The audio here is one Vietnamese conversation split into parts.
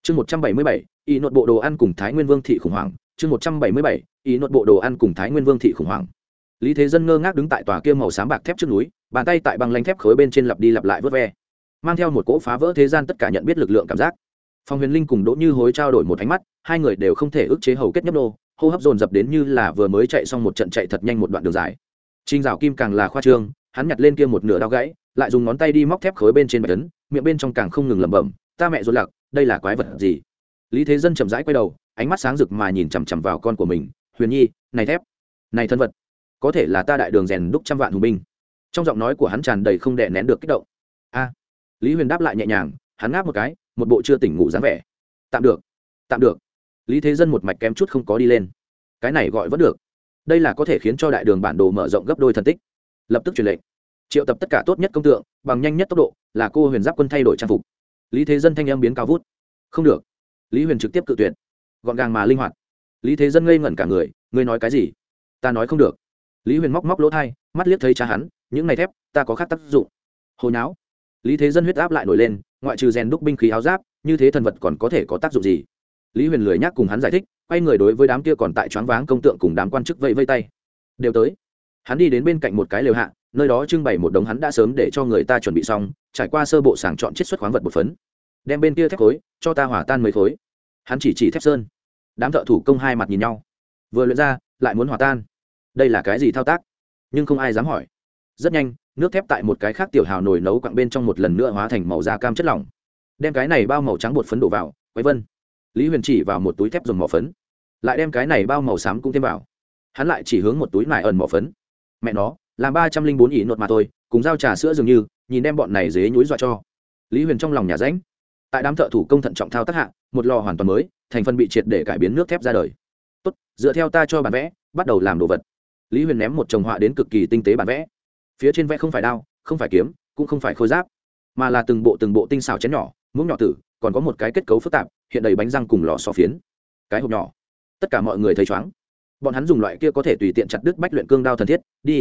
chương 177, ý nội bộ đồ ăn cùng Thái Nguyên Vương thị khủng hoảng. chương 177, ý nội bộ đồ ăn cùng Thái Nguyên Vương thị khủng hoảng. Lý Thế Dân ngơ ngác đứng tại tòa kia màu xám bạc thép trước núi, bàn tay tại băng lanh thép khối bên trên lặp đi lặp lại vớt ve, mang theo một cỗ phá vỡ thế gian tất cả nhận biết lực lượng cảm giác. Phong Huyền Linh cùng Đỗ Như Hối trao đổi một ánh mắt, hai người đều không thể ức chế hầu kết nhấp nô, hô hấp dồn dập đến như là vừa mới chạy xong một trận chạy thật nhanh một đoạn đường dài. Trình Dạo Kim càng là khoa trương, hắn nhặt lên kia một nửa đao gãy, lại dùng ngón tay đi móc thép khối bên trên bạch tấn, miệng bên trong càng không ngừng lẩm bẩm, ta mẹ rốt lạc, đây là quái vật gì? Lý Thế Dân chậm rãi quay đầu, ánh mắt sáng rực mà nhìn chằm chằm vào con của mình. Huyền Nhi, này thép, này thân vật, có thể là ta đại đường rèn đúc trăm vạn hùng binh. Trong giọng nói của hắn tràn đầy không đè nén được kích động. A. Lý Huyền đáp lại nhẹ nhàng, hắn ngáp một cái, một bộ chưa tỉnh ngủ dáng vẻ. Tạm được, tạm được. Lý Thế Dân một mạch kém chút không có đi lên. Cái này gọi vẫn được. Đây là có thể khiến cho đại đường bản đồ mở rộng gấp đôi thần tích. Lập tức truyền lệnh, triệu tập tất cả tốt nhất công tượng, bằng nhanh nhất tốc độ, là cô Huyền Giáp quân thay đổi trang phục. Lý Thế Dân thanh âm biến cao vút. Không được. Lý Huyền trực tiếp cự tuyệt, gọn gàng mà linh hoạt. Lý Thế Dân ngây ngẩn cả người, ngươi nói cái gì? Ta nói không được. Lý Huyền móc móc lỗ thai, mắt liếc thấy cha hắn, những này thép, ta có khác tác dụng. Hồi nháo. Lý Thế Dân huyết áp lại nổi lên, ngoại trừ rèn đúc binh khí áo giáp, như thế thần vật còn có thể có tác dụng gì? Lý Huyền lười nhác cùng hắn giải thích, quay người đối với đám kia còn tại choáng váng công tượng cùng đám quan chức vẫy vẫy tay. Đều tới. Hắn đi đến bên cạnh một cái lều hạ, nơi đó trưng bày một đống hắn đã sớm để cho người ta chuẩn bị xong, trải qua sơ bộ sàng chọn chiết xuất khoáng vật bột phấn. Đem bên kia thép khối, cho ta hòa tan mấy khối. Hắn chỉ thép sơn. Đám thợ thủ công hai mặt nhìn nhau, vừa luyện ra lại muốn hòa tan, đây là cái gì thao tác? Nhưng không ai dám hỏi. Rất nhanh, nước thép tại một cái khác tiểu hào nồi nấu quặng bên trong một lần nữa hóa thành màu da cam chất lỏng. Đem cái này bao màu trắng bột phấn đổ vào, quấy vân. Lý Huyền chỉ vào một túi thép dùng mỏ phấn, lại đem cái này bao màu xám cũng thêm vào. Hắn lại chỉ hướng một túi nải ẩn mỏ phấn. Mẹ nó, làm 304 ỉ nột mà thôi, cùng dao trà sữa dường như, nhìn đem bọn này dế nhúi dọa cho. Lý Huyền trong lòng nhà rãnh. Tại đám thợ thủ công thận trọng thao tác hạ, một lò hoàn toàn mới, thành phần bị triệt để cải biến nước thép ra đời. Tốt, dựa theo ta cho bản vẽ, bắt đầu làm đồ vật. Lý Huyền ném một chồng họa đến cực kỳ tinh tế bản vẽ. Phía trên vẽ không phải đao, không phải kiếm, cũng không phải khôi giáp, mà là từng bộ tinh xảo chén nhỏ, muỗng nhỏ tử, còn có một cái kết cấu phức tạp, hiện đầy bánh răng cùng lò xo phiến. Cái hộp nhỏ. Tất cả mọi người thấy chóng. Bọn hắn dùng loại kia có thể tùy tiện chặt đứt bách luyện cương đao thần thiết,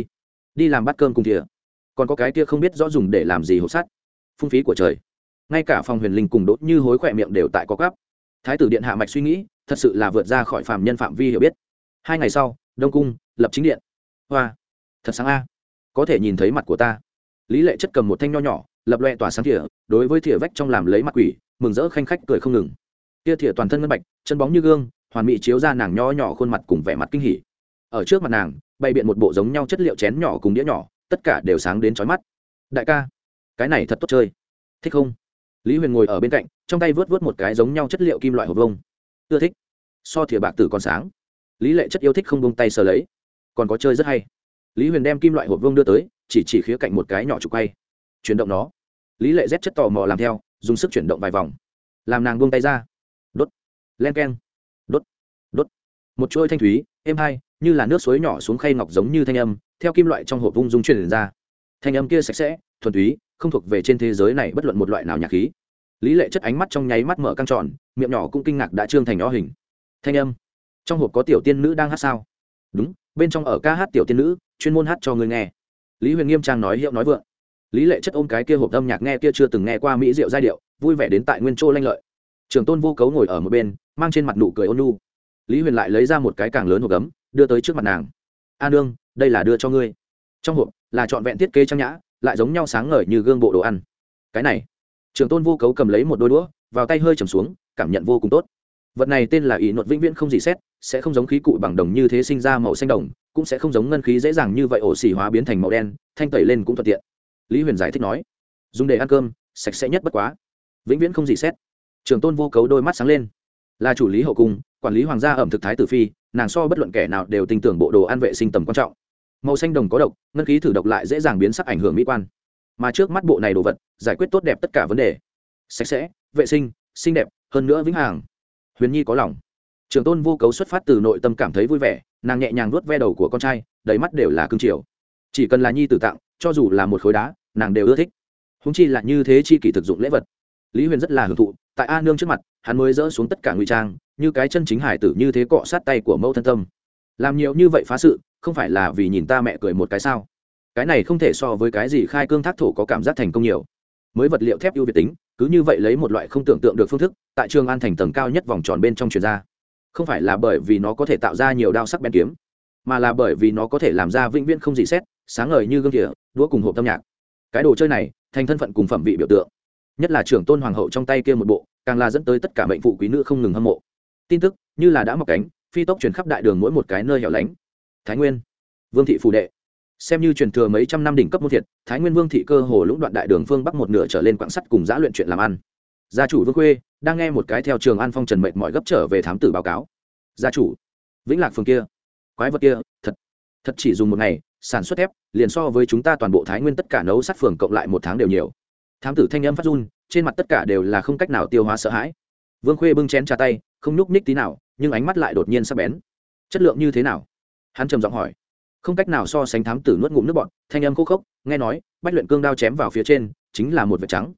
đi làm bát cơm cùng thìa. Còn có cái kia không biết rõ dùng để làm gì hộp sắt. Phung phí của trời. Ngay cả Phong Huyền Linh cùng Đỗ Như Hối khỏe miệng đều tại có gắp. Thái tử điện hạ mạch suy nghĩ, thật sự là vượt ra khỏi phàm nhân phạm vi hiểu biết. 2 ngày sau, Đông cung, lập chính điện. Hoa, thật sáng a, có thể nhìn thấy mặt của ta. Lý Lệ Chất cầm một thanh nho nhỏ, lập loè tỏa sáng thìa, đối với thìa vách trong làm lấy mặt quỷ, mừng rỡ khanh khách cười không ngừng. Kia thìa toàn thân ngân bạch, chân bóng như gương, hoàn mỹ chiếu ra nàng nho nhỏ khuôn mặt cùng vẻ mặt kinh hỉ. Ở trước mặt nàng, bày biện một bộ giống nhau chất liệu chén nhỏ cùng đĩa nhỏ, tất cả đều sáng đến chói mắt. Đại ca, cái này thật tốt chơi, thích không? Lý Huyền ngồi ở bên cạnh, trong tay vớt một cái giống nhau chất liệu kim loại hộp vông. Ưa thích. So thìa bạc tử còn sáng. Lý Lệ Chất yêu thích không buông tay sờ lấy. Còn có chơi rất hay. Lý Huyền đem kim loại hộp vông đưa tới, chỉ khía cạnh một cái nhỏ trục quay. Chuyển động nó. Lý Lệ Chất tò mò làm theo, dùng sức chuyển động vài vòng. Làm nàng buông tay ra. Đốt. Len keng. Đốt. Đốt. Một chuôi thanh thúy, êm hai, như là nước suối nhỏ xuống khay ngọc giống như thanh âm, theo kim loại trong hộp vung dung truyền ra. Thanh âm kia sạch sẽ, thuần túy, không thuộc về trên thế giới này bất luận một loại nào nhạc khí. Lý Lệ Chất ánh mắt trong nháy mắt mở căng tròn, miệng nhỏ cũng kinh ngạc đã trương thành nhỏ hình. Thanh âm, trong hộp có tiểu tiên nữ đang hát sao? Đúng, bên trong ở ca hát tiểu tiên nữ, chuyên môn hát cho người nghe. Lý Huyền nghiêm trang nói hiệu nói vượng. Lý Lệ Chất ôm cái kia hộp âm nhạc nghe kia chưa từng nghe qua mỹ diệu giai điệu, vui vẻ đến tại nguyên châu lanh lợi. Trường Tôn Vô Cấu ngồi ở một bên, mang trên mặt nụ cười ôn nhu. Lý Huyền lại lấy ra một cái càng lớn hộp gấm, đưa tới trước mặt nàng. A nương, đây là đưa cho ngươi. Trong hộp là trọn vẹn thiết kế trang nhã, lại giống nhau sáng ngời như gương bộ đồ ăn. Cái này, Trường Tôn Vô Cấu cầm lấy một đôi đũa, vào tay hơi trầm xuống, cảm nhận vô cùng tốt. Vật này tên là ý nột vĩnh viễn không gì xét, sẽ không giống khí cụ bằng đồng như thế sinh ra màu xanh đồng, cũng sẽ không giống ngân khí dễ dàng như vậy ổ xỉ hóa biến thành màu đen, thanh tẩy lên cũng thuận tiện. Lý Huyền giải thích nói, dùng để ăn cơm, sạch sẽ nhất bất quá. Vĩnh viễn không gì xét. Trường Tôn Vô Cấu đôi mắt sáng lên. Là chủ lý hậu cung, quản lý hoàng gia ẩm thực thái tử phi, nàng so bất luận kẻ nào đều tin tưởng bộ đồ ăn vệ sinh tầm quan trọng. Màu xanh đồng có độc, ngân khí thử độc lại dễ dàng biến sắc ảnh hưởng mỹ quan. Mà trước mắt bộ này đồ vật, giải quyết tốt đẹp tất cả vấn đề. Sạch sẽ, vệ sinh, xinh đẹp, hơn nữa vĩnh hằng. Huyền Nhi có lòng. Trường Tôn Vô Cấu xuất phát từ nội tâm cảm thấy vui vẻ, nàng nhẹ nhàng vuốt ve đầu của con trai, đầy mắt đều là cưng chiều. Chỉ cần là nhi tử tặng, cho dù là một khối đá, nàng đều ưa thích. Huống chi là như thế chi kỷ thực dụng lễ vật. Lý Huyền rất là hưởng thụ, tại A nương trước mặt, hắn mới dỡ xuống tất cả ngụy trang, như cái chân chính hải tử như thế cọ sát tay của mẫu thân tâm. Làm nhiều như vậy phá sự, không phải là vì nhìn ta mẹ cười một cái sao? Cái này không thể so với cái gì khai cương thác thổ có cảm giác thành công nhiều. mới vật liệu thép ưu việt tính cứ như vậy lấy một loại không tưởng tượng được phương thức tại Trường An thành tầng cao nhất vòng tròn bên trong truyền ra. Không phải là bởi vì nó có thể tạo ra nhiều đao sắc bén kiếm, mà là bởi vì nó có thể làm ra vĩnh viễn không gì xét sáng ngời như gương thìa đũa cùng hộp âm nhạc. Cái đồ chơi này thành thân phận cùng phẩm vị biểu tượng, nhất là trưởng tôn hoàng hậu trong tay kia một bộ, càng là dẫn tới tất cả mệnh phụ quý nữ không ngừng hâm mộ. Tin tức như là đã mọc cánh, phi tốc truyền khắp đại đường mỗi một cái nơi hẻo lánh. Thái Nguyên Vương thị phủ đệ, xem như truyền thừa mấy trăm năm đỉnh cấp môn thiệt, Thái Nguyên Vương thị cơ hồ lũng đoạn đại đường phương bắc một nửa trở lên quặng sắt cùng giã luyện chuyện làm ăn. Gia chủ Vương Khuê đang nghe một cái theo Trường An phong trần mệt mỏi gấp trở về thám tử báo cáo. Gia chủ, Vĩnh Lạc phường kia, quái vật kia, thật chỉ dùng một ngày sản xuất thép liền so với chúng ta toàn bộ Thái Nguyên tất cả nấu sắt phường cộng lại một tháng đều nhiều. Thám tử thanh âm phát run, trên mặt tất cả đều là không cách nào tiêu hóa sợ hãi. Vương Khuê bưng chén trà tay, không nhúc nhích tí nào, nhưng ánh mắt lại đột nhiên sắc bén. Chất lượng như thế nào? Hắn trầm giọng hỏi. Không cách nào so sánh. Thám tử nuốt ngụm nước bọt, thanh âm khô khốc, nghe nói bách luyện cương đao chém vào phía trên chính là một vệt trắng,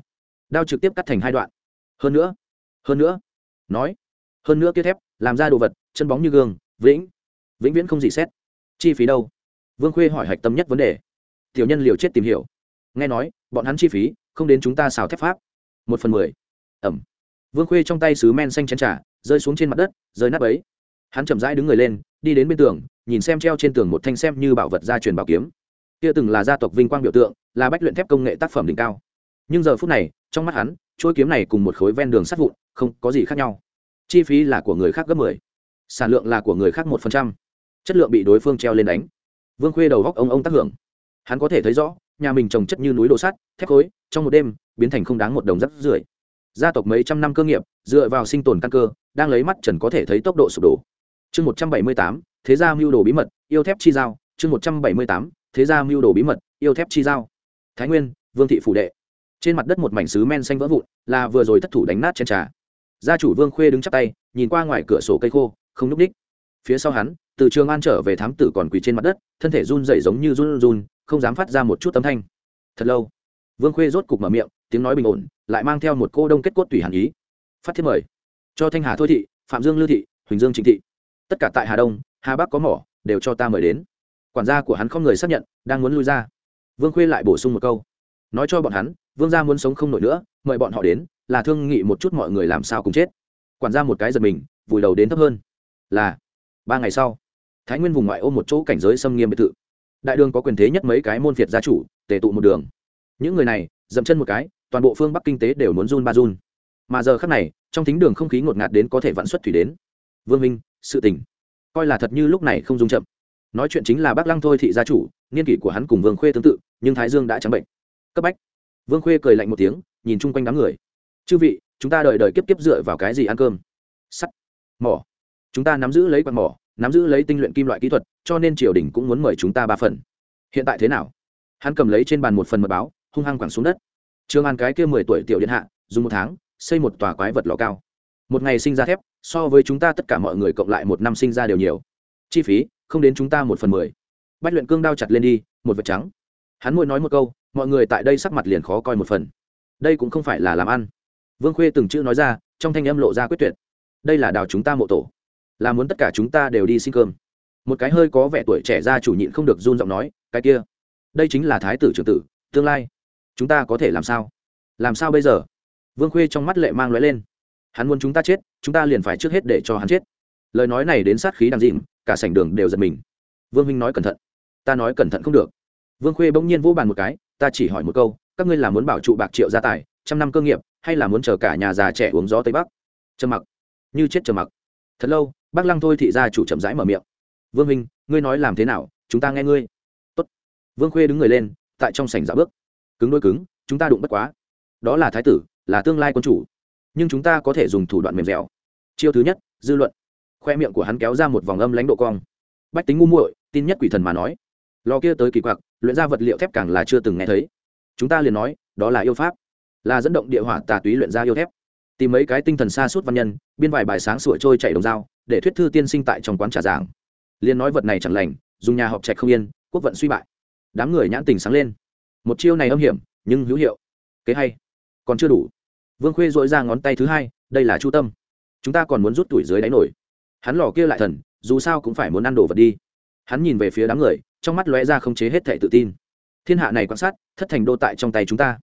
đao trực tiếp cắt thành hai đoạn. Hơn nữa, nói, hơn nữa kia thép làm ra đồ vật chân bóng như gương, vĩnh viễn không dị xét. Chi phí đâu? Vương Khuê hỏi hạch tâm nhất vấn đề. Tiểu nhân liều chết tìm hiểu, nghe nói bọn hắn chi phí không đến chúng ta xào thép pháp 1/10. Ẩm. Vương Khuê trong tay sứ men xanh chén trà rơi xuống trên mặt đất, rơi nát ấy. Hắn chậm rãi đứng người lên, đi đến bên tường, nhìn xem treo trên tường một thanh xem như bảo vật gia truyền bảo kiếm. Kia từng là gia tộc vinh quang biểu tượng, là bách luyện thép công nghệ tác phẩm đỉnh cao. Nhưng giờ phút này, trong mắt hắn, chuôi kiếm này cùng một khối ven đường sắt vụn, không có gì khác nhau. Chi phí là của người khác gấp 10, sản lượng là của người khác 1%, chất lượng bị đối phương treo lên đánh. Vương Khuê đầu góc ông tác hưởng. Hắn có thể thấy rõ, nhà mình trồng chất như núi đồ sắt, thép khối, trong một đêm biến thành không đáng một đồng rác rưởi. Gia tộc mấy trăm năm cơ nghiệp, dựa vào sinh tồn căn cơ, đang lấy mắt trần có thể thấy tốc độ sụp đổ. Chương 178, thế gia mưu đồ bí mật, yêu thép chi giao. Chương 178, thế gia mưu đồ bí mật, yêu thép chi giao. Thái Nguyên, Vương thị phủ đệ. Trên mặt đất một mảnh sứ men xanh vỡ vụn, là vừa rồi thất thủ đánh nát chén trà. Gia chủ Vương Khuê đứng chắp tay, nhìn qua ngoài cửa sổ cây khô, không nhúc nhích. Phía sau hắn, từ Trường An trở về thám tử còn quỳ trên mặt đất, thân thể run rẩy giống như run, không dám phát ra một chút âm thanh. Thật lâu, Vương Khuê rốt cục mở miệng, tiếng nói bình ổn, lại mang theo một cô đông kết cốt tùy hàn ý. Phát thiết mời cho Thanh Hà Thôi thị, Phạm Dương Lư thị, Huỳnh Dương Trịnh thị, tất cả tại Hà Đông, Hà Bắc có mỏ, đều cho ta mời đến. Quản gia của hắn không người xác nhận, đang muốn lui ra. Vương Khuê lại bổ sung một câu, nói cho bọn hắn, Vương gia muốn sống không nổi nữa, mời bọn họ đến, là thương nghị một chút mọi người làm sao cùng chết. Quản gia một cái giật mình, vùi đầu đến thấp hơn. Là 3 ngày sau, Thái Nguyên vùng ngoại ô một chỗ cảnh giới xâm nghiêm biệt thự. Đại đường có quyền thế nhất mấy cái môn phiệt gia chủ, tề tụ một đường. Những người này dậm chân một cái, toàn bộ phương Bắc kinh tế đều muốn run ba run. Mà giờ khắc này, trong thính đường không khí ngột ngạt đến có thể vạn xuất thủy đến. Vương minh, sự tình coi là thật như lúc này không dung chậm. Nói chuyện chính là Bác Lăng Thôi thị gia chủ, niên kỷ của hắn cùng Vương Khuê tương tự, nhưng Thái Dương đã trắng bệnh. Cấp bách. Vương Khuê cười lạnh một tiếng, nhìn chung quanh đám người. Chư vị, chúng ta đời đời kiếp kiếp dựa vào cái gì ăn cơm? Sắt, mỏ. Chúng ta nắm giữ lấy quặng mỏ, nắm giữ lấy tinh luyện kim loại kỹ thuật, cho nên triều đình cũng muốn mời chúng ta 3 phần. Hiện tại thế nào? Hắn cầm lấy trên bàn một phần mật báo, hung hăng quẳng xuống đất. Trường An cái kia 10 tuổi tiểu điện hạ, dùng 1 tháng xây một tòa quái vật lò cao. Một ngày sinh ra thép, so với chúng ta tất cả mọi người cộng lại 1 năm sinh ra đều nhiều. Chi phí không đến chúng ta 1/10. Bách luyện cương đao chặt lên đi, một vật trắng. Hắn mỗi nói một câu, mọi người tại đây sắc mặt liền khó coi một phần. Đây cũng không phải là làm ăn. Vương Khuê từng chữ nói ra, trong thanh âm lộ ra quyết tuyệt. Đây là đào chúng ta mộ tổ, là muốn tất cả chúng ta đều đi xin cơm. Một cái hơi có vẻ tuổi trẻ gia chủ nhịn không được run giọng nói, cái kia, đây chính là thái tử trưởng tử, tương lai chúng ta có thể làm sao? Làm sao bây giờ? Vương Khuê trong mắt lệ mang lóe lên. Hắn muốn chúng ta chết, chúng ta liền phải trước hết để cho hắn chết. Lời nói này đến sát khí đằng dịm, cả sảnh đường đều giật mình. Vương huynh nói cẩn thận. Ta nói cẩn thận không được. Vương Khuê bỗng nhiên vỗ bàn một cái, ta chỉ hỏi một câu, các ngươi là muốn bảo trụ bạc triệu gia tài, 100 năm cơ nghiệp, hay là muốn chờ cả nhà già trẻ uống gió tây bắc? Trầm mặc, như chết trầm mặc. Thật lâu, Bác Lăng Thôi thị gia chủ chậm rãi mở miệng. Vương huynh, ngươi nói làm thế nào, chúng ta nghe ngươi. Tốt. Vương Khuê đứng người lên, tại trong sảnh dạo bước. Cứng đôi cứng, chúng ta đụng bất quá. Đó là thái tử, là tương lai quân chủ, nhưng chúng ta có thể dùng thủ đoạn mềm dẻo. Chiêu thứ nhất, dư luận. Khoe miệng của hắn kéo ra một vòng âm lãnh độ cong. Bách tính ngu muội, tin nhất quỷ thần mà nói. Lò kia tới kỳ quặc, luyện ra vật liệu thép càng là chưa từng nghe thấy. Chúng ta liền nói, đó là yêu pháp, là dẫn động địa hỏa tà túy luyện ra yêu thép. Tìm mấy cái tinh thần xa suốt văn nhân, biên vài bài sáng sủa trôi chảy đồng dao, để thuyết thư tiên sinh tại trong quán trà giảng. Liên nói vật này chẳng lành, dùng nhà họp trạch không yên, quốc vận suy bại. Đám người nhãn tình sáng lên. Một chiêu này âm hiểm, nhưng hữu hiệu. Kế hay, còn chưa đủ. Vương Khuê dội ra ngón tay thứ hai, đây là chu tâm. Chúng ta còn muốn rút tuổi dưới đáy nổi. Hắn lò kia lại thần, dù sao cũng phải muốn ăn đồ vật đi. Hắn nhìn về phía đám người, trong mắt lóe ra không chế hết thảy tự tin. Thiên hạ này quan sát, thất thành đô tại trong tay chúng ta.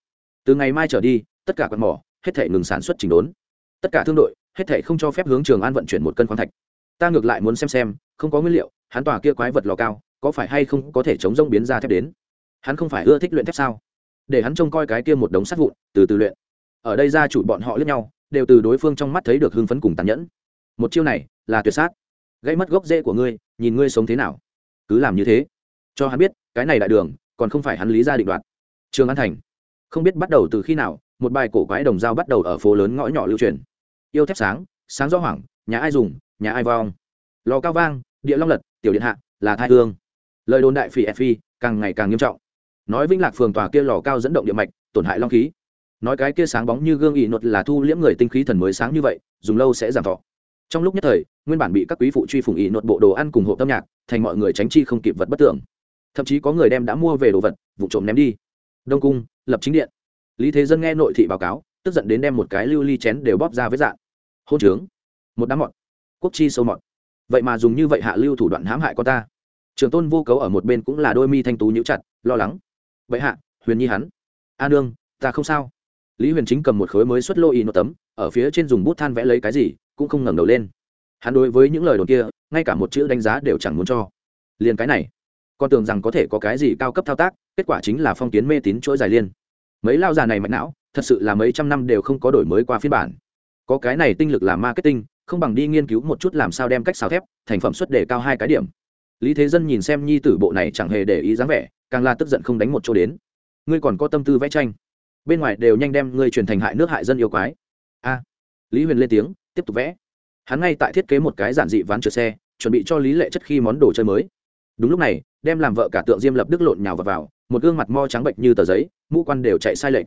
từ ngày mai trở đi tất cả quạt mỏ hết thể ngừng sản xuất chỉnh đốn, tất cả thương đội hết thể không cho phép hướng Trường An vận chuyển một cân khoáng thạch. Ta ngược lại muốn xem không có nguyên liệu hắn tòa kia quái vật lò cao có phải hay không có thể chống rông biến ra thép đến. Hắn không phải ưa thích luyện thép sao? Để hắn trông coi cái kia một đống sắt vụn từ từ luyện. Ở đây gia chủ bọn họ liếc nhau đều từ đối phương trong mắt thấy được hưng phấn cùng tàn nhẫn. Một chiêu này là tuyệt sát, gãy mất gốc rễ của ngươi, nhìn ngươi sống thế nào. Cứ làm như thế cho hắn biết cái này đại đường còn không phải hắn lý gia định đoạt. Trường An thành không biết bắt đầu từ khi nào một bài cổ quái đồng dao bắt đầu ở phố lớn ngõ nhỏ lưu truyền. Yêu thép sáng sáng rõ hoảng, nhà ai dùng nhà ai vong, lò cao vang địa long lật tiểu điện hạ là thai hương. Lời đồn đại phỉ phi càng ngày càng nghiêm trọng. Nói Vĩnh Lạc phường tòa kia lò cao dẫn động địa mạch tổn hại long khí, nói cái kia sáng bóng như gương ỷ nột là thu liễm người tinh khí thần mới sáng như vậy dùng lâu sẽ giảm thọ. Trong lúc nhất thời nguyên bản bị các quý phụ truy phủng ỷ nột bộ đồ ăn cùng hộp âm nhạc thành mọi người tránh chi không kịp vật bất tưởng, thậm chí có người đem đã mua về đồ vật vụ trộm ném đi. Đông cung lập chính điện, Lý Thế Dân nghe nội thị báo cáo tức giận đến đem một cái lưu ly chén đều bóp ra với dạng. Hôn trướng, một đám mọt, quốc chi sâu mọt, vậy mà dùng như vậy hạ lưu thủ đoạn hãm hại con ta. Trường Tôn Vô Cấu ở một bên cũng là đôi mi thanh tú nhíu chặt lo lắng. Vậy hạ Huyền Nhi hắn a nương ta không sao. Lý Huyền Chính cầm một khối mới xuất lô y nốt tấm ở phía trên dùng bút than vẽ lấy cái gì cũng không ngẩng đầu lên. Hắn đối với những lời đồn kia ngay cả một chữ đánh giá đều chẳng muốn cho. Liền cái này con tưởng rằng có thể có cái gì cao cấp thao tác, kết quả chính là phong kiến mê tín chuỗi dài liên. Mấy lao già này mạnh não thật sự là mấy trăm năm đều không có đổi mới qua phiên bản. Có cái này tinh lực làm marketing không bằng đi nghiên cứu một chút làm sao đem cách xào thép thành phẩm xuất đề cao 2 cái điểm. Lý Thế Dân nhìn xem nhi tử bộ này chẳng hề để ý dáng vẻ càng là tức giận không đánh một chỗ đến. Ngươi còn có tâm tư vẽ tranh, bên ngoài đều nhanh đem ngươi truyền thành hại nước hại dân yêu quái. A Lý Huyền lên tiếng tiếp tục vẽ. Hắn ngay tại thiết kế một cái giản dị ván trượt xe chuẩn bị cho Lý Lệ Chất khi món đồ chơi mới. Đúng lúc này đem làm vợ cả tượng Diêm Lập Đức lộn nhào vào, một gương mặt mo trắng bệnh như tờ giấy, mũ quan đều chạy sai lệch.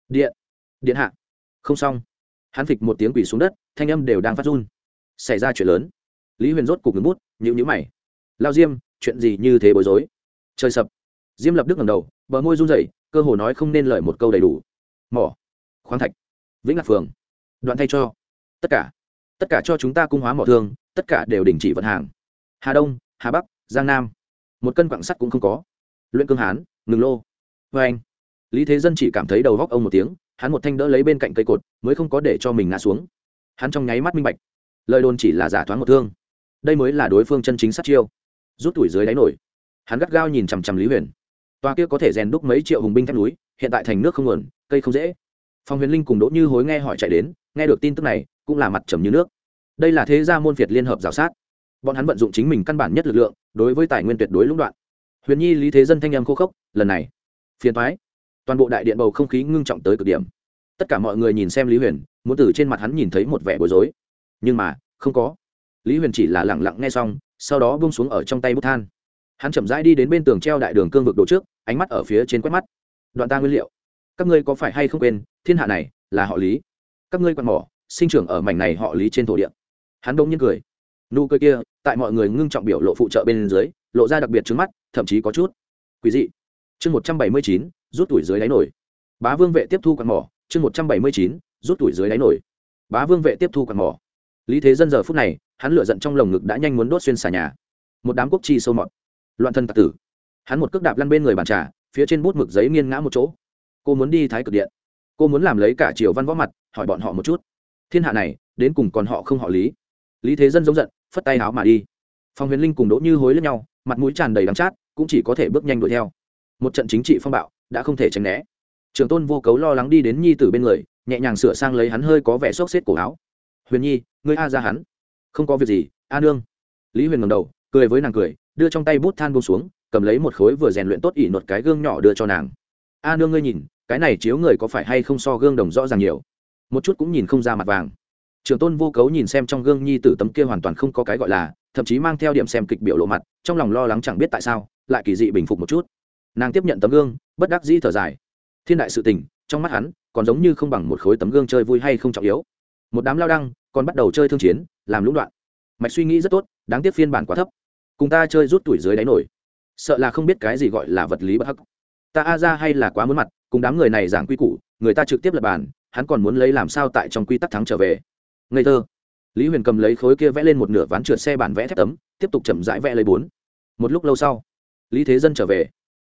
Điện hạ không xong. Hắn phịch một tiếng quỳ xuống đất, thanh âm đều đang phát run. Xảy ra chuyện lớn. Lý Huyền rốt cục ngừng bút, nhíu mày. Lao Diêm, chuyện gì như thế bối rối? Trời sập. Diêm Lập Đức ngẩng đầu, bờ môi run rẩy, cơ hồ nói không nên lời một câu đầy đủ. Mỏ, khoáng thạch, Vĩnh Lạc phường, đoạn thay cho, tất cả cho chúng ta cung hóa mỏ thương, tất cả đều đình chỉ vận hàng. Hà Đông, Hà Bắc, Giang Nam, một cân quặng sắt cũng không có. Luyện cương hán, ngừng lô. Với anh, Lý Thế Dân chỉ cảm thấy đầu góc ông một tiếng, hắn một thanh đỡ lấy bên cạnh cây cột, mới không có để cho mình ngã xuống. Hắn trong nháy mắt minh bạch, lời đồn chỉ là giả thoáng một thương, đây mới là đối phương chân chính sát chiêu. Rút tuổi dưới đáy nổi, hắn gắt gao nhìn chằm chằm Lý Huyền. Toa kia có thể rèn đúc mấy triệu hùng binh thép núi, hiện tại thành nước không nguồn, cây không dễ. Phong Huyền Linh cùng Đỗ Như Hối nghe hỏi chạy đến, nghe được tin tức này, cũng là mặt trầm như nước. Đây là thế gia môn phiệt liên hợp rào sát, bọn hắn vận dụng chính mình căn bản nhất lực lượng, đối với tài nguyên tuyệt đối lũng đoạn. Huyền Nhi Lý Thế Dân thanh âm khô khốc, lần này, phiền toái. Toàn bộ đại điện bầu không khí ngưng trọng tới cực điểm. Tất cả mọi người nhìn xem Lý Huyền, muốn từ trên mặt hắn nhìn thấy một vẻ bối rối, nhưng mà không có. Lý Huyền chỉ là lặng lặng nghe xong, sau đó buông xuống ở trong tay bút than. Hắn chậm rãi đi đến bên tường treo đại đường cương vực đồ trước, ánh mắt ở phía trên quét mắt. Đoạn ta nguyên liệu, các ngươi có phải hay không quên, thiên hạ này là họ Lý, các ngươi quan mỏ sinh trưởng ở mảnh này họ Lý trên thổ địa. Hắn đông nhiên cười, nụ cười kia tại mọi người ngưng trọng biểu lộ phụ trợ bên dưới, lộ ra đặc biệt trứng mắt, thậm chí có chút quỷ dị. Chương 179, rút tuổi dưới đáy nổi. Bá Vương vệ tiếp thu quan mỏ. Chương 179, rút tuổi dưới đáy nổi. Bá Vương vệ tiếp thu quan mỏ. Lý Thế Dân giờ phút này, hắn lửa giận trong lồng ngực đã nhanh muốn đốt xuyên xà nhà. Một đám quốc chi sâu mọt, loạn thân tặc tử. Hắn một cước đạp lăn bên người bàn trà, phía trên bút mực giấy nghiêng ngã một chỗ. Cô muốn đi Thái Cực Điện, cô muốn làm lấy cả triều văn võ mặt, hỏi bọn họ một chút, thiên hạ này đến cùng còn họ không họ Lý. Lý Thế Dân giống giận, phất tay áo mà đi. Phong Huyền Linh cùng Đỗ Như Hối lẫn nhau, mặt mũi tràn đầy đắng chát, cũng chỉ có thể bước nhanh đuổi theo. Một trận chính trị phong bạo đã không thể tránh né. Trường Tôn Vô Cấu lo lắng đi đến nhi tử bên người, nhẹ nhàng sửa sang lấy hắn hơi có vẻ xốc xếp cổ áo. Huyền Nhi, ngươi a ra hắn. Không có việc gì, a nương. Lý Huyền ngẩng đầu, cười với nàng cười, đưa trong tay bút than buông xuống, cầm lấy một khối vừa rèn luyện tốt ỉ nột cái gương nhỏ đưa cho nàng. A nương ngươi nhìn, cái này chiếu người có phải hay không so gương đồng rõ ràng nhiều, một chút cũng nhìn không ra mặt vàng. Trường Tôn Vô Cấu nhìn xem trong gương nhi tử tấm kia hoàn toàn không có cái gọi là, thậm chí mang theo điểm xem kịch biểu lộ mặt, trong lòng lo lắng chẳng biết tại sao, lại kỳ dị bình phục một chút. Nàng tiếp nhận tấm gương, bất đắc dĩ thở dài. Thiên đại sự tình, trong mắt hắn, còn giống như không bằng một khối tấm gương chơi vui hay không trọng yếu. Một đám lao đăng, còn bắt đầu chơi thương chiến, làm lũng đoạn. Mạch suy nghĩ rất tốt, đáng tiếc phiên bản quá thấp. Cùng ta chơi rút tuổi dưới đáy nổi, sợ là không biết cái gì gọi là vật lý bất hắc. Ta a ra hay là quá muốn mặt, cùng đám người này giảng quy củ, người ta trực tiếp lập bàn, hắn còn muốn lấy làm sao tại trong quy tắc thắng trở về. Ngây thơ. Lý Huyền cầm lấy khối kia vẽ lên một nửa ván trượt xe bản vẽ thép tấm, tiếp tục chậm rãi vẽ lấy 4. Một lúc lâu sau, Lý Thế Dân trở về.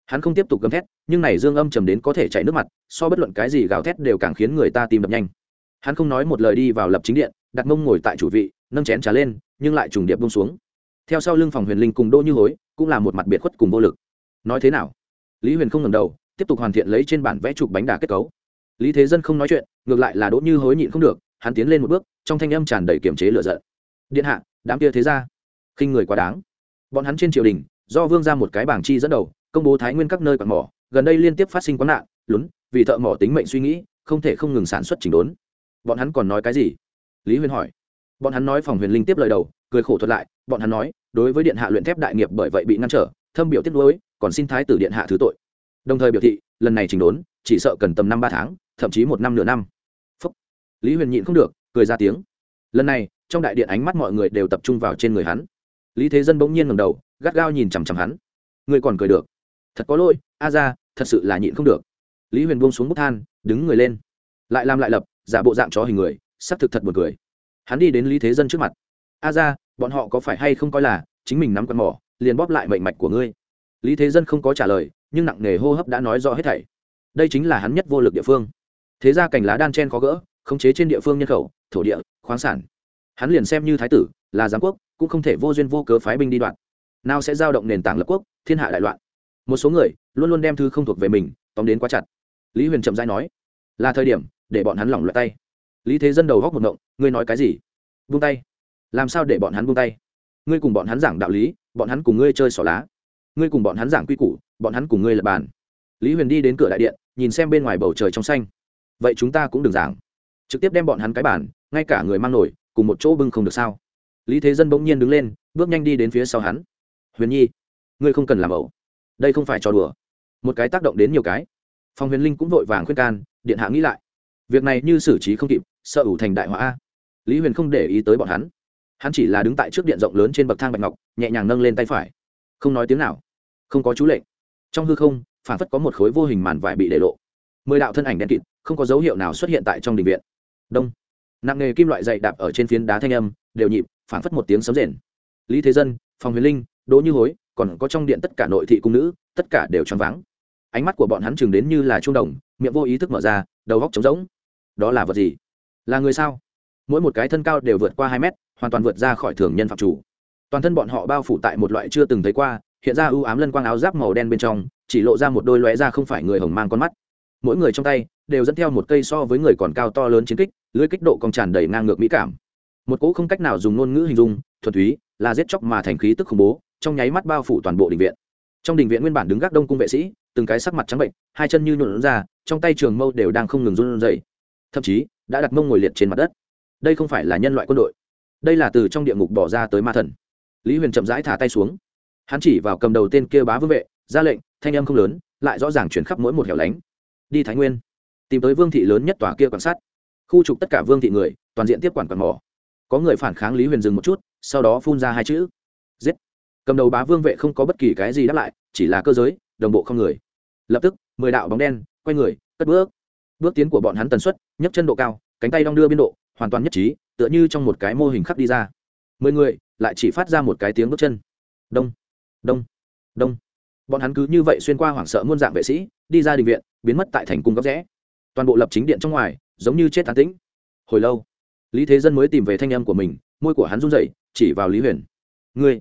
Hắn không tiếp tục gầm thét, nhưng này dương âm trầm đến có thể chảy nước mặt, so bất luận cái gì gào thét đều càng khiến người ta tim đập nhanh. Hắn không nói một lời đi vào lập chính điện, đặt mông ngồi tại chủ vị, nâng chén trà lên, nhưng lại trùng điệp buông xuống. Theo sau lưng Phòng Huyền Linh cùng Đỗ Như Hối, cũng là một mặt biệt khuất cùng vô lực. Nói thế nào? Lý Huyền không ngẩng đầu, tiếp tục hoàn thiện lấy trên bản vẽ chụp bánh đà kết cấu. Lý Thế Dân không nói chuyện, ngược lại là Đỗ Như Hối nhịn không được, hắn tiến lên một bước, trong thanh âm tràn đầy kiềm chế lửa giận. Điện hạ, đám kia thế gia, khinh người quá đáng. Bọn hắn trên triều đình, do vương ra một cái bảng chi dẫn đầu, công bố Thái Nguyên các nơi quặng mỏ, gần đây liên tiếp phát sinh quán nạn, lún, vì thợ mỏ tính mệnh suy nghĩ, không thể không ngừng sản xuất chỉnh đốn. Bọn hắn còn nói cái gì? Lý Huyền hỏi. Bọn hắn nói Phòng Huyền Linh tiếp lời đầu, cười khổ thuật lại, bọn hắn nói, đối với điện hạ luyện thép đại nghiệp bởi vậy bị ngăn trở, thâm biểu tiếc nuối, còn xin thái tử điện hạ thứ tội. Đồng thời biểu thị, lần này chỉnh đốn, chỉ sợ cần tầm 5-3 tháng, thậm chí 1 năm nửa năm. Phúc. Lý Huyền nhịn không được, cười ra tiếng. Lần này, trong đại điện ánh mắt mọi người đều tập trung vào trên người hắn. Lý Thế Dân bỗng nhiên ngẩng đầu, gắt gao nhìn chằm chằm hắn. Người còn cười được? Thật có lỗi, a gia, thật sự là nhịn không được. Lý Huyền buông xuống bút than, đứng người lên, lại làm lại lập, giả bộ dạng chó hình người, sắp thực thật buồn cười. Hắn đi đến Lý Thế Dân trước mặt. A gia, bọn họ có phải hay không coi là chính mình nắm quần mỏ, liền bóp lại mệnh mạch của ngươi? Lý Thế Dân không có trả lời, nhưng nặng nề hô hấp đã nói rõ hết thảy. Đây chính là hắn nhất vô lực địa phương. Thế gia cành lá đan chen khó gỡ, khống chế trên địa phương nhân khẩu, thổ địa, khoáng sản. Hắn liền xem như thái tử, là giám quốc, cũng không thể vô duyên vô cớ phái binh đi đoạn. Nào sẽ giao động nền tảng lập quốc, thiên hạ đại loạn. Một số người luôn luôn đem thứ không thuộc về mình tóm đến quá chặt. Lý Huyền chậm rãi nói, là thời điểm để bọn hắn lỏng loại tay. Lý Thế Dân đầu góc một ngộng, ngươi nói cái gì? Buông tay? Làm sao để bọn hắn buông tay? Ngươi cùng bọn hắn giảng đạo lý, bọn hắn cùng ngươi chơi xỏ lá. Ngươi cùng bọn hắn giảng quy củ, bọn hắn cùng ngươi lập bàn. Lý Huyền đi đến cửa đại điện, nhìn xem bên ngoài bầu trời trong xanh. Vậy chúng ta cũng đừng giảng, trực tiếp đem bọn hắn cái bàn, ngay cả người mang nổi cùng một chỗ bưng không được sao? Lý Thế Dân bỗng nhiên đứng lên, bước nhanh đi đến phía sau hắn. Huyền Nhi, ngươi không cần làm ẩu, đây không phải trò đùa. Một cái tác động đến nhiều cái. Phòng Huyền Linh cũng vội vàng khuyên can, điện hạ nghĩ lại, việc này như xử trí không kịp, sợ ủ thành đại họa a. Lý Huyền không để ý tới bọn hắn, hắn chỉ là đứng tại trước điện rộng lớn trên bậc thang bạch ngọc, nhẹ nhàng nâng lên tay phải, không nói tiếng nào, không có chú lệnh. Trong hư không phản phất có một khối vô hình màn vải bị để lộ, 10 đạo thân ảnh đen kịt, không có dấu hiệu nào xuất hiện tại trong đình viện. Đông, nặng nề kim loại dày đạp ở trên phiến đá thanh âm đều nhịp, phản phất một tiếng sấm rền. Lý Thế Dân, Phòng Huyền Linh, Đỗ Như Hối, còn có trong điện tất cả nội thị cung nữ, tất cả đều choáng váng. Ánh mắt của bọn hắn chừng đến như là trung đồng, miệng vô ý thức mở ra, đầu óc trống rỗng. Đó là vật gì? Là người sao? Mỗi một cái thân cao đều vượt qua 2 mét, hoàn toàn vượt ra khỏi thường nhân phạm chủ. Toàn thân bọn họ bao phủ tại một loại chưa từng thấy qua, hiện ra ưu ám lân quang áo giáp màu đen bên trong, chỉ lộ ra một đôi lóe ra không phải người hồng mang con mắt. Mỗi người trong tay đều dẫn theo một cây so với người còn cao to lớn chiến kích, lưỡi kích độ cong tràn đầy ngang ngược mỹ cảm. Một cỗ không cách nào dùng ngôn ngữ hình dung, thuần túy là giết chóc mà thành khí tức khủng bố, trong nháy mắt bao phủ toàn bộ đình viện. Trong đình viện nguyên bản đứng gác đông cung vệ sĩ, từng cái sắc mặt trắng bệnh, hai chân như nhũn ra, trong tay trường mâu đều đang không ngừng run rẩy, thậm chí đã đặt mông ngồi liệt trên mặt đất. Đây không phải là nhân loại quân đội, đây là từ trong địa ngục bỏ ra tới ma thần. Lý Huyền chậm rãi thả tay xuống, hắn chỉ vào cầm đầu tên kia bá vương vệ, ra lệnh, thanh âm không lớn, lại rõ ràng truyền khắp mỗi một hẻo lánh. Đi Thái Nguyên, tìm tới vương thị lớn nhất tòa kia quan sát, khu trục tất cả vương thị người, toàn diện tiếp quản quặng mỏ. Có người phản kháng, Lý Huyền dừng một chút, sau đó phun ra hai chữ: giết. Cầm đầu bá vương vệ không có bất kỳ cái gì đáp lại, chỉ là cơ giới đồng bộ không người. Lập tức 10 đạo bóng đen quay người cất bước. Bước tiến của bọn hắn tần suất, nhấc chân độ cao, cánh tay đong đưa biên độ hoàn toàn nhất trí, tựa như trong một cái mô hình khắc đi ra. 10 người lại chỉ phát ra một cái tiếng bước chân: đông đông đông. Bọn hắn cứ như vậy xuyên qua hoảng sợ muôn dạng vệ sĩ, đi ra đình viện, biến mất tại thành cung góc rẽ. Toàn bộ lập chính điện trong ngoài giống như chết tán tĩnh. Hồi lâu, Lý Thế Dân mới tìm về thanh âm của mình, môi của hắn run rẩy, chỉ vào Lý Huyền: ngươi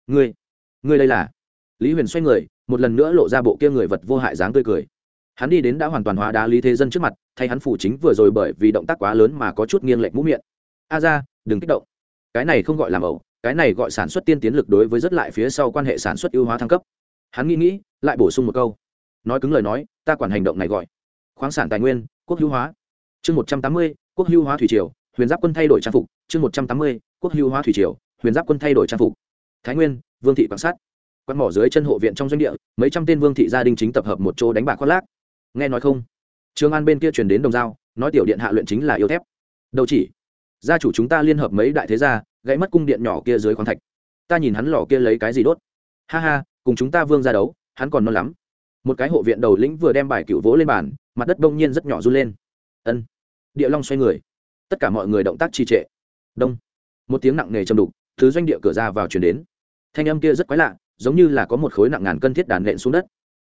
đây là? Lý Huyền xoay người, một lần nữa lộ ra bộ kia người vật vô hại dáng tươi cười. Hắn đi đến đã hoàn toàn hóa đá Lý Thế Dân trước mặt, thay hắn phủ chính vừa rồi bởi vì động tác quá lớn mà có chút nghiêng lệch mũi miệng. A gia, đừng kích động, cái này không gọi làm ẩu, cái này gọi sản xuất tiên tiến lực đối với rất lại phía sau quan hệ sản xuất ưu hóa thăng cấp. Hắn nghĩ lại bổ sung một câu, nói cứng lời nói, ta quản hành động này gọi khoáng sản tài nguyên quốc hữu hóa. Chương 180, quốc hữu hóa thủy triều, Huyền Giáp quân thay đổi trang phục. Chương 180, quốc hữu hóa thủy triều, Huyền Giáp quân thay đổi trang phục. Thái Nguyên, vương thị quan sát, quan mỏ dưới chân hộ viện trong doanh địa, mấy trăm tên vương thị gia đình chính tập hợp một chỗ đánh bạc khoác lác. Nghe nói không? Trường An bên kia truyền đến đồng dao, nói tiểu điện hạ luyện chính là yêu thép. Đâu chỉ, gia chủ chúng ta liên hợp mấy đại thế gia, gãy mất cung điện nhỏ kia dưới khoáng thạch. Ta nhìn hắn lò kia lấy cái gì đốt? Ha ha, cùng chúng ta vương ra đấu, hắn còn non lắm. Một cái hộ viện đầu lĩnh vừa đem bài cựu vỗ lên bàn, mặt đất đông nhiên rất nhỏ run lên. Ân. Địa Long xoay người, tất cả mọi người động tác trì trệ. Đông. Một tiếng nặng nề trầm đục từ doanh địa cửa ra vào truyền đến. Thanh âm kia rất quái lạ, giống như là có một khối nặng ngàn cân thiết đàn nện xuống đất.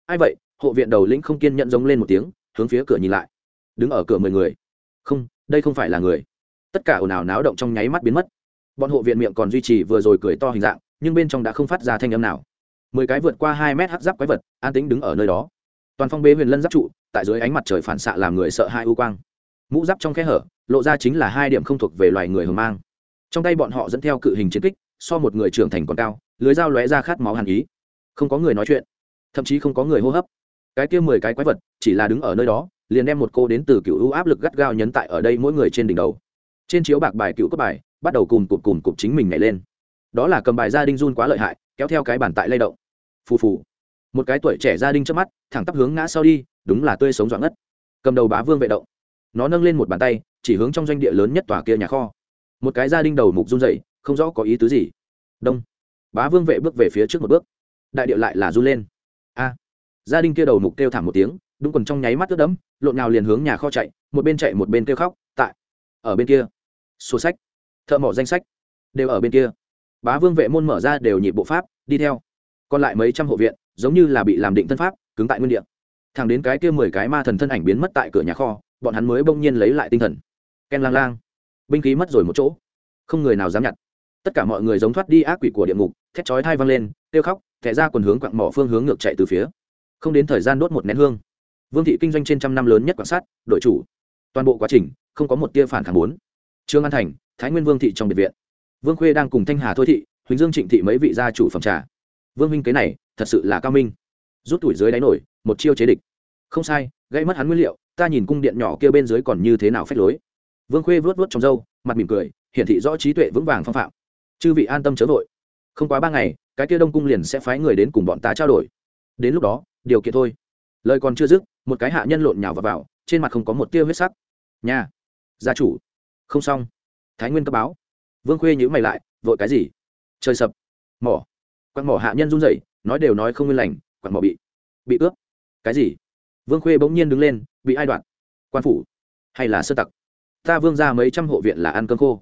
ai vậy? Hộ viện đầu lĩnh không kiên nhẫn giống lên một tiếng, hướng phía cửa nhìn lại. Đứng ở cửa 10 người. Không, đây không phải là người. Tất cả ồn ào náo động trong nháy mắt biến mất. Bọn hộ viện miệng còn duy trì vừa rồi cười to hình dạng, nhưng bên trong đã không phát ra thanh âm nào. 10 cái vượt qua 2 mét hắc giáp quái vật, an tĩnh đứng ở nơi đó. Toàn phong bế huyền lân giáp trụ, tại dưới ánh mặt trời phản xạ làm người sợ hai u quang. Mũ giáp trong khe hở, lộ ra chính là 2 điểm không thuộc về loài người hờ mang. Trong tay bọn họ dẫn theo cự hình chiến kích, so một người trưởng thành còn cao, lưới dao lóe ra khát máu hàn ý. Không có người nói chuyện, thậm chí không có người hô hấp. Cái kia 10 cái quái vật chỉ là đứng ở nơi đó, liền đem một cô đến từ cựu ưu áp lực gắt gao nhấn tại ở đây mỗi người trên đỉnh đầu. Trên chiếu bạc bài cựu cấp bài bắt đầu cùm cụm chính mình nhảy lên. Đó là cầm bài gia đình run quá lợi hại, kéo theo cái bàn tại lay động. Phù phù, một cái tuổi trẻ gia đình trước mắt thẳng tắp hướng ngã sau đi, đúng là tươi sống doạng ngất. Cầm đầu bá vương vệ động, nó nâng lên một bàn tay chỉ hướng trong doanh địa lớn nhất tòa kia nhà kho. Một cái gia đình đầu mục run rẩy, không rõ có ý tứ gì. Đông, bá vương vệ bước về phía trước một bước, đại địa lại là run lên. A, gia đình kia đầu mục kêu thảm một tiếng, đúng quần trong nháy mắt ướt đẫm, lộn nào liền hướng nhà kho chạy, một bên chạy một bên kêu khóc. Tại ở bên kia, sổ sách, thợ mỏ danh sách đều ở bên kia. Bá vương vệ môn mở ra đều nhịp bộ pháp đi theo. Còn lại mấy trăm hộ viện giống như là bị làm định thân pháp, cứng tại nguyên địa. Thẳng đến cái kia 10 cái ma thần thân ảnh biến mất tại cửa nhà kho, bọn hắn mới bỗng nhiên lấy lại tinh thần. Ken lang lang, binh khí mất rồi một chỗ, không người nào dám nhặt. Tất cả mọi người giống thoát đi ác quỷ của địa ngục, thét chói tai vang lên, kêu khóc, thẻ ra quần hướng quặng mỏ phương hướng ngược chạy từ phía. Không đến thời gian đốt một nén hương, Vương thị kinh doanh trên trăm năm lớn nhất quặng sắt, đội chủ. Toàn bộ quá trình không có một tia phản kháng. 4. Trương An Thành, Thái Nguyên Vương thị trong biệt viện. Vương Khuê đang cùng Thanh Hà Thôi thị, Huỳnh Dương Trịnh thị mấy vị gia chủ phẩm trà. Vương huynh kế này thật sự là cao minh, rút tuổi dưới đáy nổi, một chiêu chế địch. Không sai, gây mất hắn nguyên liệu, ta nhìn cung điện nhỏ kia bên dưới còn như thế nào phách lối. Vương Khuê vuốt vuốt trong râu, mặt mỉm cười, hiển thị rõ trí tuệ vững vàng phong phạm. Chư vị an tâm chớ vội, không quá 3 ngày, cái kia Đông cung liền sẽ phái người đến cùng bọn ta trao đổi. Đến lúc đó, điều kiện thôi. Lời còn chưa dứt, một cái hạ nhân lộn nhào vào, trên mặt không có một tia huyết sắc. Nha, gia chủ, không xong. Thái Nguyên cấp báo. Vương Khuê nhíu mày lại, vội cái gì? Trời sập, mỏ. Quặng mỏ hạ nhân run rẩy, nói đều nói không nguyên lành, quặng mỏ bị cướp. Cái gì? Vương Khuê bỗng nhiên đứng lên, bị ai đoạn? Quan phủ hay là sơ tặc? Ta Vương ra mấy trăm hộ viện là ăn cơm khô.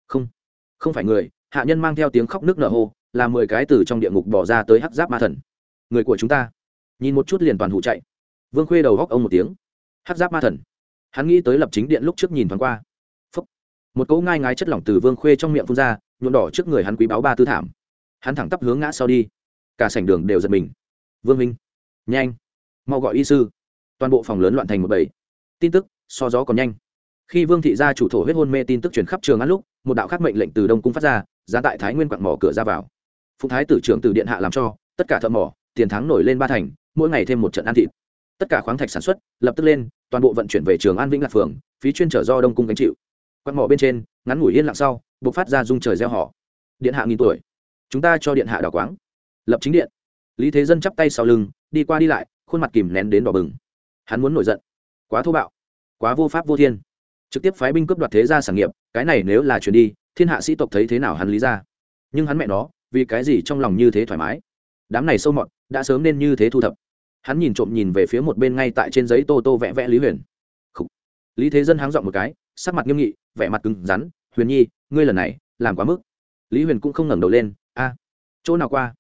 Không phải người. Hạ nhân mang theo tiếng khóc nức nở hô, là 10 cái từ trong địa ngục bỏ ra tới hắc giáp ma thần. Người của chúng ta. Nhìn một chút liền toàn hụ chạy. Vương Khuê đầu góc ông một tiếng. Hắc giáp ma thần. Hắn nghĩ tới Lập Chính Điện lúc trước nhìn thoáng qua. Phúc. Một cỗ ngai ngái chất lỏng từ Vương Khuê trong miệng phun ra, nhuộm đỏ trước người hắn quý báo ba tư thảm. Hắn thẳng tắp hướng ngã sau đi. Cả sảnh đường đều giật mình. Vương minh, nhanh, mau gọi y sư. Toàn bộ phòng lớn loạn thành một bầy. Tin tức so gió còn nhanh. Khi Vương thị gia chủ thổ huyết hôn mê tin tức truyền khắp trường ăn lúc, một đạo khác mệnh lệnh từ Đông cung phát ra, giá tại Thái Nguyên quặng mỏ cửa ra vào. Phụng thái tử trưởng từ điện hạ làm cho tất cả thợ mỏ tiền thắng nổi lên 3 thành, mỗi ngày thêm một trận ăn thịt. Tất cả khoáng thạch sản xuất lập tức lên, toàn bộ vận chuyển về Trường An Vĩnh Lạc phường, phí chuyên trở do Đông cung gánh chịu. Quặng mỏ bên trên ngắn ngủi yên lặng sau, bộc phát ra rung trời reo hò. Điện hạ nghìn tuổi, chúng ta cho điện hạ đào quáng. Lập Chính Điện. Lý Thế Dân chắp tay sau lưng, đi qua đi lại, khuôn mặt kìm nén đến đỏ bừng. Hắn muốn nổi giận, quá thô bạo, quá vô pháp vô thiên, trực tiếp phái binh cướp đoạt thế gia sản nghiệp, cái này nếu là chuyển đi, thiên hạ sĩ tộc thấy thế nào hắn lý ra. Nhưng hắn mẹ nó, vì cái gì trong lòng như thế thoải mái? Đám này sâu mọt, đã sớm nên như thế thu thập. Hắn nhìn trộm nhìn về phía một bên ngay tại trên giấy tô tô vẽ vẽ Lý Huyền. Khủ. Lý Thế Dân háng giọng một cái, sắc mặt nghiêm nghị, vẻ mặt cứng rắn. Huyền Nhi, ngươi lần này làm quá mức. Lý Huyền cũng không ngẩng đầu lên. A, chỗ nào qua?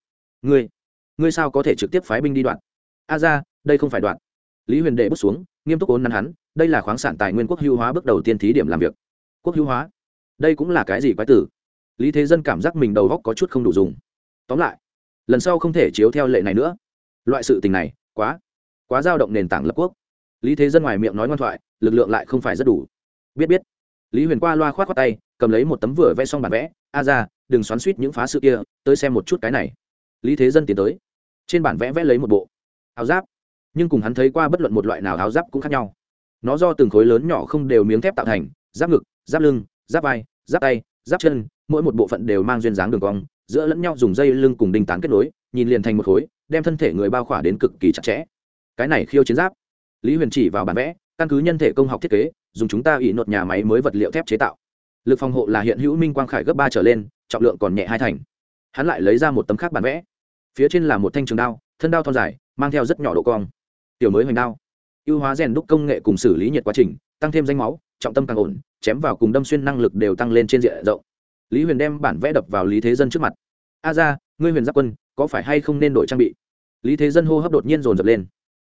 Ngươi sao có thể trực tiếp phái binh đi đoạn? A ra, đây không phải đoạn. Lý Huyền đệ bút xuống, nghiêm túc ôn nắn hắn. Đây là khoáng sản tài nguyên quốc hữu hóa bước đầu tiên thí điểm làm việc. Quốc hữu hóa? Đây cũng là cái gì quái tử? Lý Thế Dân cảm giác mình đầu óc có chút không đủ dùng. Tóm lại, lần sau không thể chiếu theo lệ này nữa. Loại sự tình này quá dao động nền tảng lập quốc. Lý Thế Dân ngoài miệng nói ngoan thoại, lực lượng lại không phải rất đủ. Biết. Lý Huyền qua loa khoát khoát tay, cầm lấy một tấm vừa vẽ xong bản vẽ. A ra, đừng xoắn xuýt những phá sự kia, tới xem một chút cái này. Lý Thế Dân tiến tới, trên bản vẽ vẽ lấy một bộ áo giáp, nhưng cùng hắn thấy qua bất luận một loại nào áo giáp cũng khác nhau. Nó do từng khối lớn nhỏ không đều miếng thép tạo thành, giáp ngực, giáp lưng, giáp vai, giáp tay, giáp chân, mỗi một bộ phận đều mang duyên dáng đường cong, giữa lẫn nhau dùng dây lưng cùng đinh tán kết nối, nhìn liền thành một khối, đem thân thể người bao khỏa đến cực kỳ chặt chẽ. Cái này khiêu chiến giáp. Lý Huyền chỉ vào bản vẽ, căn cứ nhân thể công học thiết kế, dùng chúng ta ỷ nột nhà máy mới vật liệu thép chế tạo. Lực phòng hộ là hiện hữu minh quang khải gấp 3 trở lên, trọng lượng còn nhẹ 2 thành. Hắn lại lấy ra một tấm khác bản vẽ. Phía trên là một thanh trường đao, thân đao thon dài, mang theo rất nhỏ độ cong. Tiểu mới hoành đao. Ưu hóa rèn đúc công nghệ cùng xử lý nhiệt quá trình, tăng thêm danh máu, trọng tâm càng ổn, chém vào cùng đâm xuyên năng lực đều tăng lên trên diện rộng. Lý Huyền đem bản vẽ đập vào Lý Thế Dân trước mặt. A ra, ngươi Huyền Giáp Quân, có phải hay không nên đổi trang bị? Lý Thế Dân hô hấp đột nhiên dồn dập lên.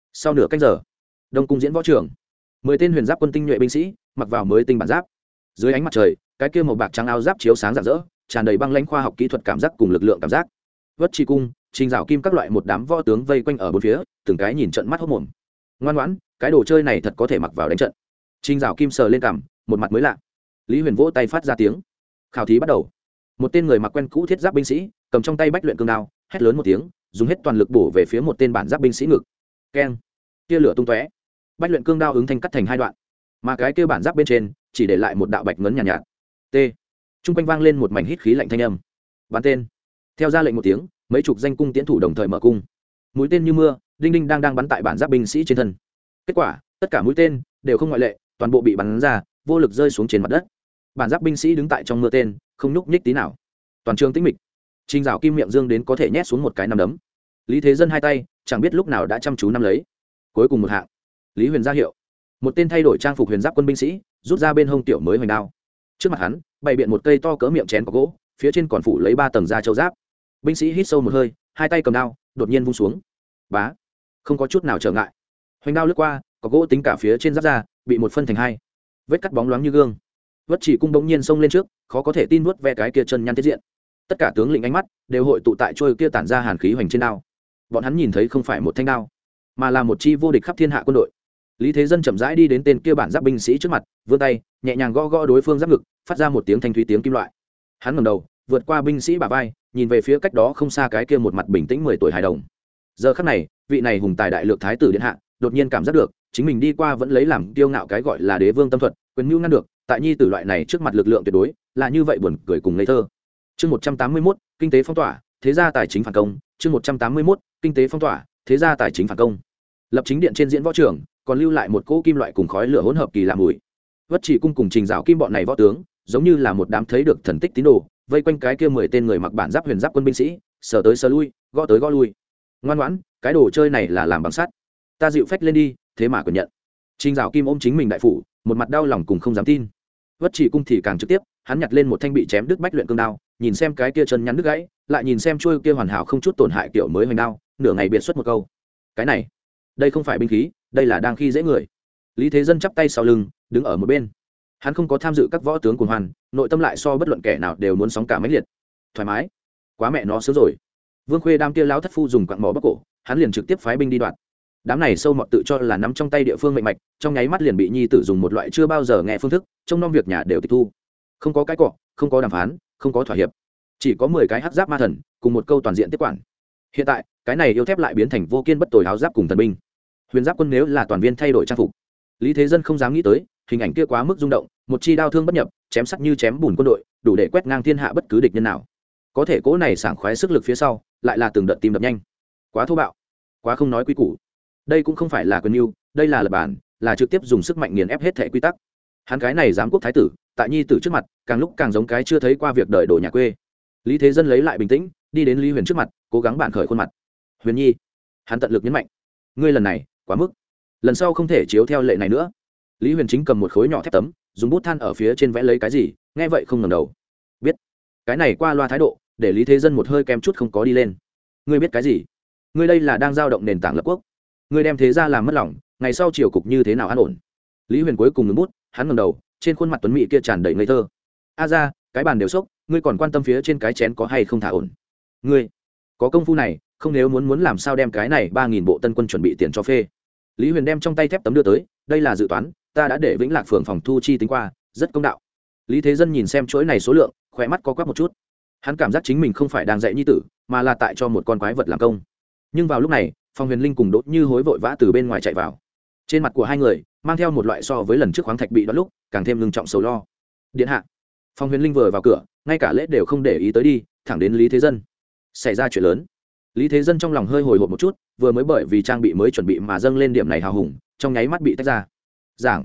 Sau nửa canh giờ, đông cung diễn võ trường, 10 tên huyền giáp quân tinh nhuệ binh sĩ mặc vào mới tinh bản giáp, dưới ánh mặt trời cái kia màu bạc trắng áo giáp chiếu sáng rạng rỡ, tràn đầy băng lãnh khoa học kỹ thuật cảm giác cùng lực lượng cảm giác. Vất Trì cung, Trình Dạo Kim các loại một đám võ tướng vây quanh ở bốn phía, từng cái nhìn trận mắt hốt mồm. Ngoan ngoãn, cái đồ chơi này thật có thể mặc vào đánh trận. Trình Dạo Kim sờ lên cằm, một mặt mới lạ. Lý Huyền vỗ tay phát ra tiếng. Khảo thí bắt đầu. Một tên người mặc quen cũ thiết giáp binh sĩ, cầm trong tay bách luyện cương đao, hét lớn một tiếng, dùng hết toàn lực bổ về phía một tên bản giáp binh sĩ ngực. Keng! Tia lửa tung tóe. Bách luyện cương đao ứng thanh cắt thành hai đoạn, mà cái kia bản giáp bên trên chỉ để lại một đạo bạch ngấn nhàn nhạt. T. Trung quanh vang lên một mảnh hít khí lạnh thanh âm. Bắn tên. Theo ra lệnh một tiếng, mấy chục danh cung tiễn thủ đồng thời mở cung. Mũi tên như mưa, đinh đinh đang bắn tại bản giáp binh sĩ trên thân. Kết quả, tất cả mũi tên đều không ngoại lệ, toàn bộ bị bắn ra, vô lực rơi xuống trên mặt đất. Bản giáp binh sĩ đứng tại trong mưa tên, không nhúc nhích tí nào. Toàn trường tĩnh mịch. Trình Dạo Kim miệng dương đến có thể nhét xuống một cái nắm đấm. Lý Thế Dân hai tay chẳng biết lúc nào đã chăm chú nắm lấy. Cuối cùng một hạng, Lý Huyền ra hiệu, một tên thay đổi trang phục huyền giáp quân binh sĩ rút ra bên hông tiểu mới hoành đao. Trước mặt hắn bày biện một cây to cỡ miệng chén có gỗ, phía trên còn phủ lấy 3 tầng da châu giáp. Binh sĩ hít sâu một hơi, hai tay cầm đao đột nhiên vung xuống. Bá, không có chút nào trở ngại. Hoành đao lướt qua, có gỗ tính cả phía trên giáp da bị một phân thành hai, vết cắt bóng loáng như gương. Vất Chỉ cung bỗng nhiên xông lên trước, khó có thể tin nuốt ve cái kia chân nhăn tiết diện. Tất cả tướng lĩnh ánh mắt đều hội tụ tại trôi kia tản ra hàn khí hoành trên đao. Bọn hắn nhìn thấy không phải một thanh đao, mà là một chi vô địch khắp thiên hạ quân đội. Lý Thế Dân chậm rãi đi đến tên kia bản giáp binh sĩ trước mặt, vươn tay nhẹ nhàng gõ gõ đối phương giáp ngực, phát ra một tiếng thanh thúy tiếng kim loại. Hắn ngẩng đầu, vượt qua binh sĩ bả vai, nhìn về phía cách đó không xa cái kia một mặt bình tĩnh 10 tuổi hài đồng. Giờ khắc này, vị này hùng tài đại lược thái tử điện hạ đột nhiên cảm giác được chính mình đi qua vẫn lấy làm kiêu ngạo cái gọi là đế vương tâm thuật, quyền mưu ngăn được, tại nhi tử loại này trước mặt lực lượng tuyệt đối là như vậy buồn cười cùng ngây thơ. Chương 181, kinh tế phong tỏa, thế gia tài chính phản công. Chương 181, kinh tế phong tỏa, thế gia tài chính phản công. Lập chính điện trên diễn võ trường còn lưu lại một cỗ kim loại cùng khói lửa hỗn hợp kỳ lạ mùi. Vất Chỉ cung cùng Trình Dạo Kim bọn này võ tướng giống như là một đám thấy được thần tích tín đồ, vây quanh cái kia 10 tên người mặc bản giáp huyền giáp quân binh sĩ, sờ tới sờ lui, gõ tới gõ lui. Ngoan ngoãn, cái đồ chơi này là làm bằng sắt, ta dịu phách lên đi, thế mà còn nhận. Trình Dạo Kim ôm chính mình đại phủ, một mặt đau lòng cùng không dám tin. Vất Chỉ cung thì càng trực tiếp, hắn nhặt lên một thanh bị chém đứt bách luyện cương đao, nhìn xem cái kia chân nhắn đứt gãy, lại nhìn xem chuôi kia hoàn hảo không chút tổn hại kiểu mới hoành đao, nửa ngày biệt xuất một câu: cái này, đây không phải binh khí, đây là đang khi dễ người. Lý Thế Dân chắp tay sau lưng, đứng ở một bên. Hắn không có tham dự các võ tướng cuồng hoan, nội tâm lại so bất luận kẻ nào đều muốn sóng cả mãnh liệt. Thoải mái, quá mẹ nó sướng rồi. Vương Khuê đam kia lão thất phu dùng quặng mỏ bóc cổ, hắn liền trực tiếp phái binh đi đoạt. Đám này sâu mọt tự cho là nắm trong tay địa phương mệnh mạch, trong nháy mắt liền bị nhi tử dùng một loại chưa bao giờ nghe phương thức, trong nom việc nhà đều tịch thu. Không có cái cọ, không có đàm phán, không có thỏa hiệp, chỉ có 10 cái hắc giáp ma thần cùng một câu toàn diện tiếp quản. Hiện tại, cái này yêu thép lại biến thành vô kiên bất tồi áo giáp cùng thần binh. Huyền giáp quân nếu là toàn viên thay đổi trang phục, Lý Thế Dân không dám nghĩ tới, hình ảnh kia quá mức rung động, một chi đao thương bất nhập, chém sắc như chém bùn quân đội, đủ để quét ngang thiên hạ bất cứ địch nhân nào. Có thể cỗ này sảng khoái sức lực phía sau, lại là từng đợt tim đập nhanh. Quá thô bạo, quá không nói quy củ. Đây cũng không phải là quyền mưu, đây là lập bản, là trực tiếp dùng sức mạnh nghiền ép hết thể quy tắc. Hắn cái này giám quốc thái tử, tại nhi tử trước mặt, càng lúc càng giống cái chưa thấy qua việc đời đổ nhà quê. Lý Thế Dân lấy lại bình tĩnh, đi đến Lý Huyền trước mặt, cố gắng bạn khởi khuôn mặt. Huyền nhi, hắn tận lực nhấn mạnh, ngươi lần này quá mức, lần sau không thể chiếu theo lệ này nữa. Lý Huyền chính cầm một khối nhỏ thép tấm, dùng bút than ở phía trên vẽ lấy cái gì, nghe vậy không ngẩng đầu. Biết. Cái này qua loa thái độ, để Lý Thế Dân một hơi kem chút không có đi lên. Ngươi biết cái gì? Ngươi đây là đang giao động nền tảng lập quốc. Ngươi đem thế gia làm mất lòng, ngày sau triều cục như thế nào an ổn? Lý Huyền cuối cùng ngừng bút, hắn ngẩng đầu, trên khuôn mặt tuấn mỹ kia tràn đầy ngây thơ. A gia, cái bàn đều sốc, ngươi còn quan tâm phía trên cái chén có hay không thả ổn? Ngươi có công phu này, không nếu muốn làm sao đem cái này 3000 bộ tân quân chuẩn bị tiền cho phê. Lý Huyền đem trong tay thép tấm đưa tới, đây là dự toán, ta đã để Vĩnh Lạc phường phòng thu chi tính qua, rất công đạo. Lý Thế Dân nhìn xem chuỗi này số lượng, khóe mắt có quắc một chút. Hắn cảm giác chính mình không phải đang dạy nhi tử, mà là tại cho một con quái vật làm công. Nhưng vào lúc này, Phong Huyền Linh cùng Đỗ Như Hối vội vã từ bên ngoài chạy vào. Trên mặt của hai người mang theo một loại so với lần trước khoáng thạch bị đoạt lúc càng thêm ngưng trọng sầu lo. Điện hạ. Phong Huyền Linh vừa vào cửa, ngay cả lễ đều không để ý tới đi, thẳng đến Lý Thế Dân. Xảy ra chuyện lớn. Lý Thế Dân trong lòng hơi hồi hộp một chút, vừa mới bởi vì trang bị mới chuẩn bị mà dâng lên điểm này hào hùng, trong nháy mắt bị tách ra. Giảng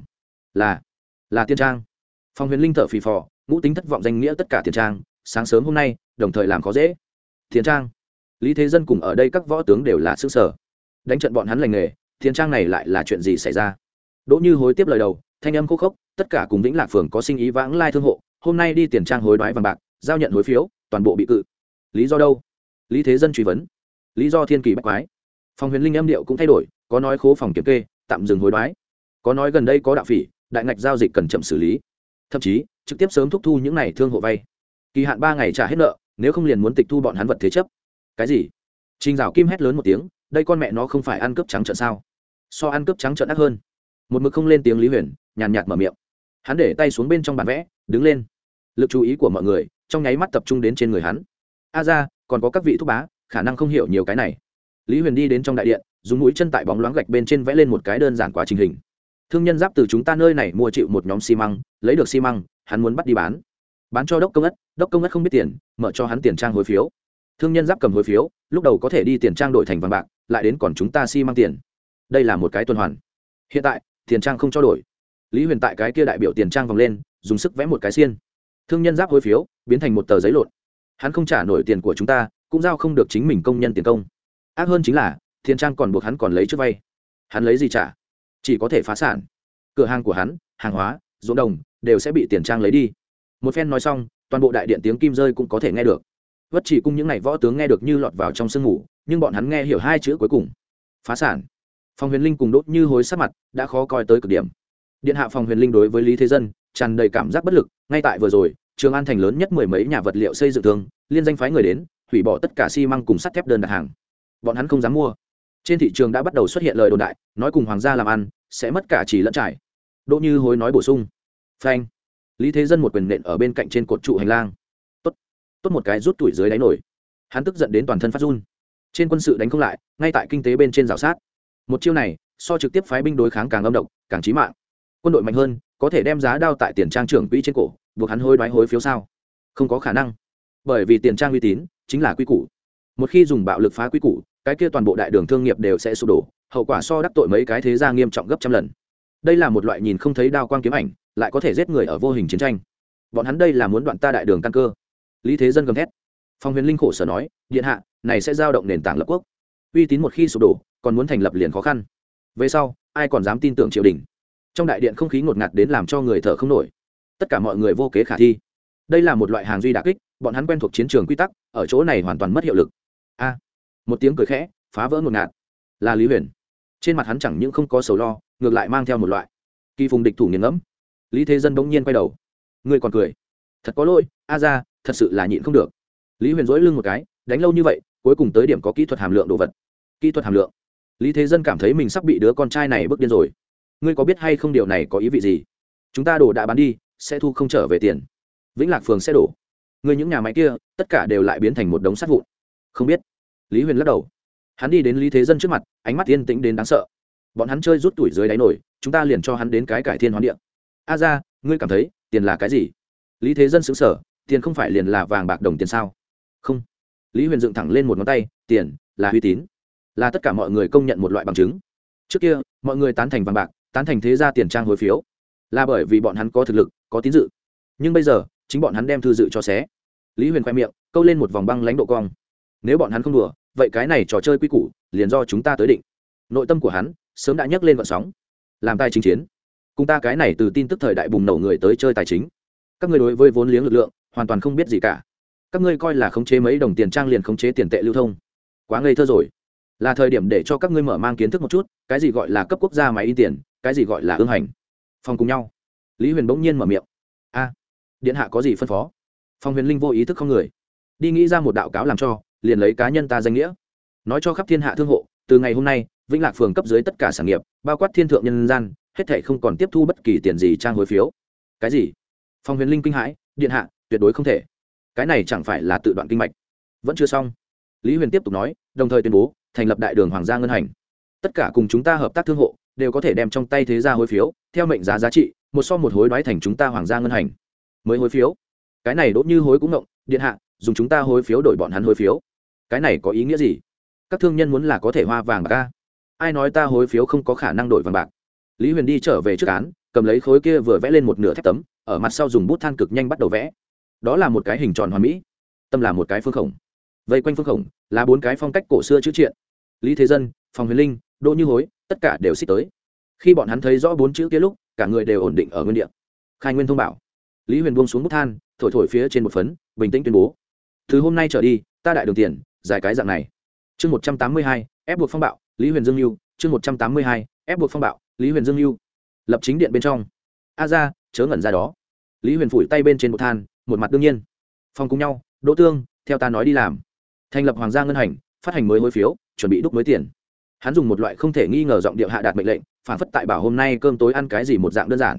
là tiên trang. Phong Huyền Linh thở phì phò, ngũ tính thất vọng danh nghĩa tất cả tiền trang, sáng sớm hôm nay đồng thời làm khó dễ. Tiền trang. Lý Thế Dân cùng ở đây các võ tướng đều là xứ sở. Đánh trận bọn hắn lành nghề, tiền trang này lại là chuyện gì xảy ra? Đỗ Như Hối tiếp lời đầu, thanh âm khô khốc, tất cả cùng Vĩnh Lạc phường có sinh ý vãng lai thương hộ, hôm nay đi tiền trang hối đoái vàng bạc, giao nhận hối phiếu, toàn bộ bị cự. Lý do đâu? Lý Thế Dân truy vấn. Lý do thiên kỳ bách quái. Phòng huyền linh âm điệu cũng thay đổi, có nói khố phòng kiểm kê tạm dừng hối đoái, có nói gần đây có đạo phỉ đại ngạch giao dịch cần chậm xử lý, thậm chí trực tiếp sớm thúc thu những này thương hộ vay, kỳ hạn 3 ngày trả hết nợ, nếu không liền muốn tịch thu bọn hắn vật thế chấp. Cái gì? Trình Dạo Kim hét lớn một tiếng, đây con mẹ nó không phải ăn cướp trắng trợn sao? So ăn cướp trắng trợn ác hơn. Một mực không lên tiếng Lý Huyền nhàn nhạt mở miệng, hắn để tay xuống bên trong bản vẽ, đứng lên. Lực chú ý của mọi người trong nháy mắt tập trung đến trên người hắn. A ra, còn có các vị thúc bá khả năng không hiểu nhiều cái này. Lý Huyền đi đến trong đại điện, dùng mũi chân tại bóng loáng gạch bên trên vẽ lên một cái đơn giản quá trình hình. Thương nhân giáp từ chúng ta nơi này mua chịu một nhóm xi măng, lấy được xi măng hắn muốn bắt đi bán cho đốc công ất không biết tiền, mở cho hắn tiền trang hối phiếu. Thương nhân giáp cầm hối phiếu, lúc đầu có thể đi tiền trang đổi thành vàng bạc, lại đến còn chúng ta xi măng tiền. Đây là một cái tuần hoàn. Hiện tại tiền trang không cho đổi. Lý Huyền tại cái kia đại biểu tiền trang vòng lên, dùng sức vẽ một cái xiên. Thương nhân giáp hối phiếu biến thành một tờ giấy lộn. Hắn không trả nổi tiền của chúng ta, cũng giao không được chính mình công nhân tiền công. Ác hơn chính là tiền trang còn buộc hắn còn lấy trước vay. Hắn lấy gì trả? Chỉ có thể phá sản. Cửa hàng của hắn, hàng hóa, ruộng đồng đều sẽ bị tiền trang lấy đi. Một phen nói xong, toàn bộ đại điện tiếng kim rơi cũng có thể nghe được. Vất Chỉ Cung những này võ tướng nghe được như lọt vào trong sương ngủ, nhưng bọn hắn nghe hiểu hai chữ cuối cùng: phá sản. Phòng Huyền Linh cùng Đốt Như Hối sắc mặt đã khó coi tới cực điểm. Điện hạ Phòng Huyền Linh đối với Lý Thế Dân tràn đầy cảm giác bất lực. Ngay tại vừa rồi, Trường An thành lớn nhất 10 mấy nhà vật liệu xây dựng thương liên danh phái người đến hủy bỏ tất cả xi măng cùng sắt thép đơn đặt hàng. Bọn hắn không dám mua. Trên thị trường đã bắt đầu xuất hiện lời đồn đại, nói cùng hoàng gia làm ăn sẽ mất cả chỉ lẫn trải. Đỗ Như Hối nói bổ sung. Phanh. Lý Thế Dân một quyền nện ở bên cạnh trên cột trụ hành lang. Tốt một cái rút tuổi dưới đáy nổi. Hắn tức giận đến toàn thân phát run. Trên quân sự đánh không lại, ngay tại kinh tế bên trên rào sát. Một chiêu này so trực tiếp phái binh đối kháng càng âm độc, càng chí mạng. Quân đội mạnh hơn, có thể đem giá đao tại tiền trang trưởng quỹ trên cổ, buộc hắn hối đoái hối phiếu sao? Không có khả năng. Bởi vì tiền trang uy tín chính là quy củ. Một khi dùng bạo lực phá quy củ, cái kia toàn bộ đại đường thương nghiệp đều sẽ sụp đổ, hậu quả so đắc tội mấy cái thế gia nghiêm trọng gấp trăm lần. Đây là một loại nhìn không thấy đao quang kiếm ảnh, lại có thể giết người ở vô hình chiến tranh. Bọn hắn đây là muốn đoạn ta đại đường căn cơ. Lý Thế Dân gầm thét. Phong Huyền Linh khổ sở nói, điện hạ, này sẽ giao động nền tảng lập quốc. Uy tín một khi sụp đổ, còn muốn thành lập liền khó khăn. Về sau, ai còn dám tin tưởng triều đình? Trong đại điện không khí ngột ngạt đến làm cho người thở không nổi. Tất cả mọi người vô kế khả thi. Đây là một loại hàng duy đả kích, bọn hắn quen thuộc chiến trường quy tắc, ở chỗ này hoàn toàn mất hiệu lực. A, một tiếng cười khẽ phá vỡ ngột ngạt. Là Lý Huyền. Trên mặt hắn chẳng những không có sầu lo, ngược lại mang theo một loại kỳ phùng địch thủ nghiền ngẫm. Lý Thế Dân bỗng nhiên quay đầu. Ngươi còn cười? Thật có lỗi, a ra, thật sự là nhịn không được. Lý Huyền dỗi lưng một cái, đánh lâu như vậy, cuối cùng tới điểm có kỹ thuật hàm lượng đồ vật. Kỹ thuật hàm lượng? Lý Thế Dân cảm thấy mình sắp bị đứa con trai này bức điên rồi. Ngươi có biết hay không điều này có ý vị gì? Chúng ta đồ đã bán đi, sẽ thu không trở về tiền. Vĩnh Lạc phường sẽ đổ. Ngươi những nhà máy kia, tất cả đều lại biến thành một đống sắt vụn. Không biết. Lý Huyền lắc đầu. Hắn đi đến Lý Thế Dân trước mặt, ánh mắt yên tĩnh đến đáng sợ. Bọn hắn chơi rút tuổi dưới đáy nổi, chúng ta liền cho hắn đến cái cải thiên hoán địa. A ra, ngươi cảm thấy tiền là cái gì? Lý Thế Dân sững sờ, tiền không phải liền là vàng bạc đồng tiền sao? Không. Lý Huyền dựng thẳng lên một ngón tay, tiền là uy tín, là tất cả mọi người công nhận một loại bằng chứng. Trước kia, mọi người tán thành vàng bạc, tán thành thế gia tiền trang hối phiếu, là bởi vì bọn hắn có thực lực, có tín dự. Nhưng bây giờ, chính bọn hắn đem thư dự cho xé. Lý Huyền khoe miệng, câu lên một vòng băng lãnh độ cong. Nếu bọn hắn không đùa, vậy cái này trò chơi quy củ, liền do chúng ta tới định. Nội tâm của hắn sớm đã nhấc lên vận sóng. Làm tài chính chiến, cùng ta cái này từ tin tức thời đại bùng nổ người tới chơi tài chính. Các ngươi đối với vốn liếng lực lượng hoàn toàn không biết gì cả. Các ngươi coi là khống chế mấy đồng tiền trang liền khống chế tiền tệ lưu thông, quá ngây thơ rồi. Là thời điểm để cho các ngươi mở mang kiến thức một chút, cái gì gọi là cấp quốc gia máy in tiền, cái gì gọi là ương hành. Phòng cùng nhau. Lý Huyền bỗng nhiên mở miệng. A, điện hạ có gì phân phó? Phong Huyền Linh vô ý thức không người, đi nghĩ ra một đạo cáo làm cho, liền lấy cá nhân ta danh nghĩa, nói cho khắp thiên hạ thương hộ, từ ngày hôm nay, Vĩnh Lạc phường cấp dưới tất cả sản nghiệp, bao quát thiên thượng nhân gian, hết thảy không còn tiếp thu bất kỳ tiền gì trang hối phiếu. Cái gì? Phong Huyền Linh kinh hãi, điện hạ, tuyệt đối không thể. Cái này chẳng phải là tự đoạn kinh mạch? Vẫn chưa xong. Lý Huyền tiếp tục nói, đồng thời tuyên bố thành lập đại đường hoàng gia ngân hành, tất cả cùng chúng ta hợp tác thương hộ đều có thể đem trong tay thế gia hối phiếu theo mệnh giá giá trị một so một hối đoái thành chúng ta hoàng gia ngân hành mới hối phiếu. Cái này Đỗ Như Hối cũng ngộng, điện hạ, dùng chúng ta hối phiếu đổi bọn hắn hối phiếu, cái này có ý nghĩa gì? Các thương nhân muốn là có thể hoa vàng bạc a, ai nói ta hối phiếu không có khả năng đổi vàng bạc? Lý Huyền đi trở về trước án, cầm lấy khối kia vừa vẽ lên một nửa thép tấm, ở mặt sau dùng bút than cực nhanh bắt đầu vẽ. Đó là một cái hình tròn hoàn mỹ, tâm là một cái phương khổng, vây quanh phương khổng là 4 cái phong cách cổ xưa chữ triện. Lý Thế Dân, Phong Huyền Linh, Đỗ Như Hối, tất cả đều xích tới. Khi bọn hắn thấy rõ 4 chữ kia lúc, cả người đều ổn định ở nguyên địa. Khai nguyên thông bảo. Lý Huyền buông xuống bút than, thổi thổi phía trên một phấn, bình tĩnh tuyên bố: từ hôm nay trở đi, ta đại đường tiền dài cái dạng này. Chương 182, ép buộc phong bạo, Lý Huyền Dương Lưu, chương 182, ép buộc phong bạo, Lý Huyền Dương Lưu. Lập chính điện bên trong. A ra, chớ ngẩn ra đó. Lý Huyền phủi tay bên trên bột than, một mặt đương nhiên. Phong cùng nhau, Đỗ Tương, theo ta nói đi làm. Thành lập Hoàng gia ngân hành, phát hành mới hối phiếu, chuẩn bị đúc mới tiền. Hắn dùng một loại không thể nghi ngờ giọng điệu hạ đạt mệnh lệnh, phản phất tại bảo hôm nay cơm tối ăn cái gì một dạng đơn giản.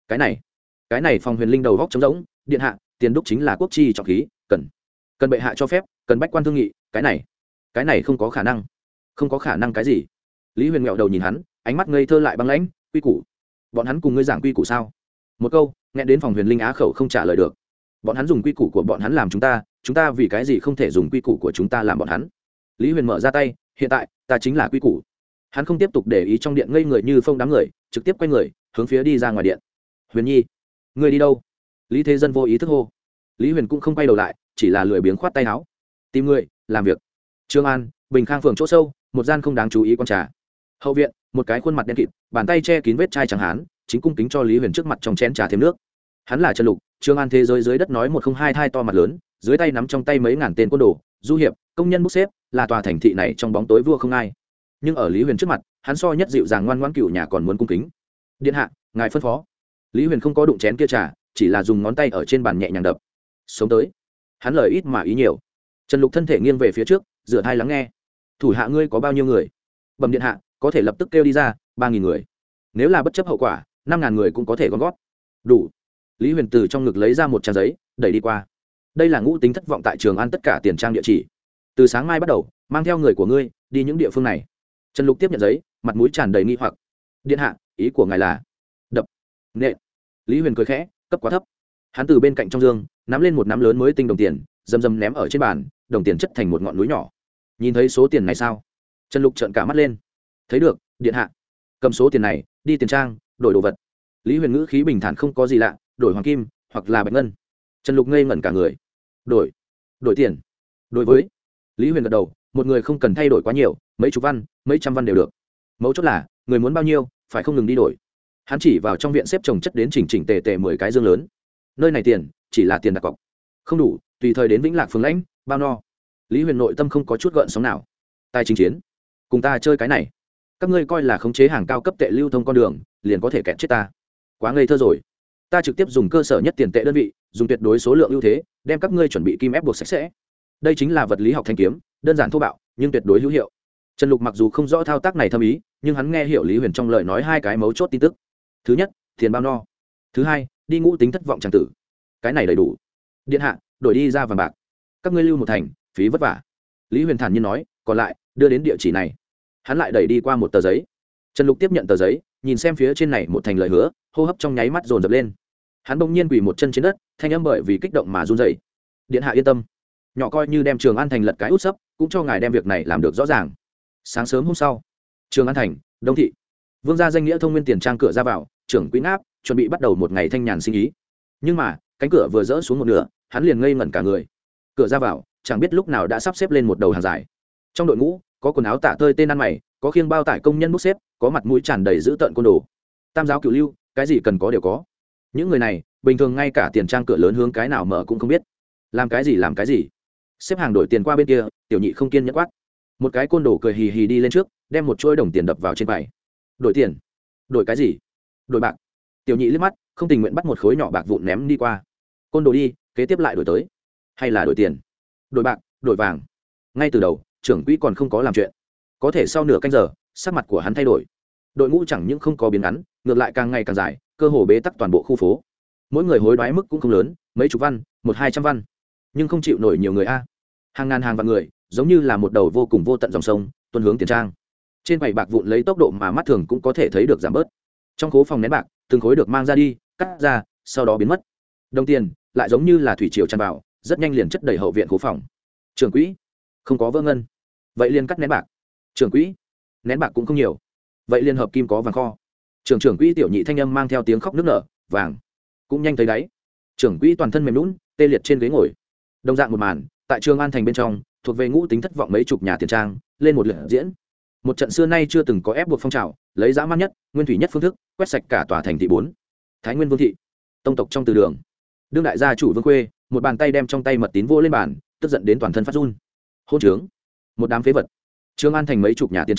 Cái này Phong Huyền Linh đầu góc trống rỗng, điện hạ, tiền đúc chính là quốc chi trọng khí, cần bệ hạ cho phép, cần bách quan thương nghị, cái này không có khả năng. Không có khả năng cái gì? Lý Huyền ngẹo đầu nhìn hắn, ánh mắt ngây thơ lại băng lãnh. Quy củ? Bọn hắn cùng ngươi giảng quy củ sao? Một câu nghe đến Phòng Huyền Linh á khẩu không trả lời được. Bọn hắn dùng quy củ của bọn hắn làm chúng ta vì cái gì không thể dùng quy củ của chúng ta làm bọn hắn? Lý Huyền mở ra tay, hiện tại ta chính là quy củ. Hắn không tiếp tục để ý trong điện ngây người như phong đám người, trực tiếp quay người hướng phía đi ra ngoài điện. Huyền Nhi, ngươi đi đâu? Lý Thế Dân vô ý thức hô. Lý Huyền cũng không quay đầu lại, chỉ là lười biếng khoát tay áo. Tìm người làm việc. Trương An, Bình Khang phường chỗ sâu, một gian không đáng chú ý con trà. Hậu viện, một cái khuôn mặt đen kịt, bàn tay che kín vết chai trắng hán, chính cung kính cho Lý Huyền trước mặt trong chén trà thêm nước. Hắn là Trần Lục, Trương An thế giới dưới đất nói 102 thai to mặt lớn, dưới tay nắm trong tay mấy ngàn tên quân đồ, du hiệp, công nhân bốc xếp, là tòa thành thị này trong bóng tối vua không ai. Nhưng ở Lý Huyền trước mặt, hắn so nhất dịu dàng ngoan ngoãn cựu nhà còn muốn cung kính. Điện hạ, ngài phân phó. Lý Huyền không có đụng chén kia trà, chỉ là dùng ngón tay ở trên bàn nhẹ nhàng đập. Sống tới. Hắn lời ít mà ý nhiều. Trần Lục thân thể nghiêng về phía trước, rửa thai lắng nghe. Thủ hạ ngươi có bao nhiêu người? Bẩm điện hạ, có thể lập tức kêu đi ra 3.000 người. Nếu là bất chấp hậu quả, 5.000 người cũng có thể gom gót. Đủ. Lý Huyền từ trong ngực lấy ra một trang giấy, đẩy đi qua. Đây là Ngũ Tính thất vọng tại Trường An tất cả tiền trang địa chỉ. Từ sáng mai bắt đầu, mang theo người của ngươi đi những địa phương này. Trần Lục tiếp nhận giấy, mặt mũi tràn đầy nghi hoặc. Điện hạ, ý của ngài là đập nện? Lý Huyền cười khẽ, cấp quá thấp. Hắn từ bên cạnh trong dương nắm lên một nắm lớn mới tinh đồng tiền, rầm rầm ném ở trên bàn, đồng tiền chất thành một ngọn núi nhỏ. Nhìn thấy số tiền này sao? Trần Lục trợn cả mắt lên. Thấy được, điện hạ. Cầm số tiền này đi tiền trang đổi đồ vật. Lý Huyền ngữ khí bình thản không có gì lạ, đổi hoàng kim hoặc là bạch ngân. Trần Lục ngây ngẩn cả người. Đổi tiền? Đối với Lý Huyền gật đầu, một người không cần thay đổi quá nhiều, mấy chục văn, mấy trăm văn đều được. Mấu chốt là người muốn bao nhiêu phải không ngừng đi đổi. Hắn chỉ vào trong viện xếp chồng chất đến chỉnh tề tề 10 cái dương lớn. Nơi này tiền chỉ là tiền đặt cọc, không đủ tùy thời đến Vĩnh Lạc phường lãnh bao no. Lý Huyền nội tâm không có chút gợn sóng nào. Tài chính chiến, cùng ta chơi cái này? Các ngươi coi là khống chế hàng cao cấp tệ lưu thông con đường liền có thể kẹt chết ta? Quá ngây thơ rồi. Ta trực tiếp dùng cơ sở nhất tiền tệ đơn vị, dùng tuyệt đối số lượng ưu thế, đem các ngươi chuẩn bị kim ép buộc sạch sẽ. Đây chính là vật lý học thanh kiếm, đơn giản thô bạo nhưng tuyệt đối hữu hiệu. Trần Lục mặc dù không rõ thao tác này thâm ý, nhưng hắn nghe hiểu Lý Huyền trong lời nói hai cái mấu chốt tin tức. Thứ nhất, tiền bao no. Thứ hai, đi Ngũ Tính thất vọng chẳng tử. Cái này đầy đủ. Điện hạ, đổi đi ra vàng bạc. Các ngươi lưu một thành, phí vất vả. Lý Huyền thản nhiên nói, còn lại đưa đến địa chỉ này. Hắn lại đẩy đi qua một tờ giấy. Trần Lục tiếp nhận tờ giấy, nhìn xem phía trên này một thành lời hứa, hô hấp trong nháy mắt dồn dập lên. Hắn bỗng nhiên quỳ một chân trên đất, thanh âm bởi vì kích động mà run rẩy. Điện hạ yên tâm, nhỏ coi như đem Trường An thành lật cái út sấp, cũng cho ngài đem việc này làm được rõ ràng. Sáng sớm hôm sau, Trường An thành, Đông thị. Vương gia danh nghĩa thông nguyên tiền trang cửa ra vào, trưởng quỹ ngáp, chuẩn bị bắt đầu một ngày thanh nhàn sinh ý. Nhưng mà, cánh cửa vừa dỡ xuống một nửa, hắn liền ngây ngẩn cả người. Cửa ra vào, chẳng biết lúc nào đã sắp xếp lên một đầu hàng dài. Trong đội ngũ, có quần áo tả tơi tên ăn mày, có khiêng bao tải công nhân bốc xếp, có mặt mũi tràn đầy dữ tợn côn đồ. Tam giáo cửu lưu, cái gì cần có đều có. Những người này, bình thường ngay cả tiền trang cửa lớn hướng cái nào mở cũng không biết. Làm cái gì? Xếp hàng đổi tiền qua bên kia, tiểu nhị không kiên nhẫn quát. Một cái côn đồ cười hì hì đi lên trước, đem một chuỗi đồng tiền đập vào trên bài. Đổi tiền? Đổi cái gì? Đổi bạc. Tiểu nhị liếc mắt, không tình nguyện bắt một khối nhỏ bạc vụn ném đi qua. Côn đồ đi, kế tiếp lại đổi tới. Hay là đổi tiền? Đổi bạc, đổi vàng. Ngay từ đầu, trưởng quỹ còn không có làm chuyện. Có thể sau nửa canh giờ, sắc mặt của hắn thay đổi. Đội ngũ chẳng những không có biến ngắn, ngược lại càng ngày càng dài, cơ hồ bế tắc toàn bộ khu phố. Mỗi người hối đoái mức cũng không lớn, mấy chục văn, 100-200 văn, nhưng không chịu nổi nhiều người a. Hàng ngàn hàng vạn người, giống như là một đầu vô cùng vô tận dòng sông, tuôn hướng tiền trang. Trên bảy bạc vụn lấy tốc độ mà mắt thường cũng có thể thấy được giảm bớt. Trong khố phòng nén bạc, từng khối được mang ra đi, cắt ra, sau đó biến mất. Đồng tiền lại giống như là thủy triều tràn vào, rất nhanh liền chất đầy hậu viện khố phòng. Trưởng quỹ, không có vỡ ngân, vậy liền cắt nén bạc. Trưởng quỹ, nén bạc cũng không nhiều, vậy liên hợp kim có vàng kho. Trưởng quỹ tiểu nhị thanh âm mang theo tiếng khóc nức nở, vàng cũng nhanh thấy đáy. Trưởng quỹ toàn thân mềm nhũn, tê liệt trên ghế ngồi. Đồng dạng một màn, tại Trường An thành bên trong, thuộc về Ngũ Tính thất vọng mấy chục nhà tiền trang, lên một lượt diễn. Một trận xưa nay chưa từng có ép buộc phong trào, lấy dã man nhất, nguyên thủy nhất phương thức, quét sạch cả tòa thành thị 4. Thái Nguyên Vương thị, tông tộc trong từ đường. Đương đại gia chủ Vương Khuê, một bàn tay đem trong tay mật tín vô lên bàn, tức giận đến toàn thân phát run. Hôn trướng, một đám phế vật. Trường An thành mấy chục nhà tiền trang,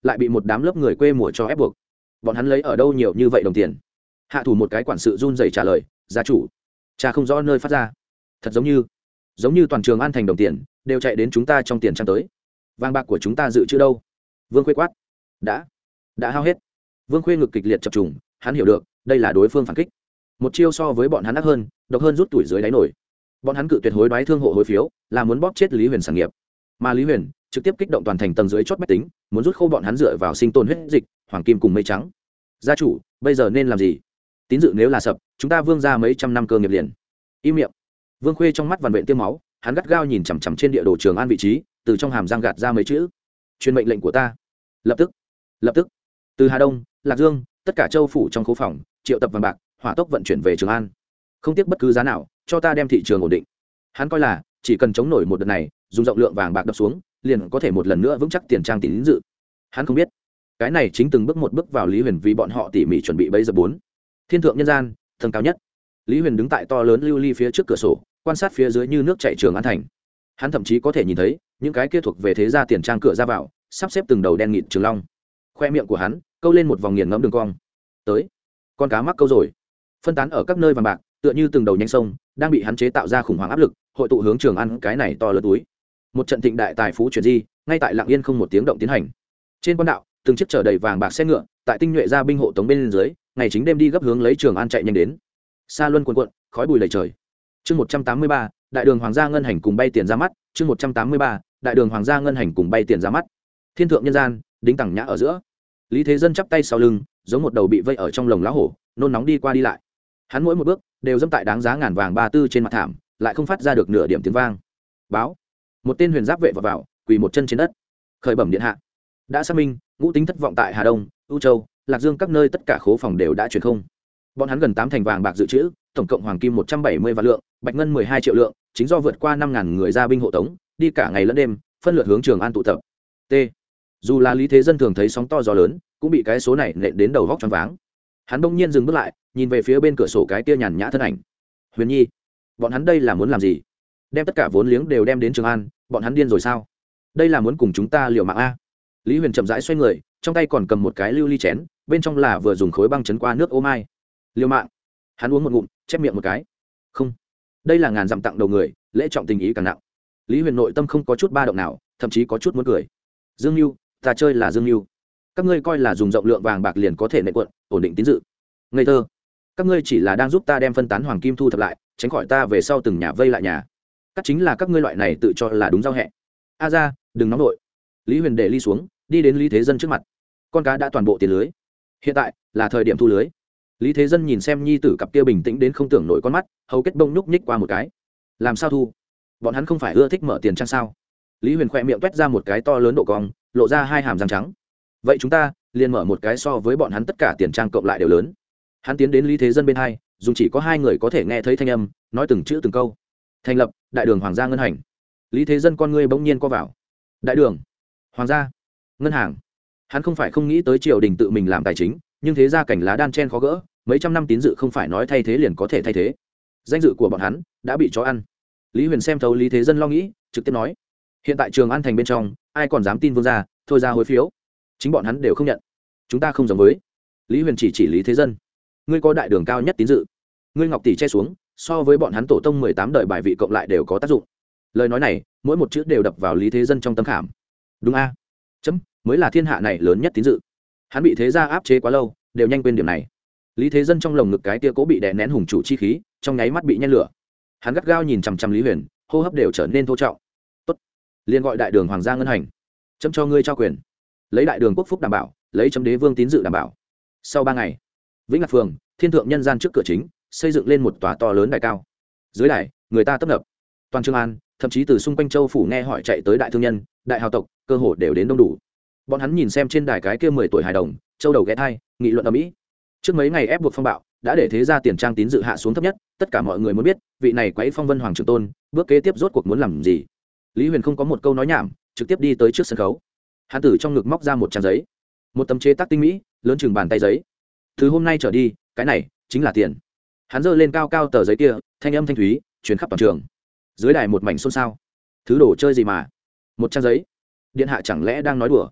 lại bị một đám lớp người quê mùa cho ép buộc. Bọn hắn lấy ở đâu nhiều như vậy đồng tiền? Hạ thủ một cái quản sự run rẩy trả lời, gia chủ, cha không rõ nơi phát ra, thật giống như toàn trường An Thành đồng tiền đều chạy đến chúng ta trong tiền trang tới. Vàng bạc của chúng ta dự trữ đâu? Vương Khuê quát. Đã hao hết. Vương Khuê ngực kịch liệt chập trùng, hắn hiểu được đây là đối phương phản kích, một chiêu so với bọn hắn ác hơn, độc hơn rút tuổi dưới đáy nổi. Bọn hắn cự tuyệt hối đoái thương hộ hối phiếu, là muốn bóp chết Lý Huyền sản nghiệp, mà Lý Huyền trực tiếp kích động toàn thành tầng dưới chót bách tính, muốn rút khô bọn hắn dựa vào sinh tồn huyết dịch, hoàng kim cùng mây trắng. Gia chủ, bây giờ nên làm gì? Tín dự nếu là sập, chúng ta Vương gia mấy trăm năm cơ nghiệp liền. Im miệng. Vương Khuê trong mắt vằn vện tiêm máu, hắn gắt gao nhìn chằm chằm trên địa đồ Trường An vị trí, từ trong hàm răng gạt ra mấy chữ: truyền mệnh lệnh của ta. Lập tức từ Hà Đông, Lạc Dương, tất cả châu phủ trong khố phòng triệu tập vàng bạc, hỏa tốc vận chuyển về Trường An, không tiếc bất cứ giá nào cho ta đem thị trường ổn định. Hắn coi là chỉ cần chống nổi một đợt này, dùng rộng lượng vàng bạc đập xuống, liền có thể một lần nữa vững chắc tiền trang tín dự. Hắn không biết cái này chính từng bước một bước vào Lý Huyền vì bọn họ tỉ mỉ chuẩn bị bấy giờ 4. Thiên thượng nhân gian, tầng cao nhất. Lý Huyền đứng tại to lớn lưu ly phía trước cửa sổ, quan sát phía dưới như nước chảy Trường An thành. Hắn thậm chí có thể nhìn thấy những cái kia thuộc về thế gia tiền trang cửa ra vào, sắp xếp từng đầu đen nghịt trường long. Khoe miệng của hắn câu lên một vòng nghiền ngẫm đường cong. Tới, con cá mắc câu rồi. Phân tán ở các nơi vàng bạc, tựa như từng đầu nhánh sông, đang bị hắn chế tạo ra khủng hoảng áp lực, hội tụ hướng Trường An cái này to lớn túi. Một trận thịnh đại tài phú chuyển di, ngay tại Lặng Yên không một tiếng động tiến hành. Trên quan đạo, từng chiếc chở đầy vàng bạc xe ngựa, tại tinh nhuệ gia binh hộ tống bên dưới, ngày chính đêm đi gấp hướng lấy Trường An chạy nhanh đến. Sa luân cuồn cuộn, khói bụi lầy trời. Chương 183, đại đường hoàng gia ngân hành cùng bay tiền ra mắt. Chương 183, đại đường hoàng gia ngân hành cùng bay tiền ra mắt. Thiên thượng nhân gian, đính tẳng nhã ở giữa. Lý Thế Dân chắp tay sau lưng, giống một đầu bị vây ở trong lồng lá hổ, nôn nóng đi qua đi lại. Hắn mỗi một bước đều dẫm tại đáng giá ngàn vàng ba tư trên mặt thảm, lại không phát ra được nửa điểm tiếng vang. Báo. Một tên huyền giáp vệ vào, quỳ một chân trên đất. Khởi bẩm điện hạ. Đã xác minh, ngũ tính thất vọng tại Hà Đông, U Châu, Lạc Dương các nơi tất cả khố phòng đều đã chuyển không. Bọn hắn gần 8 thành vàng bạc dự trữ, tổng cộng hoàng kim 170 vạn lượng, bạch ngân 12 triệu lượng, chính do vượt qua 5000 người gia binh hộ tống, đi cả ngày lẫn đêm, phân lượt hướng Trường An tụ tập. T. Dù là Lý Thế Dân thường thấy sóng to gió lớn, cũng bị cái số này nện đến đầu vóc choáng váng. Hắn bỗng nhiên dừng bước lại, nhìn về phía bên cửa sổ cái kia nhàn nhã thân ảnh. Huyền Nhi, bọn hắn đây là muốn làm gì? Đem tất cả vốn liếng đều đem đến Trường An, bọn hắn điên rồi sao? Đây là muốn cùng chúng ta liều mạng a? Lý Huyền chậm rãi xoay người, trong tay còn cầm một cái lưu ly chén, bên trong là vừa dùng khối băng chấn qua nước ô mai. Liều mạng? Hắn uống một ngụm, chép miệng một cái. Không, đây là ngàn dặm tặng đầu người, lễ trọng tình ý càng nặng. Lý Huyền nội tâm không có chút ba động nào, thậm chí có chút muốn cười. Dương Nưu, ta chơi là Dương Nưu. Các ngươi coi là dùng rộng lượng vàng bạc liền có thể nện quận, ổn định tín dự. Ngây thơ. Các ngươi chỉ là đang giúp ta đem phân tán hoàng kim thu thập lại, tránh khỏi ta về sau từng nhà vây lại nhà. Cắt chính là các ngươi loại này tự cho là đúng giao hẹ. A ra, đừng nóng nổi. Lý Huyền để ly xuống, đi đến Lý Thế Dân trước mặt. Con cá đã toàn bộ tiền lưới, hiện tại là thời điểm thu lưới. Lý Thế Dân nhìn xem nhi tử cặp kia bình tĩnh đến không tưởng nổi con mắt, hầu kết bông nhúc nhích qua một cái. Làm sao thu? Bọn hắn không phải ưa thích mở tiền trang sao? Lý Huyền khỏe miệng toét ra một cái to lớn độ cong, lộ ra hai hàm răng trắng. Vậy chúng ta liền mở một cái so với bọn hắn tất cả tiền trang cộng lại đều lớn. Hắn tiến đến Lý Thế Dân bên hai, dùng chỉ có hai người có thể nghe thấy thanh âm, nói từng chữ từng câu. Thành lập đại đường hoàng gia ngân hành. Lý Thế Dân con ngươi bỗng nhiên co vào. Đại đường, hoàng gia, ngân hàng. Hắn không phải không nghĩ tới triều đình tự mình làm tài chính, nhưng thế gia cảnh lá đan chen khó gỡ, mấy trăm năm tín dự không phải nói thay thế liền có thể thay thế. Danh dự của bọn hắn đã bị chó ăn. Lý Huyền xem thấu Lý Thế Dân lo nghĩ, trực tiếp nói: hiện tại Trường An thành bên trong, ai còn dám tin vương gia, thôi ra hối phiếu. Chính bọn hắn đều không nhận. Chúng ta không giống với. Lý Huyền chỉ Lý Thế Dân. Ngươi có đại đường cao nhất tín dự, ngươi ngọc tỷ che xuống, so với bọn hắn tổ tông 18 đời bài vị cộng lại đều có tác dụng. Lời nói này, mỗi một chữ đều đập vào Lý Thế Dân trong tâm khảm. Đúng a? Chấm, mới là thiên hạ này lớn nhất tín dự. Hắn bị thế gia áp chế quá lâu, đều nhanh quên điểm này. Lý Thế Dân trong lồng ngực cái tia cố bị đè nén hùng chủ chi khí, trong nháy mắt bị nhen lửa. Hắn gắt gao nhìn chằm chằm Lý Huyền, hô hấp đều trở nên thô trọng. Tốt, liền gọi đại đường hoàng gia ngân hành. Chấm cho ngươi trao quyền, lấy đại đường quốc phúc đảm bảo, lấy chấm đế vương tín dự đảm bảo. Sau 3 ngày, Vĩnh Lạc phường, Thiên thượng nhân gian trước cửa chính, xây dựng lên một tòa to lớn đài cao. Dưới đài, người ta tấp nập. Toàn Trường An, thậm chí từ xung quanh châu phủ nghe hỏi chạy tới đại thương nhân, đại hào tộc, cơ hồ đều đến đông đủ. Bọn hắn nhìn xem trên đài cái kia 10 tuổi hài đồng, châu đầu ghé thai, nghị luận ầm ĩ. Trước mấy ngày ép buộc phong bạo, đã để thế gia tiền trang tín dự hạ xuống thấp nhất, tất cả mọi người muốn biết, vị này quấy phong vân hoàng trưởng tôn, bước kế tiếp rốt cuộc muốn làm gì. Lý Huyền không có một câu nói nhảm, trực tiếp đi tới trước sân khấu. Hắn từ trong ngực móc ra một trang giấy, một tấm chế tác tinh mỹ, lớn chừng bàn tay giấy. Từ hôm nay trở đi, cái này chính là tiền. Hắn giơ lên cao cao tờ giấy kia, thanh âm thanh thúy truyền khắp toàn trường. Dưới đài một mảnh xôn xao. Thứ đồ chơi gì mà? Một trang giấy? Điện hạ chẳng lẽ đang nói đùa?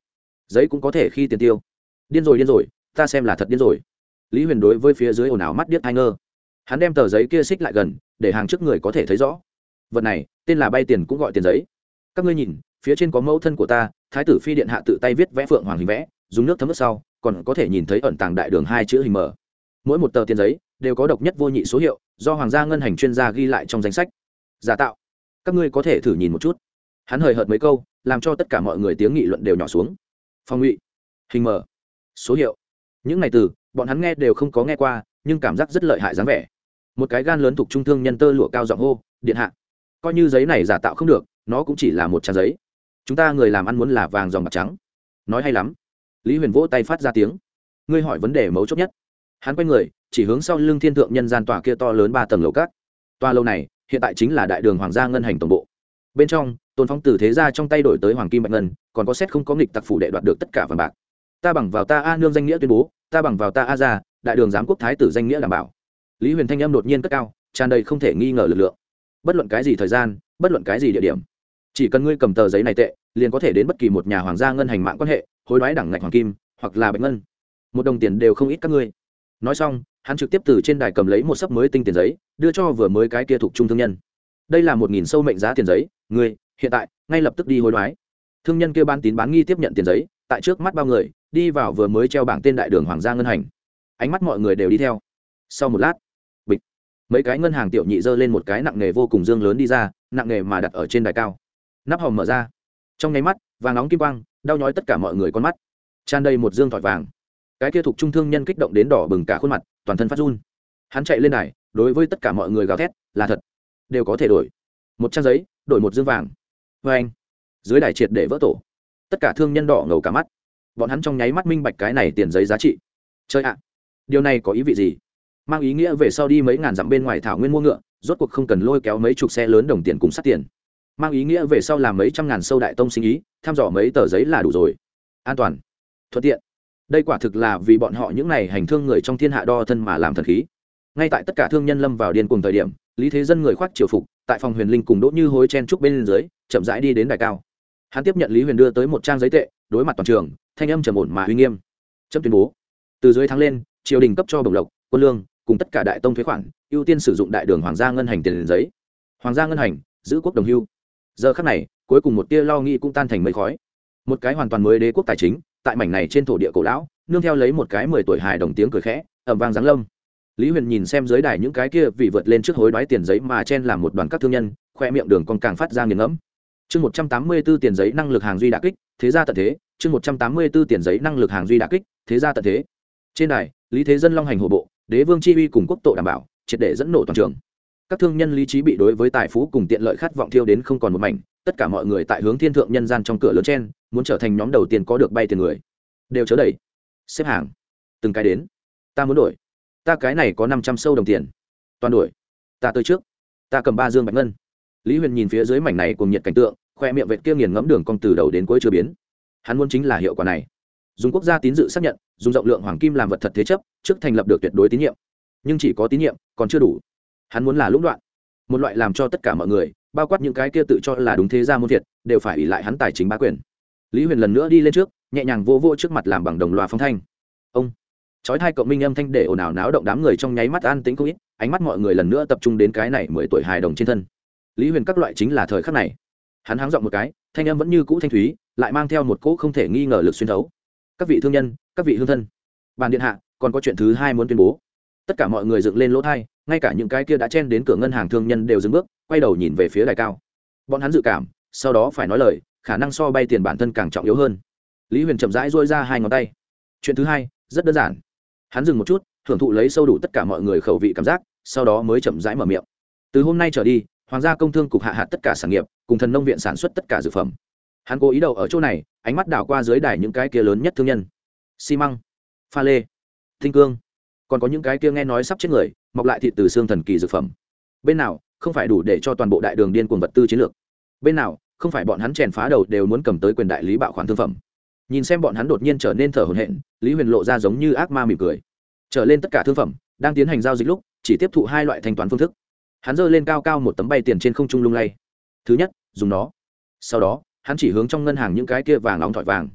giấy cũng có thể khi tiền tiêu. Điên rồi, ta xem là thật điên rồi. Lý Huyền đối với phía dưới ồn ào mắt điếc hai ngơ. Hắn đem tờ giấy kia xích lại gần để hàng trước người có thể thấy rõ. Vật này tên là bay tiền, cũng gọi tiền giấy. Các ngươi nhìn, phía trên có mẫu thân của ta, thái tử phi điện hạ tự tay viết vẽ phượng hoàng hình vẽ, dùng nước thấm ướt sau còn có thể nhìn thấy ẩn tàng đại đường hai chữ hình mở. Mỗi một tờ tiền giấy đều có độc nhất vô nhị số hiệu, do hoàng gia ngân hành chuyên gia ghi lại trong danh sách. Giả tạo, các ngươi có thể thử nhìn một chút. Hắn hời hợt mấy câu làm cho tất cả mọi người tiếng nghị luận đều nhỏ xuống. Phong ngụy, hình mở, số hiệu, những này từ bọn hắn nghe đều không có nghe qua, nhưng cảm giác rất lợi hại dáng vẻ. Một cái gan lớn thuộc trung thương nhân tơ lụa cao giọng hô, điện hạ, coi như giấy này giả tạo không được, nó cũng chỉ là một trang giấy, chúng ta người làm ăn muốn là vàng dòng bạc trắng. Nói hay lắm. Lý Huyền vỗ tay phát ra tiếng. Ngươi hỏi vấn đề mấu chốt nhất. Hắn quay người chỉ hướng sau lưng thiên thượng nhân gian tòa kia to lớn 3 tầng lầu các. Tòa lâu này hiện tại chính là đại đường hoàng gia ngân hành tổng bộ. Bên trong Tôn Phong từ thế gia trong tay đổi tới hoàng kim bạch ngân, còn có xét không có nghịch tặc phủ đệ đoạt được tất cả vàng bạc. Ta bằng vào ta a nương danh nghĩa tuyên bố, ta bằng vào ta a gia đại đường giám quốc thái tử danh nghĩa đảm bảo. Lý Huyền thanh âm đột nhiên cất cao, tràn đầy không thể nghi ngờ lực lượng. Bất luận cái gì thời gian, bất luận cái gì địa điểm, chỉ cần ngươi cầm tờ giấy này tệ, liền có thể đến bất kỳ một nhà hoàng gia ngân hành mạng quan hệ, hối đoái đẳng ngạch hoàng kim hoặc là bạch ngân, một đồng tiền đều không ít các ngươi. Nói xong, hắn trực tiếp từ trên đài cầm lấy một xấp mới tinh tiền giấy, đưa cho vừa mới cái kia thuộc trung thương nhân. Đây là 1000 sâu mệnh giá tiền giấy, ngươi hiện tại ngay lập tức đi hối đoái. Thương nhân kia ban tín bán nghi tiếp nhận tiền giấy, tại trước mắt bao người đi vào vừa mới treo bảng tên đại đường hoàng gia ngân hành. Ánh mắt mọi người đều đi theo. Sau một lát, bịch, mấy cái ngân hàng tiểu nhị giơ lên một cái nặng nghề vô cùng dương lớn đi ra, nặng nghề mà đặt ở trên đài cao. Nắp hòm mở ra, trong nháy mắt vàng nóng kim quang đau nhói tất cả mọi người con mắt, tràn đầy một dương thỏi vàng. Cái kia thuộc trung thương nhân kích động đến đỏ bừng cả khuôn mặt, toàn thân phát run. Hắn chạy lên đài đối với tất cả mọi người gào thét, là thật, đều có thể đổi một trang giấy đổi một dương vàng. Vê anh, dưới đài triệt để vỡ tổ. Tất cả thương nhân đỏ ngầu cả mắt, bọn hắn trong nháy mắt minh bạch cái này tiền giấy giá trị. Chơi ạ, điều này có ý vị gì? Mang ý nghĩa về sau đi mấy ngàn dặm bên ngoài thảo nguyên mua ngựa, rốt cuộc không cần lôi kéo mấy chục xe lớn đồng tiền cùng sát tiền. Mang ý nghĩa về sau làm mấy trăm ngàn sâu đại tông sinh ý, thăm dò mấy tờ giấy là đủ rồi. An toàn, thuận tiện. Đây quả thực là vì bọn họ những này hành thương người trong thiên hạ đo thân mà làm thần khí. Ngay tại tất cả thương nhân lâm vào điên cuồng thời điểm, Lý Thế Dân người khoác triều phục, tại phòng Huyền Linh cùng Đỗ Như Hối chen trúc bên dưới, chậm rãi đi đến đài cao. Hắn tiếp nhận Lý Huyền đưa tới một trang giấy tệ, đối mặt toàn trường, thanh âm trầm ổn mà uy nghiêm. Chấm tuyên bố, từ dưới tháng lên, triều đình cấp cho bổng lộc, quân lương, cùng tất cả đại tông thuế khoản, ưu tiên sử dụng đại đường hoàng gia ngân hành tiền giấy. Hoàng gia ngân hành, giữ quốc đồng hưu. Giờ khắc này, cuối cùng một tia lo nghĩ cũng tan thành mây khói. Một cái hoàn toàn mới đế quốc tài chính, tại mảnh này trên thổ địa cổ lão, nương theo lấy một cái 10 tuổi hài đồng tiếng cười khẽ, ầm vang giáng lâm. Lý Huyền nhìn xem dưới đài những cái kia vì vượt lên trước hối đoái tiền giấy mà chen làm một đoàn các thương nhân, khoe miệng đường còn càng phát ra nghiền ngẫm. Chương 184 tiền giấy năng lực hàng duy đả kích, thế gia tận thế. Chương 184 tiền giấy năng lực hàng duy đả kích, thế gia tận thế. Trên đài, Lý Thế Dân long hành hổ bộ, đế vương chi uy cùng quốc tổ đảm bảo, triệt để dẫn nổ toàn trường. Các thương nhân lý trí bị đối với tài phú cùng tiện lợi khát vọng thiêu đến không còn một mảnh, tất cả mọi người tại hướng thiên thượng nhân gian trong cửa lớn chen, muốn trở thành nhóm đầu tiên có được bay tiền người. Đều chớ đẩy, xếp hàng, từng cái đến. Ta muốn đổi, ta cái này có 500 sâu đồng tiền, toàn đổi. Ta tới trước, ta cầm 3 dương bạch ngân. Lý Huyền nhìn phía dưới mảnh này cùng nhiệt cảnh tượng, khoe miệng vệt kia nghiền ngẫm đường cong từ đầu đến cuối chưa biến. Hắn muốn chính là hiệu quả này. Dùng quốc gia tín dự xác nhận, dùng rộng lượng hoàng kim làm vật thật thế chấp, trước thành lập được tuyệt đối tín nhiệm. Nhưng chỉ có tín nhiệm còn chưa đủ. Hắn muốn là lũng đoạn, một loại làm cho tất cả mọi người, bao quát những cái kia tự cho là đúng thế gia môn thiệt, đều phải ỷ lại hắn tài chính bá quyền. Lý Huyền lần nữa đi lên trước, nhẹ nhàng vô vô trước mặt làm bằng đồng loa phong thanh. Ông, chói tai cộng minh âm thanh để ồn ào náo động đám người trong nháy mắt an tĩnh không ít, ánh mắt mọi người lần nữa tập trung đến cái này 10 tuổi hài đồng trên thân. Lý Huyền các loại chính là thời khắc này. Hắn háng giọng một cái, thanh âm vẫn như cũ thanh thúy, lại mang theo một cỗ không thể nghi ngờ lực xuyên thấu. Các vị thương nhân, các vị hương thân, bàn điện hạ, còn có chuyện thứ hai muốn tuyên bố. Tất cả mọi người dựng lên lỗ tai, ngay cả những cái kia đã chen đến cửa ngân hàng thương nhân đều dừng bước, quay đầu nhìn về phía đài cao. Bọn hắn dự cảm, sau đó phải nói lời, khả năng so bay tiền bản thân càng trọng yếu hơn. Lý Huyền chậm rãi duỗi ra hai ngón tay. Chuyện thứ hai, rất đơn giản. Hắn dừng một chút, hưởng thụ lấy sâu đủ tất cả mọi người khẩu vị cảm giác, sau đó mới chậm rãi mở miệng. Từ hôm nay trở đi, Hoàng gia công thương cục hạ hạt tất cả sản nghiệp, cùng thần nông viện sản xuất tất cả dược phẩm. Hắn cố ý đầu ở chỗ này, ánh mắt đảo qua dưới đài những cái kia lớn nhất thương nhân. Xi măng, pha lê, tinh cương, còn có những cái kia nghe nói sắp chết người, mọc lại thịt từ xương thần kỳ dược phẩm. Bên nào không phải đủ để cho toàn bộ đại đường điên cuồng vật tư chiến lược? Bên nào không phải bọn hắn chèn phá đầu đều muốn cầm tới quyền đại lý bạo khoản thương phẩm? Nhìn xem bọn hắn đột nhiên trở nên thở hổn hển, Lý Huyền lộ ra giống như ác ma mỉm cười. Trở lên tất cả thương phẩm đang tiến hành giao dịch lúc, chỉ tiếp thụ hai loại thanh toán phương thức. Hắn giơ lên cao cao một tấm bay tiền trên không trung lung lay. Thứ nhất, dùng nó. Sau đó, hắn chỉ hướng trong ngân hàng những cái kia vàng nóng thỏi vàng.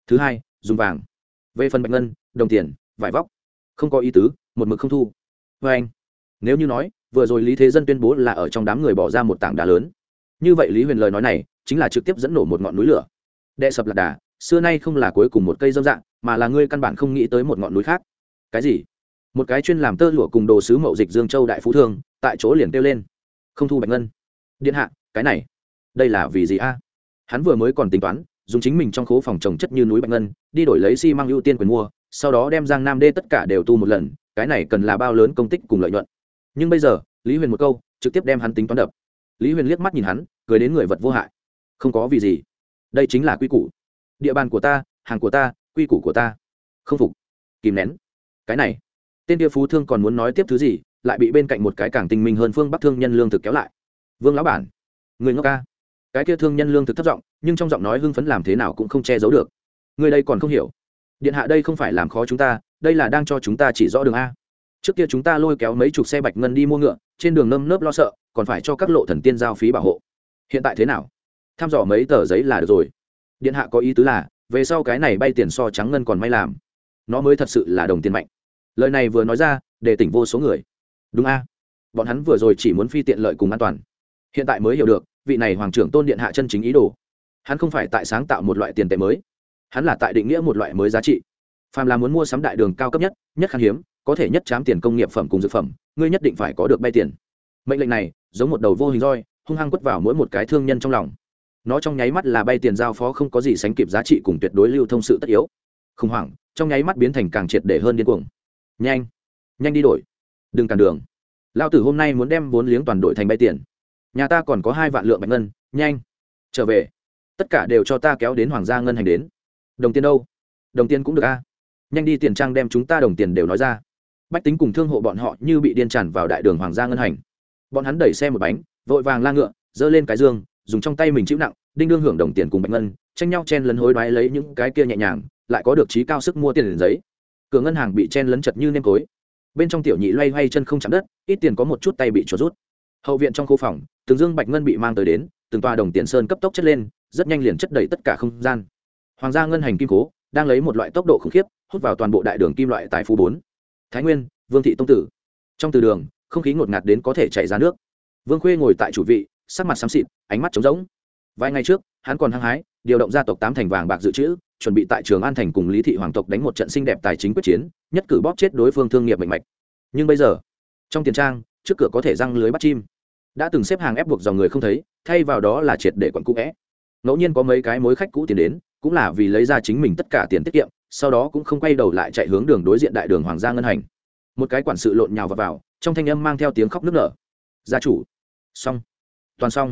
thứ hai dùng vàng. Về phần bạch ngân, đồng tiền, vải vóc, không có ý tứ, một mực không thu. Vê anh, nếu như nói vừa rồi Lý Thế Dân tuyên bố là ở trong đám người bỏ ra một tảng đá lớn, như vậy Lý Huyền lời nói này chính là trực tiếp dẫn nổ một ngọn núi lửa. Đệ sập lạc đà xưa nay không là cuối cùng một cây dâm dạng, mà là ngươi căn bản không nghĩ tới một ngọn núi khác. Cái gì? Một cái chuyên làm tơ lụa cùng đồ sứ mậu dịch Dương Châu đại phú thương tại chỗ liền kêu lên, không thu bạch ngân. Điện hạ, cái này đây là vì gì a? Hắn vừa mới còn tính toán dùng chính mình trong khố phòng trồng chất như núi bạch ngân đi đổi lấy xi măng ưu tiên quyền mua, sau đó đem Giang Nam đê tất cả đều tu một lần, cái này cần là bao lớn công tích cùng lợi nhuận. Nhưng bây giờ Lý Huyền một câu trực tiếp đem hắn tính toán đập. Lý Huyền liếc mắt nhìn hắn, cười đến người vật vô hại. Không có vì gì, đây chính là quy củ, địa bàn của ta, hàng của ta, quy củ của ta. Không phục, kìm nén. Cái này tên kia phú thương còn muốn nói tiếp thứ gì, lại bị bên cạnh một cái càng tinh minh hơn phương Bắc thương nhân lương thực kéo lại. Vương lão bản, người ngốc ca. Cái kia thương nhân lương thực thấp giọng, nhưng trong giọng nói hưng phấn làm thế nào cũng không che giấu được. Người đây còn không hiểu, điện hạ đây không phải làm khó chúng ta, đây là đang cho chúng ta chỉ rõ đường a. Trước kia chúng ta lôi kéo mấy chục xe bạch ngân đi mua ngựa, trên đường nơm nớp lo sợ, còn phải cho các lộ thần tiên giao phí bảo hộ. Hiện tại thế nào? Tham dò mấy tờ giấy là được rồi. Điện hạ có ý tứ là về sau cái này bay tiền so trắng ngân còn may làm, nó mới thật sự là đồng tiền mạnh. Lời này vừa nói ra để tỉnh vô số người. Đúng a, bọn hắn vừa rồi chỉ muốn phi tiện lợi cùng an toàn, hiện tại mới hiểu được vị này hoàng trưởng tôn điện hạ chân chính ý đồ. Hắn không phải tại sáng tạo một loại tiền tệ mới, hắn là tại định nghĩa một loại mới giá trị. Phàm là muốn mua sắm đại đường cao cấp nhất, nhất khan hiếm, có thể nhất trám tiền công nghiệp phẩm cùng dược phẩm, ngươi nhất định phải có được bay tiền. Mệnh lệnh này giống một đầu vô hình roi hung hăng quất vào mỗi một cái thương nhân trong lòng. Nó trong nháy mắt là bay tiền giao phó không có gì sánh kịp giá trị cùng tuyệt đối lưu thông sự tất yếu. Khủng hoảng trong nháy mắt biến thành càng triệt để hơn điên cuồng. Nhanh, nhanh đi đổi, đừng cản đường. Lão tử hôm nay muốn đem vốn liếng toàn đổi thành bay tiền. Nhà ta còn có 2 vạn lượng bạch ngân, nhanh trở về, tất cả đều cho ta kéo đến hoàng gia ngân hành đến. Đồng tiền đâu? Đồng tiền cũng được a. Nhanh đi tiền trang đem chúng ta đồng tiền đều nói ra. Bách tính cùng thương hộ bọn họ như bị điên tràn vào đại đường hoàng gia ngân hành. Bọn hắn đẩy xe một bánh, vội vàng la ngựa, giơ lên cái dương, dùng trong tay mình chịu nặng, đinh đương hưởng đồng tiền cùng bạch ngân, tranh nhau chen lấn hối đoái lấy những cái kia nhẹ nhàng, lại có được trí cao sức mua tiền giấy. Cửa ngân hàng bị chen lấn chật như nêm cối. Bên trong tiểu nhị loay hoay chân không chạm đất, ít tiền có một chút tay bị chuột rút. Hậu viện trong khu phòng, từng dương bạch ngân bị mang tới đến, từng tòa đồng tiền sơn cấp tốc chất lên, rất nhanh liền chất đầy tất cả không gian. Hoàng gia ngân hành kim cố đang lấy một loại tốc độ khủng khiếp hút vào toàn bộ đại đường kim loại tài phú 4. Thái Nguyên, Vương thị tông tử. Trong từ đường, không khí ngột ngạt đến có thể chảy ra nước. Vương Khuê ngồi tại chủ vị, sắc mặt xám xịt, ánh mắt trống rỗng. Vài ngày trước, hắn còn hăng hái điều động gia tộc 8 thành vàng bạc dự trữ, chuẩn bị tại Trường An thành cùng Lý thị hoàng tộc đánh một trận xinh đẹp tài chính quyết chiến, nhất cử bóp chết đối phương thương nghiệp mạnh mạch. Nhưng bây giờ, trong tiền trang, trước cửa có thể răng lưới bắt chim, đã từng xếp hàng ép buộc dòng người không thấy, thay vào đó là triệt để quặn cũ é. Ngẫu nhiên có mấy cái mối khách cũ tiền đến, cũng là vì lấy ra chính mình tất cả tiền tiết kiệm, sau đó cũng không quay đầu lại chạy hướng đường đối diện đại đường hoàng gia ngân hành. Một cái quản sự lộn nhào vào, trong thanh âm mang theo tiếng khóc nức nở. Gia chủ, xong, toàn xong,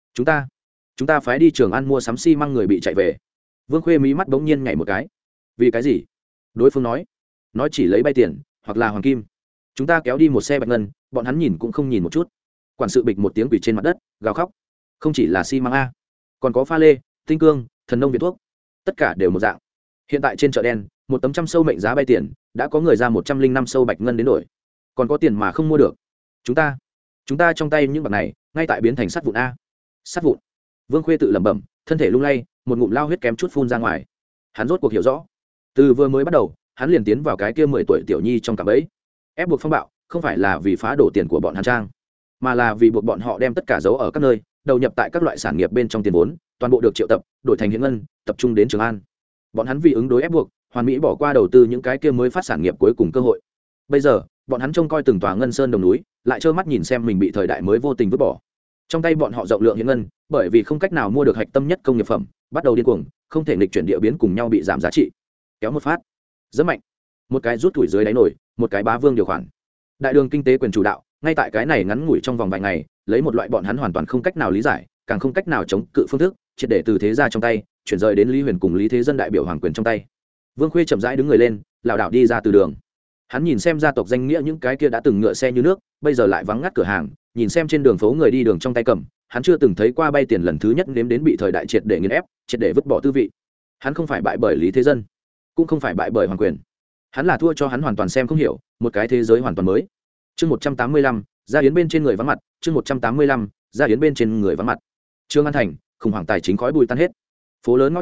chúng ta phái đi Trường An mua sắm xi măng người bị chạy về. Vương Khuê mí mắt bỗng nhiên nhảy một cái. Vì cái gì? Đối phương nói chỉ lấy bay tiền hoặc là hoàng kim. Chúng ta kéo đi một xe bạch ngân, bọn hắn nhìn cũng không nhìn một chút. Quản sự bịch một tiếng quỳ trên mặt đất, gào khóc. Không chỉ là xi măng a, còn có pha lê, tinh cương, thần nông viện thuốc, tất cả đều một dạng. Hiện tại trên chợ đen, một tấm trăm sâu mệnh giá bay tiền, đã có người ra 105 sâu bạch ngân đến đổi. Còn có tiền mà không mua được. Chúng ta trong tay những bạc này, ngay tại biến thành sắt vụn a. Sắt vụn. Vương Khuê tự lẩm bẩm, thân thể lung lay, một ngụm lao huyết kém chút phun ra ngoài. Hắn rốt cuộc hiểu rõ, từ vừa mới bắt đầu, hắn liền tiến vào cái kia 10 tuổi tiểu nhi trong cạm bẫy. Ép buộc phong bạo, không phải là vì phá đổ tiền của bọn hắn trang, mà là vì buộc bọn họ đem tất cả giấu ở các nơi, đầu nhập tại các loại sản nghiệp bên trong tiền vốn, toàn bộ được triệu tập, đổi thành hiện ngân, tập trung đến Trường An. Bọn hắn vì ứng đối ép buộc, hoàn mỹ bỏ qua đầu tư những cái kia mới phát sản nghiệp cuối cùng cơ hội. Bây giờ, bọn hắn trông coi từng tòa ngân sơn đồng núi, lại trơ mắt nhìn xem mình bị thời đại mới vô tình vứt bỏ. Trong tay bọn họ rộng lượng hiện ngân, bởi vì không cách nào mua được hạch tâm nhất công nghiệp phẩm, bắt đầu điên cuồng, không thể nghịch chuyển địa biến cùng nhau bị giảm giá trị. Kéo một phát, rất mạnh. Một cái rút tuổi dưới đáy nổi, một cái bá vương điều khoản. Đại đường kinh tế quyền chủ đạo, ngay tại cái này ngắn ngủi trong vòng vài ngày, lấy một loại bọn hắn hoàn toàn không cách nào lý giải, càng không cách nào chống cự phương thức, triệt để từ thế gia trong tay chuyển rời đến Lý Huyền cùng Lý Thế Dân đại biểu hoàng quyền trong tay. Vương Khuê chậm rãi đứng người lên, lảo đảo đi ra từ đường. Hắn nhìn xem gia tộc danh nghĩa những cái kia đã từng ngựa xe như nước, bây giờ lại vắng ngắt cửa hàng, nhìn xem trên đường phố người đi đường trong tay cầm, hắn chưa từng thấy qua bay tiền lần thứ nhất nếm đến bị thời đại triệt để nghiền ép, triệt để vứt bỏ tư vị. Hắn không phải bại bởi Lý Thế Dân, cũng không phải bại bởi hoàng quyền, hắn là thua cho hắn hoàn toàn xem không hiểu, một cái thế giới hoàn toàn mới. Chương 185, gia yến bên trên người vắng mặt, chương 185, gia yến bên trên người vắng mặt. Trường An thành, khủng hoảng tài chính khói bụi tan hết. Phố lớn ngõ nhỏ,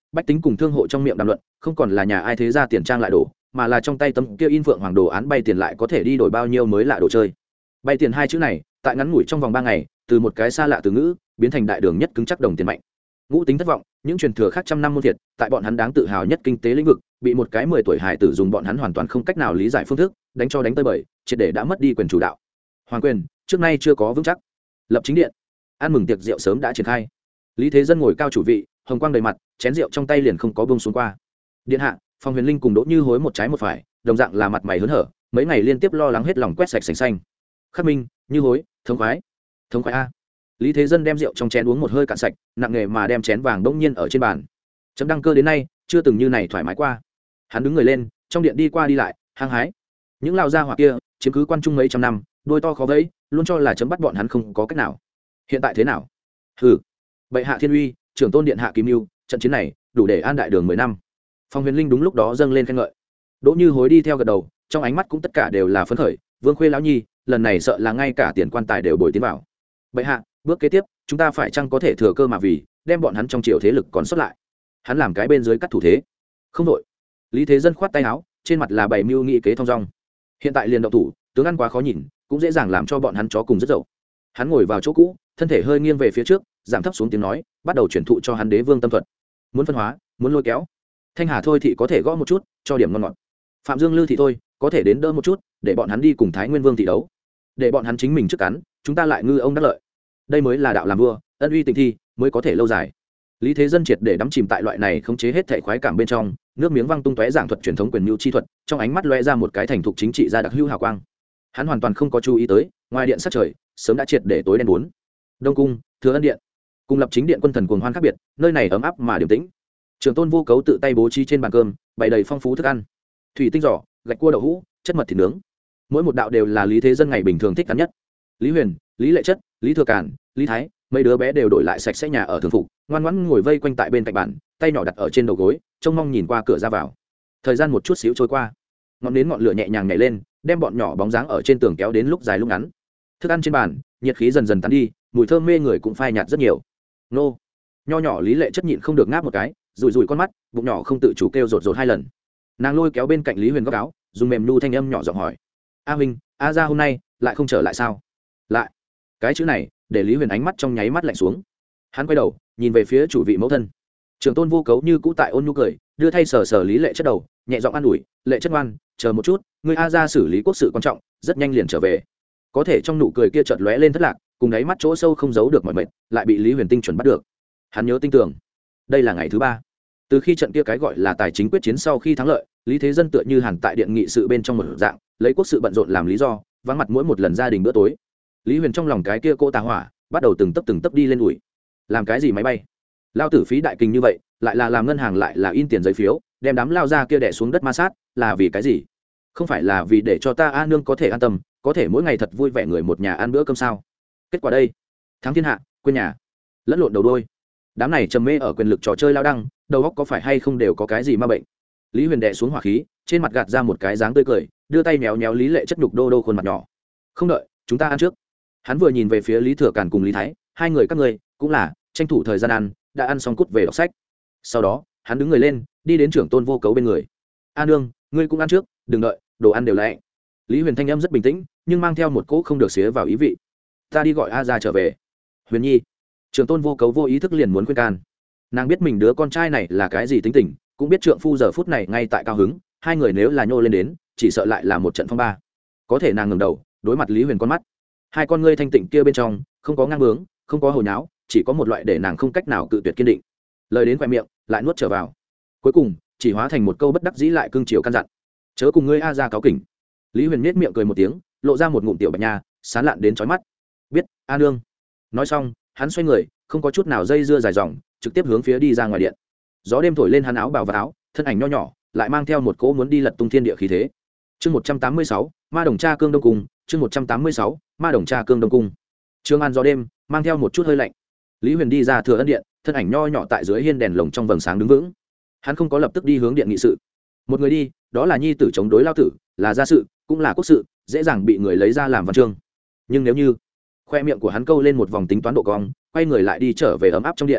bách tính cùng thương hộ trong miệng đàm luận không còn là nhà ai thế ra tiền trang lại đổ, mà là trong tay tấm kia in phượng hoàng đồ án bay tiền lại có thể đi đổi bao nhiêu mới lạ đồ chơi. Bay tiền hai chữ này tại ngắn ngủi trong vòng 3 ngày từ một cái xa lạ từ ngữ biến thành đại đường nhất cứng chắc đồng tiền mạnh. Ngũ tính thất vọng, những truyền thừa khác trăm năm muôn thiệt, tại bọn hắn đáng tự hào nhất kinh tế lĩnh vực bị một cái 10 tuổi hài tử dùng bọn hắn hoàn toàn không cách nào lý giải phương thức đánh cho đánh tơi bời, triệt để đã mất đi quyền chủ đạo. Hoàng quyền trước nay chưa có vững chắc. Lập chính điện, ăn mừng tiệc rượu sớm đã triển khai. Lý Thế Dân ngồi cao chủ vị, hồng quang đầy mặt, chén rượu trong tay liền không có buông xuống qua. Điện hạ, Phong Huyền Linh cùng Đỗ Như Hối một trái một phải, đồng dạng là mặt mày hớn hở, mấy ngày liên tiếp lo lắng hết lòng quét sạch sành xanh. Khắc Minh, Như Hối, thống khoái a. Lý Thế Dân đem rượu trong chén uống một hơi cạn sạch, nặng nề mà đem chén vàng bỗng nhiên ở trên bàn. Chấm đăng cơ đến nay chưa từng như này thoải mái qua. Hắn đứng người lên, trong điện đi qua đi lại, hăng hái. Những lao gia hỏa kia chiếm cứ quan trung mấy trăm năm, đôi to khó vẫy, luôn cho là chấm bắt bọn hắn không có cách nào. Hiện tại thế nào? Hừ. Bệ hạ thiên uy, trưởng tôn điện hạ Kim Lưu, trận chiến này đủ để an đại đường 10 năm. Phong Huyền Linh đúng lúc đó dâng lên khen ngợi. Đỗ Như Hối đi theo gật đầu, trong ánh mắt cũng tất cả đều là phấn khởi. Vương Khuê lão nhi, lần này sợ là ngay cả tiền quan tài đều bồi tiến vào. Bệ hạ, bước kế tiếp chúng ta phải chăng có thể thừa cơ mà vì đem bọn hắn trong triều thế lực còn sót lại. Hắn làm cái bên dưới cắt thủ thế. Không đội. Lý Thế Dân khoát tay áo, trên mặt là bày mưu nghị kế thong dong. Hiện tại liền động thủ, tướng ăn quá khó nhìn, cũng dễ dàng làm cho bọn hắn chó cùng rất dậu. Hắn ngồi vào chỗ cũ, thân thể hơi nghiêng về phía trước, giảm thấp xuống tiếng nói, bắt đầu truyền thụ cho hắn đế vương tâm thuật. Muốn phân hóa, muốn lôi kéo. Thanh Hà thôi thì có thể gõ một chút, cho điểm ngon ngọt. Phạm Dương Lư thì thôi, có thể đến đỡ một chút, để bọn hắn đi cùng Thái Nguyên Vương thị đấu. Để bọn hắn chính mình trước cắn, chúng ta lại ngư ông đắc lợi. Đây mới là đạo làm vua, ân uy tình thi mới có thể lâu dài. Lý Thế Dân triệt để đắm chìm tại loại này khống chế hết thể khoái cảm bên trong, nước miếng văng tung tóe giảng thuật truyền thống quyền nhu chi thuật, trong ánh mắt lóe ra một cái thành thục chính trị ra đặc hữu hào quang. Hắn hoàn toàn không có chú ý tới, ngoài điện sát trời sớm đã triệt để tối đen bốn. Đông cung, Thừa Ân điện, cùng lập chính điện quân thần cuồng hoan khác biệt, nơi này ấm áp mà điềm tĩnh. Trường tôn Vô Cấu tự tay bố trí trên bàn cơm, bày đầy phong phú thức ăn, thủy tinh giỏ, gạch cua đậu hũ, chất mật thịt nướng. Mỗi một đạo đều là Lý Thế Dân ngày bình thường thích ăn nhất. Lý Huyền, Lý Lệ Chất, Lý Thừa Cản, Lý Thái, mấy đứa bé đều đổi lại sạch sẽ nhà ở thường phục, ngoan ngoãn ngồi vây quanh tại bên cạnh bàn, tay nhỏ đặt ở trên đầu gối, trông mong nhìn qua cửa ra vào. Thời gian một chút xíu trôi qua, ngọn nến ngọn lửa nhẹ nhàng nhảy lên, đem bọn nhỏ bóng dáng ở trên tường kéo đến lúc dài lúc ngắn. Thức ăn trên bàn, nhiệt khí dần dần tán đi, mùi thơm mê người cũng phai nhạt rất nhiều. Nô, nho nhỏ Lý Lệ Chất nhịn không được ngáp một cái, rủi rủi con mắt, bụng nhỏ không tự chủ kêu rột rột 2 lần. Nàng lôi kéo bên cạnh Lý Huyền góc áo, dùng mềm nu thanh âm nhỏ giọng hỏi: "A huynh, A gia hôm nay lại không trở lại sao?" Lại. Cái chữ này để Lý Huyền ánh mắt trong nháy mắt lạnh xuống. Hắn quay đầu nhìn về phía chủ vị mẫu thân. Trường tôn Vô Cấu như cũ tại ôn nhu cười, đưa thay sờ sờ Lý Lệ Chất đầu, nhẹ giọng an ủi: "Lệ Chất ngoan, chờ một chút, ngươi A gia xử lý quốc sự quan trọng, rất nhanh liền trở về." Có thể trong nụ cười kia chợt lóe lên thất lạc, cùng đáy mắt chỗ sâu không giấu được mọi mệt, lại bị Lý Huyền tinh chuẩn bắt được. Hắn nhớ tinh tường, đây là ngày thứ 3 từ khi trận kia cái gọi là tài chính quyết chiến sau khi thắng lợi. Lý Thế Dân tựa như hàn tại điện nghị sự bên trong một dạng, lấy quốc sự bận rộn làm lý do, vắng mặt mỗi một lần gia đình bữa tối. Lý Huyền trong lòng cái kia cô tà hỏa bắt đầu từng tấc đi lên ủi. Làm cái gì máy bay, lao tử phí đại kinh như vậy, lại là làm ngân hàng, lại là in tiền giấy phiếu, đem đám lao ra kia đè xuống đất ma sát, là vì cái gì? Không phải là vì để cho ta A nương có thể an tâm, có thể mỗi ngày thật vui vẻ người một nhà ăn bữa cơm sao? Kết quả đây, thắng thiên hạ, quên nhà, lẫn lộn đầu đôi. Đám này trầm mê ở quyền lực trò chơi lao đăng, đầu óc có phải hay không đều có cái gì ma bệnh. Lý Huyền đè xuống hỏa khí, trên mặt gạt ra một cái dáng tươi cười, đưa tay méo méo Lý Lệ Chất nhục đô đô khuôn mặt nhỏ. Không đợi chúng ta ăn trước. Hắn vừa nhìn về phía Lý Thừa Càn cùng Lý Thái, hai người các ngươi cũng là tranh thủ thời gian ăn, đã ăn xong cút về đọc sách. Sau đó hắn đứng người lên, đi đến trưởng tôn Vô Cấu bên người. A nương, ngươi cũng ăn trước, đừng đợi, đồ ăn đều lạnh. Lý Huyền thanh âm rất bình tĩnh, nhưng mang theo một cỗ không được xía vào ý vị. Ta đi gọi A ra trở về. Huyền Nhi. Trưởng tôn Vô Cấu vô ý thức liền muốn khuyên can. Nàng biết mình đứa con trai này là cái gì tính tình, cũng biết trượng phu giờ phút này ngay tại cao hứng, hai người nếu là nhô lên đến, chỉ sợ lại là một trận phong ba. Có thể nàng ngẩng đầu, đối mặt Lý Huyền con mắt, hai con ngươi thanh tịnh kia bên trong không có ngang bướng, không có hồi nháo, chỉ có một loại để nàng không cách nào cự tuyệt kiên định. Lời đến khoe miệng lại nuốt trở vào, cuối cùng chỉ hóa thành một câu bất đắc dĩ lại cương chiều căn dặn: chớ cùng ngươi A ra cáo kỉnh. Lý Huyền nhếch miệng cười một tiếng, lộ ra một ngụm tiểu bạch nha, sán lạn đến chói mắt. Biết, A nương. Nói xong hắn xoay người, không có chút nào dây dưa dài dòng, trực tiếp hướng phía đi ra ngoài điện. Gió đêm thổi lên hắn áo bào và áo, thân ảnh nho nhỏ lại mang theo một cỗ muốn đi lật tung thiên địa khí thế. Chương 186, Ma Đồng Tra Cương Đông Cung. Chương 186, Ma Đồng Tra Cương Đông Cung. Trương An gió đêm mang theo một chút hơi lạnh. Lý Huyền đi ra Thừa Ân điện, thân ảnh nho nhỏ tại dưới hiên đèn lồng trong vầng sáng đứng vững. Hắn không có lập tức đi hướng điện nghị sự. Một người đi, đó là nhi tử chống đối lao tử, là gia sự, cũng là quốc sự, dễ dàng bị người lấy ra làm văn chương. Nhưng nếu như khoe miệng của hắn câu lên một vòng tính toán độ cong, quay người lại đi trở về ấm áp trong điện.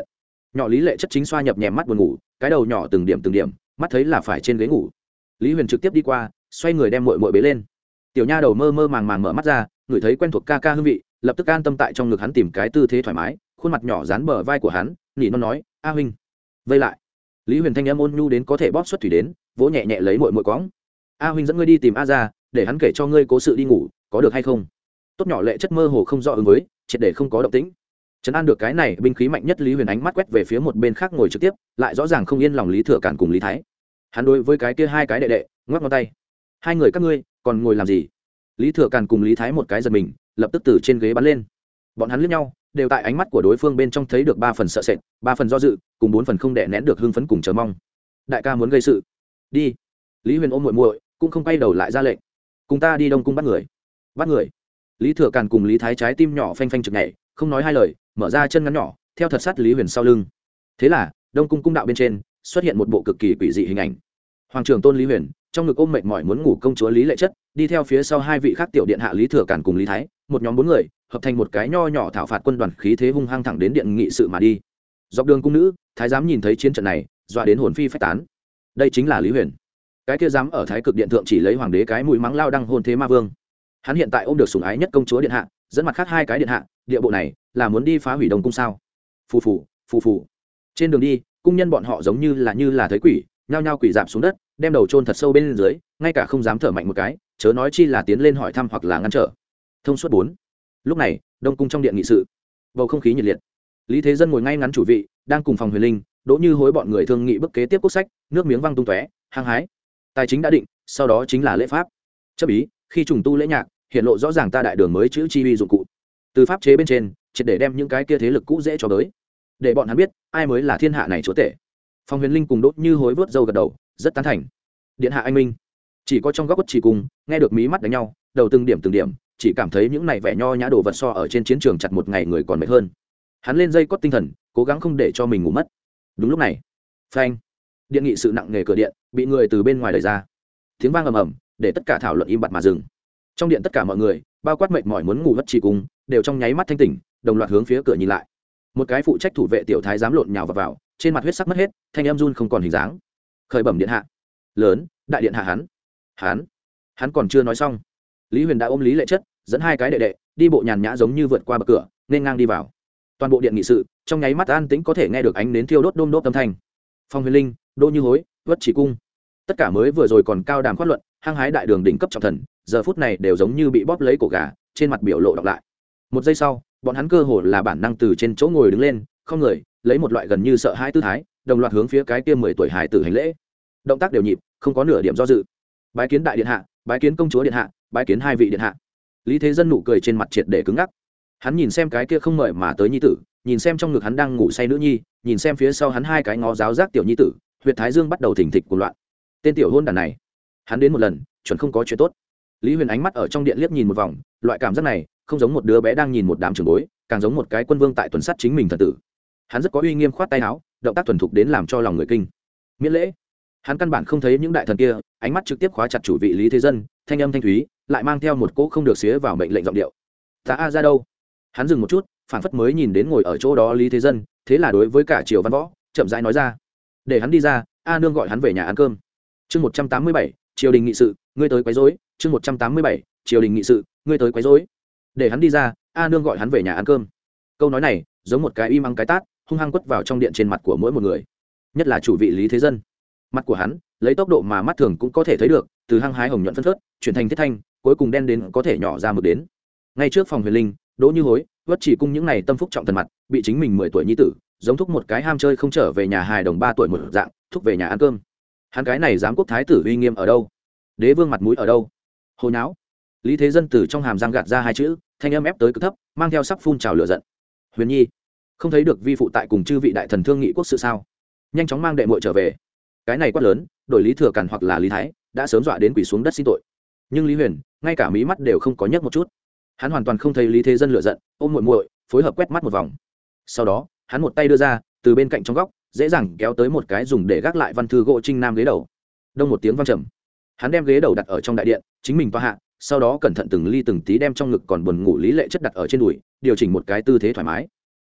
nhỏ lý lệ chất chính xoa nhập nhèm mắt buồn ngủ, cái đầu nhỏ từng điểm mắt thấy là phải trên ghế ngủ. Lý Huyền trực tiếp đi qua, xoay người đem muội muội bế lên. Tiểu nha đầu mơ mơ màng màng mở mắt ra, ngửi thấy quen thuộc ca ca hương vị, lập tức an tâm tại trong ngực hắn tìm cái tư thế thoải mái, khuôn mặt nhỏ dán bờ vai của hắn, nỉ non nói, a huynh vây lại. Lý Huyền thanh âm ôn nhu đến có thể bóp xuất thủy đến, vỗ nhẹ nhẹ lấy muội muội cõng. A huynh dẫn ngươi đi tìm a ra, để hắn kể cho ngươi cố sự đi ngủ, có được hay không? Tốt nhỏ lệ chất mơ hồ không rõ ứng với, triệt để không có động tĩnh. Trấn an được cái này binh khí mạnh nhất, Lý Huyền ánh mắt quét về phía một bên khác ngồi trực tiếp, lại rõ ràng không yên lòng Lý Thừa Cản cùng Lý Thái. Hắn đối với cái kia hai cái đệ đệ ngoắc ngón tay, hai người các ngươi còn ngồi làm gì? Lý Thừa Cản cùng Lý Thái một cái giật mình, lập tức từ trên ghế bắn lên. Bọn hắn liếc nhau, đều tại ánh mắt của đối phương bên trong thấy được 3 phần sợ sệt, 3 phần do dự, cùng 4 phần không đè nén được hưng phấn cùng chờ mong. Đại ca muốn gây sự, đi. Lý Huyền ôm muội muội, cũng không quay đầu lại ra lệnh, cùng ta đi Đông cung bắt người. Bắt người. Lý Thừa Cản cùng Lý Thái trái tim nhỏ phanh phanh trực nhảy, không nói hai lời, mở ra chân ngắn nhỏ, theo thật sát Lý Huyền sau lưng. Thế là Đông cung cung đạo bên trên xuất hiện một bộ cực kỳ quỷ dị hình ảnh. Hoàng trưởng tôn Lý Huyền trong ngực ôm mệt mỏi muốn ngủ công chúa Lý Lệ Chất, đi theo phía sau hai vị khác tiểu điện hạ Lý Thừa Cản cùng Lý Thái, một nhóm 4 người hợp thành một cái nho nhỏ thảo phạt quân đoàn, khí thế hung hăng thẳng đến điện nghị sự mà đi. Dọc đường cung nữ thái giám nhìn thấy chiến trận này, dọa đến hồn phi phách tán. Đây chính là Lý Huyền, cái kia dám ở Thái Cực điện thượng chỉ lấy hoàng đế cái mũi mắng lao đăng hôn thế ma vương. Hắn hiện tại ôm được sủng ái nhất công chúa điện hạ, dẫn mặt khác hai cái điện hạ, địa bộ này là muốn đi phá hủy Đông cung sao? Phù phù, phù phù. Trên đường đi, cung nhân bọn họ giống như là thấy quỷ, nhao nhao quỳ rạp xuống đất, đem đầu chôn thật sâu bên dưới, ngay cả không dám thở mạnh một cái, chớ nói chi là tiến lên hỏi thăm hoặc là ngăn trở. Thông suốt 4. Lúc này, Đông cung trong điện nghị sự, bầu không khí nhiệt liệt. Lý Thế Dân ngồi ngay ngắn chủ vị, đang cùng Phòng Huyền Linh, Đỗ Như Hối bọn người thương nghị bước kế tiếp quốc sách, nước miếng văng tung tóe, hăng hái. Tài chính đã định, sau đó chính là lễ pháp. Chấp ý, khi trùng tu lễ nhạc, hiện lộ rõ ràng ta đại đường mới chữ chi uy dụng cụ. Từ pháp chế bên trên, triệt để đem những cái kia thế lực cũ dễ cho tới, để bọn hắn biết ai mới là thiên hạ này chúa tể. Phòng Huyền Linh cùng Đỗ Như Hối vớt râu gật đầu, rất tán thành. Điện hạ anh minh. Chỉ có trong góc quất chỉ cùng nghe được mí mắt đánh nhau, đầu từng điểm, chỉ cảm thấy những này vẻ nho nhã đồ vật so ở trên chiến trường chặt một ngày người còn mệt hơn. Hắn lên dây cót tinh thần, cố gắng không để cho mình ngủ mất. Đúng lúc này, phanh, điện nghị sự nặng nề cửa điện bị người từ bên ngoài đẩy ra, tiếng vang ầm ầm để tất cả thảo luận im bặt mà dừng. Trong điện tất cả mọi người, bao quát mệt mỏi muốn ngủ mất chỉ cùng, đều trong nháy mắt thanh tỉnh, đồng loạt hướng phía cửa nhìn lại. Một cái phụ trách thủ vệ tiểu thái giám lộn nhào vào, trên mặt huyết sắc mất hết, thanh em run không còn hình dáng. Khởi bẩm điện hạ. Lớn, đại điện hạ hắn còn chưa nói xong, Lý Huyền đã ôm Lý Lệ Chất, dẫn hai cái đệ đệ đi bộ nhàn nhã giống như vượt qua bậc cửa, nên ngang đi vào. Toàn bộ điện nghị sự trong nháy mắt an tĩnh, có thể nghe được ánh nến thiêu đốt đôm đốp âm thanh. Phong Huyền Linh, Đỗ Như Hối, Vất Chỉ Cung, tất cả mới vừa rồi còn cao đàm khoát luận, hăng hái đại đường đỉnh cấp trọng thần, giờ phút này đều giống như bị bóp lấy cổ gà, trên mặt biểu lộ đọc lại. Một giây sau, bọn hắn cơ hồ là bản năng từ trên chỗ ngồi đứng lên, không người, lấy một loại gần như sợ hãi tư thái, đồng loạt hướng phía cái kia 10 tuổi hài tử hành lễ. Động tác đều nhịp, không có nửa điểm do dự. Bái kiến đại điện hạ, bái kiến công chúa điện hạ, bái kiến hai vị điện hạ. Lý Thế Dân nụ cười trên mặt triệt để cứng ngắc. Hắn nhìn xem cái kia không mời mà tới nhi tử, nhìn xem trong ngực hắn đang ngủ say nữ nhi, nhìn xem phía sau hắn hai cái ngó giáo giác tiểu nhi tử, huyệt thái dương bắt đầu thình thịch cuồng loạn. Tên tiểu hôn đàn này, hắn đến một lần, chuẩn không có chuyện tốt. Lý Huyền ánh mắt ở trong điện liếc nhìn một vòng, loại cảm giác này, không giống một đứa bé đang nhìn một đám trưởng bối, càng giống một cái quân vương tại tuần sát chính mình thần tử. Hắn rất có uy nghiêm, khoát tay áo, động tác thuần thục đến làm cho lòng người kinh. Miễn lễ. Hắn căn bản không thấy những đại thần kia, ánh mắt trực tiếp khóa chặt chủ vị Lý Thế Dân, thanh âm thanh thúy, lại mang theo một cỗ không được xía vào mệnh lệnh giọng điệu. Ta a ra đâu? Hắn dừng một chút, phản phất mới nhìn đến ngồi ở chỗ đó Lý Thế Dân, thế là đối với cả Triều Văn Võ, chậm rãi nói ra, để hắn đi ra, a nương gọi hắn về nhà ăn cơm. Chương 187, triều đình nghị sự, ngươi tới quấy rối. Chương 187, triều đình nghị sự, ngươi tới quấy rối. Để hắn đi ra, a nương gọi hắn về nhà ăn cơm. Câu nói này, giống một cái im ăng cái tát, hung hăng quất vào trong điện trên mặt của mỗi một người, nhất là chủ vị Lý Thế Dân. Mặt của hắn, lấy tốc độ mà mắt thường cũng có thể thấy được, từ hăng hái hồng nhuận phân phớt, chuyển thành thiết thanh, cuối cùng đen đến có thể nhỏ ra mực đến. Ngay trước Phòng Huyền Linh, Đỗ Như Hối, Vất Chỉ Cung những này tâm phúc trọng thần mặt, bị chính mình 10 tuổi nhi tử, giống thúc một cái ham chơi không trở về nhà hài đồng 3 tuổi một dạng, thúc về nhà ăn cơm. Hắn cái này giám quốc thái tử uy nghiêm ở đâu? Đế vương mặt mũi ở đâu? Hồ nháo. Lý Thế Dân từ trong hàm răng gạt ra hai chữ, thanh âm ép tới cực thấp, mang theo sắc phun trào lửa giận. Huyền Nhi, không thấy được vi phụ tại cùng chư vị đại thần thương nghị quốc sự sao? Nhanh chóng mang đệ muội trở về. Cái này quát lớn, đổi Lý Thừa Càn hoặc là Lý Thái, đã sớm dọa đến quỳ xuống đất xin tội. Nhưng Lý Huyền, ngay cả mí mắt đều không có nhấc một chút. Hắn hoàn toàn không thấy Lý Thế Dân lửa giận, ôm muội muội, phối hợp quét mắt một vòng. Sau đó, hắn một tay đưa ra, từ bên cạnh trong góc, dễ dàng kéo tới một cái dùng để gác lại văn thư gỗ trinh nam ghế đầu. Đông một tiếng vang trầm. Hắn đem ghế đầu đặt ở trong đại điện, chính mình tọa hạ, sau đó cẩn thận từng ly từng tí đem trong ngực còn buồn ngủ Lý Lệ Chất đặt ở trên đùi, điều chỉnh một cái tư thế thoải mái.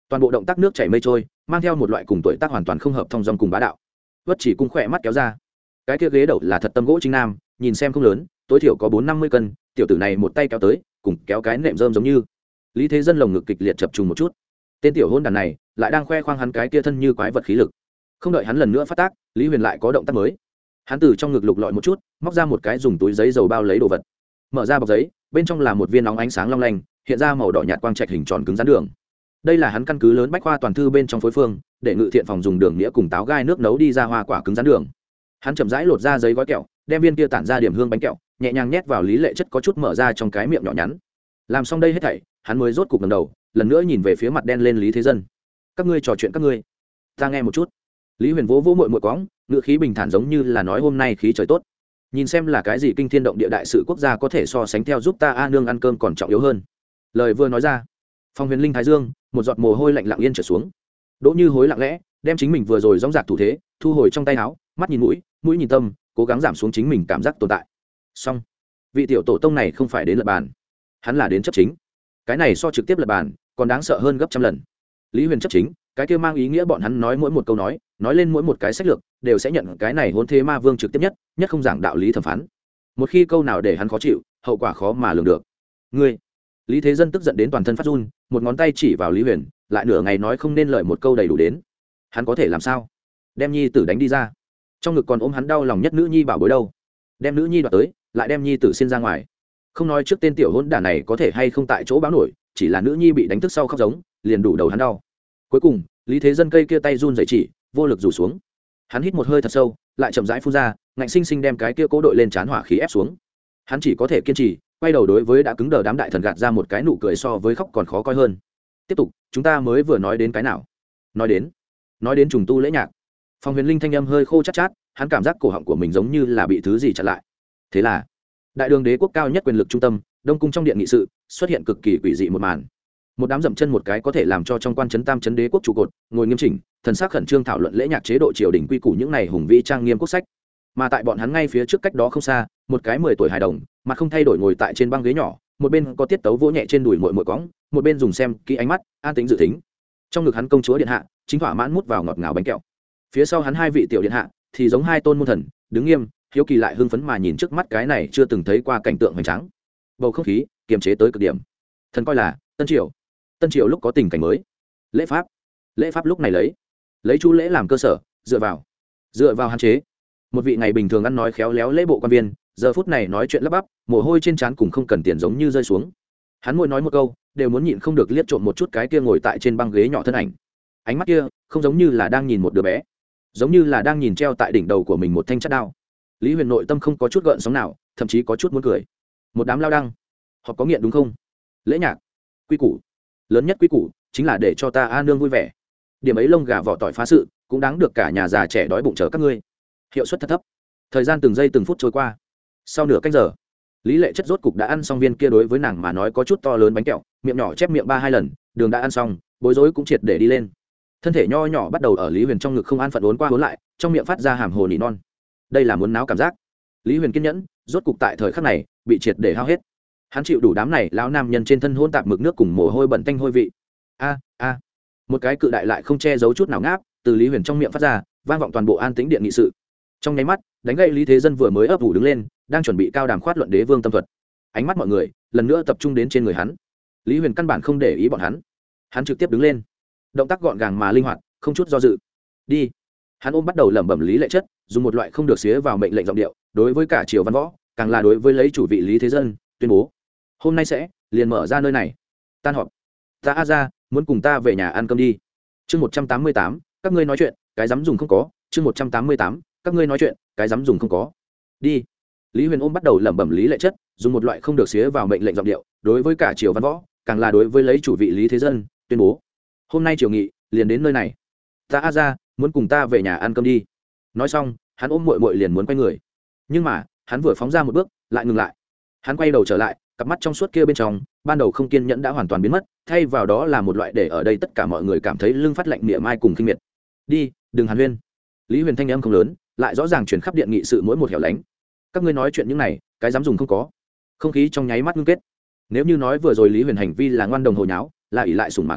toàn bộ động tác nước chảy mây trôi, mang theo một loại cùng tuổi tác hoàn toàn không hợp thong dong cùng bá đạo. Vất Chỉ Cung khỏe mắt kéo ra, cái kia ghế đậu là thật tâm gỗ chính nam, nhìn xem không lớn, tối thiểu có 4-50 cân, tiểu tử này một tay kéo tới, cùng kéo cái nệm rơm giống như. Lý Thế Dân lồng ngực kịch liệt chập trùng một chút, tên tiểu hôn đàn này lại đang khoe khoang hắn cái kia thân như quái vật khí lực. Không đợi hắn lần nữa phát tác, Lý Huyền lại có động tác mới. Hắn từ trong ngực lục lọi một chút, móc ra một cái dùng túi giấy dầu bao lấy đồ vật, mở ra bọc giấy, bên trong là một viên nóng ánh sáng long lanh, hiện ra màu đỏ nhạt quang trạch hình tròn cứng rắn đường. Đây là hắn căn cứ lớn bách khoa toàn thư bên trong phối phương, để ngự thiện phòng dùng đường nghĩa cùng táo gai nước nấu đi ra hoa quả cứng rắn đường. Hắn chậm rãi lột ra giấy gói kẹo, đem viên kia tản ra điểm hương bánh kẹo nhẹ nhàng nhét vào Lý Lệ Chất có chút mở ra trong cái miệng nhỏ nhắn. Làm xong đây hết thảy, hắn mới rốt cục ngẩng đầu, lần nữa nhìn về phía mặt đen lên Lý Thế Dân. Các ngươi trò chuyện các ngươi, ta nghe một chút. Lý Huyền vỗ vỗ muội muội quõng, ngữ khí bình thản giống như là nói hôm nay khí trời tốt, nhìn xem là cái gì kinh thiên động địa đại sự quốc gia có thể so sánh theo giúp ta a nương ăn cơm còn trọng yếu hơn. Lời vừa nói ra, Phong Huyền Linh thái dương, một giọt mồ hôi lạnh lặng yên trở xuống. Đỗ Như Hối lặng lẽ đem chính mình vừa rồi rõng rạc thủ thế thu hồi trong tay áo, mắt nhìn mũi, mũi nhìn tâm, cố gắng giảm xuống chính mình cảm giác tồn tại. Xong, vị tiểu tổ tông này không phải đến lật bàn, hắn là đến chấp chính. Cái này so trực tiếp lật bàn còn đáng sợ hơn gấp trăm lần. Lý Huyền chấp chính, cái kia mang ý nghĩa bọn hắn nói mỗi một câu nói lên mỗi một cái sách lược đều sẽ nhận cái này hôn thế ma vương trực tiếp nhất không giảng đạo lý thẩm phán. Một khi câu nào để hắn khó chịu, hậu quả khó mà lường được. Ngươi, Lý Thế Dân tức giận đến toàn thân phát run, một ngón tay chỉ vào Lý Huyền, lại nửa ngày nói không nên lời một câu đầy đủ đến. Hắn có thể làm sao? Đem nhi tử đánh đi ra. Trong ngực còn ôm hắn đau lòng nhất nữ nhi bảo bối đâu? Đem nữ nhi đoạt tới, lại đem nhi tử xin ra ngoài. Không nói trước tên tiểu hỗn đản này có thể hay không tại chỗ báo nổi, chỉ là nữ nhi bị đánh thức sau khóc giống, liền đủ đầu hắn đau. Cuối cùng, Lý Thế Dân cây kia tay run rẩy chỉ, vô lực rủ xuống. Hắn hít một hơi thật sâu, lại chậm rãi phun ra, ngạnh sinh sinh đem cái kia cố đội lên trán hỏa khí ép xuống. Hắn chỉ có thể kiên trì, quay đầu đối với đã cứng đờ đám đại thần gạt ra một cái nụ cười so với khóc còn khó coi hơn. Tiếp tục, chúng ta mới vừa nói đến cái nào? Nói đến trùng tu lễ nhạc. Phong Huyền Linh thanh âm hơi khô chát chát, hắn cảm giác cổ họng của mình giống như là bị thứ gì chặn lại. Thế là, đại đường đế quốc cao nhất quyền lực trung tâm, Đông cung trong điện nghị sự, xuất hiện cực kỳ quỷ dị một màn. Một đám dậm chân một cái có thể làm cho trong quan trấn tam trấn đế quốc trụ cột ngồi nghiêm chỉnh, thần sắc khẩn trương thảo luận lễ nhạc chế độ triều đình quy củ những này hùng vĩ trang nghiêm quốc sách. Mà tại bọn hắn ngay phía trước cách đó không xa, một cái 10 tuổi hài đồng, mặt không thay đổi ngồi tại trên băng ghế nhỏ, một bên có tiết tấu vỗ nhẹ trên đùi muội muội cõng, một bên dùng xem kỹ ánh mắt, an tĩnh dự tính. Trong ngực hắn công chúa điện hạ, chính thỏa mãn mút vào ngọt ngào bánh kẹo. Phía sau hắn hai vị tiểu điện hạ, thì giống hai tôn môn thần, đứng nghiêm, hiếu kỳ lại hưng phấn mà nhìn trước mắt cái này chưa từng thấy qua cảnh tượng hoành tráng. Bầu không khí kiềm chế tới cực điểm. Thần coi là tân triều lúc có tình cảnh mới. Lễ pháp lúc này lấy chu lễ làm cơ sở, dựa vào hạn chế. Một vị ngày bình thường ăn nói khéo léo lễ bộ quan viên, giờ phút này nói chuyện lắp bắp, mồ hôi trên trán cùng không cần tiền giống như rơi xuống. Hắn mỗi nói một câu đều muốn nhịn không được liếc trộm một chút cái kia ngồi tại trên băng ghế nhỏ thân ảnh. Ánh mắt kia không giống như là đang nhìn một đứa bé, giống như là đang nhìn treo tại đỉnh đầu của mình một thanh chát đao. Lý Huyền nội tâm không có chút gợn sóng nào, thậm chí có chút muốn cười. Một đám lao đăng, họ có nghiện đúng không? Lễ nhạc, quy củ, lớn nhất quy củ chính là để cho ta a nương vui vẻ. Điểm ấy lông gà vỏ tỏi phá sự cũng đáng được cả nhà già trẻ đói bụng chờ các ngươi. Hiệu suất thật thấp. Thời gian từng giây từng phút trôi qua. Sau nửa canh giờ, Lý Lệ Chất rốt cục đã ăn xong viên kia đối với nàng mà nói có chút to lớn bánh kẹo, miệng nhỏ chép miệng 3-2 lần, đường đã ăn xong, bối rối cũng triệt để đi lên. Thân thể nho nhỏ bắt đầu ở Lý Huyền trong ngực không an phận uốn qua uốn lại, trong miệng phát ra hàm hồ nỉ non. Đây là muốn náo cảm giác. Lý Huyền kiên nhẫn, rốt cục tại thời khắc này bị triệt để hao hết. Hắn chịu đủ đám này lão nam nhân trên thân hỗn tạp mực nước cùng mồ hôi bẩn tanh hôi vị. A, một cái cự đại lại không che giấu chút nào ngáp từ Lý Huyền trong miệng phát ra, vang vọng toàn bộ an tĩnh điện nghị sự. Trong nháy mắt, đánh gậy Lý Thế Dân vừa mới ấp ủ đứng lên, đang chuẩn bị cao đàm khoát luận đế vương tâm thuật. Ánh mắt mọi người lần nữa tập trung đến trên người hắn. Lý Huyền căn bản không để ý bọn hắn, hắn trực tiếp đứng lên, động tác gọn gàng mà linh hoạt, không chút do dự. Đi. Hắn ôm bắt đầu lẩm bẩm Lý Lệ Chất, dùng một loại không được xía vào mệnh lệnh giọng điệu, đối với cả triều văn võ, càng là đối với lấy chủ vị Lý Thế Dân, tuyên bố: hôm nay sẽ liền mở ra nơi này. Tan họp. Ta a ra muốn cùng ta về nhà ăn cơm đi. Chương 188, các ngươi nói chuyện, cái dám dùng không có. Chương 188, các ngươi nói chuyện, cái dám dùng không có. Đi. Lý Huyền ôm bắt đầu lẩm bẩm Lý Lệ Chất, dùng một loại không được xía vào mệnh lệnh giọng điệu, đối với cả triều văn võ, càng là đối với lấy chủ vị Lý Thế Dân, tuyên bố: hôm nay triều nghị liền đến nơi này. Ta a ra muốn cùng ta về nhà ăn cơm đi. Nói xong, hắn ôm muội muội liền muốn quay người, nhưng mà hắn vừa phóng ra một bước lại ngừng lại. Hắn quay đầu trở lại, cặp mắt trong suốt kia bên trong ban đầu không kiên nhẫn đã hoàn toàn biến mất, thay vào đó là một loại để ở đây tất cả mọi người cảm thấy lưng phát lạnh mỉa mai cùng khinh miệt. Đi, đừng hàn huyên. Lý Huyền thanh âm không lớn, lại rõ ràng truyền khắp điện nghị sự mỗi một hẻo lánh. Các ngươi nói chuyện những này, cái dám dùng không có. Không khí trong nháy mắt ngưng kết. Nếu như nói vừa rồi Lý Huyền hành vi là ngoan đồng hồ nháo, là ỷ lại sủng mạc tiêu,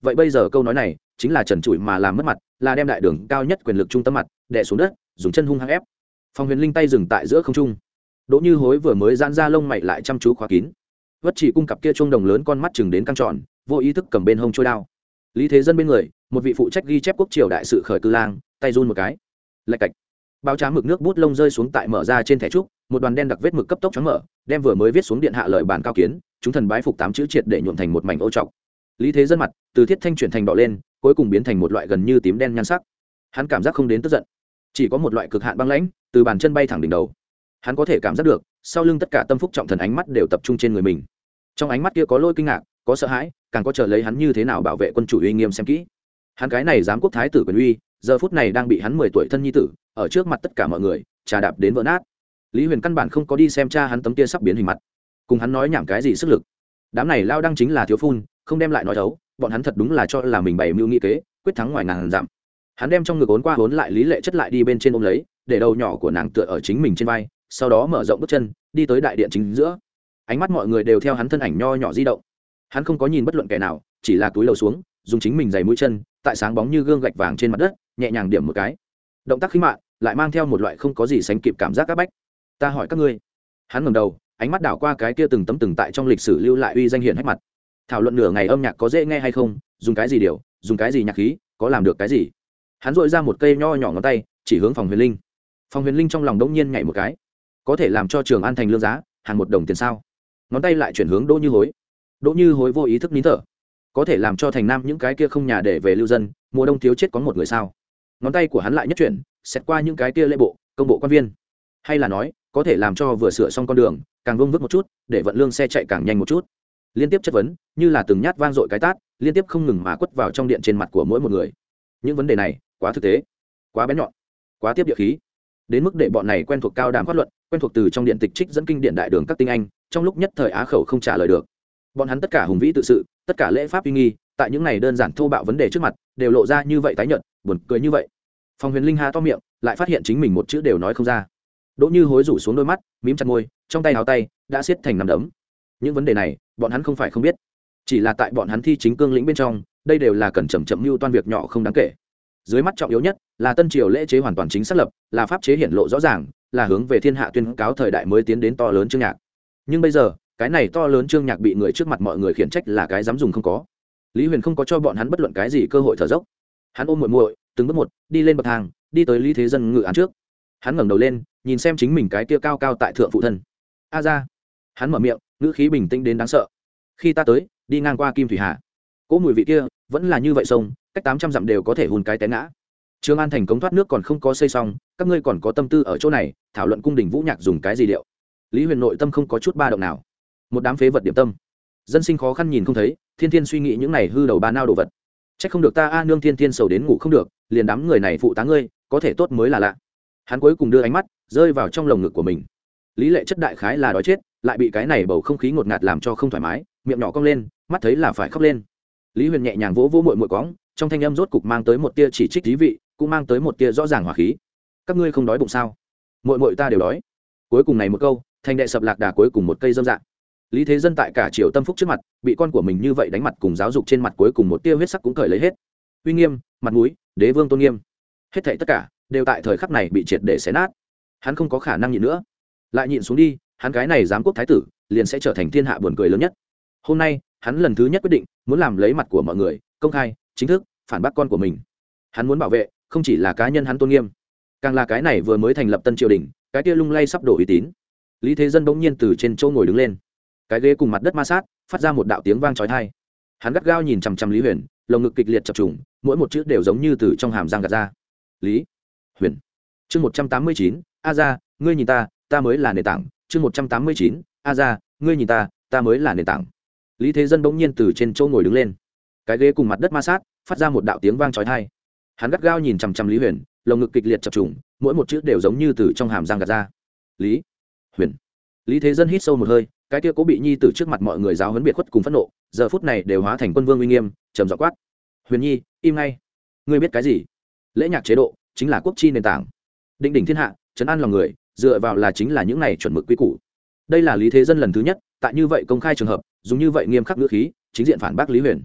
vậy bây giờ câu nói này chính là trần trụi mà làm mất mặt, là đem đại đường cao nhất quyền lực trung tâm mặt đè xuống đất, dùng chân hung hăng ép. Phong Huyền Linh tay dừng tại giữa không trung. Đỗ Như Hối vừa mới giãn ra lông mày lại chăm chú khóa kín. Vất Chỉ Cung cặp kia chuông đồng lớn con mắt chừng đến căng tròn, vô ý thức cầm bên hông trôi đao. Lý Thế Dân bên người, một vị phụ trách ghi chép quốc triều đại sự khởi cư lang, tay run một cái. Lạch cạch. Bao trám mực nước bút lông rơi xuống tại mở ra trên thẻ trúc, một đoàn đen đặc vết mực cấp tốc choáng mở, đem vừa mới viết xuống điện hạ lời bản cao kiến, chúng thần bái phục 8 chữ triệt để nhuộm thành một mảnh ô trọc. Lý Thế Dân mặt từ thiết thanh chuyển thành đỏ lên, cuối cùng biến thành một loại gần như tím đen nhan sắc. Hắn cảm giác không đến tức giận, chỉ có một loại cực hạn băng lãnh từ bàn chân bay thẳng đỉnh đầu. Hắn có thể cảm giác được sau lưng tất cả tâm phúc trọng thần ánh mắt đều tập trung trên người mình. Trong ánh mắt kia có lôi kinh ngạc, có sợ hãi, càng có chờ lấy hắn như thế nào bảo vệ quân chủ uy nghiêm xem kỹ. Hắn cái này giám quốc thái tử quyền uy, giờ phút này đang bị hắn 10 tuổi thân nhi tử ở trước mặt tất cả mọi người trà đạp đến vỡ nát. Lý Huyền căn bản không có đi xem cha hắn tấm kia sắp biến hình mặt, cùng hắn nói nhảm cái gì sức lực. Đám này lao đăng chính là thiếu phun, không đem lại nói thấu, bọn hắn thật đúng là cho là mình bày mưu nghị kế, quyết thắng ngoài ngàn dặm. Hắn đem trong ngực ốn qua ốn lại Lý Lệ chất lại đi bên trên ôm lấy, để đầu nhỏ của nàng tựa ở chính mình trên vai, sau đó mở rộng bước chân đi tới đại điện chính giữa. Ánh mắt mọi người đều theo hắn thân ảnh nho nhỏ di động. Hắn không có nhìn bất luận kẻ nào, chỉ là túi lầu xuống, dùng chính mình giày mũi chân tại sáng bóng như gương gạch vàng trên mặt đất nhẹ nhàng điểm một cái. Động tác khí mạn lại mang theo một loại không có gì sánh kịp cảm giác áp bách. Ta hỏi các ngươi. Hắn ngẩng đầu, ánh mắt đảo qua cái kia từng tấm từng tại trong lịch sử lưu lại uy danh hiển hách mặt. Thảo luận nửa ngày âm nhạc có dễ nghe hay không, dùng cái gì điều, dùng cái gì nhạc khí, có làm được cái gì. Hắn dội ra một cây nho nhỏ ngón tay chỉ hướng Phòng Huyền Linh. Phòng Huyền Linh trong lòng đống nhiên nhảy một cái, có thể làm cho Trường An thành lương giá hàng 1 đồng tiền sao? Ngón tay lại chuyển hướng Đỗ Như Hối. Đỗ Như Hối vô ý thức nín thở, có thể làm cho thành nam những cái kia không nhà để về lưu dân mùa đông thiếu chết có một người sao? Ngón tay của hắn lại nhất chuyển xét qua những cái kia lễ bộ công bộ quan viên, hay là nói có thể làm cho vừa sửa xong con đường càng vông vức một chút, để vận lương xe chạy càng nhanh một chút. Liên tiếp chất vấn như là từng nhát vang dội cái tát liên tiếp không ngừng mà quất vào trong điện trên mặt của mỗi một người. Những vấn đề này quá thực tế, quá bén nhọn, quá tiếp địa khí, đến mức để bọn này quen thuộc cao đàm phát luận, quen thuộc từ trong điện tịch trích dẫn kinh điện đại đường các tinh anh trong lúc nhất thời á khẩu không trả lời được. Bọn hắn tất cả hùng vĩ tự sự, tất cả lễ pháp uy nghi, tại những này đơn giản thô bạo vấn đề trước mặt đều lộ ra như vậy tái nhợt, buồn cười như vậy. Phong Huyền Linh há to miệng, lại phát hiện chính mình một chữ đều nói không ra. Đỗ Như Hối rủ xuống đôi mắt, mím chặt môi, trong tay áo tay đã siết thành nắm đấm. Những vấn đề này bọn hắn không phải không biết, chỉ là tại bọn hắn thi chính cương lĩnh bên trong, đây đều là cần chậm chậm mưu toan việc nhỏ không đáng kể. Dưới mắt trọng yếu nhất là tân triều lễ chế hoàn toàn chính xác lập, là pháp chế hiển lộ rõ ràng, là hướng về thiên hạ tuyên cáo thời đại mới tiến đến to lớn chương nhạc. Nhưng bây giờ cái này to lớn chương nhạc bị người trước mặt mọi người khiển trách là cái dám dùng không có. Lý Huyền không có cho bọn hắn bất luận cái gì cơ hội thở dốc. Hắn ôm muội muội từng bước một đi lên bậc thang, đi tới Lý Thế Dân ngự án trước. Hắn ngẩng đầu lên nhìn xem chính mình cái kia cao cao tại thượng phụ thân. A ra. Hắn mở miệng, ngữ khí bình tĩnh đến đáng sợ. Khi ta tới đi ngang qua Kim Thủy Hà, cỗ mùi vị kia vẫn là như vậy, sông cách 800 dặm đều có thể hùn cái té ngã. Trường An thành cống thoát nước còn không có xây xong, các ngươi còn có tâm tư ở chỗ này thảo luận cung đình vũ nhạc dùng cái gì điệu. Lý Huyền nội tâm không có chút ba động nào. Một đám phế vật điểm tâm, dân sinh khó khăn nhìn không thấy, thiên thiên suy nghĩ những này hư đầu ba nao đồ vật. Trách không được ta a nương thiên thiên sầu đến ngủ không được, liền đám người này phụ tá ngươi có thể tốt mới là lạ. Hắn cuối cùng đưa ánh mắt rơi vào trong lồng ngực của mình. Lý Lệ chất đại khái là đói chết, lại bị cái này bầu không khí ngột ngạt làm cho không thoải mái, miệng nhỏ cong lên, mắt thấy là phải khóc lên. Lý Huyền nhẹ nhàng vỗ vỗ muội muội cóng, trong thanh âm rốt cục mang tới một tia chỉ trích thí vị, cũng mang tới một tia rõ ràng hỏa khí. Các ngươi không đói bụng sao? Muội muội ta đều đói. Cuối cùng này một câu thành đệ sập lạc đà cuối cùng một cây dâm dạng. Lý Thế Dân tại cả triều tâm phúc trước mặt bị con của mình như vậy đánh mặt cùng giáo dục trên mặt cuối cùng một tia huyết sắc cũng cởi lấy hết. Uy nghiêm, mặt mũi, đế vương tôn nghiêm, hết thảy tất cả đều tại thời khắc này bị triệt để xé nát. Hắn không có khả năng nhịn nữa, lại nhịn xuống đi, hắn cái này giám quốc thái tử liền sẽ trở thành thiên hạ buồn cười lớn nhất. Hôm nay hắn lần thứ nhất quyết định muốn làm lấy mặt của mọi người, công khai chính thức phản bác con của mình. Hắn muốn bảo vệ không chỉ là cá nhân hắn tôn nghiêm, càng là cái này vừa mới thành lập tân triều đình, cái kia lung lay sắp đổ uy tín. Lý Thế Dân bỗng nhiên từ trên chỗ ngồi đứng lên, cái ghế cùng mặt đất ma sát, phát ra một đạo tiếng vang chói tai. Hắn gắt gao nhìn chằm chằm Lý Huyền, lồng ngực kịch liệt chập trùng, mỗi một chữ đều giống như từ trong hàm răng gạt ra. Lý Huyền. Chương 189, a ra, ngươi nhìn ta, ta mới là nền tảng. Chương 189, a ra, ngươi nhìn ta, ta mới là nền tảng. Lý Thế Dân bỗng nhiên từ trên chỗ ngồi đứng lên, cái ghế cùng mặt đất ma sát, phát ra một đạo tiếng vang chói tai. Hắn gắt gao nhìn chằm chằm Lý Huyền, lồng ngực kịch liệt chập trùng, mỗi một chữ đều giống như từ trong hàm răng gạt ra. Lý Huyền. Lý Thế Dân hít sâu một hơi, cái kia cố bị nhi tử trước mặt mọi người giáo huấn biệt khuất cùng phẫn nộ, giờ phút này đều hóa thành quân vương uy nghiêm, trầm giọng quát: Huyền Nhi, im ngay! Ngươi biết cái gì? Lễ nhạc chế độ chính là quốc chi nền tảng, định đỉnh thiên hạ, trấn an lòng người, dựa vào là chính là những này chuẩn mực quy củ. Đây là Lý Thế Dân lần thứ nhất tại như vậy công khai trường hợp dùng như vậy nghiêm khắc ngữ khí chính diện phản bác Lý Huyền.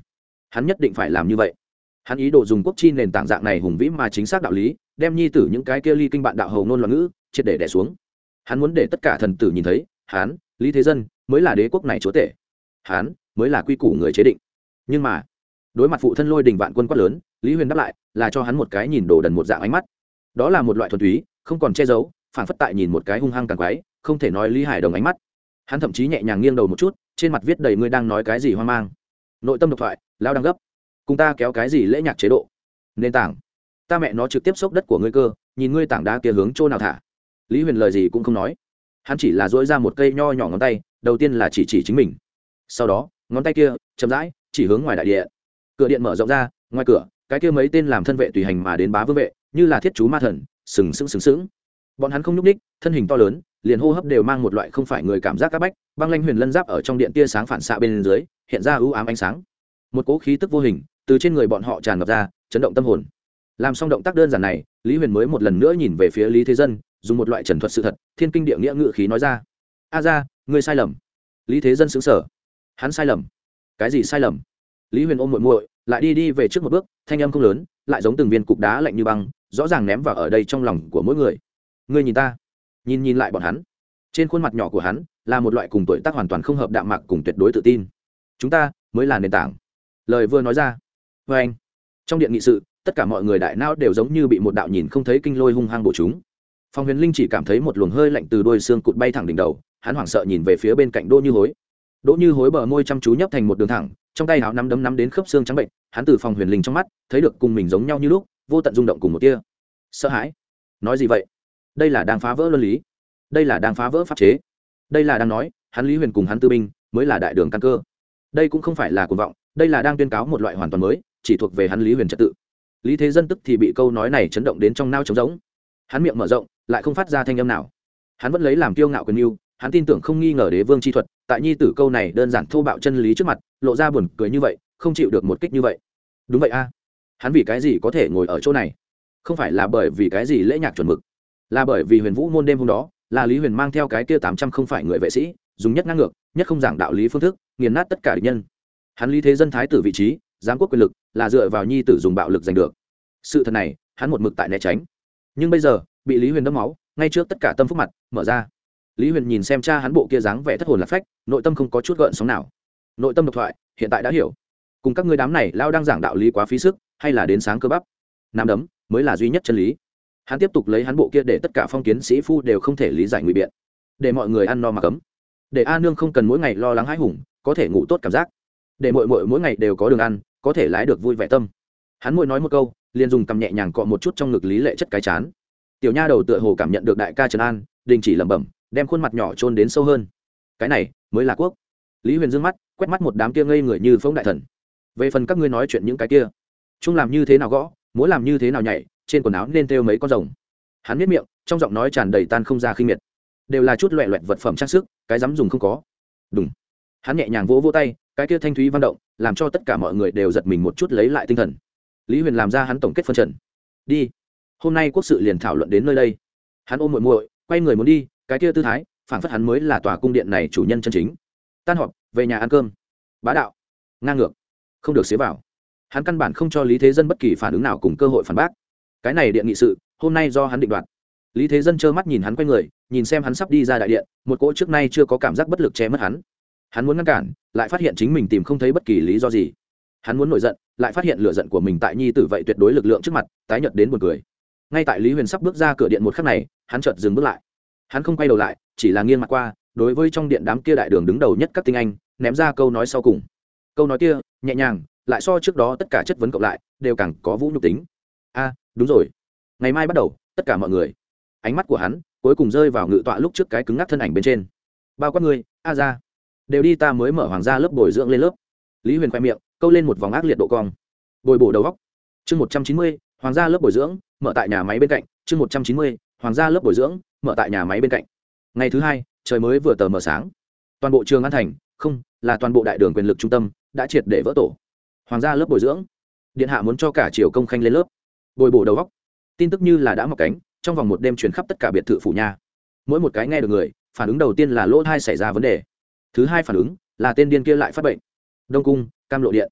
hắn nhất định phải làm như vậy. Hắn ý đồ dùng quốc chi nền tảng dạng này hùng vĩ mà chính xác đạo lý, đem nhi tử những cái kia ly kinh bạn đạo hầu ngôn loạn ngữ triệt để đè xuống. Hắn muốn để tất cả thần tử nhìn thấy, hắn Lý Thế Dân mới là đế quốc này chúa tể, hắn mới là quy củ người chế định. Nhưng mà đối mặt phụ thân lôi đình vạn quân quát lớn, Lý Huyền đáp lại là cho hắn một cái nhìn đồ đần một dạng ánh mắt. Đó là một loại thuần túy không còn che giấu, phản phất tại nhìn một cái hung hăng càng quái, không thể nói Lý Hải Đồng ánh mắt. Hắn thậm chí nhẹ nhàng nghiêng đầu một chút, trên mặt viết đầy ngươi đang nói cái gì hoang mang. Nội tâm độc thoại, lao đang gấp. Cùng ta kéo cái gì lễ nhạc chế độ. Nền tảng. Ta mẹ nó trực tiếp xốc đất của ngươi cơ, nhìn ngươi tảng đá kia hướng chỗ nào thả. Lý Huyền lời gì cũng không nói. Hắn chỉ là duỗi ra một cây nho nhỏ ngón tay, đầu tiên là chỉ chính mình. Sau đó, ngón tay kia chậm rãi chỉ hướng ngoài đại địa. Cửa điện mở rộng ra, ngoài cửa, cái kia mấy tên làm thân vệ tùy hành mà đến bá vương vệ, như là thiết chú ma thần, sừng sững. Bọn hắn không nhúc ních, thân hình to lớn, liền hô hấp đều mang một loại không phải người cảm giác áp bách. Băng lanh huyền lân giáp ở trong điện tia sáng phản xạ bên dưới, hiện ra ưu ám ánh sáng. Một cỗ khí tức vô hình từ trên người bọn họ tràn ngập ra, chấn động tâm hồn. Làm xong động tác đơn giản này, Lý Huyền mới một lần nữa nhìn về phía Lý Thế Dân, dùng một loại trần thuật sự thật, thiên kinh địa nghĩa ngữ khí nói ra: "A gia, ngươi sai lầm." Lý Thế Dân sững sờ. Hắn sai lầm? Cái gì sai lầm? Lý Huyền ôm muội lại đi về trước một bước, thanh âm không lớn, lại giống từng viên cục đá lạnh như băng, rõ ràng ném vào ở đây trong lòng của mỗi người. Ngươi nhìn ta, nhìn lại bọn hắn. Trên khuôn mặt nhỏ của hắn là một loại cùng tuổi tác hoàn toàn không hợp đạm mạc cùng tuyệt đối tự tin. Chúng ta mới là nền tảng. Lời vừa nói ra, với anh, trong điện nghị sự, tất cả mọi người đại não đều giống như bị một đạo nhìn không thấy kinh lôi hung hăng bổ chúng. Phong Huyền Linh chỉ cảm thấy một luồng hơi lạnh từ đuôi xương cụt bay thẳng đỉnh đầu, hắn hoảng sợ nhìn về phía bên cạnh Đỗ Như Hối. Đỗ Như Hối bờ môi chăm chú nhấp thành một đường thẳng, trong tay áo nắm đến khớp xương trắng bệnh, hắn từ Phong Huyền Linh trong mắt thấy được cùng mình giống nhau như lúc, vô tận rung động cùng một tia sợ hãi. Nói gì vậy? Đây là đang phá vỡ luân lý, đây là đang phá vỡ pháp chế, đây là đang nói hắn Lý Huyền cùng hắn tư binh mới là đại đường căn cơ. Đây cũng không phải là cuồng vọng, đây là đang tuyên cáo một loại hoàn toàn mới, chỉ thuộc về hắn Lý Huyền trật tự. Lý Thế Dân tức thì bị câu nói này chấn động đến trong nao trống rỗng, hắn miệng mở rộng lại không phát ra thanh âm nào. Hắn vẫn lấy làm kiêu ngạo quyền yêu, hắn tin tưởng không nghi ngờ đế vương chi thuật, tại nhi tử câu này đơn giản thô bạo chân lý trước mặt, lộ ra buồn cười như vậy, không chịu được một kích như vậy. Đúng vậy a, hắn vì cái gì có thể ngồi ở chỗ này? Không phải là bởi vì cái gì lễ nhạc chuẩn mực, là bởi vì Huyền Vũ môn đêm hôm đó, là Lý Huyền mang theo cái kia 800 không phải người vệ sĩ, dùng nhất ngang ngược, nhất không giảng đạo lý phương thức, nghiền nát tất cả địch nhân. Hắn Lý Thế Dân thái tử vị trí, giám quốc quyền lực, là dựa vào nhi tử dùng bạo lực giành được. Sự thật này, hắn một mực tại né tránh. Nhưng bây giờ, bị Lý Huyền đẫm máu, ngay trước tất cả tâm phúc mặt, mở ra. Lý Huyền nhìn xem cha hắn bộ kia dáng vẻ thất hồn lạc phách, nội tâm không có chút gợn sóng nào. Nội tâm độc thoại, hiện tại đã hiểu. Cùng các ngươi đám này lao đang giảng đạo lý quá phí sức, hay là đến sáng cơ bắp. Nắm đấm mới là duy nhất chân lý. Hắn tiếp tục lấy hắn bộ kia để tất cả phong kiến sĩ phu đều không thể lý giải ngụy biện, để mọi người ăn no mà cấm, để A nương không cần mỗi ngày lo lắng hãi hùng, có thể ngủ tốt cảm giác, để mỗi ngày đều có đường ăn, có thể lái được vui vẻ tâm. Hắn mỗi nói một câu, liền dùng cầm nhẹ nhàng cọ một chút trong ngực Lý Lệ Chất cái chán. Tiểu nha đầu tựa hồ cảm nhận được đại ca trấn an, đình chỉ lẩm bẩm, đem khuôn mặt nhỏ chôn đến sâu hơn. Cái này mới là quốc. Lý Huyền dương mắt quét mắt một đám kia ngây người như phóng đại thần. Về phần các ngươi nói chuyện những cái kia, chung làm như thế nào gõ, múa làm như thế nào nhảy, trên quần áo nên thêu mấy con rồng. Hắn miết miệng, trong giọng nói tràn đầy tan không ra khinh miệt, đều là chút loẹ loẹt vật phẩm trang sức, cái dám dùng không có. Đúng. Hắn nhẹ nhàng vỗ vỗ tay, cái kia thanh thúy văn động, làm cho tất cả mọi người đều giật mình một chút lấy lại tinh thần. Lý Huyền làm ra hắn tổng kết phân trận. Đi, hôm nay quốc sự liền thảo luận đến nơi đây. Hắn ôm muội quay người muốn đi, cái kia tư thái phảng phất hắn mới là tòa cung điện này chủ nhân chân chính. Tan họp, về nhà ăn cơm. Bá đạo, ngang ngược, không được xía vào. Hắn căn bản không cho Lý Thế Dân bất kỳ phản ứng nào cùng cơ hội phản bác. Cái này điện nghị sự hôm nay do hắn định đoạt. Lý Thế Dân trơ mắt nhìn hắn quay người, nhìn xem hắn sắp đi ra đại điện, một cỗ trước nay chưa có cảm giác bất lực che mất hắn. Hắn muốn ngăn cản, lại phát hiện chính mình tìm không thấy bất kỳ lý do gì. Hắn muốn nổi giận, lại phát hiện lửa giận của mình tại nhi tử vậy tuyệt đối lực lượng trước mặt, tái nhợt đến buồn cười. Ngay tại Lý Huyền sắp bước ra cửa điện một khắc này, hắn chợt dừng bước lại. Hắn không quay đầu lại, chỉ là nghiêng mặt qua, đối với trong điện đám kia đại đường đứng đầu nhất các tinh anh, ném ra câu nói sau cùng. Câu nói kia, nhẹ nhàng, lại so trước đó tất cả chất vấn cộng lại, đều càng có vũ nhục tính. A, đúng rồi. Ngày mai bắt đầu, tất cả mọi người. Ánh mắt của hắn cuối cùng rơi vào ngự tọa lúc trước cái cứng ngắc thân ảnh bên trên. Bao quát người, a ra, đều đi, ta mới mở hoàng gia lớp bồi dưỡng lên lớp. Lý Huyền khoe miệng câu lên một vòng ác liệt độ cong. Bồi bổ đầu góc. Chương 190, hoàng gia lớp bồi dưỡng, mở tại nhà máy bên cạnh. Chương 190, hoàng gia lớp bồi dưỡng, mở tại nhà máy bên cạnh. Ngày thứ hai, trời mới vừa tờ mờ sáng. Toàn bộ trường An thành, không, là toàn bộ đại đường quyền lực trung tâm, đã triệt để vỡ tổ. Hoàng gia lớp bồi dưỡng, điện hạ muốn cho cả triều công khanh lên lớp bồi bổ đầu góc. Tin tức như là đã mọc cánh, trong vòng một đêm truyền khắp tất cả biệt thự phủ nha. Mỗi một cái nghe được người, phản ứng đầu tiên là lỗ tai xảy ra vấn đề. Thứ hai phản ứng là tên điên kia lại phát bệnh. Đông cung, Cam Lộ điện.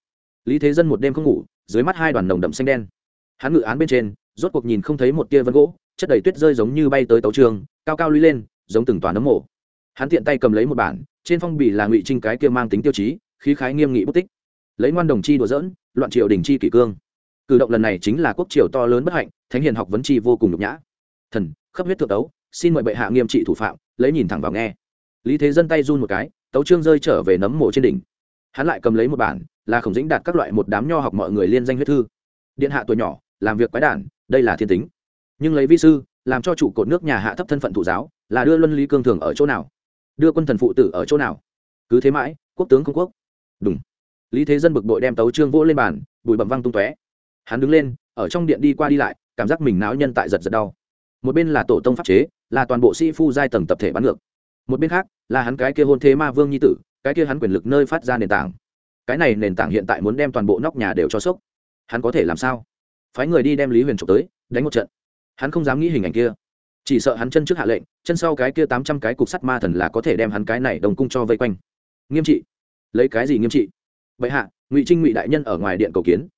Lý Thế Dân một đêm không ngủ, dưới mắt hai đoàn nồng đậm xanh đen. Hắn ngự án bên trên, rốt cuộc nhìn không thấy một tia vân gỗ, chất đầy tuyết rơi giống như bay tới tấu trường, cao cao lũy lên, giống từng toàn nấm mộ. Hắn tiện tay cầm lấy một bản, trên phong bì là Ngụy Trinh cái kia mang tính tiêu chí, khí khái nghiêm nghị bút tích. Lấy ngoan đồng chi đùa giỡn, loạn triều đình chi kỷ cương. Cử động lần này chính là quốc triều to lớn bất hạnh, thánh hiền học vấn chi vô cùng nhục nhã. Thần, khắp huyết thượng tấu, xin mời bệ hạ nghiêm trị thủ phạm, lấy nhìn thẳng vào nghe. Lý Thế Dân tay run một cái, tấu chương rơi trở về nấm mộ trên đỉnh. Hắn lại cầm lấy một bản, là Khổng Dĩnh Đạt các loại một đám nho học mọi người liên danh huyết thư. Điện hạ tuổi nhỏ, làm việc quái đản, đây là thiên tính. Nhưng lấy vi sư, làm cho trụ cột nước nhà hạ thấp thân phận thủ giáo, là đưa luân lý cương thường ở chỗ nào? Đưa quân thần phụ tử ở chỗ nào? Cứ thế mãi, quốc tướng không quốc. Đúng. Lý Thế Dân bực bội đem tấu chương vỗ lên bàn, bụi bặm văng tung tóe. Hắn đứng lên, ở trong điện đi qua đi lại, cảm giác mình não nhân tại giật giật đau. Một bên là tổ tông pháp chế, là toàn bộ sĩ phu giai tầng tập thể bắn ngược. Một bên khác, là hắn cái kia hôn thế ma vương nhi tử, cái kia hắn quyền lực nơi phát ra nền tảng. Cái này nền tảng hiện tại muốn đem toàn bộ nóc nhà đều cho sốc. Hắn có thể làm sao? Phái người đi đem Lý Huyền trục tới, đánh một trận. Hắn không dám nghĩ hình ảnh kia, chỉ sợ hắn chân trước hạ lệnh, chân sau cái kia 800 cái cục sắt ma thần là có thể đem hắn cái này đồng cung cho vây quanh. Nghiêm trị? Lấy cái gì nghiêm trị? Vậy hạ, Ngụy Trinh Ngụy đại nhân ở ngoài điện cầu kiến,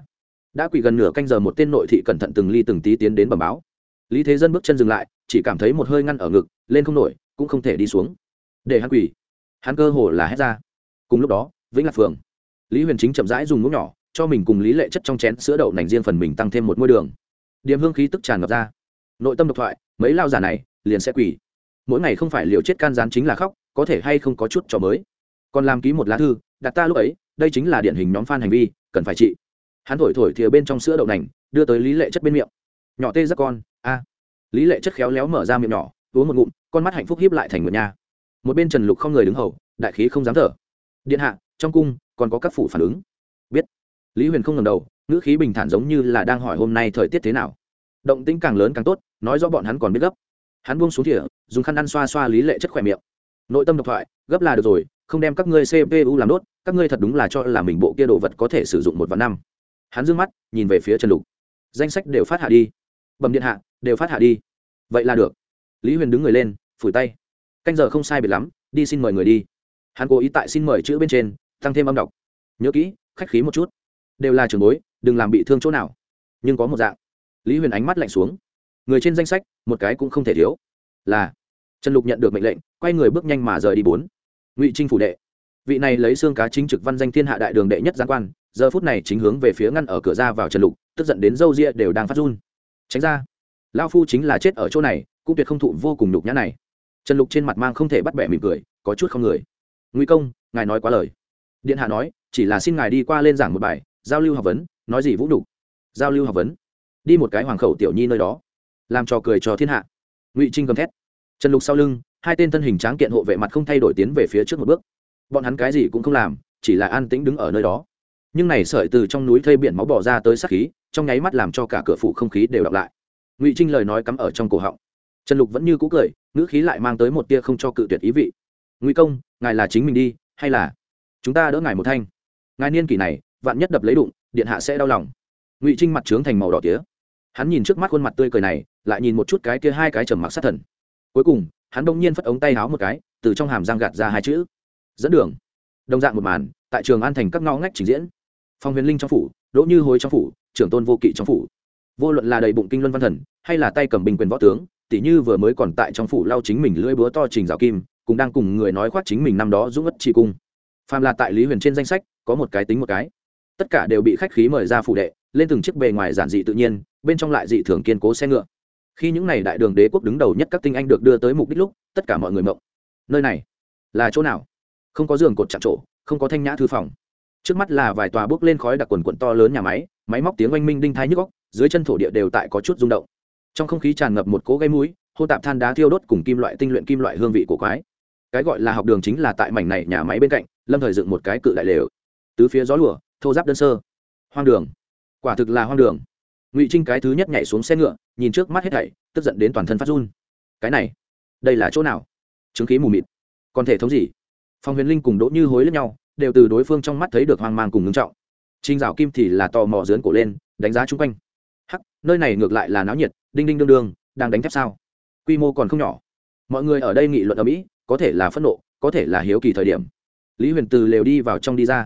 đã quỳ gần nửa canh giờ, một tên nội thị cẩn thận từng ly từng tí tiến đến bẩm báo. Lý Thế Dân bước chân dừng lại, chỉ cảm thấy một hơi ngăn ở ngực, lên không nổi, cũng không thể đi xuống. Để hắn quỳ, hắn cơ hồ là hét ra. Cùng lúc đó, Vĩnh Lạc phường, Lý Huyền chính chậm rãi dùng muỗng nhỏ cho mình cùng Lý Lệ chất trong chén sữa đậu nành riêng phần mình tăng thêm một muôi đường. Điểm hương khí tức tràn ngập ra. Nội tâm độc thoại, mấy lao giả này liền sẽ quỳ. Mỗi ngày không phải liều chết can gián chính là khóc, có thể hay không có chút trò mới. Còn làm ký một lá thư, đặt ta lúc ấy, đây chính là điển hình nhóm fan hành vi, cần phải trị. Hắn thổi thìa bên trong sữa đậu nành, đưa tới Lý Lệ chất bên miệng. Nhỏ tê rất con, a. Lý Lệ chất khéo léo mở ra miệng nhỏ, uống một ngụm, con mắt hạnh phúc híp lại thành nguyệt nha. Một bên Trần Lục không người đứng hầu, đại khí không dám thở. Điện hạ, trong cung còn có các phủ phản ứng. Biết. Lý Huyền không ngẩng đầu, ngữ khí bình thản giống như là đang hỏi hôm nay thời tiết thế nào. Động tĩnh càng lớn càng tốt, nói rõ bọn hắn còn biết gấp. Hắn buông xuống thìa, dùng khăn ăn xoa xoa Lý Lệ chất khỏe miệng. Nội tâm độc thoại, gấp là được rồi, không đem các ngươi CPU làm đốt, các ngươi thật đúng là cho là mình bộ kia đồ vật có thể sử dụng 1 vạn năm. Hắn dương mắt, nhìn về phía Trần Lục. Danh sách đều phát hạ đi. Bẩm điện hạ, đều phát hạ đi. Vậy là được. Lý Huyền đứng người lên, phủi tay. Canh giờ không sai biệt lắm, đi xin mời người đi. Hắn cố ý tại xin mời chữ bên trên tăng thêm âm đọc. Nhớ kỹ, khách khí một chút. Đều là trưởng bối, đừng làm bị thương chỗ nào. Nhưng có một dạng. Lý Huyền ánh mắt lạnh xuống. Người trên danh sách, một cái cũng không thể thiếu. Là Trần Lục nhận được mệnh lệnh, quay người bước nhanh mà rời đi. 4. Ngụy Trinh phủ đệ. Vị này lấy xương cá chính trực văn danh thiên hạ đại đường đệ nhất giáng quan, giờ phút này chính hướng về phía ngăn ở cửa ra vào Trần Lục, tức giận đến râu ria đều đang phát run. Tránh ra, lão phu chính là chết ở chỗ này, cũng tuyệt không thụ vô cùng nhục nhã này. Trần Lục trên mặt mang không thể bắt bẻ mỉm cười, có chút không người. Ngụy công, ngài nói quá lời. Điện hạ nói, chỉ là xin ngài đi qua lên giảng một bài, giao lưu học vấn, nói gì vũ nhục. Giao lưu học vấn? Đi một cái hoàng khẩu tiểu nhi nơi đó, làm trò cười cho thiên hạ. Ngụy Trinh gầm thét. Trần Lục sau lưng, hai tên thân hình tráng kiện hộ vệ mặt không thay đổi tiến về phía trước một bước. Bọn hắn cái gì cũng không làm, chỉ là an tĩnh đứng ở nơi đó. Nhưng này sợi từ trong núi thây biển máu bỏ ra tới sát khí, trong nháy mắt làm cho cả cửa phụ không khí đều đọc lại. Ngụy Trinh lời nói cắm ở trong cổ họng. Trần Lục vẫn như cũ cười, ngữ khí lại mang tới một tia không cho cự tuyệt ý vị. Ngụy công, ngài là chính mình đi, hay là chúng ta đỡ ngài một thanh? Ngài niên kỷ này, vạn nhất đập lấy đụng, điện hạ sẽ đau lòng. Ngụy Trinh mặt trướng thành màu đỏ tía. Hắn nhìn trước mắt khuôn mặt tươi cười này, lại nhìn một chút cái kia hai cái trầm mặc sát thần. Cuối cùng, hắn bỗng nhiên phất ống tay áo một cái, từ trong hàm răng gạt ra hai chữ: dẫn đường. Đồng dạng một màn, tại Trường An thành các ngõ ngách trình diễn. Phong Huyền Linh trong phủ, Đỗ Như Hối trong phủ, Trưởng Tôn Vô Kỵ trong phủ. Vô luận là đầy bụng kinh luân văn thần, hay là tay cầm bình quyền võ tướng, tỷ như vừa mới còn tại trong phủ lau chính mình lưỡi búa to Trình Dạo Kim, cũng đang cùng người nói khoác chính mình năm đó dũng ất chỉ cung. Phàm là tại Lý Huyền trên danh sách, có một cái tính một cái. Tất cả đều bị khách khí mời ra phủ đệ, lên từng chiếc bề ngoài giản dị tự nhiên, bên trong lại dị thường kiên cố xe ngựa. Khi những này đại đường đế quốc đứng đầu nhất các tinh anh được đưa tới mục đích lúc, tất cả mọi người mộng. Nơi này là chỗ nào? Không có giường cột chạm trổ, không có thanh nhã thư phòng. Trước mắt là vài tòa bước lên khói đặc quần quần to lớn nhà máy, máy móc tiếng oanh minh đinh thái nhức óc, dưới chân thổ địa đều tại có chút rung động. Trong không khí tràn ngập một cỗ gây mũi, hô tạp than đá thiêu đốt cùng kim loại tinh luyện kim loại hương vị của quái. Cái gọi là học đường chính là tại mảnh này nhà máy bên cạnh, lâm thời dựng một cái cự đại lều. Tứ phía gió lùa, thô giáp đơn sơ. Hoang đường. Quả thực là hoang đường. Ngụy Trinh cái thứ nhất nhảy xuống xe ngựa, nhìn trước mắt hết thảy, tức giận đến toàn thân phát run. Cái này, đây là chỗ nào? Chứng khí mù mịt. Còn thể thống gì? Phong Huyền Linh cùng Đỗ Như Hối lẫn nhau, đều từ đối phương trong mắt thấy được hoang mang cùng ngưng trọng. Trình Dạo Kim thì là tò mò giớn cổ lên, đánh giá chung quanh. Hắc, nơi này ngược lại là náo nhiệt, đinh đinh đương đương, đang đánh thép sao? Quy mô còn không nhỏ. Mọi người ở đây nghị luận ầm ĩ, có thể là phẫn nộ, có thể là hiếu kỳ thời điểm. Lý Huyền từ lều đi vào trong đi ra.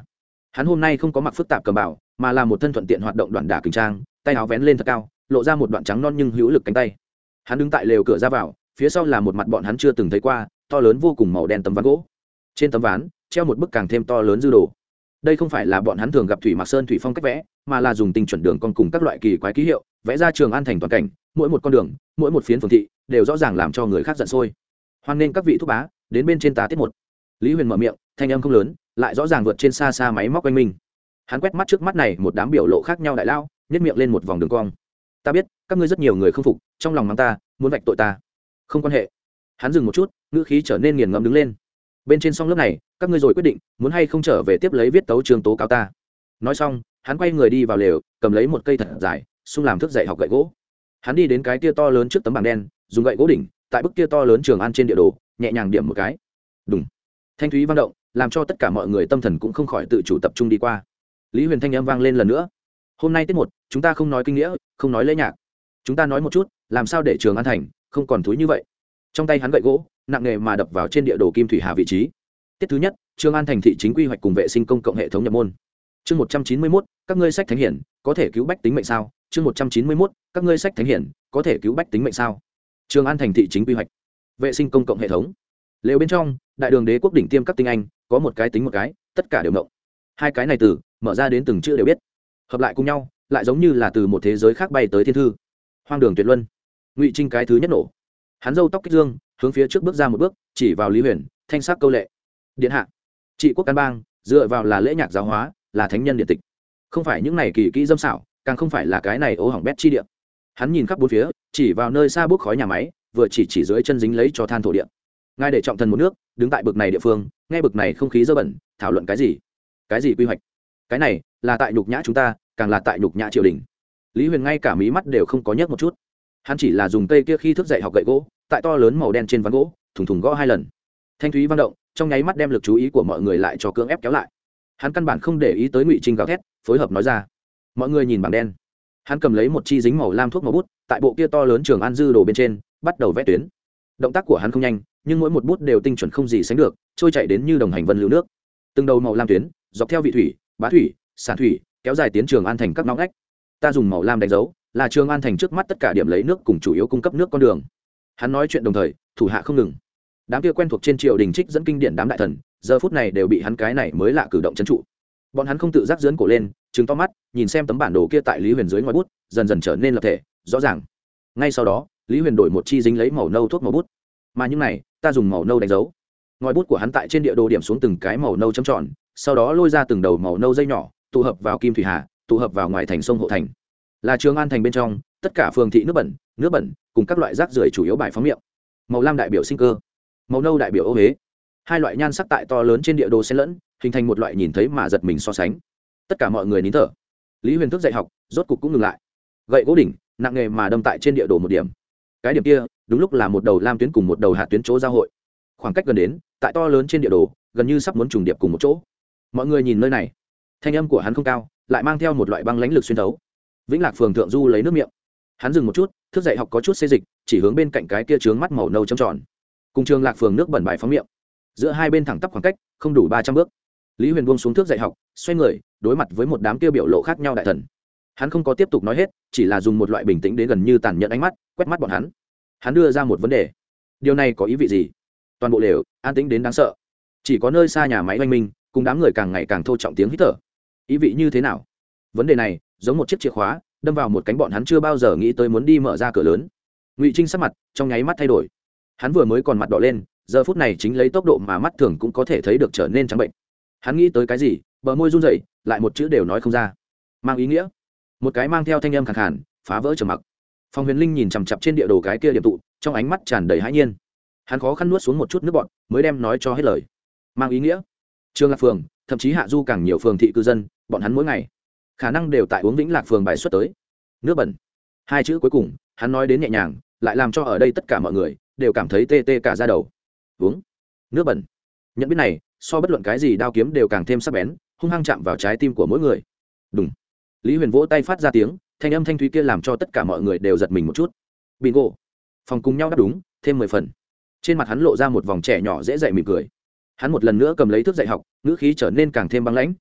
Hắn hôm nay không có mặc phức tạp cầm bảo, mà là một thân thuận tiện hoạt động đoạn đả kình trang, tay áo vén lên thật cao, lộ ra một đoạn trắng non nhưng hữu lực cánh tay. Hắn đứng tại lều cửa ra vào, phía sau là một mặt bọn hắn chưa từng thấy qua, to lớn vô cùng màu đen tấm ván gỗ. Trên tấm ván treo một bức càng thêm to lớn dư đồ. Đây không phải là bọn hắn thường gặp thủy mặc sơn thủy phong cách vẽ, mà là dùng tinh chuẩn đường cong cùng các loại kỳ quái ký hiệu vẽ ra Trường An thành toàn cảnh, mỗi một con đường, mỗi một phiến phường thị đều rõ ràng làm cho người khác giận sôi. Hoan nên các vị thúc bá đến bên trên tá tiết một. Lý Huyền mở miệng, thanh âm không lớn, lại rõ ràng vượt trên xa xa máy móc quanh mình. Hắn quét mắt trước mắt này một đám biểu lộ khác nhau đại lao, nhếch miệng lên một vòng đường cong. Ta biết các ngươi rất nhiều người không phục, trong lòng mắng ta, muốn vạch tội ta. Không quan hệ. Hắn dừng một chút, ngữ khí trở nên nghiền ngẫm đứng lên. Bên trên xong lớp này, các ngươi rồi quyết định muốn hay không trở về tiếp lấy viết tấu chương tố cáo ta. Nói xong, hắn quay người đi vào lều, cầm lấy một cây thật dài, xung làm thức dậy học gậy gỗ. Hắn đi đến cái kia to lớn trước tấm bảng đen, dùng gậy gỗ đỉnh, tại bức kia to lớn Trường An trên địa đồ, nhẹ nhàng điểm một cái. Đùng. Thanh thúy vang động, làm cho tất cả mọi người tâm thần cũng không khỏi tự chủ tập trung đi qua. Lý Huyền thanh âm vang lên lần nữa. Hôm nay tiết một, chúng ta không nói kinh nghĩa, không nói lễ nhạc, chúng ta nói một chút, làm sao để Trường An thành không còn thúi như vậy. Trong tay hắn gậy gỗ, nặng nề mà đập vào trên địa đồ Kim Thủy Hà vị trí. Tiết thứ nhất, Trường An thành thị chính quy hoạch cùng vệ sinh công cộng hệ thống nhập môn. Chương 191, các ngươi sách thánh hiển, có thể cứu bách tính mệnh sao? Chương 191, các ngươi sách thánh hiển, có thể cứu bách tính mệnh sao? Trường An thành thị chính quy hoạch, vệ sinh công cộng hệ thống. Lều bên trong, đại đường đế quốc đỉnh tiêm các tinh anh, có một cái tính một cái, tất cả đều động. Hai cái này từ mở ra đến từng chữ đều biết, hợp lại cùng nhau, lại giống như là từ một thế giới khác bay tới thiên thư. Hoang đường tuyệt luân. Ngụy Trinh cái thứ nhất nổ. Hắn râu tóc kích dương, hướng phía trước bước ra một bước, chỉ vào Lý Huyền, thanh sắc câu lệ. Điện hạ, trị quốc căn bang, dựa vào là lễ nhạc giáo hóa, là thánh nhân điện tịch, không phải những này kỳ kỹ dâm xảo, càng không phải là cái này ố hỏng bét chi địa. Hắn nhìn khắp bốn phía, chỉ vào nơi xa bốc khói nhà máy, vừa chỉ dưới chân dính lấy cho than thổ địa. Ngài để trọng thần một nước, đứng tại bực này địa phương, nghe bực này không khí dơ bẩn, thảo luận cái gì? Cái gì quy hoạch? Cái này là tại nhục nhã chúng ta, càng là tại nhục nhã triều đình. Lý Huyền ngay cả mí mắt đều không có nhấc một chút. Hắn chỉ là dùng cây kia khi thức dậy học gậy gỗ, tại to lớn màu đen trên ván gỗ, thùng thùng gõ hai lần. Thanh thúy vang động, trong nháy mắt đem lực chú ý của mọi người lại cho cưỡng ép kéo lại. Hắn căn bản không để ý tới Ngụy Trinh gào thét, phối hợp nói ra. Mọi người nhìn bảng đen. Hắn cầm lấy một chi dính màu lam thuốc màu bút, tại bộ kia to lớn Trường An dư đồ bên trên, bắt đầu vẽ tuyến. Động tác của hắn không nhanh, nhưng mỗi một bút đều tinh chuẩn không gì sánh được, trôi chảy đến như đồng hành vân lưu nước. Từng đầu màu lam tuyến, dọc theo vị thủy, bá thủy, sản thủy, kéo dài tiến Trường An thành các ngõ ngách. Ta dùng màu lam đánh dấu, là Trường An thành trước mắt tất cả điểm lấy nước cùng chủ yếu cung cấp nước con đường. Hắn nói chuyện đồng thời, thủ hạ không ngừng. Đám kia quen thuộc trên triều đình trích dẫn kinh điển đám đại thần, giờ phút này đều bị hắn cái này mới lạ cử động trấn trụ. Bọn hắn không tự giác giương cổ lên, trừng to mắt, nhìn xem tấm bản đồ kia tại Lý Huyền dưới ngòi bút, dần dần trở nên lập thể, rõ ràng. Ngay sau đó, Lý Huyền đổi một chi dính lấy màu nâu thuốc màu bút. Mà những này, ta dùng màu nâu đánh dấu. Ngòi bút của hắn tại trên địa đồ điểm xuống từng cái màu nâu chấm tròn, sau đó lôi ra từng đầu màu nâu dây nhỏ, tụ hợp vào Kim Thủy Hà, tụ hợp vào ngoài thành sông Hộ thành. Là Trường An thành bên trong, tất cả phường thị nước bẩn cùng các loại rác rưởi chủ yếu bài phóng miệng. Màu lam đại biểu sinh cơ, màu nâu đại biểu ô huế. Hai loại nhan sắc tại to lớn trên địa đồ xen lẫn, hình thành một loại nhìn thấy mà giật mình so sánh. Tất cả mọi người nín thở. Lý Huyền thức dạy học, rốt cục cũng ngừng lại. Gậy gỗ đỉnh nặng nghề mà đâm tại trên địa đồ một điểm. Cái điểm kia đúng lúc là một đầu lam tuyến cùng một đầu hạt tuyến chỗ giao hội. Khoảng cách gần đến, tại to lớn trên địa đồ, gần như sắp muốn trùng điệp cùng một chỗ. Mọi người nhìn nơi này, thanh âm của hắn không cao, lại mang theo một loại băng lãnh lực xuyên thấu. Vĩnh Lạc phường thượng du lấy nước miệng. Hắn dừng một chút, thức dạy học có chút xê dịch, chỉ hướng bên cạnh cái kia trướng mắt màu nâu trống tròn. Cùng Trường Lạc phường nước bẩn bài phóng miệng. Giữa hai bên thẳng tắp khoảng cách, không đủ 300 bước. Lý Huyền buông xuống thước dạy học, xoay người, đối mặt với một đám kia biểu lộ khác nhau đại thần. Hắn không có tiếp tục nói hết, chỉ là dùng một loại bình tĩnh đến gần như tàn nhẫn ánh mắt, quét mắt bọn hắn. Hắn đưa ra một vấn đề. Điều này có ý vị gì? Toàn bộ lều an tĩnh đến đáng sợ. Chỉ có nơi xa nhà máy oanh minh, cùng đám người càng ngày càng thô trọng tiếng hít thở. Ý vị như thế nào? Vấn đề này, giống một chiếc chìa khóa, đâm vào một cánh bọn hắn chưa bao giờ nghĩ tới muốn đi mở ra cửa lớn. Ngụy Trinh sắc mặt trong nháy mắt thay đổi. Hắn vừa mới còn mặt đỏ lên, giờ phút này chính lấy tốc độ mà mắt thường cũng có thể thấy được trở nên trắng bệnh. Hắn nghĩ tới cái gì, bờ môi run rẩy, lại một chữ đều nói không ra. Mang ý nghĩa, một cái mang theo thanh âm khàn khàn, phá vỡ trầm mặc. Phong Huyền Linh nhìn chằm chằm trên địa đồ cái kia điểm tụ, trong ánh mắt tràn đầy hãi nhiên. Hắn khó khăn nuốt xuống một chút nước bọt, mới đem nói cho hết lời. Mang ý nghĩa, Trường Lạc phường, thậm chí hạ du càng nhiều phường thị cư dân, bọn hắn mỗi ngày khả năng đều tại uống Vĩnh Lạc phường bài xuất tới nước bẩn. Hai chữ cuối cùng, hắn nói đến nhẹ nhàng, lại làm cho ở đây tất cả mọi người đều cảm thấy tê tê cả da đầu. Uống nước bẩn. Nhận biết này, so bất luận cái gì đao kiếm đều càng thêm sắc bén, hung hăng chạm vào trái tim của mỗi người. Đùng. Lý Huyền vỗ tay phát ra tiếng, thanh âm thanh thúy kia làm cho tất cả mọi người đều giật mình một chút. Bingo. Phòng cùng nhau đáp đúng, thêm 10 phần. Trên mặt hắn lộ ra một vòng trẻ nhỏ dễ dạy mỉm cười. Hắn một lần nữa cầm lấy thước dạy học, ngữ khí trở nên càng thêm băng lãnh.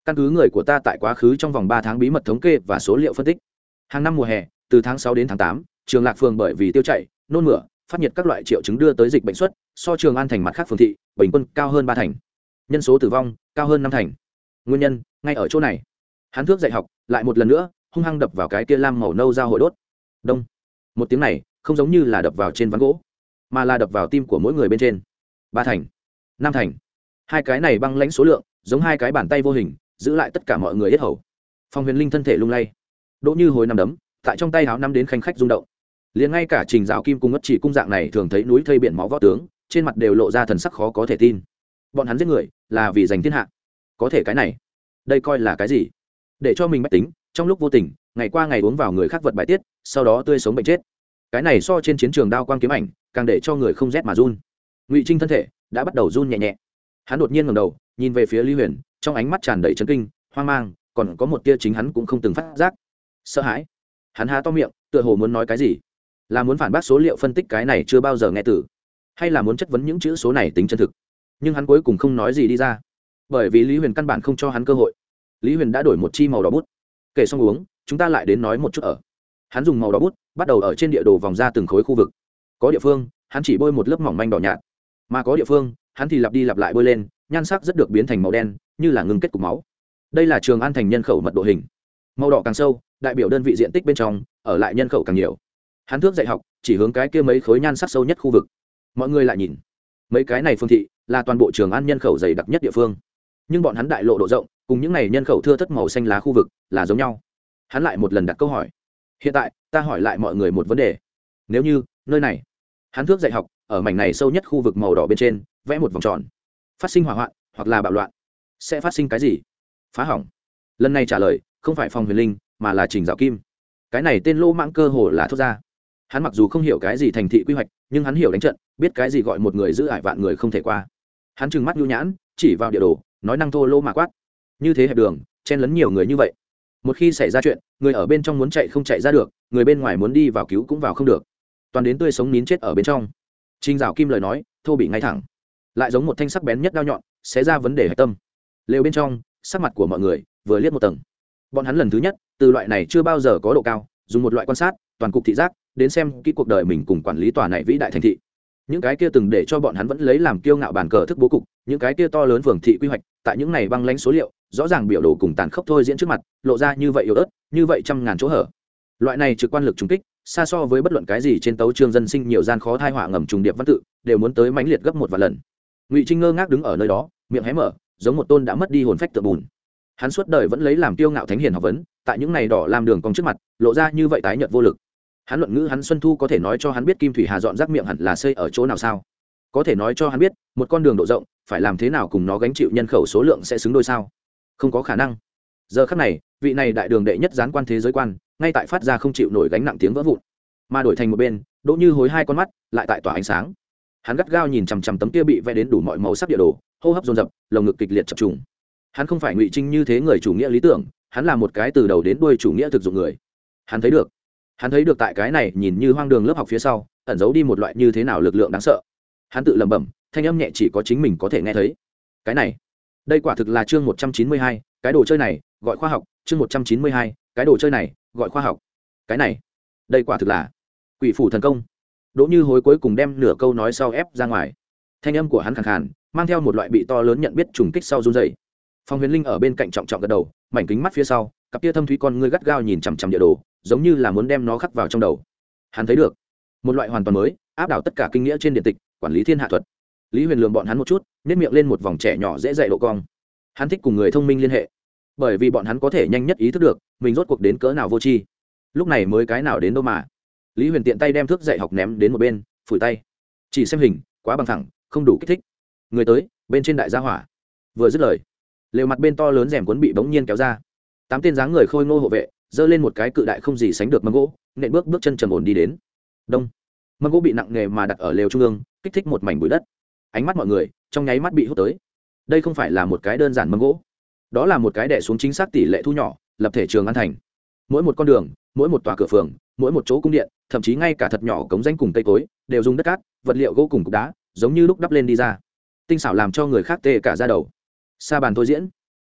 căn cứ người của ta tại quá khứ trong vòng 3 tháng bí mật thống kê và số liệu phân tích, hàng năm mùa hè từ tháng 6 đến tháng 8, Trường Lạc phường bởi vì tiêu chảy, nôn mửa, phát nhiệt các loại triệu chứng đưa tới dịch bệnh xuất, so Trường An thành mặt khác phường thị bình quân cao hơn 3 thành, nhân số tử vong cao hơn 5 thành. Nguyên nhân ngay ở chỗ này. Hắn thước dạy học lại một lần nữa hung hăng đập vào cái kia lam màu nâu dao hội đốt. Đông. Một tiếng này không giống như là đập vào trên ván gỗ, mà là đập vào tim của mỗi người bên trên. 3 thành, 5 thành. Hai cái này băng lãnh số lượng giống hai cái bàn tay vô hình giữ lại tất cả mọi người hết hầu. Phong Huyền Linh thân thể lung lay, Đỗ Như Hối nắm đấm tại trong tay háo nắm đến khanh khách rung động. Liền ngay cả Trình Dạo Kim cùng Ngất Chỉ cung dạng này thường thấy núi thây biển máu võ tướng, trên mặt đều lộ ra thần sắc khó có thể tin. Bọn hắn giết người là vì giành thiên hạ, có thể cái này đây coi là cái gì? Để cho mình bách tính trong lúc vô tình ngày qua ngày uống vào người khác vật bài tiết, sau đó tươi sống bệnh chết. Cái này so trên chiến trường đao quang kiếm ảnh càng để cho người không rét mà run. Ngụy Trinh thân thể đã bắt đầu run nhẹ nhẹ. Hắn đột nhiên ngẩng đầu nhìn về phía Lý Huyền, trong ánh mắt tràn đầy chấn kinh, hoang mang, còn có một tia chính hắn cũng không từng phát giác sợ hãi. Hắn há to miệng tựa hồ muốn nói cái gì, là muốn phản bác số liệu phân tích cái này chưa bao giờ nghe từ, hay là muốn chất vấn những chữ số này tính chân thực, nhưng hắn cuối cùng không nói gì đi ra, bởi vì Lý Huyền căn bản không cho hắn cơ hội. Lý Huyền đã đổi một chi màu đỏ bút. Kể xong uống, chúng ta lại đến nói một chút ở. Hắn dùng màu đỏ bút bắt đầu ở trên địa đồ vòng ra từng khối khu vực. Có địa phương hắn chỉ bôi một lớp mỏng manh đỏ nhạt, mà có địa phương hắn thì lặp đi lặp lại bôi lên, nhan sắc rất được biến thành màu đen, như là ngưng kết cục máu. Đây là Trường An thành nhân khẩu mật độ hình. Màu đỏ càng sâu, đại biểu đơn vị diện tích bên trong ở lại nhân khẩu càng nhiều. Hắn thước dạy học chỉ hướng cái kia mấy khối nhan sắc sâu nhất khu vực. Mọi người lại nhìn, mấy cái này phương thị là toàn bộ Trường An nhân khẩu dày đặc nhất địa phương, nhưng bọn hắn đại lộ độ rộng cùng những này nhân khẩu thưa thất màu xanh lá khu vực là giống nhau. Hắn lại một lần đặt câu hỏi. Hiện tại ta hỏi lại mọi người một vấn đề, nếu như nơi này, hắn thước dạy học ở mảnh này sâu nhất khu vực màu đỏ bên trên vẽ một vòng tròn, phát sinh hỏa hoạn hoặc là bạo loạn, sẽ phát sinh cái gì? Phá hỏng. Lần này trả lời không phải Phong Huyền Linh mà là Trình Dạo Kim. Cái này tên lô mãng cơ hồ là thốt ra. Hắn mặc dù không hiểu cái gì thành thị quy hoạch, nhưng hắn hiểu đánh trận, biết cái gì gọi một người giữ ải vạn người không thể qua. Hắn trừng mắt nhu nhãn chỉ vào địa đồ, nói năng thô lỗ mà quát. Như thế hẹp đường chen lấn nhiều người như vậy, một khi xảy ra chuyện, người ở bên trong muốn chạy không chạy ra được, người bên ngoài muốn đi vào cứu cũng vào không được, toàn đến tươi sống nín chết ở bên trong. Trình Dạo Kim lời nói thô bị ngay thẳng, lại giống một thanh sắc bén nhất đao nhọn xé ra vấn đề hạch tâm. Lều bên trong sắc mặt của mọi người vừa liếc một tầng. Bọn hắn lần thứ nhất từ loại này chưa bao giờ có độ cao, dùng một loại quan sát toàn cục thị giác đến xem kỹ cuộc đời mình cùng quản lý tòa này vĩ đại thành thị. Những cái kia từng để cho bọn hắn vẫn lấy làm kiêu ngạo bàn cờ thức bố cục, những cái kia to lớn phường thị quy hoạch, tại những này băng lãnh số liệu rõ ràng biểu đồ cùng tàn khốc thôi diễn trước mặt, lộ ra như vậy yếu ớt, như vậy trăm ngàn chỗ hở. Loại này trực quan lực trùng kích xa so với bất luận cái gì trên tấu chương dân sinh nhiều gian khó thai họa ngầm trùng điệp văn tự đều muốn tới mãnh liệt gấp một vài lần. Ngụy Trinh ngơ ngác đứng ở nơi đó, miệng hé mở, giống một tôn đã mất đi hồn phách tượng bùn. Hắn suốt đời vẫn lấy làm kiêu ngạo thánh hiền học vấn, tại những này đỏ làm đường cong trước mặt lộ ra như vậy tái nhợt vô lực. Hắn luận ngữ hắn Xuân Thu có thể nói cho hắn biết Kim Thủy Hà dọn rác miệng hẳn là xây ở chỗ nào sao? Có thể nói cho hắn biết một con đường độ rộng phải làm thế nào cùng nó gánh chịu nhân khẩu số lượng sẽ xứng đôi sao? Không có khả năng. Giờ khắc này, vị này đại đường đệ nhất gián quan thế giới quan ngay tại phát ra không chịu nổi gánh nặng tiếng vỡ vụn, mà đổi thành một bên Đỗ Như Hối hai con mắt lại tại tỏa ánh sáng. Hắn gắt gao nhìn chằm chằm tấm kia bị vẽ đến đủ mọi màu sắc địa đồ, hô hấp dồn dập, lồng ngực kịch liệt chập trùng. Hắn không phải Ngụy Trinh như thế người chủ nghĩa lý tưởng, hắn là một cái từ đầu đến đuôi chủ nghĩa thực dụng người. Hắn thấy được tại cái này nhìn như hoang đường lớp học phía sau ẩn giấu đi một loại như thế nào lực lượng đáng sợ. Hắn tự lẩm bẩm, thanh âm nhẹ chỉ có chính mình có thể nghe thấy. Cái này, đây quả thực là chương 192, cái đồ chơi này gọi khoa học, chương 192, cái đồ chơi này gọi khoa học. Cái này, đây quả thực là quỷ phủ thần công. Đỗ Như Hối cuối cùng đem nửa câu nói sau ép ra ngoài. Thanh âm của hắn khàn khàn, mang theo một loại bị to lớn nhận biết trùng kích sau run rẩy. Phong Huyền Linh ở bên cạnh trọng trọng gật đầu, mảnh kính mắt phía sau, cặp kia thâm thúy con ngươi gắt gao nhìn chằm chằm địa đồ, giống như là muốn đem nó khắc vào trong đầu. Hắn thấy được một loại hoàn toàn mới, áp đảo tất cả kinh nghĩa trên điện tịch, quản lý thiên hạ thuật. Lý Huyền lườm bọn hắn một chút, nhếch miệng lên một vòng trẻ nhỏ dễ dạy độ cong. Hắn thích cùng người thông minh liên hệ, bởi vì bọn hắn có thể nhanh nhất ý thức được mình rốt cuộc đến cỡ nào vô tri. Lúc này mới cái nào đến đâu mà. Lý Huyền tiện tay đem thước dạy học ném đến một bên, phủi tay. Chỉ xem hình, quá bằng thẳng, không đủ kích thích. Người tới, bên trên đại gia hỏa. Vừa dứt lời, lều mặt bên to lớn rèm cuốn bị bỗng nhiên kéo ra. 8 tên dáng người khôi ngô hộ vệ giơ lên một cái cự đại không gì sánh được mâm gỗ, nện bước chân trầm ổn đi đến. Đông. Mâm gỗ bị nặng nghề mà đặt ở lều trung ương, kích thích một mảnh bụi đất. Ánh mắt mọi người trong nháy mắt bị hút tới. Đây không phải là một cái đơn giản mâm gỗ, đó là một cái đè xuống chính xác tỷ lệ thu nhỏ, lập thể Trường An thành. Mỗi một con đường, mỗi một tòa cửa phường, mỗi một chỗ cung điện, thậm chí ngay cả thật nhỏ cống rãnh cùng cây cối, đều dùng đất cát, vật liệu gỗ cùng cục đá, giống như lúc đắp lên đi ra. Tinh xảo làm cho người khác tê cả da đầu. Sa bàn thôi diễn.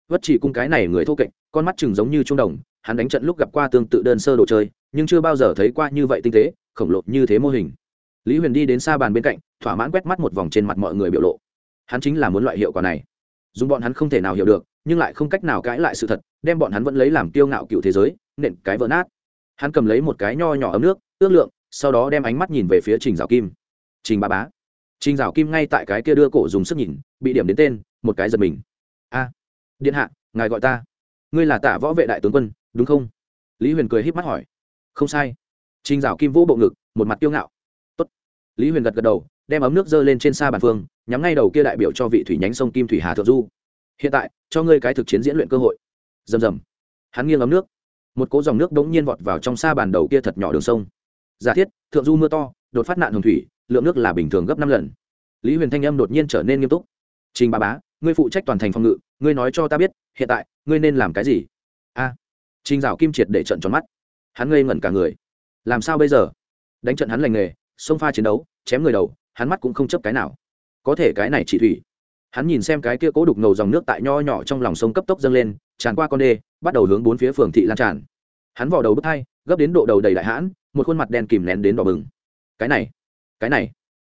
vất chỉ cung cái này người thô kệch, con mắt chừng giống như trung đồng, hắn đánh trận lúc gặp qua tương tự đơn sơ đồ chơi, nhưng chưa bao giờ thấy qua như vậy tinh tế khổng lồ như thế mô hình. Lý Huyền đi đến xa bàn bên cạnh, thỏa mãn quét mắt một vòng trên mặt mọi người biểu lộ. Hắn chính là muốn loại hiệu quả này. Dùng bọn hắn không thể nào hiểu được, nhưng lại không cách nào cãi lại sự thật, đem bọn hắn vẫn lấy làm kiêu ngạo cựu thế giới, nện cái vỡ nát. Hắn cầm lấy một cái nho nhỏ ấm nước, ước lượng, sau đó đem ánh mắt nhìn về phía Trình Dạo Kim. Trình bá bá. Trình Dạo Kim ngay tại cái kia đưa cổ dùng sức nhìn, bị điểm đến tên, một cái giật mình. A, điện hạ, ngài gọi ta. Ngươi là Tạ Võ vệ đại tướng quân, đúng không? Lý Huyền cười híp mắt hỏi. Không sai. Trình Dạo Kim vỗ bộ ngực, một mặt kiêu ngạo. Tốt. Lý Huyền gật gật đầu, đem ấm nước dơ lên trên xa bàn phương, nhắm ngay đầu kia đại biểu cho vị thủy nhánh sông Kim Thủy Hà thượng du. Hiện tại, cho ngươi cái thực chiến diễn luyện cơ hội. Rầm rầm. Hắn nghiêng ấm nước, một cỗ dòng nước đống nhiên vọt vào trong xa bàn đầu kia thật nhỏ đường sông. Giả thiết, thượng du mưa to, đột phát nạn hồng thủy, lượng nước là bình thường gấp 5 lần. Lý Huyền thanh âm đột nhiên trở nên nghiêm túc. Trình bá bá, ngươi phụ trách toàn thành phòng ngự, ngươi nói cho ta biết, hiện tại, ngươi nên làm cái gì? A. Trình Dạo Kim triệt để trận tròn mắt. Hắn ngây ngẩn cả người. Làm sao bây giờ? Đánh trận hắn lành nghề, xông pha chiến đấu, chém người đầu, hắn mắt cũng không chấp cái nào. Có thể cái này chỉ thủy. Hắn nhìn xem cái kia cố đục ngầu dòng nước tại nho nhỏ trong lòng sông cấp tốc dâng lên, tràn qua con đê, bắt đầu hướng bốn phía phường thị lan tràn. Hắn vò đầu bứt tai, gấp đến độ đầu đầy đại hãn, một khuôn mặt đen kìm nén đến đỏ bừng. Cái này,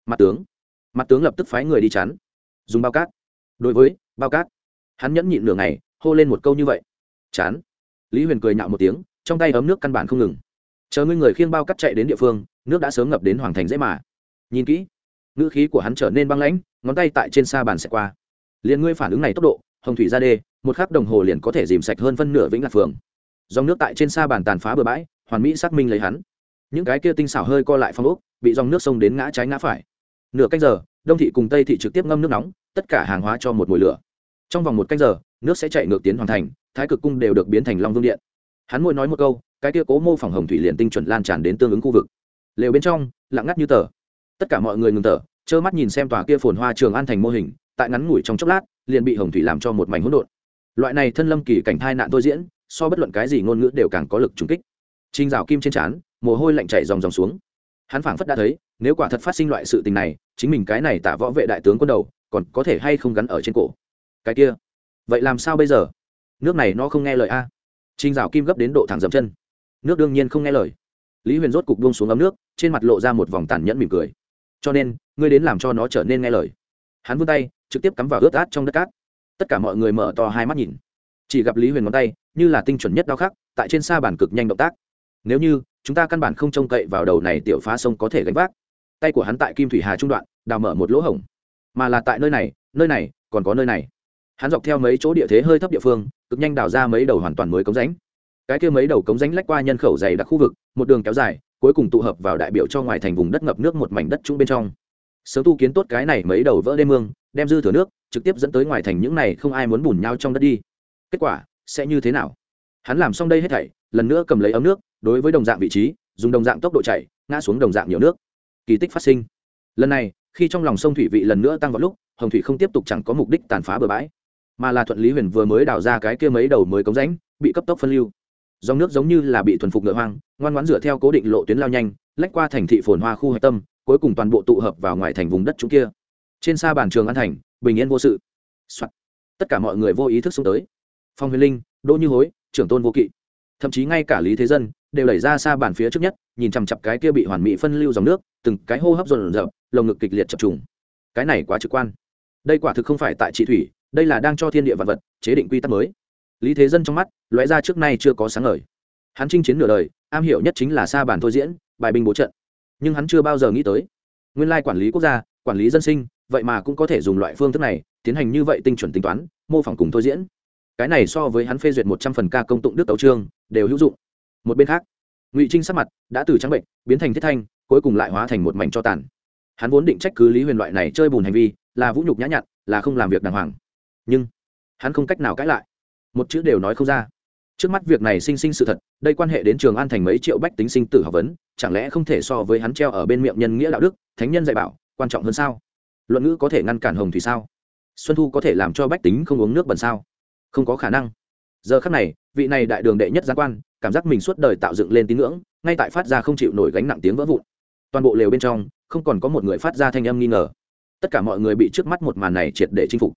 mặt tướng lập tức phái người đi chắn, dùng bao cát. Đối với bao cát, hắn nhẫn nhịn nửa ngày, hô lên một câu như vậy. Chán. Lý Huyền cười nhạo một tiếng, trong tay ấm nước căn bản không ngừng. Chờ ngươi người khiêng bao cát chạy đến địa phương, nước đã sớm ngập đến hoàng thành dễ mà. Nhìn kỹ, ngữ khí của hắn trở nên băng lãnh, ngón tay tại trên sa bàn sẽ qua. Liền ngươi phản ứng này tốc độ, hồng thủy ra đê, một khắc đồng hồ liền có thể dìm sạch hơn phân nửa Vĩnh Lạc phường. Dòng nước tại trên sa bàn tàn phá bừa bãi, hoàn mỹ xác minh lấy hắn. Những cái kia tinh xảo hơi co lại phong ốc, bị dòng nước sông đến ngã trái ngã phải. Nửa canh giờ, Đông thị cùng Tây thị trực tiếp ngâm nước nóng, tất cả hàng hóa cho một mùi lửa. Trong vòng một canh giờ, nước sẽ chạy ngược tiến hoàn thành, Thái Cực cung đều được biến thành Long Vương điện. Hắn mỗi nói một câu, cái kia cố mô phỏng hồng thủy liền tinh chuẩn lan tràn đến tương ứng khu vực. Lều bên trong, lặng ngắt như tờ. Tất cả mọi người ngừng thở, trơ mắt nhìn xem tòa kia phồn hoa Trường An thành mô hình, tại ngắn ngủi trong chốc lát, liền bị hồng thủy làm cho một mảnh hỗn độn. Loại này thân lâm kỳ cảnh thai nạn tôi diễn, so bất luận cái gì ngôn ngữ đều càng có lực trùng kích. Trình Dạo Kim trên trán, mồ hôi lạnh chảy ròng ròng xuống. Hắn phảng phất đã thấy, nếu quả thật phát sinh loại sự tình này, chính mình cái này Tạ Võ vệ đại tướng quân đầu, còn có thể hay không gắn ở trên cổ. Cái kia, vậy làm sao bây giờ? Nước này nó không nghe lời a. Trình Dạo Kim gấp đến độ thẳng dậm chân. Nước đương nhiên không nghe lời. Lý Huyền rốt cục buông xuống ấm nước, trên mặt lộ ra một vòng tàn nhẫn mỉm cười. Cho nên, ngươi đến làm cho nó trở nên nghe lời. Hắn vươn tay, trực tiếp cắm vào ướt át trong đất cát. Tất cả mọi người mở to hai mắt nhìn. Chỉ gặp Lý Huyền ngón tay, như là tinh chuẩn nhất đao khắc, tại trên sa bàn cực nhanh động tác. Nếu như chúng ta căn bản không trông cậy vào đầu này tiểu phá sông có thể gánh vác. Tay của hắn tại Kim Thủy Hà trung đoạn, đào mở một lỗ hổng. Mà là tại nơi này, còn có nơi này. Hắn dọc theo mấy chỗ địa thế hơi thấp địa phương, cực nhanh đào ra mấy đầu hoàn toàn mới cống rãnh. Cái kia mấy đầu cống rãnh lách qua nhân khẩu dày đặc khu vực, một đường kéo dài, cuối cùng tụ hợp vào đại biểu cho ngoài thành vùng đất ngập nước một mảnh đất trũng bên trong. Sớm tu kiến tốt cái này mấy đầu vỡ đê mương, đem dư thừa nước trực tiếp dẫn tới ngoài thành những này không ai muốn bùn nhau trong đất đi. Kết quả sẽ như thế nào? Hắn làm xong đây hết thảy, lần nữa cầm lấy ấm nước, đối với đồng dạng vị trí, dùng đồng dạng tốc độ chảy, ngã xuống đồng dạng nhiều nước. Kỳ tích phát sinh. Lần này, khi trong lòng sông thủy vị lần nữa tăng vào lúc, hồng thủy không tiếp tục chẳng có mục đích tàn phá bờ bãi, mà là thuận Lý Huyền vừa mới đào ra cái kia mấy đầu mới cống rãnh, bị cấp tốc phân lưu. Dòng nước giống như là bị thuần phục ngựa hoang, ngoan ngoãn dựa theo cố định lộ tuyến lao nhanh, lách qua thành thị phồn hoa khu hạch tâm, cuối cùng toàn bộ tụ hợp vào ngoài thành vùng đất chúng kia. Trên sa bàn Trường An thành, bình yên vô sự. Soạn. Tất cả mọi người vô ý thức xuống tới. Phong Huyền Linh, Đỗ Như Hối, Trưởng Tôn Vô Kỵ, thậm chí ngay cả Lý Thế Dân đều đẩy ra sa bàn phía trước nhất, nhìn chằm chằm cái kia bị hoàn mỹ phân lưu dòng nước, từng cái hô hấp dồn dập, lồng ngực kịch liệt chập trùng. Cái này quá trực quan. Đây quả thực không phải tại trị thủy, đây là đang cho thiên địa vạn vật chế định quy tắc mới. Lý Thế Dân trong mắt lóe ra trước nay chưa có sáng ngời. Hắn chinh chiến nửa đời, am hiểu nhất chính là sa bàn thôi diễn, bài binh bố trận, nhưng hắn chưa bao giờ nghĩ tới, nguyên lai quản lý quốc gia, quản lý dân sinh, vậy mà cũng có thể dùng loại phương thức này tiến hành như vậy tinh chuẩn tính toán, mô phỏng cùng thôi diễn. Cái này so với hắn phê duyệt 100 phần ca công tụng đức tấu chương đều hữu dụng. Một bên khác, Ngụy Trinh sắc mặt đã từ trắng bệnh biến thành thiết thanh, cuối cùng lại hóa thành một mảnh cho tàn. Hắn vốn định trách cứ Lý Huyền loại này chơi bùn hành vi là vũ nhục nhã nhặn, là không làm việc đàng hoàng, nhưng hắn không cách nào cãi lại, một chữ đều nói không ra. Trước mắt việc này sinh sự thật, đây quan hệ đến Trường An thành mấy triệu bách tính sinh tử học vấn, chẳng lẽ không thể so với hắn treo ở bên miệng nhân nghĩa đạo đức, thánh nhân dạy bảo quan trọng hơn sao? Luận ngữ có thể ngăn cản hồng thủy sao? Xuân thu có thể làm cho bách tính không uống nước bẩn sao? Không có khả năng. Giờ khắc này, vị này đại đường đệ nhất giáng quan cảm giác mình suốt đời tạo dựng lên tín ngưỡng, ngay tại phát ra không chịu nổi gánh nặng tiếng vỡ vụn. Toàn bộ lều bên trong không còn có một người phát ra thanh âm nghi ngờ. Tất cả mọi người bị trước mắt một màn này triệt để chinh phục.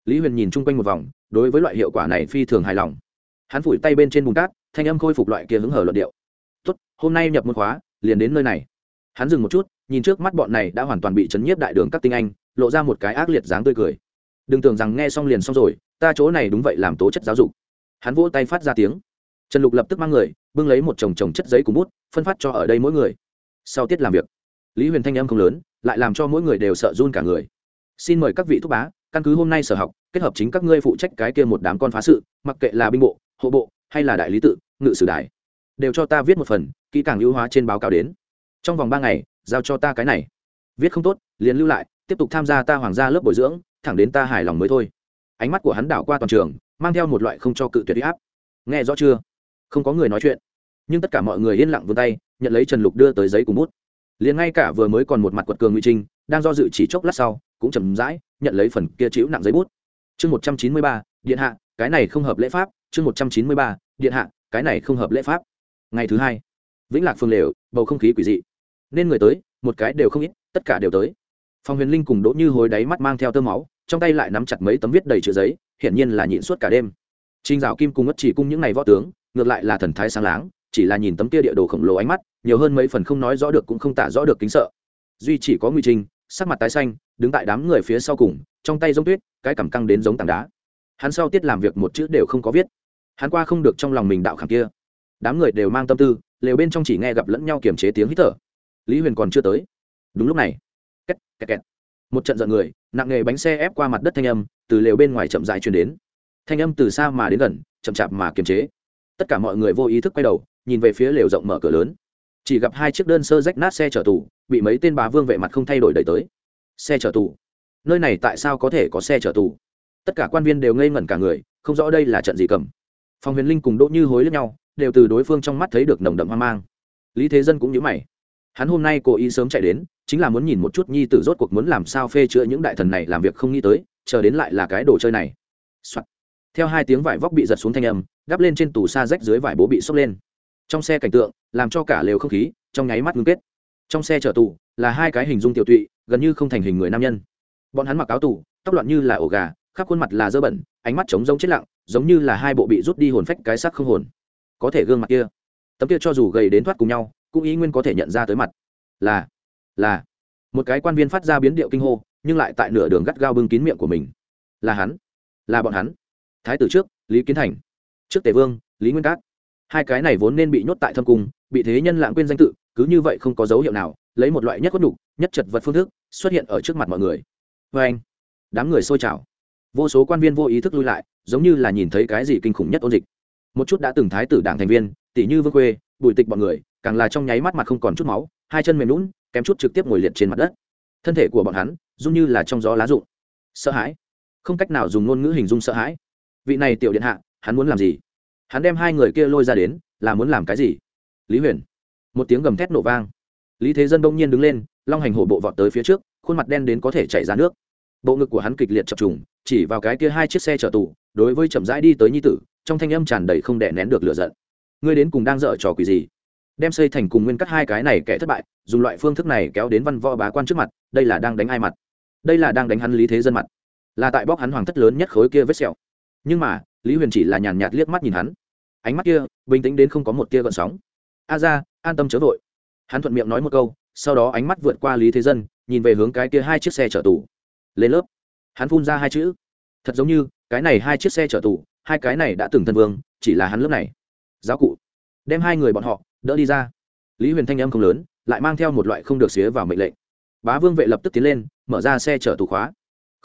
Lý Huyền nhìn chung quanh một vòng, đối với loại hiệu quả này phi thường hài lòng. Hắn phủi tay bên trên bùn cát, thanh âm khôi phục loại kia hứng hở luận điệu. Tốt, hôm nay nhập môn khóa, liền đến nơi này. Hắn dừng một chút, nhìn trước mắt bọn này đã hoàn toàn bị chấn nhiếp đại đường các tinh anh, lộ ra một cái ác liệt dáng tươi cười. Đừng tưởng rằng nghe xong liền xong rồi, ta chỗ này đúng vậy làm tố chất giáo dục. Hắn vỗ tay phát ra tiếng. Trần Lục lập tức mang người bưng lấy một chồng chất giấy cùng bút, phân phát cho ở đây mỗi người. Sau tiết làm việc, Lý Huyền thanh âm không lớn, lại làm cho mỗi người đều sợ run cả người. Xin mời các vị thúc bá, căn cứ hôm nay sở học, kết hợp chính các ngươi phụ trách cái kia một đám con phá sự, mặc kệ là binh bộ, hộ bộ hay là đại lý tự, ngự sử đài, đều cho ta viết một phần, kỹ càng ưu hóa trên báo cáo đến. Trong vòng 3 ngày, giao cho ta cái này. Viết không tốt, liền lưu lại, tiếp tục tham gia ta hoàng gia lớp bồi dưỡng, thẳng đến ta hài lòng mới thôi. Ánh mắt của hắn đảo qua toàn trường, mang theo một loại không cho cự tuyệt uy áp. Nghe rõ chưa? Không có người nói chuyện, nhưng tất cả mọi người yên lặng vươn tay, nhận lấy Trần Lục đưa tới giấy cùng bút. Liền ngay cả vừa mới còn một mặt quật cường Ngụy Trinh, đang do dự chỉ chốc lát sau, cũng chậm rãi nhận lấy phần kia chịu nặng giấy bút. Chương 193, điện hạ, cái này không hợp lễ pháp. Chương 193, điện hạ, cái này không hợp lễ pháp. Ngày thứ 2, Vĩnh Lạc phường lều, bầu không khí quỷ dị. Nên người tới, một cái đều không ít, tất cả đều tới. Phong Huyền Linh cùng Đỗ Như Hối đáy mắt mang theo tơ máu, trong tay lại nắm chặt mấy tấm viết đầy chữ giấy, hiển nhiên là nhịn suốt cả đêm. Trình Dạo Kim cùng Ngất Chỉ cung những này võ tướng, ngược lại là thần thái sáng láng, chỉ là nhìn tấm kia địa đồ khổng lồ ánh mắt, nhiều hơn mấy phần không nói rõ được cũng không tả rõ được kính sợ. Duy chỉ có Ngụy Trinh, sắc mặt tái xanh, đứng tại đám người phía sau cùng, trong tay giống tuyết, cái cằm căng đến giống tảng đá. Hắn sau tiết làm việc một chữ đều không có viết. Hắn qua không được trong lòng mình đạo khảm kia. Đám người đều mang tâm tư, lều bên trong chỉ nghe gặp lẫn nhau kiềm chế tiếng hít thở. Lý Huyền còn chưa tới. Đúng lúc này, két két két, một trận giận người, nặng nghề bánh xe ép qua mặt đất thanh âm từ lều bên ngoài chậm rãi truyền đến. Thanh âm từ xa mà đến gần, chậm chạp mà kiềm chế. Tất cả mọi người vô ý thức quay đầu, nhìn về phía lều rộng mở cửa lớn, chỉ gặp 2 chiếc đơn sơ rách nát xe chở tù bị mấy tên bá vương vệ mặt không thay đổi đẩy tới. Xe chở tù? Nơi này tại sao có thể có xe chở tù? Tất cả quan viên đều ngây ngẩn cả người, không rõ đây là trận gì cầm. Phong Huyền Linh cùng Đỗ Như Hối liếc nhau, đều từ đối phương trong mắt thấy được nồng đậm hoang mang. Lý Thế Dân cũng nhíu mày. Hắn hôm nay cố ý sớm chạy đến, chính là muốn nhìn một chút nhi tử rốt cuộc muốn làm sao phê chữa những đại thần này làm việc không nghĩ tới, chờ đến lại là cái đồ chơi này. Soạt. Theo 2 tiếng vải vóc bị giật xuống thanh âm, đắp lên trên tủ sa rách dưới vải bố bị xốc lên. Trong xe cảnh tượng làm cho cả lều không khí trong nháy mắt ngưng kết. Trong xe chở tù là 2 cái hình dung tiểu tụy, gần như không thành hình người nam nhân. Bọn hắn mặc áo tù, tóc loạn như là ổ gà, khắp khuôn mặt là dơ bẩn, ánh mắt trống rỗng chết lặng, giống như là 2 bộ bị rút đi hồn phách cái xác không hồn. Có thể gương mặt kia, tấm kia cho dù gầy đến thoát cùng nhau, cũng ý nguyên có thể nhận ra tới mặt. Là một cái quan viên phát ra biến điệu kinh hô, nhưng lại tại nửa đường gắt gao bưng kín miệng của mình. Là hắn, là bọn hắn. Thái tử trước, Lý Kiến Thành; trước Tề Vương, Lý Nguyên Cát. 2 cái này vốn nên bị nhốt tại thâm cung, bị thế nhân lãng quên danh tự, cứ như vậy không có dấu hiệu nào, lấy một loại nhất quất nhục, nhất chật vật phương thức xuất hiện ở trước mặt mọi người. Vê anh, đám người sôi trào, vô số quan viên vô ý thức lui lại, giống như là nhìn thấy cái gì kinh khủng nhất ôn dịch. Một chút đã từng thái tử đảng thành viên, tỷ như Vương Khuê, Bùi Tịch bọn người, càng là trong nháy mắt mặt không còn chút máu, 2 chân mềm nhũn, kém chút trực tiếp ngồi liệt trên mặt đất. Thân thể của bọn hắn run như là trong gió lá rụng. Sợ hãi, không cách nào dùng ngôn ngữ hình dung sợ hãi. Vị này tiểu điện hạ, hắn muốn làm gì? Hắn đem 2 người kia lôi ra đến, là muốn làm cái gì? Lý Huyền. Một tiếng gầm thét nổ vang. Lý Thế Dân đông nhiên đứng lên, long hành hổ bộ vọt tới phía trước, khuôn mặt đen đến có thể chảy ra nước. Bộ ngực của hắn kịch liệt chập trùng, chỉ vào cái kia 2 chiếc xe chở tù, đối với chậm rãi đi tới nhi tử, trong thanh âm tràn đầy không đè nén được lửa giận. Ngươi đến cùng đang dở trò quỷ gì? Đem Xây Thành cùng Nguyên Cắt 2 cái này kẻ thất bại, dùng loại phương thức này kéo đến văn võ bá quan trước mặt, đây là đang đánh ai mặt? Đây là đang đánh hắn Lý Thế Dân mặt, là tại bóc hắn hoàng thất lớn nhất khối kia vết sẹo. Nhưng mà Lý Huyền chỉ là nhàn nhạt liếc mắt nhìn hắn, ánh mắt kia bình tĩnh đến không có một tia gợn sóng. A ra, an tâm chớ vội. Hắn thuận miệng nói một câu, sau đó ánh mắt vượt qua Lý Thế Dân, nhìn về hướng cái kia 2 chiếc xe chở tù. Lên lớp. Hắn phun ra 2 chữ, thật giống như cái này 2 chiếc xe chở tù, 2 cái này đã từng thân vương, chỉ là hắn lớp này. Giáo cụ, đem 2 người bọn họ đỡ đi ra. Lý Huyền thanh âm không lớn, lại mang theo một loại không được xía vào mệnh lệnh. Bá vương vệ lập tức tiến lên, mở ra xe chở tù khóa.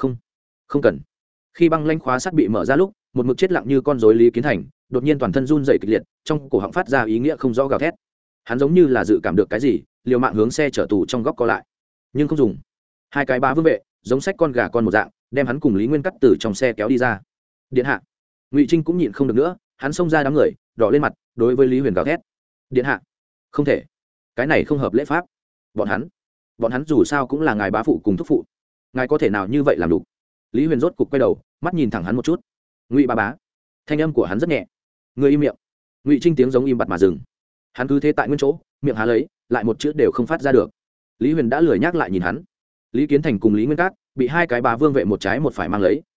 Không cần. Khi băng lãnh khóa sắt bị mở ra lúc, một mực chết lặng như con rối Lý Kiến Thành đột nhiên toàn thân run rẩy kịch liệt, trong cổ họng phát ra ý nghĩa không rõ gào thét. Hắn giống như là dự cảm được cái gì, liều mạng hướng xe chở tù trong góc co lại, nhưng không dùng. 2 cái bá vương vệ giống sách con gà con một dạng, đem hắn cùng Lý Nguyên Cắt từ trong xe kéo đi ra. Điện hạ. Ngụy Trinh cũng nhịn không được nữa, hắn xông ra đám người, đỏ lên mặt, đối với Lý Huyền gào thét. Điện hạ, không thể, cái này không hợp lễ pháp. Bọn hắn dù sao cũng là ngài bá phụ cùng thúc phụ, ngài có thể nào như vậy làm đủ? Lý Huyền rốt cục quay đầu, mắt nhìn thẳng hắn một chút. Ngụy bá bá. Thanh âm của hắn rất nhẹ. Người im miệng. Ngụy Trinh tiếng giống im bặt mà dừng. Hắn cứ thế tại nguyên chỗ, miệng há lấy, lại một chữ đều không phát ra được. Lý Huyền đã lười nhắc lại nhìn hắn. Lý Kiến Thành cùng Lý Nguyên Cát bị 2 cái bá vương vệ một trái một phải mang lấy,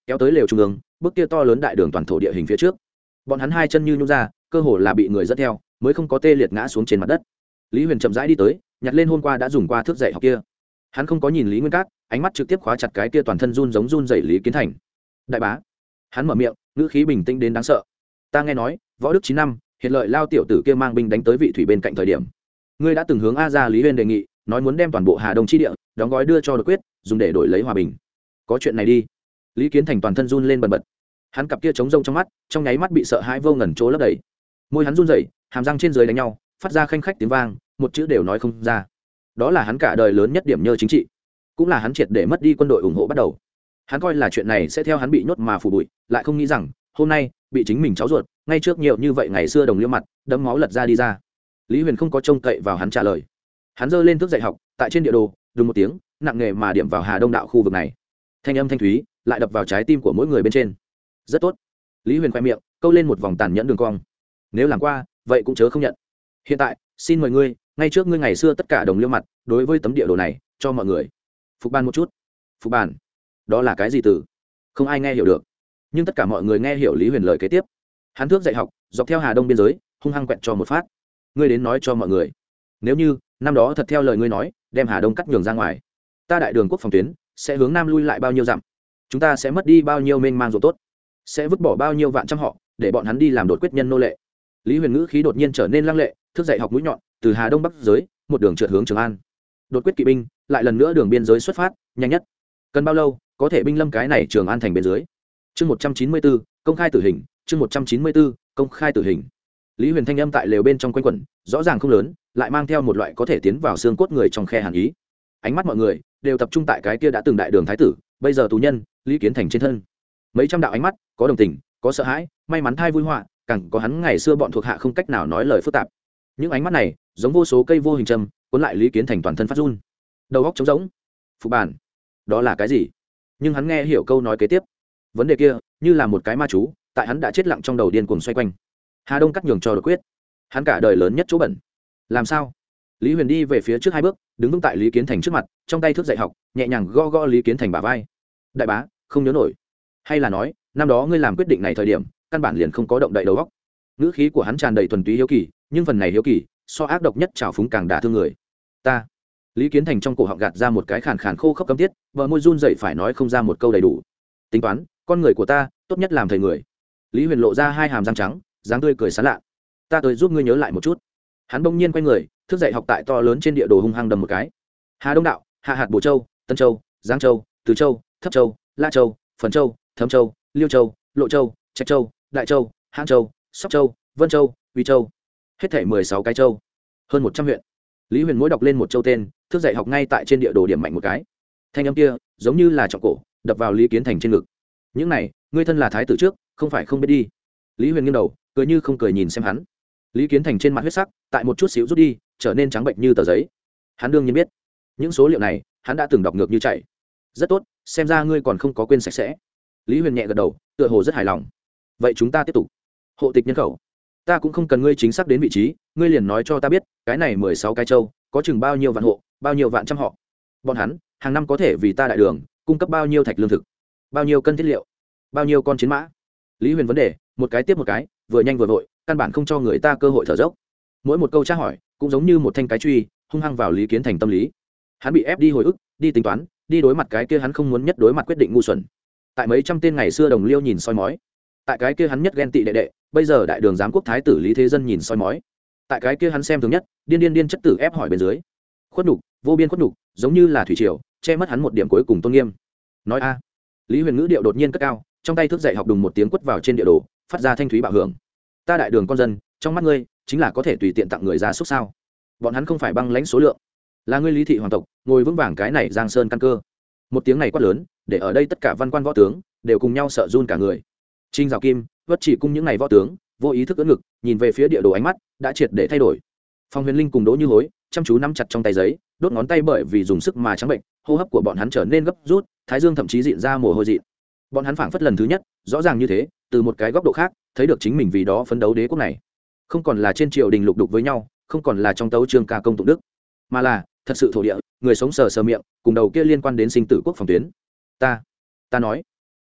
kéo tới lều trung ương bước kia to lớn đại đường toàn thổ địa hình phía trước. Bọn hắn hai chân như nhún ra, cơ hồ là bị người dẫn theo mới không có tê liệt ngã xuống trên mặt đất. Lý Huyền chậm rãi đi tới, nhặt lên hôm qua đã dùng qua thước dạy học kia. Hắn không có nhìn Lý Nguyên Cát, ánh mắt trực tiếp khóa chặt cái kia toàn thân run giống run dậy Lý Kiến Thành. Đại bá, hắn mở miệng, ngữ khí bình tĩnh đến đáng sợ. Ta nghe nói võ đức 9 năm, hiện lợi lao tiểu tử kia mang binh đánh tới vị thủy bên cạnh thời điểm, ngươi đã từng hướng A gia Lý Huyên đề nghị, nói muốn đem toàn bộ Hà Đông chi địa đóng gói đưa cho Đột Quyết, dùng để đổi lấy hòa bình. Có chuyện này đi. Lý Kiến Thành toàn thân run lên bần bật. Hắn cặp kia trống rông trong mắt, trong nháy mắt bị sợ hãi vô ngần chỗ lấp đầy. Môi hắn run rẩy, hàm răng trên dưới đánh nhau, phát ra khanh khách tiếng vang, một chữ đều nói không ra. Đó là hắn cả đời lớn nhất điểm nhơ chính trị, cũng là hắn triệt để mất đi quân đội ủng hộ bắt đầu. Hắn coi là chuyện này sẽ theo hắn bị nhốt mà phủ bụi, lại không nghĩ rằng hôm nay bị chính mình cháu ruột ngay trước nhiều như vậy ngày xưa đồng liêu mặt đẫm máu lật ra đi ra. Lý Huyền không có trông cậy vào hắn trả lời. Hắn giơ lên thước dạy học, tại trên địa đồ đùng một tiếng nặng nề mà điểm vào Hà Đông đạo khu vực này. Thanh âm thanh thúy lại đập vào trái tim của mỗi người bên trên. Rất tốt. Lý Huyền khoe miệng câu lên một vòng tàn nhẫn đường cong. Nếu làm qua vậy cũng chớ không nhận. Hiện tại xin mời ngươi ngay trước ngươi ngày xưa tất cả đồng liêu mặt, đối với tấm địa đồ này cho mọi người phục bàn một chút. Phục bàn, đó là cái gì từ? Không ai nghe hiểu được, nhưng tất cả mọi người nghe hiểu Lý Huyền lời kế tiếp. Hắn thước dạy học dọc theo Hà Đông biên giới hung hăng quẹt cho một phát. Ngươi đến nói cho mọi người, nếu như năm đó thật theo lời ngươi nói đem Hà Đông cắt nhường ra ngoài, ta đại đường quốc phòng tuyến sẽ hướng nam lui lại bao nhiêu dặm, chúng ta sẽ mất đi bao nhiêu mênh mang ruộng tốt, sẽ vứt bỏ bao nhiêu vạn trăm họ để bọn hắn đi làm Đột Quyết nhân nô lệ. Lý Huyền ngữ khí đột nhiên trở nên lăng lệ, thước dạy học mũi nhọn từ Hà Đông bắc giới một đường trượt hướng Trường An. Đột Quyết kỵ binh lại lần nữa đường biên giới xuất phát, nhanh nhất cần bao lâu có thể binh lâm cái này Trường An thành biên giới. Chương 194, công khai tử hình. Chương 194, công khai tử hình. Lý Huyền thanh âm tại lều bên trong quanh quẩn, rõ ràng không lớn, lại mang theo một loại có thể tiến vào xương cốt người trong khe hàn ý. Ánh mắt mọi người đều tập trung tại cái kia đã từng đại đường thái tử, bây giờ tù nhân Lý Kiến Thành trên thân. Mấy trăm đạo ánh mắt, có đồng tình, có sợ hãi, may mắn thay vui họa, càng có hắn ngày xưa bọn thuộc hạ không cách nào nói lời phức tạp. Những ánh mắt này giống vô số cây vô hình châm cuốn lại Lý Kiến Thành toàn thân phát run, đầu óc trống rỗng. Phục bản, đó là cái gì? Nhưng hắn nghe hiểu câu nói kế tiếp. Vấn đề kia như là một cái ma chú tại hắn đã chết lặng trong đầu điên cuồng xoay quanh. Hà Đông cắt nhường cho Đột Quyết, hắn cả đời lớn nhất chỗ bẩn. Làm sao? Lý Huyền đi về phía trước 2 bước, đứng vững tại Lý Kiến Thành trước mặt, trong tay thước dạy học nhẹ nhàng gõ gõ Lý Kiến Thành bả vai. Đại bá, không nhớ nổi, hay là nói năm đó ngươi làm quyết định này thời điểm căn bản liền không có động đậy đầu óc? Ngữ khí của hắn tràn đầy thuần túy hiếu kỳ, nhưng phần này hiếu kỳ so ác độc nhất trào phúng càng đả thương người. Ta. Lý Kiến Thành trong cổ họng gạt ra một cái khàn khàn khô khốc cấm tiết, bờ môi run rẩy phải nói không ra một câu đầy đủ. Tính toán, con người của ta tốt nhất làm thầy người. Lý Huyền lộ ra 2 hàm răng trắng, dáng tươi cười sán lạ. Ta tới giúp ngươi nhớ lại một chút. Hắn bỗng nhiên quay người, thước dạy học tại to lớn trên địa đồ hung hăng đầm một cái. Hà Đông đạo, Hạ hạt Bồ Châu, Tân Châu, Giang Châu, Từ Châu, Thấp Châu, La Châu, Phần Châu, Thấm Châu, Liêu Châu, Lộ Châu, Trạch Châu, Đại Châu, Hạng Châu, Sóc Châu, Vân Châu, Uy Châu. Hết thảy 16 cái châu, hơn 100 huyện. Lý Huyền mỗi đọc lên một châu tên, thước dạy học ngay tại trên địa đồ điểm mạnh một cái. Thanh âm kia giống như là trọng cổ đập vào Lý Kiến Thành trên ngực. Những này ngươi thân là thái tử trước không phải không biết đi. Lý Huyền nghiêng đầu cười như không cười nhìn xem hắn. Lý Kiến Thành trên mặt huyết sắc tại một chút xíu rút đi, trở nên trắng bệnh như tờ giấy. Hắn đương nhiên biết những số liệu này hắn đã từng đọc ngược như chạy. Rất tốt, xem ra ngươi còn không có quên sạch sẽ. Lý Huyền nhẹ gật đầu, tựa hồ rất hài lòng. Vậy chúng ta tiếp tục. Hộ tịch nhân khẩu, ta cũng không cần ngươi chính xác đến vị trí, ngươi liền nói cho ta biết cái này 16 cái châu có chừng bao nhiêu vạn hộ, bao nhiêu vạn trăm họ. Bọn hắn hàng năm có thể vì ta đại đường cung cấp bao nhiêu thạch lương thực, bao nhiêu cân thiết liệu, bao nhiêu con chiến mã. Lý Huyền vấn đề một cái tiếp một cái, vừa nhanh vừa vội, căn bản không cho người ta cơ hội thở dốc. Mỗi một câu tra hỏi cũng giống như một thanh cái truy hung hăng vào Lý Kiến Thành tâm lý. Hắn bị ép đi hồi ức, đi tính toán, đi đối mặt cái kia hắn không muốn nhất đối mặt quyết định ngu xuẩn. Tại mấy trăm tên ngày xưa đồng liêu nhìn soi mói, tại cái kia hắn nhất ghen tị đệ đệ, bây giờ đại đường giám quốc thái tử Lý Thế Dân nhìn soi mói, tại cái kia hắn xem thường nhất, điên chất tử ép hỏi bên dưới. Khuất nhục, vô biên khuất nhục, giống như là thủy triều, che mất hắn một điểm cuối cùng tôn nghiêm. Nói a. Lý Huyền ngữ điệu đột nhiên cất cao, trong tay thước dạy học đùng một tiếng quất vào trên địa đồ, phát ra thanh thúy bạo hưởng. Ta đại đường con dân, trong mắt ngươi chính là có thể tùy tiện tặng người ra xúc sao? Bọn hắn không phải băng lãnh số lượng, là ngươi Lý thị hoàng tộc ngồi vững vàng cái này giang sơn căn cơ. Một tiếng này quát lớn, để ở đây tất cả văn quan võ tướng đều cùng nhau sợ run cả người. Trinh Dạo Kim, Vất Chỉ Cung những này võ tướng vô ý thức ưỡn ngực, nhìn về phía địa đồ, ánh mắt đã triệt để thay đổi. Phong Huyền Linh cùng Đỗ Như Hối chăm chú nắm chặt trong tay giấy, đốt ngón tay bởi vì dùng sức mà trắng bệnh, hô hấp của bọn hắn trở nên gấp rút, thái dương thậm chí dịn ra mồ hôi dịn. Bọn hắn phảng phất lần thứ nhất rõ ràng như thế, từ một cái góc độ khác thấy được chính mình vì đó phấn đấu đế quốc này không còn là trên triều đình lục đục với nhau, không còn là trong tấu chương ca công tụng đức, mà là thật sự thổ địa, người sống sờ sờ miệng cùng đầu kia liên quan đến sinh tử quốc phòng tuyến. Ta nói.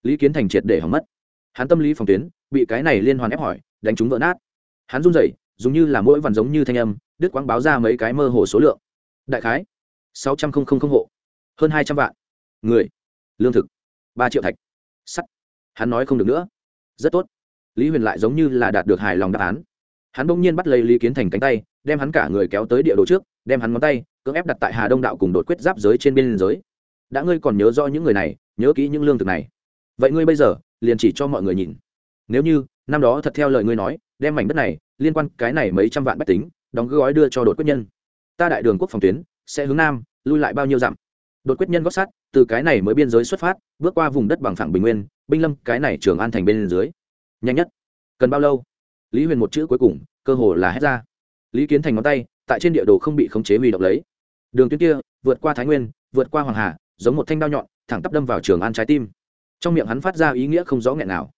Lý Kiến Thành triệt để hỏng mất. Hắn tâm lý phòng tuyến bị cái này liên hoàn ép hỏi đánh trúng vỡ nát. Hắn run rẩy, dùng như là mỗi vằn giống như thanh âm đứt quãng báo ra mấy cái mơ hồ số lượng. Đại khái 600,000 hộ, hơn 200 vạn người, lương thực 3 triệu thạch sắt. Hắn nói không được nữa. Rất tốt. Lý Huyền lại giống như là đạt được hài lòng đáp án. Hắn bỗng nhiên bắt lấy Lý Kiến Thành cánh tay, đem hắn cả người kéo tới địa đồ trước, đem hắn ngón tay cưỡng ép đặt tại Hà Đông đạo cùng đột quyết giáp giới trên biên giới. Đã ngươi còn nhớ rõ những người này, nhớ kỹ những lương thực này, vậy ngươi bây giờ liền chỉ cho mọi người nhìn. Nếu như năm đó thật theo lời ngươi nói, đem mảnh đất này liên quan cái này mấy trăm vạn bách tính đóng gói đưa cho đột quyết nhân, ta đại đường quốc phòng tuyến sẽ hướng nam lui lại bao nhiêu dặm. Đột quyết nhân gót sát từ cái này mới biên giới xuất phát, bước qua vùng đất bằng phẳng bình nguyên, binh lâm cái này Trường An thành bên dưới. Nhanh nhất cần bao lâu? Lý Huyền một chữ cuối cùng cơ hồ là hét ra. Lý Kiến Thành ngón tay tại trên địa đồ không bị khống chế huy động lấy. Đường tuyến kia vượt qua Thái Nguyên, vượt qua Hoàng Hà, giống một thanh đao nhọn thẳng tắp đâm vào Trường An trái tim. Trong miệng hắn phát ra ý nghĩa không rõ nghẹn nào.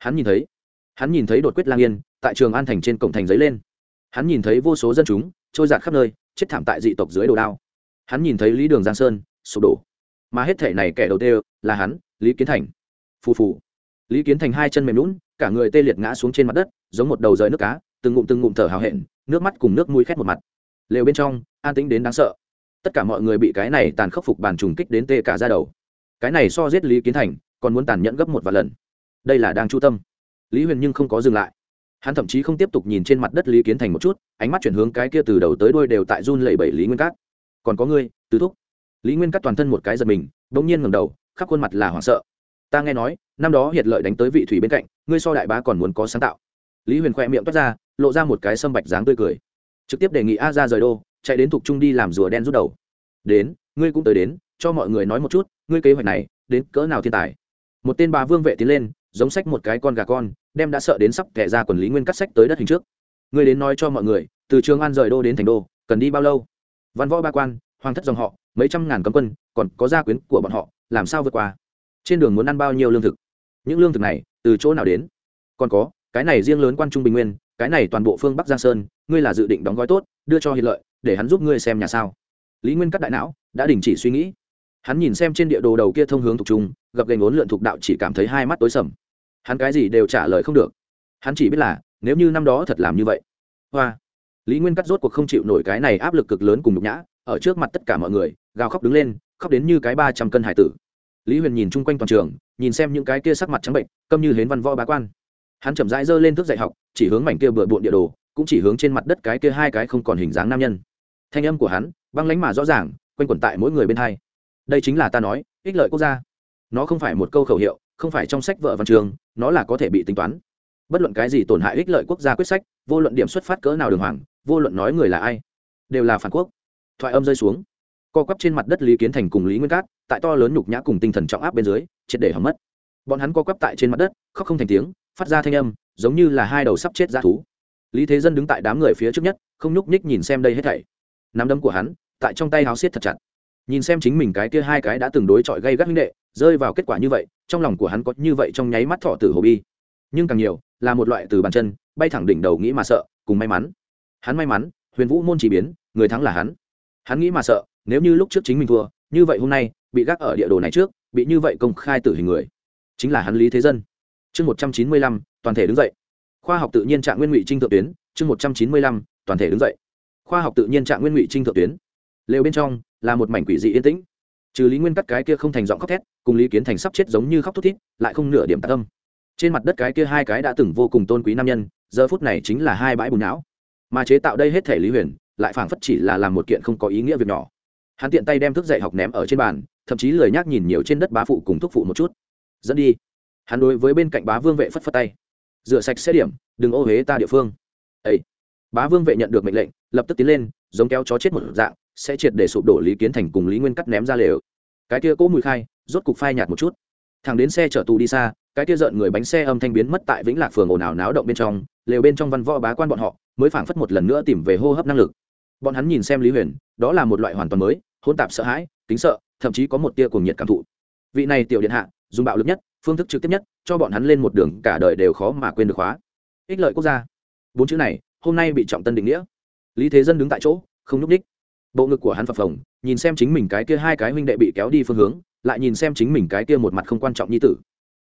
Hắn nhìn thấy đột quyết lang yên tại Trường An thành trên cổng thành giấy lên. Hắn nhìn thấy vô số dân chúng trôi dạt khắp nơi, chết thảm tại dị tộc dưới đồ đao. Hắn nhìn thấy Lý Đường Giang Sơn sụp đổ, mà hết thể này kẻ đầu tiên là hắn, Lý Kiến Thành. Phù phù. Lý Kiến Thành hai chân mềm nhũn, cả người tê liệt ngã xuống trên mặt đất, giống một đầu rời nước cá, từng ngụm thở hào hẹn, nước mắt cùng nước mũi khét một mặt. Lều bên trong an tĩnh đến đáng sợ. Tất cả mọi người bị cái này tàn khốc phục bàn trùng kích đến tê cả da đầu. Cái này so giết Lý Kiến Thành còn muốn tàn nhẫn gấp một vài lần. Đây là đang chu tâm. Lý Huyền nhưng không có dừng lại. Hắn thậm chí không tiếp tục nhìn trên mặt đất Lý Kiến Thành một chút, ánh mắt chuyển hướng cái kia từ đầu tới đuôi đều tại run lẩy bẩy Lý Nguyên Cát. Còn có ngươi, Tứ thúc. Lý Nguyên Cát toàn thân một cái giật mình, bỗng nhiên ngẩng đầu, khắp khuôn mặt là hoảng sợ. Ta nghe nói năm đó Hiệt Lợi đánh tới vị thủy bên cạnh, ngươi so đại bá còn muốn có sáng tạo. Lý Huyền khoe miệng toát ra, lộ ra một cái sâm bạch dáng tươi cười, trực tiếp đề nghị A ra rời đô, chạy đến Thục Trung đi làm rùa đen rút đầu. Đến, ngươi cũng tới đến, cho mọi người nói một chút, ngươi kế hoạch này đến cỡ nào thiên tài. Một tên bà vương vệ tiến lên, giống xách một cái con gà con, đem đã sợ đến sắp kẻ ra quần Lý Nguyên Cát sách tới đất hình trước. Ngươi đến nói cho mọi người, từ Trường An rời đô đến thành đô, cần đi bao lâu? Văn võ ba quan, hoàng thất dòng họ, mấy trăm ngàn cấm quân, còn có gia quyến của bọn họ, làm sao vượt qua? Trên đường muốn ăn bao nhiêu lương thực? Những lương thực này từ chỗ nào đến? Còn có cái này riêng lớn quan trung bình nguyên, cái này toàn bộ phương Bắc Giang Sơn, ngươi là dự định đóng gói tốt đưa cho Hiệt Lợi để hắn giúp ngươi xem nhà sao? Lý Nguyên Cát đại não đã đình chỉ suy nghĩ. Hắn nhìn xem trên địa đồ đầu kia thông hướng Thục Trung, gặp gành ốn lượn thuộc đạo, chỉ cảm thấy hai mắt tối sầm. Hắn cái gì đều trả lời không được. Hắn chỉ biết là nếu như năm đó thật làm như vậy, hoa. Lý Nguyên Cát rốt cuộc không chịu nổi cái này áp lực cực lớn cùng nhục nhã, ở trước mặt tất cả mọi người gào khóc đứng lên, khóc đến như cái 300 cân hải tử. Lý Huyền nhìn chung quanh toàn trường, nhìn xem những cái kia sắc mặt trắng bệnh câm như hến văn võ bá quan. Hắn chậm rãi giơ lên thước dạy học, chỉ hướng mảnh kia bừa bộn địa đồ, cũng chỉ hướng trên mặt đất cái kia hai cái không còn hình dáng nam nhân. Thanh âm của hắn băng lãnh mà rõ ràng, quanh quẩn tại mỗi người bên hai. Đây chính là ta nói ích lợi quốc gia. Nó không phải một câu khẩu hiệu, không phải trong sách vở văn trường, nó là có thể bị tính toán. Bất luận cái gì tổn hại ích lợi quốc gia quyết sách, vô luận điểm xuất phát cỡ nào đường hoàng, vô luận nói người là ai, đều là phản quốc. Thoại âm rơi xuống, co quắp trên mặt đất Lý Kiến Thành cùng Lý Nguyên Cát tại to lớn nhục nhã cùng tinh thần trọng áp bên dưới triệt để hỏng mất. Bọn hắn co quắp tại trên mặt đất, khóc không thành tiếng, phát ra thanh âm giống như là hai đầu sắp chết dã thú. Lý Thế Dân đứng tại đám người phía trước nhất, không nhúc nhích nhìn xem đây hết thảy. Nắm đấm của hắn tại trong tay háo siết thật chặt, nhìn xem chính mình cái kia hai cái đã từng đối chọi gay gắt huynh đệ rơi vào kết quả như vậy, trong lòng của hắn có như vậy trong nháy mắt thọ tử hồ bi, nhưng càng nhiều là một loại từ bàn chân bay thẳng đỉnh đầu nghĩ mà sợ cùng may mắn. Hắn may mắn Huyền Vũ môn chỉ biến, người thắng là hắn. Hắn nghĩ mà sợ, nếu như lúc trước chính mình thua, như vậy hôm nay bị gác ở địa đồ này trước, bị như vậy công khai tử hình người, chính là hắn Lý Thế Dân. Chương 195, toàn thể đứng dậy. Khoa học tự nhiên trạng nguyên ngụy trinh thượng tuyến. Chương 195, toàn thể đứng dậy. Khoa học tự nhiên trạng nguyên ngụy trinh thượng tuyến. Lều bên trong là một mảnh quỷ dị yên tĩnh, trừ Lý Nguyên Cát cái kia không thành giọng khóc thét, cùng Lý Kiến Thành sắp chết giống như khóc thút thít, lại không nửa điểm tạc tâm. Trên mặt đất cái kia hai cái đã từng vô cùng tôn quý nam nhân, giờ phút này chính là hai bãi bùn não. Mà chế tạo đây hết thể Lý Huyền lại phảng phất chỉ là làm một kiện không có ý nghĩa việc nhỏ. Hắn tiện tay đem thức dạy học ném ở trên bàn, thậm chí lười nhác nhìn nhiều trên đất bá phụ cùng thúc phụ một chút. Dẫn đi. Hắn đối với bên cạnh bá vương vệ phất phất tay. Rửa sạch sẽ điểm, đừng ô uế ta địa phương. Ê! Bá vương vệ nhận được mệnh lệnh, lập tức tiến lên, giống kéo chó chết một dạng, sẽ triệt để sụp đổ Lý Kiến Thành cùng Lý Nguyên Cát ném ra lều. Cái kia cỗ mùi khai rốt cục phai nhạt một chút. Thằng đến xe chở tù đi xa, cái kia rợn người bánh xe âm thanh biến mất tại Vĩnh Lạc phường ồn ào náo động bên trong, lều bên trong văn võ bá quan bọn họ mới phảng phất một lần nữa tìm về hô hấp năng lực. Bọn hắn nhìn xem Lý Huyền, đó là một loại hoàn toàn mới, hỗn tạp sợ hãi, kính sợ, thậm chí có một tia cuồng nhiệt cảm thụ. Vị này tiểu điện hạ, dùng bạo lực nhất, phương thức trực tiếp nhất, cho bọn hắn lên một đường cả đời đều khó mà quên được khóa. Ích lợi quốc gia. Bốn chữ này, hôm nay bị trọng tân định nghĩa. Lý Thế Dân đứng tại chỗ, không nhúc nhích. Bộ ngực của hắn phập phồng, nhìn xem chính mình cái kia hai cái huynh đệ bị kéo đi phương hướng, lại nhìn xem chính mình cái kia một mặt không quan trọng nhi tử.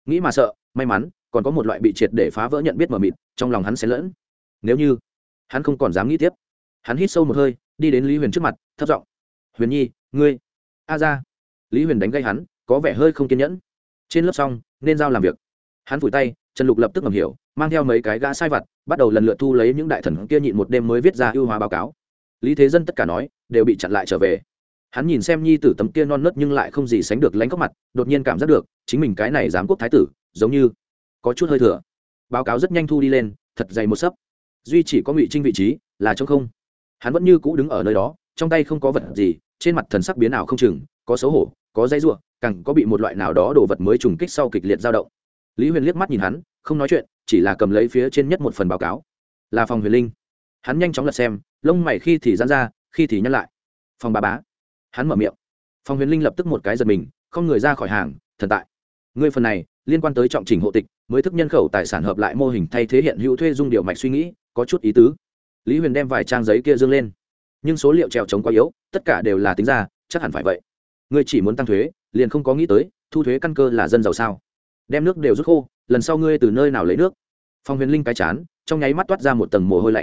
nghĩ mà sợ, may mắn còn có một loại bị triệt để phá vỡ nhận biết mờ mịt trong lòng hắn xen lẫn. Nếu như hắn không còn dám nghĩ tiếp, hắn hít sâu một hơi, đi đến Lý Huyền trước mặt, thấp giọng: "Huyền Nhi, ngươi..." "A ra." Lý Huyền đánh gây hắn, có vẻ hơi không kiên nhẫn. Trên lớp xong nên giao làm việc. Hắn phủi tay, Trần Lục lập tức ngầm hiểu, mang theo mấy cái gã sai vặt, bắt đầu lần lượt thu lấy những đại thần kia nhịn một đêm mới viết ra ưu hóa báo cáo. Lý Thế Dân tất cả nói đều bị chặn lại trở về. Hắn nhìn xem nhi tử tấm kia non nớt nhưng lại không gì sánh được lánh góc mặt, đột nhiên cảm giác được chính mình cái này giám quốc thái tử giống như có chút hơi thừa. Báo cáo rất nhanh thu đi lên, thật dày một sấp, duy chỉ có Ngụy Trinh vị trí là trống không. Hắn vẫn như cũ đứng ở nơi đó, trong tay không có vật gì, trên mặt thần sắc biến ảo không chừng, có xấu hổ, có dây rủa, càng có bị một loại nào đó đồ vật mới trùng kích sau kịch liệt dao động. Lý Huyền liếc mắt nhìn hắn, không nói chuyện, chỉ là cầm lấy phía trên nhất một phần báo cáo, là phòng Huyền Linh. Hắn nhanh chóng lật xem, lông mày khi thì giãn ra, khi thì nhăn lại. Phòng bá bá. Hắn mở miệng. Phòng Huyền Linh lập tức một cái giật mình, không người ra khỏi hàng, thần tại. Ngươi phần này liên quan tới trọng chỉnh hộ tịch, mới thức nhân khẩu tài sản hợp lại mô hình thay thế hiện hữu thuê dung điều mạch suy nghĩ, có chút ý tứ. Lý Huyền đem vài trang giấy kia dương lên, nhưng số liệu trèo trống quá yếu, tất cả đều là tính ra, chắc hẳn phải vậy. Ngươi chỉ muốn tăng thuế, liền không có nghĩ tới thu thuế căn cơ là dân giàu sao? Đem nước đều rút khô, lần sau ngươi từ nơi nào lấy nước? Phong Huyền Linh cái chán trong nháy mắt toát ra một tầng mồ hôi lạnh.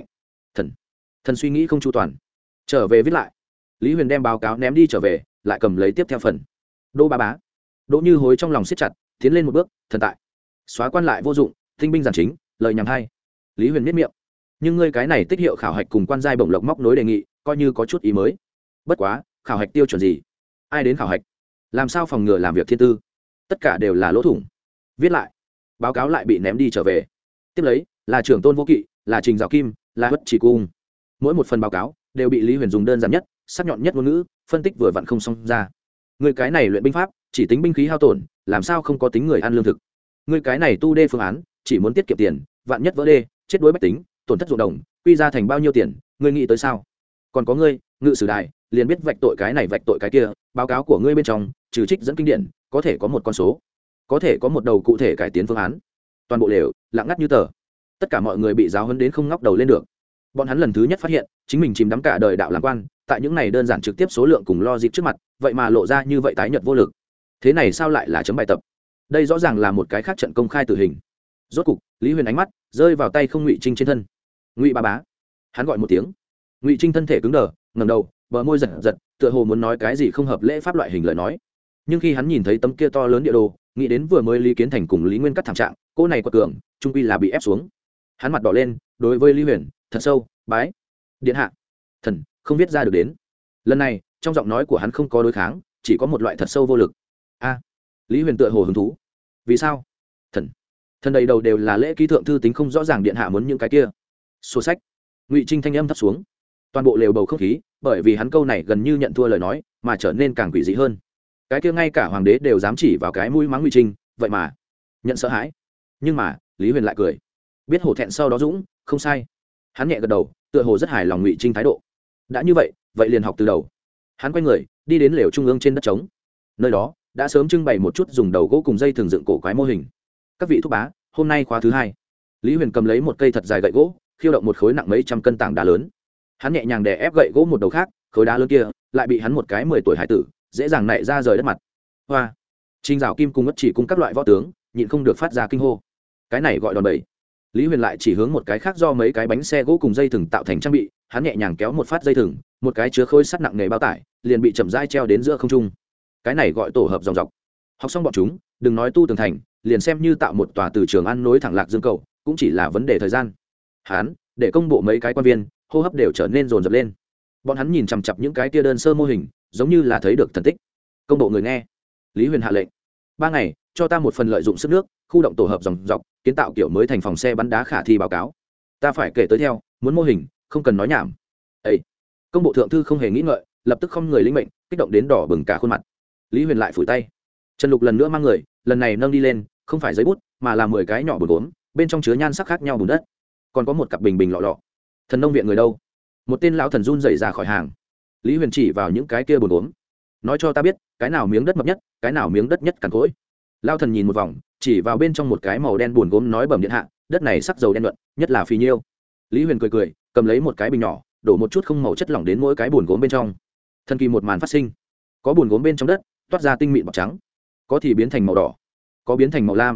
Thần suy nghĩ không chu toàn, trở về viết lại. Lý Huyền đem báo cáo ném đi trở về, lại cầm lấy tiếp theo phần. Đỗ bá bá. Đỗ Như Hối trong lòng siết chặt, tiến lên một bước, thần tại. Xóa quan lại vô dụng, tinh binh giản chính, lời nhảm hay. Lý Huyền miết miệng. Nhưng ngươi cái này tích hiệu khảo hạch cùng quan giai bổng lộc móc nối đề nghị, coi như có chút ý mới. Bất quá, khảo hạch tiêu chuẩn gì? Ai đến khảo hạch? Làm sao phòng ngừa làm việc thiên tư? Tất cả đều là lỗ thủng. Viết lại. Báo cáo lại bị ném đi trở về. Tiếp lấy là trưởng tôn vô kỵ, là trình dạo kim, là hất chỉ cung. Mỗi một phần báo cáo đều bị Lý Huyền dùng đơn giản nhất, sắc nhọn nhất ngôn ngữ phân tích vừa vặn không xong ra. Người cái này luyện binh pháp chỉ tính binh khí hao tổn, làm sao không có tính người ăn lương thực? Người cái này tu đê phương án chỉ muốn tiết kiệm tiền, vạn nhất vỡ đê, chết đuối bách tính, tổn thất ruộng đồng, quy ra thành bao nhiêu tiền, ngươi nghĩ tới sao? Còn có ngươi, ngự sử đài, liền biết vạch tội cái này vạch tội cái kia, báo cáo của ngươi bên trong trừ trích dẫn kinh điển, có thể có một con số, có thể có một đầu cụ thể cải tiến phương án. Toàn bộ lều lặng ngắt như tờ. Tất cả mọi người bị giáo huấn đến không ngóc đầu lên được. Bọn hắn lần thứ nhất phát hiện chính mình chìm đắm cả đời đạo làm quan, tại những này đơn giản trực tiếp số lượng cùng logic trước mặt, vậy mà lộ ra như vậy tái nhợt vô lực. Thế này sao lại là chấm bài tập? Đây rõ ràng là một cái khác trận công khai tử hình. Rốt cục, Lý Huyền ánh mắt rơi vào tay không Ngụy Trinh trên thân. Ngụy bá bá. Hắn gọi một tiếng. Ngụy Trinh thân thể cứng đờ, ngẩng đầu, bờ môi giật giật, tựa hồ muốn nói cái gì không hợp lễ pháp loại hình lời nói. Nhưng khi hắn nhìn thấy tấm kia to lớn địa đồ, nghĩ đến vừa mới Lý Kiến Thành cùng Lý Nguyên cắt thảm trạng, cô này quật cường, trung quy là bị ép xuống. Hắn mặt đỏ lên, đối với Lý Huyền thật sâu bái. Điện hạ. Thần không viết ra được đến. Lần này trong giọng nói của hắn không có đối kháng, chỉ có một loại thật sâu vô lực. A. Lý Huyền tựa hồ hứng thú. Vì sao? Thần đầy đầu đều là lễ ký thượng thư tính không rõ ràng điện hạ muốn những cái kia sổ sách. Ngụy Trinh thanh âm thấp xuống. Toàn bộ lều bầu không khí bởi vì hắn câu này gần như nhận thua lời nói mà trở nên càng quỷ dị hơn. Cái kia ngay cả hoàng đế đều dám chỉ vào cái mũi mắng Ngụy Trinh, vậy mà nhận sợ hãi. Nhưng mà Lý Huyền lại cười, biết hổ thẹn sau đó dũng, không sai. Hắn nhẹ gật đầu, tựa hồ rất hài lòng Ngụy Trinh thái độ. Đã như vậy, vậy liền học từ đầu. Hắn quay người đi đến lều trung ương trên đất trống. Nơi đó đã sớm trưng bày một chút dùng đầu gỗ cùng dây thường dựng cổ quái mô hình. Các vị thúc bá, hôm nay khóa thứ 2. Lý Huyền cầm lấy một cây thật dài gậy gỗ, khiêu động một khối nặng mấy trăm cân tảng đá lớn. Hắn nhẹ nhàng đè ép gậy gỗ một đầu khác, khối đá lớn kia lại bị hắn một cái 10 tuổi hải tử dễ dàng nảy ra rời đất mặt. Hoa. Trình Dạo Kim cùng ngất chỉ cùng các loại võ tướng nhịn không được phát ra kinh hô. Cái này gọi đòn bẩy. Lý Huyền lại chỉ hướng một cái khác do mấy cái bánh xe gỗ cùng dây thừng tạo thành trang bị, hắn nhẹ nhàng kéo một phát dây thừng, một cái chứa khối sắt nặng nề bao tải liền bị chậm rãi treo đến giữa không trung. Cái này gọi tổ hợp dòng dọc. Học xong bọn chúng, đừng nói tu tường thành, liền xem như tạo một tòa từ Trường An nối thẳng Lạc Dương cầu, cũng chỉ là vấn đề thời gian. Hắn để công bộ mấy cái quan viên hô hấp đều trở nên dồn dập lên. Bọn hắn nhìn chằm chằm những cái tia đơn sơ mô hình, giống như là thấy được thần tích. Công bộ người nghe. Lý Huyền hạ lệnh: 3 ngày cho ta một phần lợi dụng sức nước, khu động tổ hợp dòng dọc, kiến tạo kiểu mới thành phòng xe bắn đá khả thi báo cáo. Ta phải kể tới theo, muốn mô hình, không cần nói nhảm. Ê! Công bộ thượng thư không hề nghĩ ngợi, lập tức không người lĩnh mệnh, kích động đến đỏ bừng cả khuôn mặt. Lý Huyền lại phủi tay. Trần Lục lần nữa mang người, lần này nâng đi lên, không phải giấy bút, mà là 10 cái nhỏ bùn gốm, bên trong chứa nhan sắc khác nhau bùn đất. Còn có một cặp bình bình lọ lọ. Thần nông viện người đâu? Một tên lão thần run rẩy ra khỏi hàng. Lý Huyền chỉ vào những cái kia bùn gốm, nói cho ta biết, cái nào miếng đất mập nhất, cái nào miếng đất nhất cằn cỗi. Lão thần nhìn một vòng, chỉ vào bên trong một cái màu đen bùn gốm nói: bẩm điện hạ, đất này sắc dầu đen luận, nhất là phì nhiêu. Lý Huyền cười cười, cầm lấy một cái bình nhỏ, đổ một chút không màu chất lỏng đến mỗi cái bùn gốm bên trong. Thần kỳ một màn phát sinh. Có bùn gốm bên trong đất toát ra tinh mịn bọt trắng, có thì biến thành màu đỏ, có biến thành màu lam,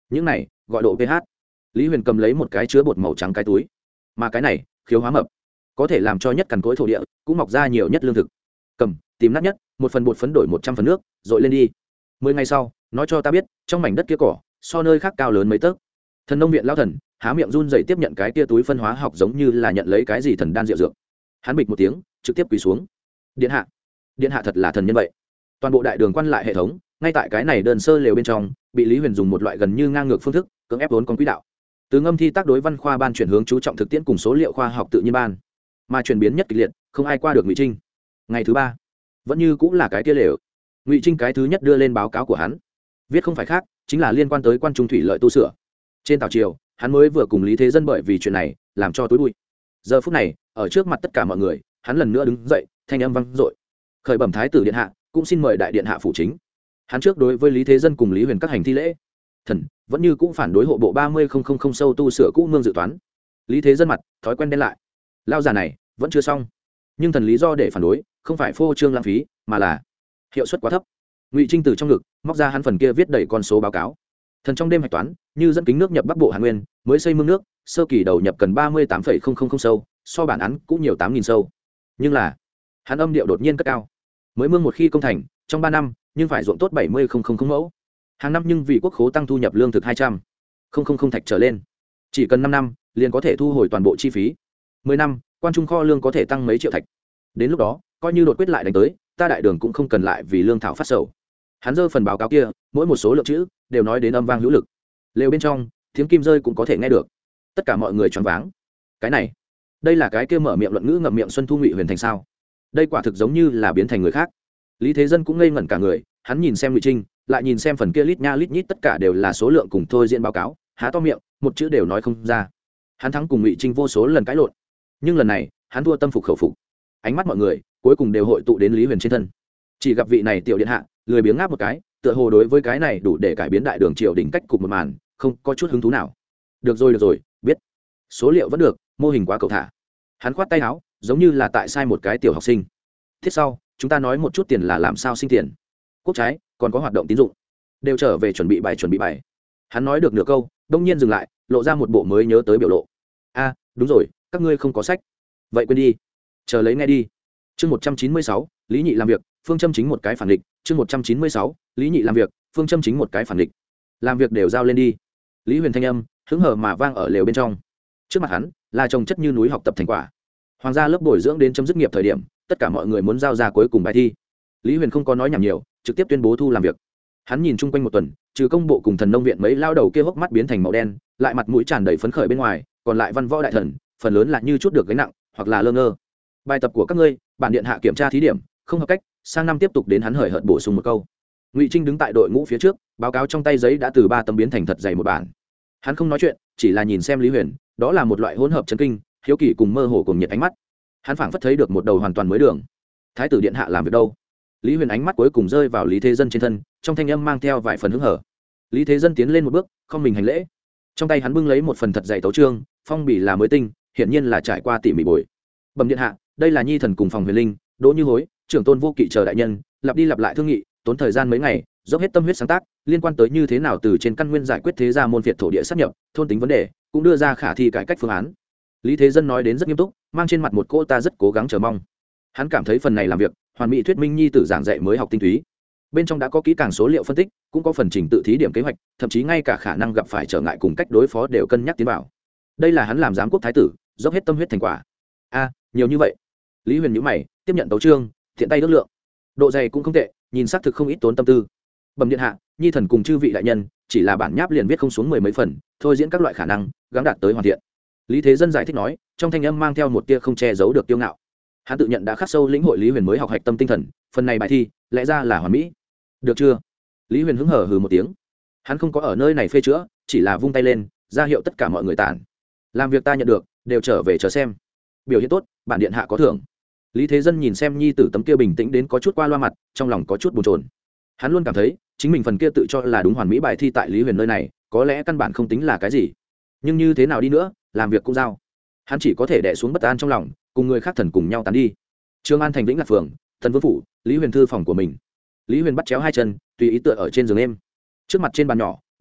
những này gọi độ pH. Lý Huyền cầm lấy một cái chứa bột màu trắng cái túi, mà cái này khiếu hóa mập, có thể làm cho nhất cằn cỗi thổ địa cũng mọc ra nhiều nhất lương thực. Cầm, tìm nát nhất, một phần bột phấn đổi 100 phần nước, dội lên đi. 10 ngày sau, nói cho ta biết, trong mảnh đất kia cỏ, so nơi khác cao lớn mấy tấc. Thần nông viện lão thần há miệng run rẩy tiếp nhận cái kia túi phân hóa học, giống như là nhận lấy cái gì thần đan rượu dược. Hắn bịch một tiếng, trực tiếp quỳ xuống. Điện hạ thật là thần nhân vậy. Toàn bộ đại đường quan lại hệ thống, ngay tại cái này đơn sơ lều bên trong, bị Lý Huyền dùng một loại gần như ngang ngược phương thức cưỡng ép vốn con quỹ đạo. Từ ngâm thi tác đối văn khoa ban chuyển hướng chú trọng thực tiễn cùng số liệu khoa học tự nhiên ban, mà chuyển biến nhất kịch liệt, không ai qua được Ngụy Trinh. Ngày thứ 3, vẫn như cũng là cái kia lều. Ngụy Trinh cái thứ nhất đưa lên báo cáo của hắn, viết không phải khác, chính là liên quan tới quan trung thủy lợi tu sửa. Trên tàu triều, hắn mới vừa cùng Lý Thế Dân bởi vì chuyện này làm cho tối bụi. Giờ phút này, ở trước mặt tất cả mọi người, hắn lần nữa đứng dậy, thanh âm vang dội. Khởi bẩm thái tử điện hạ, cũng xin mời đại điện hạ phụ chính. Hắn trước đối với Lý Thế Dân cùng Lý Huyền các hành thi lễ. Thần vẫn như cũng phản đối hộ bộ 30.000 sâu tu sửa cũ mương dự toán. Lý Thế Dân mặt thói quen đen lại. Lao già này vẫn chưa xong, nhưng thần lý do để phản đối không phải phô trương lãng phí, mà là hiệu suất quá thấp. Ngụy Trinh từ trong ngực móc ra hắn phần kia viết đầy con số báo cáo. Thần trong đêm hạch toán, như dẫn kính nước nhập Bắc Bộ Hàn Nguyên, mới xây mương nước, sơ kỳ đầu nhập cần 38.000 sâu, so bản án cũng nhiều 8.000 sâu. Nhưng là, hắn âm điệu đột nhiên cất cao. Mới mương một khi công thành, trong 3 năm, nhưng phải ruộng tốt 70.000 mẫu. Hàng năm nhưng vì quốc khố tăng thu nhập lương thực 200.000 thạch trở lên. Chỉ cần 5 năm, liền có thể thu hồi toàn bộ chi phí. 10 năm, quan trung kho lương có thể tăng mấy triệu thạch. Đến lúc đó, coi như đột quyết lại đánh tới, ta đại đường cũng không cần lại vì lương thảo phát sầu. Hắn giơ phần báo cáo kia, mỗi một số lượng chữ đều nói đến âm vang hữu lực. Lều bên trong, tiếng kim rơi cũng có thể nghe được. Tất cả mọi người choáng váng. Cái này, đây là cái kia mở miệng luận ngữ ngậm miệng Xuân Thu Ngụy Huyền thành sao? Đây quả thực giống như là biến thành người khác. Lý Thế Dân cũng ngây ngẩn cả người, hắn nhìn xem Ngụy Trinh, lại nhìn xem phần kia lít nha lít nhít tất cả đều là số lượng cùng thôi diễn báo cáo, há to miệng, một chữ đều nói không ra. Hắn thắng cùng Ngụy Trinh vô số lần cãi lộn, nhưng lần này, hắn thua tâm phục khẩu phục. Ánh mắt mọi người cuối cùng đều hội tụ đến Lý Huyền trên thân. Chỉ gặp vị này tiểu điện hạ, lười biếng ngáp một cái, tựa hồ đối với cái này đủ để cải biến đại đường triều đình cách cục một màn, không có chút hứng thú nào. Được rồi, biết. Số liệu vẫn được, mô hình quá cầu thả. Hắn khoát tay áo, giống như là tại sai một cái tiểu học sinh. Thiết sau, chúng ta nói một chút tiền là làm sao sinh tiền. Quốc trái, còn có hoạt động tín dụng, đều trở về chuẩn bị bài. Hắn nói được nửa câu, đông nhiên dừng lại, lộ ra một bộ mới nhớ tới biểu lộ. A, đúng rồi, các ngươi không có sách. Vậy quên đi, chờ lấy nghe đi. Chương 196, Lý Nhị làm việc, phương châm chính một cái phản địch. Chương 196, Lý Nhị làm việc, phương châm chính một cái phản địch. Làm việc đều giao lên đi. Lý Huyền thanh âm hứng hở mà vang ở lều bên trong. Trước mặt hắn là trồng chất như núi học tập thành quả. Hoàng gia lớp bồi dưỡng đến chấm dứt nghiệp thời điểm, tất cả mọi người muốn giao ra cuối cùng bài thi. Lý Huyền không có nói nhảm nhiều, trực tiếp tuyên bố thu làm việc. Hắn nhìn chung quanh một tuần, trừ công bộ cùng thần nông viện mấy lao đầu kia hốc mắt biến thành màu đen, lại mặt mũi tràn đầy phấn khởi bên ngoài, còn lại văn võ đại thần, phần lớn là như chút được gánh nặng, hoặc là lơ ngơ. Bài tập của các ngươi, bản điện hạ kiểm tra thí điểm, không hợp cách, sang năm tiếp tục đến. Hắn hời hợt bổ sung một câu. Ngụy Trinh đứng tại đội ngũ phía trước, báo cáo trong tay giấy đã từ 3 tấm biến thành thật dày một bản. Hắn không nói chuyện, chỉ là nhìn xem Lý Huyền, đó là một loại hỗn hợp chấn kinh, hiếu kỳ cùng mơ hồ cùng nhiệt ánh mắt. Hắn phảng phất thấy được một đầu hoàn toàn mới đường. Thái tử điện hạ làm việc đâu? Lý Huyền ánh mắt cuối cùng rơi vào Lý Thế Dân trên thân, trong thanh âm mang theo vài phần hứng hở. Lý Thế Dân tiến lên một bước, không mình hành lễ. Trong tay hắn bưng lấy một phần thật dày tấu chương, phong bì là mới tinh, hiển nhiên là trải qua tỉ mỉ bồi. Bẩm điện hạ, đây là nhi thần cùng phòng huyền linh, Đỗ Như Hối, trưởng tôn vô kỵ chờ đại nhân, lặp đi lặp lại thương nghị, tốn thời gian mấy ngày, dốc hết tâm huyết sáng tác, liên quan tới như thế nào từ trên căn nguyên giải quyết thế gia môn phiệt thổ địa sáp nhập, thôn tính vấn đề, cũng đưa ra khả thi cải cách phương án. Lý Thế Dân nói đến rất nghiêm túc, mang trên mặt một cô ta rất cố gắng chờ mong. Hắn cảm thấy phần này làm việc, hoàn mỹ thuyết minh nhi tử giảng dạy mới học tinh túy. Bên trong đã có kỹ càng số liệu phân tích, cũng có phần trình tự thí điểm kế hoạch, thậm chí ngay cả khả năng gặp phải trở ngại cùng cách đối phó đều cân nhắc tiến vào. Đây là hắn làm giám quốc thái tử, dốc hết tâm huyết thành quả. A, nhiều như vậy. Lý Huyền nhíu mày, tiếp nhận tấu chương, thiện tay ước lượng. Độ dày cũng không tệ, nhìn xác thực không ít tốn tâm tư. Bẩm điện hạ, nhi thần cùng chư vị đại nhân, chỉ là bản nháp liền viết không xuống 10 mấy phần, thôi diễn các loại khả năng, gắng đạt tới hoàn thiện. Lý Thế Dân giải thích nói, trong thanh âm mang theo một tia không che giấu được kiêu ngạo. Hắn tự nhận đã khắc sâu lĩnh hội Lý Huyền mới học hạch tâm tinh thần, phần này bài thi lẽ ra là hoàn mỹ. Được chưa? Lý Huyền hứng hở hừ một tiếng. Hắn không có ở nơi này phê chữa, chỉ là vung tay lên, ra hiệu tất cả mọi người tản. Làm việc ta nhận được, đều trở về chờ xem. Biểu hiện tốt, bản điện hạ có thưởng. Lý Thế Dân nhìn xem nhi tử tấm kia bình tĩnh đến có chút qua loa mặt, trong lòng có chút bồn chồn. Hắn luôn cảm thấy chính mình phần kia tự cho là đúng hoàn mỹ bài thi tại Lý Huyền nơi này, có lẽ căn bản không tính là cái gì. Nhưng như thế nào đi nữa, làm việc cũng giao. Hắn chỉ có thể đè xuống bất an trong lòng, cùng người khác thần cùng nhau tán đi. Trường An thành Vĩnh Lạc phường, Thần Vương phủ, Lý Huyền thư phòng của mình. Lý Huyền bắt chéo hai chân, tùy ý tựa ở trên giường em. Trước mặt trên bàn nhỏ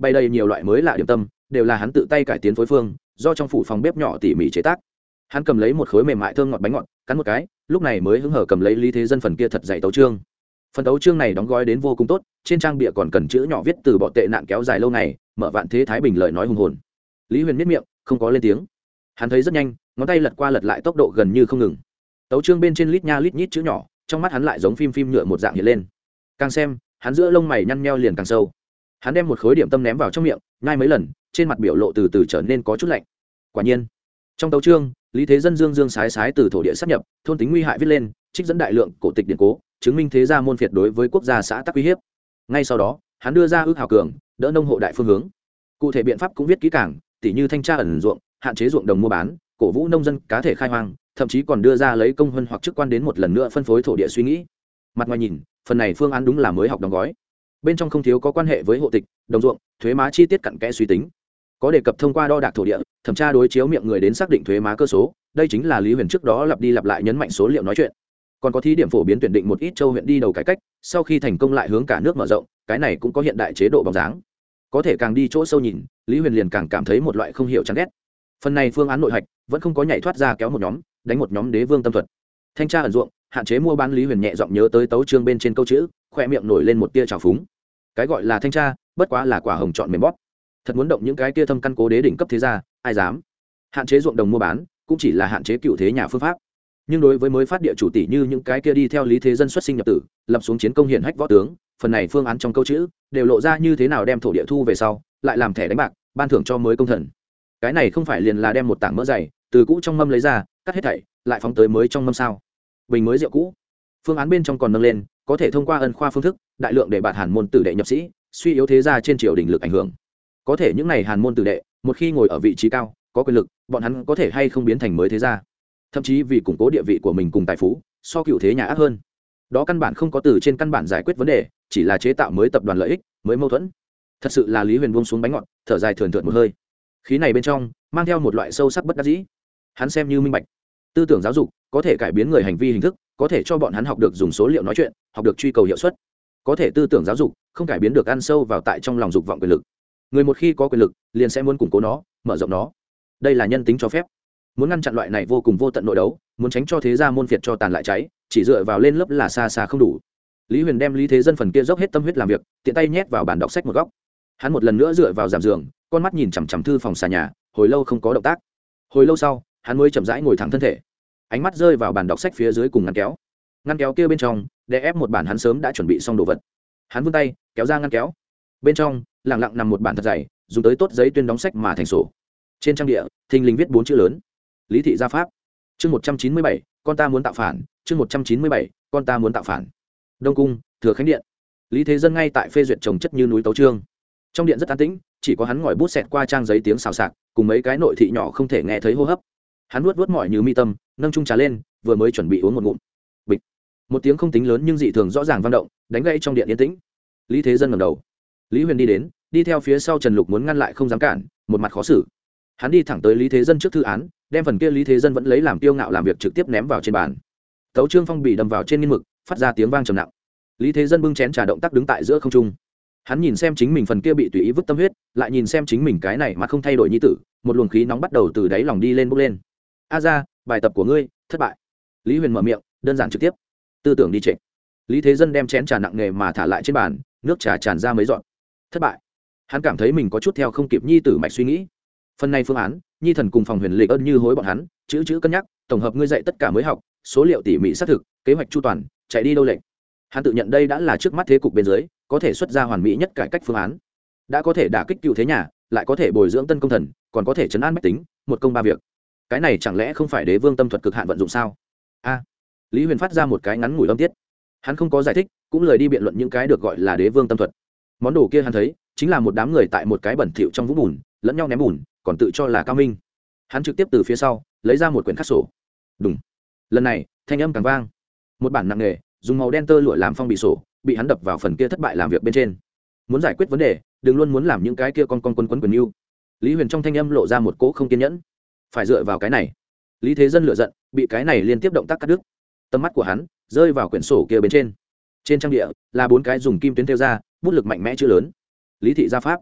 bày đầy nhiều loại mới lạ điểm tâm, đều là hắn tự tay cải tiến phối phương, do trong phủ phòng bếp nhỏ tỉ mỉ chế tác. Hắn cầm lấy một khối mềm mại thơm ngọt bánh ngọt, cắn một cái, lúc này mới hứng hở cầm lấy Lý Thế Dân phần kia thật dày tấu chương. Phần tấu chương này đóng gói đến vô cùng tốt, trên trang bìa còn cần chữ nhỏ viết từ bọ tệ nạn kéo dài lâu ngày, mở vạn thế thái bình lời nói hùng hồn. Lý Huyền miết miệng, không có lên tiếng. Hắn thấy rất nhanh, ngón tay lật qua lật lại tốc độ gần như không ngừng. Tấu chương bên trên lít nha lít nhít chữ nhỏ, trong mắt hắn lại giống phim nhựa một dạng hiện lên. Càng xem, hắn giữa lông mày nhăn nheo liền càng sâu. Hắn đem một khối điểm tâm ném vào trong miệng, nhai mấy lần, trên mặt biểu lộ từ từ trở nên có chút lạnh. Quả nhiên, trong tấu chương, Lý Thế Dân dương sái sái từ thổ địa sát nhập, thôn tính nguy hại viết lên, trích dẫn đại lượng cổ tịch điển cố, chứng minh thế gia môn phiệt đối với quốc gia xã tắc uy hiếp. Ngay sau đó, hắn đưa ra ước hào cường, đỡ nông hộ đại phương hướng. Cụ thể biện pháp cũng viết kỹ càng, tỉ như thanh tra ẩn ruộng, hạn chế ruộng đồng mua bán, cổ vũ nông dân cá thể khai hoang, thậm chí còn đưa ra lấy công hơn hoặc chức quan đến một lần nữa phân phối thổ địa suy nghĩ. Mặt ngoài nhìn, phần này phương án đúng là mới học đóng gói. Bên trong không thiếu có quan hệ với hộ tịch, đồng ruộng, thuế má chi tiết cặn kẽ suy tính. Có đề cập thông qua đo đạc thổ địa, thẩm tra đối chiếu miệng người đến xác định thuế má cơ số, đây chính là Lý Huyền trước đó lặp đi lặp lại nhấn mạnh số liệu nói chuyện. Còn có thí điểm phổ biến tuyển định một ít châu huyện đi đầu cải cách, sau khi thành công lại hướng cả nước mở rộng, cái này cũng có hiện đại chế độ bóng dáng. Có thể càng đi chỗ sâu nhìn, Lý Huyền liền càng cảm thấy một loại không hiểu chán ghét. Phần này phương án nội hạch vẫn không có nhảy thoát ra kéo một nhóm, đánh một nhóm đế vương tâm thuật. Thanh tra ẩn ruộng, hạn chế mua bán, Lý Huyền nhẹ giọng nhớ tới tấu chương bên trên câu chữ, khoe miệng nổi lên một tia trào phúng. Cái gọi là thanh tra, bất quá là quả hồng chọn mềm bóp. Thật muốn động những cái kia thâm căn cố đế đỉnh cấp thế gia, ai dám? Hạn chế ruộng đồng mua bán, cũng chỉ là hạn chế cựu thế nhà phương pháp. Nhưng đối với mới phát địa chủ tỷ như những cái kia đi theo Lý Thế Dân xuất sinh nhập tử, lập xuống chiến công hiển hách võ tướng, phần này phương án trong câu chữ đều lộ ra như thế nào đem thổ địa thu về sau, lại làm thẻ đánh bạc, ban thưởng cho mới công thần. Cái này không phải liền là đem một tảng mỡ dày từ cũ trong mâm lấy ra, cắt hết thảy, lại phóng tới mới trong mâm sao? Bình mới rượu cũ. Phương án bên trong còn nâng lên, có thể thông qua ân khoa phương thức, đại lượng để bạt hàn môn tử đệ nhập sĩ, suy yếu thế gia trên triều đình lực ảnh hưởng. Có thể những này hàn môn tử đệ, một khi ngồi ở vị trí cao, có quyền lực, bọn hắn có thể hay không biến thành mới thế gia, thậm chí vì củng cố địa vị của mình cùng tài phú, so cựu thế nhà ác hơn. Đó căn bản không có từ trên căn bản giải quyết vấn đề, chỉ là chế tạo mới tập đoàn lợi ích, mới mâu thuẫn. Thật sự là Lý Huyền buông xuống bánh ngọt, thở dài thườn thượt một hơi. Khí này bên trong mang theo một loại sâu sắc bất đắc dĩ. Hắn xem như minh bạch, tư tưởng giáo dục có thể cải biến người hành vi hình thức, có thể cho bọn hắn học được dùng số liệu nói chuyện, học được truy cầu hiệu suất. Có thể tư tưởng giáo dục không cải biến được ăn sâu vào tại trong lòng dục vọng quyền lực. Người một khi có quyền lực, liền sẽ muốn củng cố nó, mở rộng nó. Đây là nhân tính cho phép. Muốn ngăn chặn loại này vô cùng vô tận nội đấu, muốn tránh cho thế gia môn phiệt cho tàn lại cháy, chỉ dựa vào lên lớp là xa xa không đủ. Lý Huyền đem Lý Thế Dân phần kia dốc hết tâm huyết làm việc, tiện tay nhét vào bàn đọc sách một góc. Hắn một lần nữa dựa vào giảm giường, con mắt nhìn chằm chằm thư phòng xà nhà, hồi lâu không có động tác. Hồi lâu sau, hắn mới chậm rãi ngồi thẳng thân thể, ánh mắt rơi vào bàn đọc sách phía dưới cùng ngăn kéo kia bên trong đè ép một bản hắn sớm đã chuẩn bị xong đồ vật. Hắn vươn tay kéo ra ngăn kéo, bên trong lặng lặng nằm một bản thật dày, dùng tới tốt giấy tuyên đóng sách mà thành sổ. Trên trang địa thình lình viết 4 chữ lớn: Lý thị gia pháp. Chương 197, con ta muốn tạo phản. Chương 197, con ta muốn tạo phản. Đông cung, Thừa Khánh điện. Lý Thế Dân ngay tại phê duyệt trồng chất như núi tấu chương. Trong điện rất an tĩnh, chỉ có hắn ngòi bút xẹt qua trang giấy tiếng xào xạc, cùng mấy cái nội thị nhỏ không thể nghe thấy hô hấp. Hắn nuốt mỏi như mi tâm, nâng chung trà lên, vừa mới chuẩn bị uống một ngụm. Bịch. Một tiếng không tính lớn nhưng dị thường rõ ràng vang động, đánh gãy trong điện yên tĩnh. Lý Thế Dân ngẩng đầu. Lý Huyền đi đến, đi theo phía sau Trần Lục muốn ngăn lại không dám cản, một mặt khó xử. Hắn đi thẳng tới Lý Thế Dân trước thư án, đem phần kia Lý Thế Dân vẫn lấy làm kiêu ngạo làm việc trực tiếp ném vào trên bàn. Tấu chương phong bì đâm vào trên nghiên mực, phát ra tiếng vang trầm nặng. Lý Thế Dân bưng chén trà động tác đứng tại giữa không trung. Hắn nhìn xem chính mình phần kia bị tùy ý vứt tâm huyết, lại nhìn xem chính mình cái này mà không thay đổi nhi tử, một luồng khí nóng bắt đầu từ đáy lòng đi lên bốc lên. A ra, bài tập của ngươi thất bại. Lý Huyền mở miệng, đơn giản trực tiếp. Tư tưởng đi trệ. Lý Thế Dân đem chén trà nặng nề mà thả lại trên bàn, nước trà tràn ra mấy giọt. Thất bại. Hắn cảm thấy mình có chút theo không kịp nhi tử mạch suy nghĩ. Phần này phương án, nhi thần cùng phòng huyền lịch ơn như hối bọn hắn, chữ cân nhắc, tổng hợp ngươi dạy tất cả mới học, số liệu tỉ mỉ xác thực, kế hoạch chu toàn, chạy đi đâu lệnh. Hắn tự nhận đây đã là trước mắt thế cục bên dưới, có thể xuất ra hoàn mỹ nhất cải cách phương án. Đã có thể đả kích cựu thế nhà, lại có thể bồi dưỡng tân công thần, còn có thể trấn an bách tính, một công ba việc. Cái này chẳng lẽ không phải đế vương tâm thuật cực hạn vận dụng sao? A. Lý Huyền phát ra một cái ngắn ngủi âm tiết. Hắn không có giải thích, cũng lời đi biện luận những cái được gọi là đế vương tâm thuật. Món đồ kia hắn thấy, chính là một đám người tại một cái bẩn thỉu trong vũng bùn, lẫn nhau ném bùn, còn tự cho là cao minh. Hắn trực tiếp từ phía sau lấy ra một quyển khắc sổ. Đùng. Lần này, thanh âm càng vang. Một bản nặng nghề, dùng màu đen tơ lụa làm phong bì sổ, bị hắn đập vào phần kia thất bại làm việc bên trên. Muốn giải quyết vấn đề, đừng luôn muốn làm những cái kia con quấn quyền yêu. Lý Huyền trong thanh âm lộ ra một cỗ không kiên nhẫn. Phải dựa vào cái này. Lý Thế Dân lửa giận, bị cái này liên tiếp động tác cắt đứt. Tầm mắt của hắn rơi vào quyển sổ kia bên trên. Trên trang địa là 4 cái dùng kim tuyến thêu ra, bút lực mạnh mẽ chữ lớn: Lý thị gia pháp.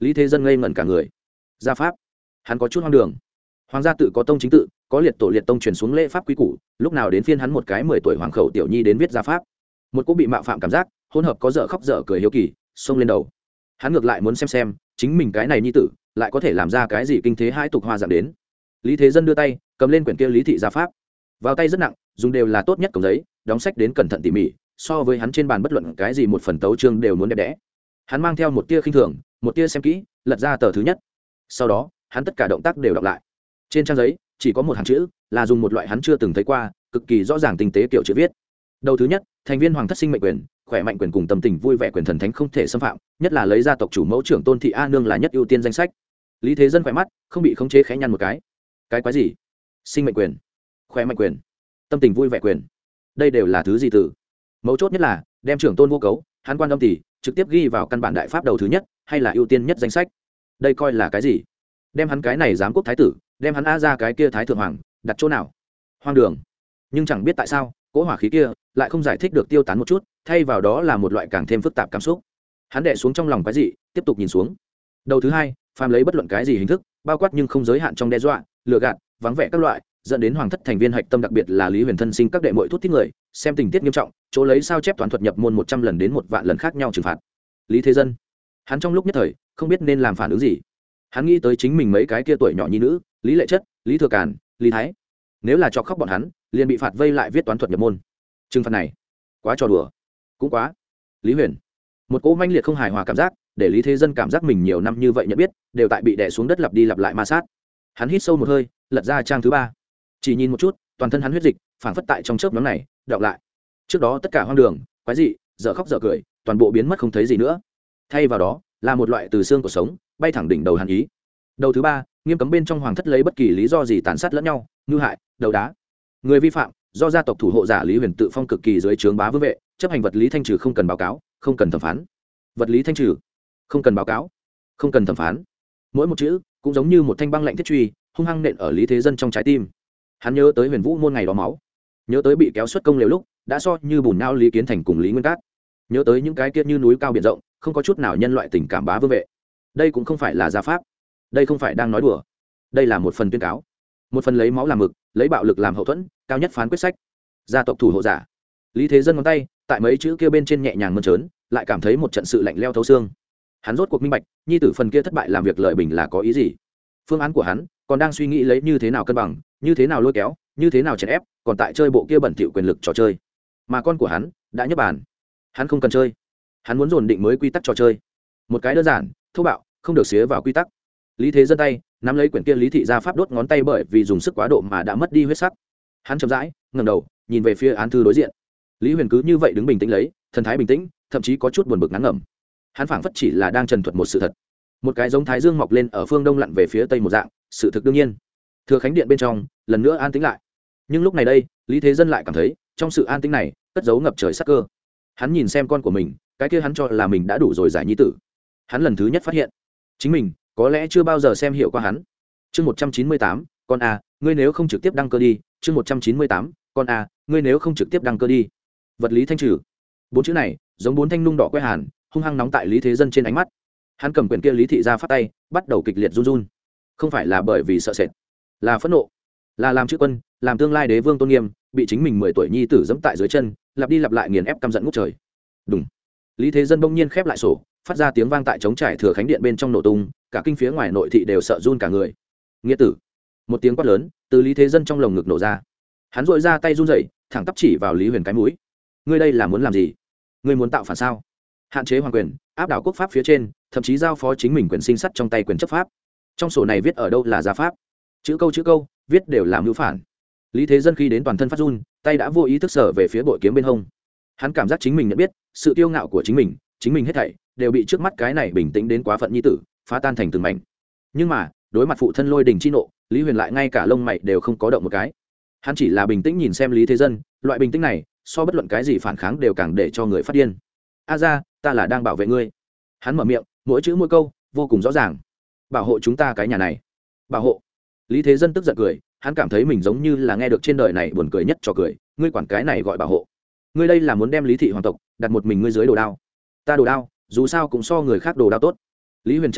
Lý Thế Dân ngây ngẩn cả người. Gia pháp, hắn có chút hoang đường. Hoàng gia tự có tông chính tự, có liệt tổ liệt tông truyền xuống lễ pháp quý củ, lúc nào đến phiên hắn một cái 10 tuổi hoàng khẩu tiểu nhi đến viết gia pháp. Một cô bị mạo phạm cảm giác, hỗn hợp có dở khóc dở cười hiếu kỳ, xông lên đầu. Hắn ngược lại muốn xem chính mình cái này nhi tử lại có thể làm ra cái gì kinh thế hai tục hoa dạng đến. Lý Thế Dân đưa tay cầm lên quyển kia lý thị gia pháp, vào tay rất nặng, dùng đều là tốt nhất cổng giấy, đóng sách đến cẩn thận tỉ mỉ, so với hắn trên bàn bất luận cái gì một phần tấu chương đều muốn đẹp đẽ. Hắn mang theo một tia khinh thường, một tia xem kỹ, lật ra tờ thứ nhất. Sau đó hắn tất cả động tác đều đọc lại. Trên trang giấy chỉ có một hàng chữ, là dùng một loại hắn chưa từng thấy qua, cực kỳ rõ ràng tinh tế kiểu chữ viết. Đầu thứ nhất, thành viên hoàng thất sinh mệnh quyền, khỏe mạnh quyền cùng tâm tình vui vẻ quyền thần thánh không thể xâm phạm, nhất là lấy gia tộc chủ mẫu trưởng Tôn thị A nương là nhất ưu tiên danh sách. Lý Thế Dân khỏe mắt không bị khống chế khẽ nhăn một cái. Cái quái gì? Sinh mệnh quyền, khỏe mạnh quyền, tâm tình vui vẻ quyền, đây đều là thứ gì từ? Mấu chốt nhất là đem trưởng tôn vô cấu, hắn quan âm tỷ trực tiếp ghi vào căn bản đại pháp đầu thứ nhất, hay là ưu tiên nhất danh sách? Đây coi là cái gì? Đem hắn cái này giám quốc thái tử, đem hắn a ra cái kia thái thượng hoàng đặt chỗ nào? Hoang đường. Nhưng chẳng biết tại sao cỗ hỏa khí kia lại không giải thích được tiêu tán một chút, thay vào đó là một loại càng thêm phức tạp cảm xúc. Hắn đè xuống trong lòng cái gì, tiếp tục nhìn xuống. Đầu thứ hai, phàm lấy bất luận cái gì hình thức, bao quát nhưng không giới hạn trong đe dọa, lừa gạt, vắng vẻ các loại, dẫn đến hoàng thất thành viên hạch tâm đặc biệt là Lý Huyền thân sinh các đệ muội thút thít người, xem tình tiết nghiêm trọng, chỗ lấy sao chép toán thuật nhập môn 100 lần đến 1 vạn lần khác nhau trừng phạt. Lý Thế Dân, hắn trong lúc nhất thời không biết nên làm phản ứng gì. Hắn nghĩ tới chính mình mấy cái kia tuổi nhỏ nhi nữ, Lý Lệ Chất, Lý Thừa Càn, Lý Thái, nếu là cho khóc bọn hắn, liền bị phạt vây lại viết toán thuật nhập môn. Trừng phạt này, quá trò đùa, cũng quá. Lý Huyền, một cỗ manh liệt không hài hòa cảm giác, để Lý Thế Dân cảm giác mình nhiều năm như vậy nhận biết, đều tại bị đè xuống đất lặp đi lặp lại ma sát. Hắn hít sâu một hơi, lật ra trang thứ 3. Chỉ nhìn một chút, toàn thân hắn huyết dịch phảng phất tại trong chớp nhoáng này đọc lại. Trước đó tất cả hoang đường, quái dị, dở khóc dở cười, toàn bộ biến mất không thấy gì nữa. Thay vào đó là một loại từ xương của sống bay thẳng đỉnh đầu hắn ý. Đầu thứ 3, nghiêm cấm bên trong hoàng thất lấy bất kỳ lý do gì tàn sát lẫn nhau, ngư hại, đầu đá. Người vi phạm do gia tộc thủ hộ giả Lý Huyền tự phong cực kỳ dưới trướng bá vương vệ, chấp hành vật lý thanh trừ không cần báo cáo, không cần thẩm phán. Vật lý thanh trừ, không cần báo cáo, không cần thẩm phán. Mỗi một chữ cũng giống như một thanh băng lạnh thiết truy, hung hăng nện ở Lý Thế Dân trong trái tim. Hắn nhớ tới Huyền Vũ môn ngày đó máu, nhớ tới bị kéo xuất công liều lúc đã so như bùn nao Lý Kiến Thành cùng Lý Nguyên Cát, nhớ tới những cái kia như núi cao biển rộng, không có chút nào nhân loại tình cảm bá vương vệ. Đây cũng không phải là gia pháp, đây không phải đang nói đùa, đây là một phần tuyên cáo, một phần lấy máu làm mực, lấy bạo lực làm hậu thuẫn, cao nhất phán quyết sách. Gia tộc thủ hộ giả Lý Thế Dân ngón tay tại mấy chữ kia bên trên nhẹ nhàng mơn trớn, lại cảm thấy một trận sự lạnh leo thấu xương. Hắn rốt cuộc minh bạch, nhi tử phần kia thất bại làm việc lợi bình là có ý gì. Phương án của hắn còn đang suy nghĩ lấy như thế nào cân bằng, như thế nào lôi kéo, như thế nào chèn ép, còn tại chơi bộ kia bẩn thỉu quyền lực trò chơi. Mà con của hắn đã nhấp bàn, hắn không cần chơi, hắn muốn dồn định mới quy tắc trò chơi, một cái đơn giản, thô bạo, không được xía vào quy tắc. Lý Thế Dân tay nắm lấy quyển kia lý thị gia pháp, đốt ngón tay bởi vì dùng sức quá độ mà đã mất đi huyết sắc. Hắn chậm rãi ngẩng đầu, nhìn về phía án thư đối diện. Lý Huyền cứ như vậy đứng bình tĩnh lấy, thần thái bình tĩnh, thậm chí có chút buồn bực ngán ngẩm. Hắn phảng phất chỉ là đang trần thuật một sự thật, một cái giống thái dương mọc lên ở phương đông lặn về phía tây một dạng sự thực đương nhiên. Thừa Khánh điện bên trong lần nữa an tĩnh lại, nhưng lúc này đây Lý Thế Dân lại cảm thấy trong sự an tĩnh này cất giấu ngập trời sắc cơ. Hắn nhìn xem con của mình, cái kia hắn cho là mình đã đủ rồi giải nhi tử. Hắn lần thứ nhất phát hiện chính mình có lẽ chưa bao giờ xem hiểu qua hắn. Chương 198, con a, ngươi nếu không trực tiếp đăng cơ đi. Chương 198, con a, ngươi nếu không trực tiếp đăng cơ đi. Vật lý thanh trừ, 4 chữ này giống 4 thanh nung đỏ quét hàn, hung hăng nóng tại Lý Thế Dân trên ánh mắt. Hắn cầm quyển kia lý thị ra phát tay, bắt đầu kịch liệt run run. Không phải là bởi vì sợ sệt, là phẫn nộ, là làm chữ quân, làm tương lai đế vương tôn nghiêm bị chính mình 10 tuổi nhi tử dẫm tại dưới chân, lặp đi lặp lại nghiền ép căm giận ngút trời. Đùng. Lý Thế Dân bỗng nhiên khép lại sổ, phát ra tiếng vang tại trống trải Thừa Khánh điện bên trong nổ tung, cả kinh phía ngoài nội thị đều sợ run cả người. Nghĩa tử! Một tiếng quát lớn từ Lý Thế Dân trong lồng ngực nổ ra. Hắn dội ra tay run rẩy, thẳng tắp chỉ vào Lý Huyền cái mũi. Ngươi đây là muốn làm gì? Ngươi muốn tạo phản sao? Hạn chế hoàng quyền, áp đảo quốc pháp phía trên, thậm chí giao phó chính mình quyền sinh sắt trong tay quyền chấp pháp. Trong sổ này viết ở đâu là gia pháp, chữ câu viết đều là mưu phản. Lý Thế Dân khi đến toàn thân phát run, tay đã vô ý thức sở về phía bội kiếm bên hông. Hắn cảm giác chính mình nhận biết sự kiêu ngạo của chính mình hết thảy đều bị trước mắt cái này bình tĩnh đến quá phận nhi tử phá tan thành từng mảnh. Nhưng mà đối mặt phụ thân lôi đình chi nộ, Lý Huyền lại ngay cả lông mày đều không có động một cái. Hắn chỉ là bình tĩnh nhìn xem Lý Thế Dân, loại bình tĩnh này so bất luận cái gì phản kháng đều càng để cho người phát điên. A ra, ta là đang bảo vệ ngươi. Hắn mở miệng, mỗi chữ mỗi câu vô cùng rõ ràng. Bảo hộ chúng ta cái nhà này. Bảo hộ. Lý Thế Dân tức giận cười, hắn cảm thấy mình giống như là nghe được trên đời này buồn cười nhất trò cười. Ngươi quản cái này gọi bảo hộ? Ngươi đây là muốn đem Lý thị hoàng tộc đặt một mình ngươi dưới đồ đao. Ta đồ đao dù sao cũng so người khác đồ đao tốt. Lý Huyền trả lời,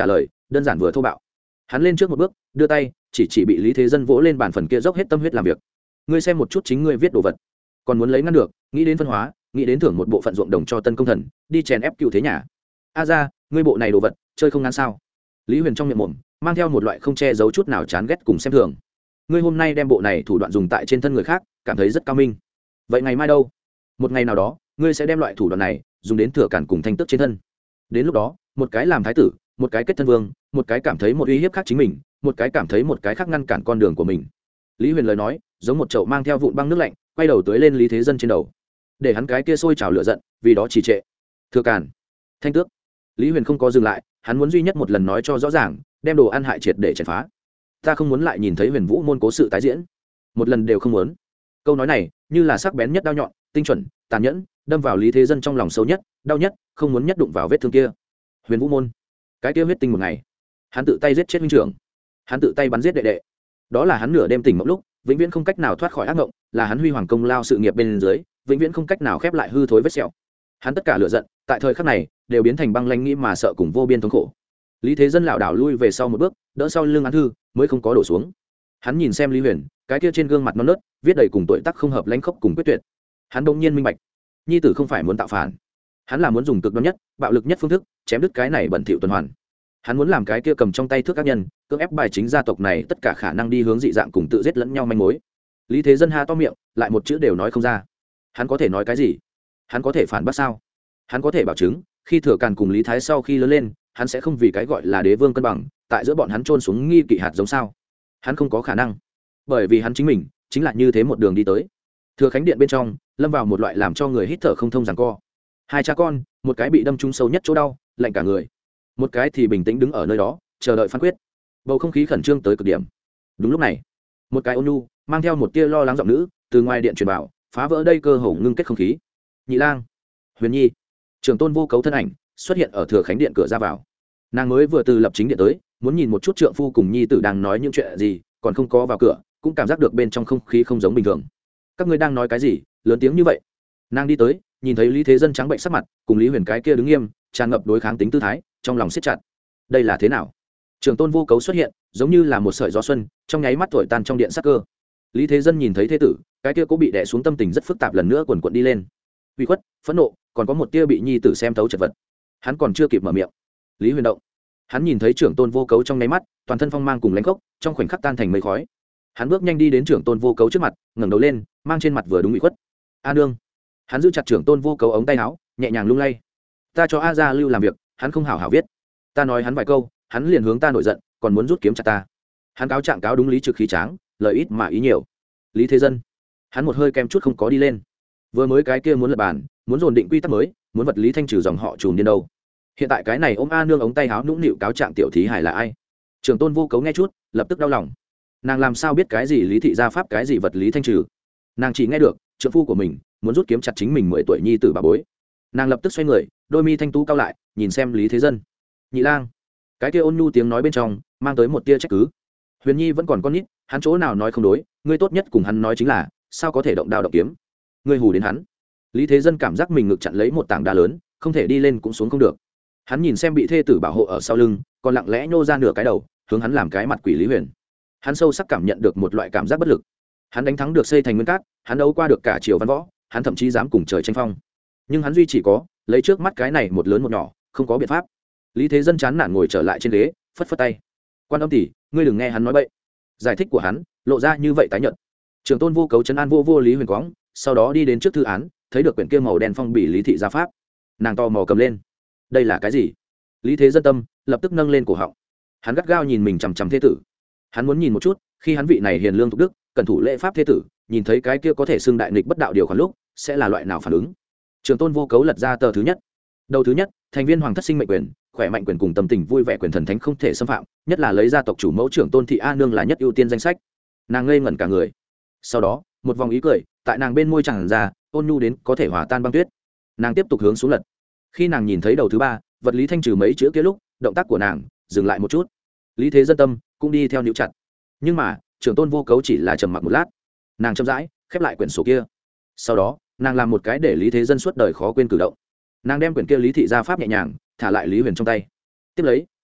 đơn giản vừa thô bạo. Hắn lên trước một bước, đưa tay chỉ bị Lý Thế Dân vỗ lên bàn phần kia dốc hết tâm huyết làm việc. Ngươi xem một chút chính ngươi viết đồ vật, còn muốn lấy ngăn được, nghĩ đến phân hóa, nghĩ đến thưởng một bộ phận ruộng đồng cho Tân Công Thần, đi chèn ép cựu thế nhà. A ra, ngươi bộ này đồ vật, chơi không ngán sao? Lý Huyền trong miệng mồm mang theo một loại không che giấu chút nào chán ghét cùng xem thường. Ngươi hôm nay đem bộ này thủ đoạn dùng tại trên thân người khác, cảm thấy rất cao minh. Vậy ngày mai đâu? Một ngày nào đó, ngươi sẽ đem loại thủ đoạn này dùng đến Thừa Càn cùng Thanh Tước trên thân. Đến lúc đó, một cái làm thái tử, một cái kết thân vương, một cái cảm thấy một uy hiếp khác chính mình, một cái cảm thấy một cái khác ngăn cản con đường của mình. Lý Huyền lời nói giống một chậu mang theo vụn băng nước lạnh, quay đầu tưới lên Lý Thế Dân trên đầu, để hắn cái kia sôi trào lửa giận, vì đó trì trệ. Thừa Càn, Thanh Tước. Lý Huyền không có dừng lại, hắn muốn duy nhất một lần nói cho rõ ràng, đem đồ ăn hại triệt để chèn phá. Ta không muốn lại nhìn thấy Huyền Vũ môn cố sự tái diễn, một lần đều không muốn. Câu nói này như là sắc bén nhất đao nhọn, tinh chuẩn, tàn nhẫn, đâm vào Lý Thế Dân trong lòng sâu nhất, đau nhất, không muốn nhất đụng vào vết thương kia. Huyền Vũ môn, cái kia huyết tinh một ngày, hắn tự tay giết chết huynh trưởng, hắn tự tay bắn giết đệ đệ. Đó là hắn nửa đêm tỉnh mộng lúc, vĩnh viễn không cách nào thoát khỏi ác mộng, là hắn huy hoàng công lao sự nghiệp bên dưới, vĩnh viễn không cách nào khép lại hư thối vết sẹo. Hắn tất cả lửa giận, tại thời khắc này, đều biến thành băng lãnh nghĩ mà sợ cùng vô biên thống khổ. Lý Thế Dân lảo đảo lui về sau một bước, đỡ sau lưng án thư, mới không có đổ xuống. Hắn nhìn xem Lý Huyền, cái kia trên gương mặt non nớt, viết đầy cùng tuổi tác không hợp lãnh khốc cùng quyết tuyệt. Hắn đột nhiên minh bạch, nhi tử không phải muốn tạo phản, hắn là muốn dùng cực đoan nhất, bạo lực nhất phương thức, chém đứt cái này bẩn thỉu tuần hoàn. Hắn muốn làm cái kia cầm trong tay thước các nhân, cưỡng ép bài chính gia tộc này tất cả khả năng đi hướng dị dạng cùng tự giết lẫn nhau manh mối. Lý Thế Dân ha to miệng, lại một chữ đều nói không ra. Hắn có thể nói cái gì? Hắn có thể phản bác sao? Hắn có thể bảo chứng, khi Thừa Càn cùng Lý Thái sau khi lớn lên, hắn sẽ không vì cái gọi là đế vương cân bằng, tại giữa bọn hắn trôn xuống nghi kỵ hạt giống sao? Hắn không có khả năng, bởi vì hắn chính mình chính là như thế một đường đi tới. Thừa Khánh điện bên trong, lâm vào một loại làm cho người hít thở không thông giằng co. Hai cha con, một cái bị đâm trúng sâu nhất chỗ đau, lạnh cả người, một cái thì bình tĩnh đứng ở nơi đó, chờ đợi phán quyết. Bầu không khí khẩn trương tới cực điểm. Đúng lúc này, một cái ôn nhu mang theo một tia lo lắng giọng nữ từ ngoài điện truyền vào, phá vỡ đây cơ hồ ngưng kết không khí. Nhị lang, Huyền Nhi, Trường Tôn Vô Cấu thân ảnh xuất hiện ở Thừa Khánh điện cửa ra vào. Nàng mới vừa từ lập chính điện tới, muốn nhìn một chút trượng phu cùng nhi tử đang nói những chuyện gì, còn không có vào cửa, cũng cảm giác được bên trong không khí không giống bình thường. Các ngươi đang nói cái gì lớn tiếng như vậy? Nàng đi tới, nhìn thấy Lý Thế Dân trắng bệnh sắc mặt, cùng Lý Huyền cái kia đứng nghiêm, tràn ngập đối kháng tính tư thái, trong lòng siết chặt. Đây là thế nào? Trường Tôn Vô Cấu xuất hiện, giống như là một sợi gió xuân, trong nháy mắt thổi tan trong điện sắc cơ. Lý Thế Dân nhìn thấy thế tử, cái kia cũng bị đè xuống tâm tình rất phức tạp lần nữa quần quật đi lên. Uy khuất, phẫn nộ, còn có một tia bị nhi tử xem thấu chật vật. Hắn còn chưa kịp mở miệng, Lý Huyền động. Hắn nhìn thấy Trưởng Tôn Vô Cấu trong nháy mắt, toàn thân phong mang cùng lãnh khốc, trong khoảnh khắc tan thành mây khói. Hắn bước nhanh đi đến Trưởng Tôn Vô Cấu trước mặt, ngẩng đầu lên, mang trên mặt vừa đúng uy khuất. A nương. Hắn giữ chặt Trưởng Tôn Vô Cấu ống tay áo, nhẹ nhàng lung lay. Ta cho A gia lưu làm việc, hắn không hảo hảo viết. Ta nói hắn vài câu, hắn liền hướng ta nổi giận, còn muốn rút kiếm chặt ta. Hắn cáo trạng cáo đúng lý trực khí tráng, lời ít mà ý nhiều. Lý Thế Dân, hắn một hơi kem chút không có đi lên. Vừa mới cái kia muốn lật bàn, muốn dồn định quy tắc mới, muốn vật lý thanh trừ dòng họ trùm điên đâu. Hiện tại cái này ôm A nương ống tay áo nũng nịu cáo trạng tiểu thí hải là ai? Trường Tôn Vô Cấu nghe chút, lập tức đau lòng. Nàng làm sao biết cái gì lý thị gia pháp, cái gì vật lý thanh trừ? Nàng chỉ nghe được trượng phu của mình muốn rút kiếm chặt chính mình 10 tuổi nhi tử bà bối. Nàng lập tức xoay người, đôi mi thanh tú cao lại, nhìn xem Lý Thế Dân. Nhị lang, cái kia ôn nhu tiếng nói bên trong mang tới một tia trách cứ. Huyền Nhi vẫn còn con nít, hắn chỗ nào nói không đối, ngươi tốt nhất cùng hắn nói chính là, sao có thể động đao động kiếm? Ngươi hù đến hắn. Lý Thế Dân cảm giác mình ngực chặn lấy một tảng đá lớn, không thể đi lên cũng xuống không được. Hắn nhìn xem bị thê tử bảo hộ ở sau lưng, còn lặng lẽ nhô ra nửa cái đầu, hướng hắn làm cái mặt quỷ Lý Huyền. Hắn sâu sắc cảm nhận được một loại cảm giác bất lực. Hắn đánh thắng được xây thành nguyên cát, hắn đấu qua được cả triều văn võ, hắn thậm chí dám cùng trời tranh phong. Nhưng hắn duy chỉ có lấy trước mắt cái này một lớn một nhỏ, không có biện pháp. Lý Thế Dân chán nản ngồi trở lại trên ghế, phất phất tay. Quan âm tỷ, ngươi đừng nghe hắn nói bậy. Giải thích của hắn lộ ra như vậy tái nhợt. Trường Tôn Vô Cấu trấn an vô Lý Huyền quõng, sau đó đi đến trước thư án, thấy được quyển kia màu đen phong bì lý thị gia pháp. Nàng to mò cầm lên. Đây là cái gì? Lý Thế Dân tâm lập tức nâng lên cổ họng. Hắn gắt gao nhìn mình chằm chằm thế tử. Hắn muốn nhìn một chút, khi hắn vị này hiền lương thục đức, cẩn thủ lễ pháp thế tử, nhìn thấy cái kia có thể xưng đại nghịch bất đạo điều khoản lúc, sẽ là loại nào phản ứng. Trường Tôn Vô Cấu lật ra tờ thứ nhất. Đầu thứ nhất, thành viên hoàng thất sinh mệnh quyền, khỏe mạnh quyền cùng tâm tình vui vẻ quyền thần thánh không thể xâm phạm, nhất là lấy gia tộc chủ mẫu trưởng Tôn thị A nương là nhất ưu tiên danh sách. Nàng ngây ngẩn cả người. Sau đó, một vòng ý cười tại nàng bên môi tràn ra, ôn nhu đến có thể hòa tan băng tuyết. Nàng tiếp tục hướng xuống lật. Khi nàng nhìn thấy đầu thứ ba, vật lý thanh trừ mấy chữ kia lúc, động tác của nàng dừng lại một chút. Lý Thế Dân tâm cũng đi theo níu chặt. Nhưng mà Trưởng Tôn Vô Cấu chỉ là trầm mặc một lát, nàng chậm rãi khép lại quyển sổ kia. Sau đó nàng làm một cái để Lý Thế Dân suốt đời khó quên cử động. Nàng đem quyển kia lý thị gia pháp nhẹ nhàng thả lại Lý Huyền trong tay. Tiếp lấy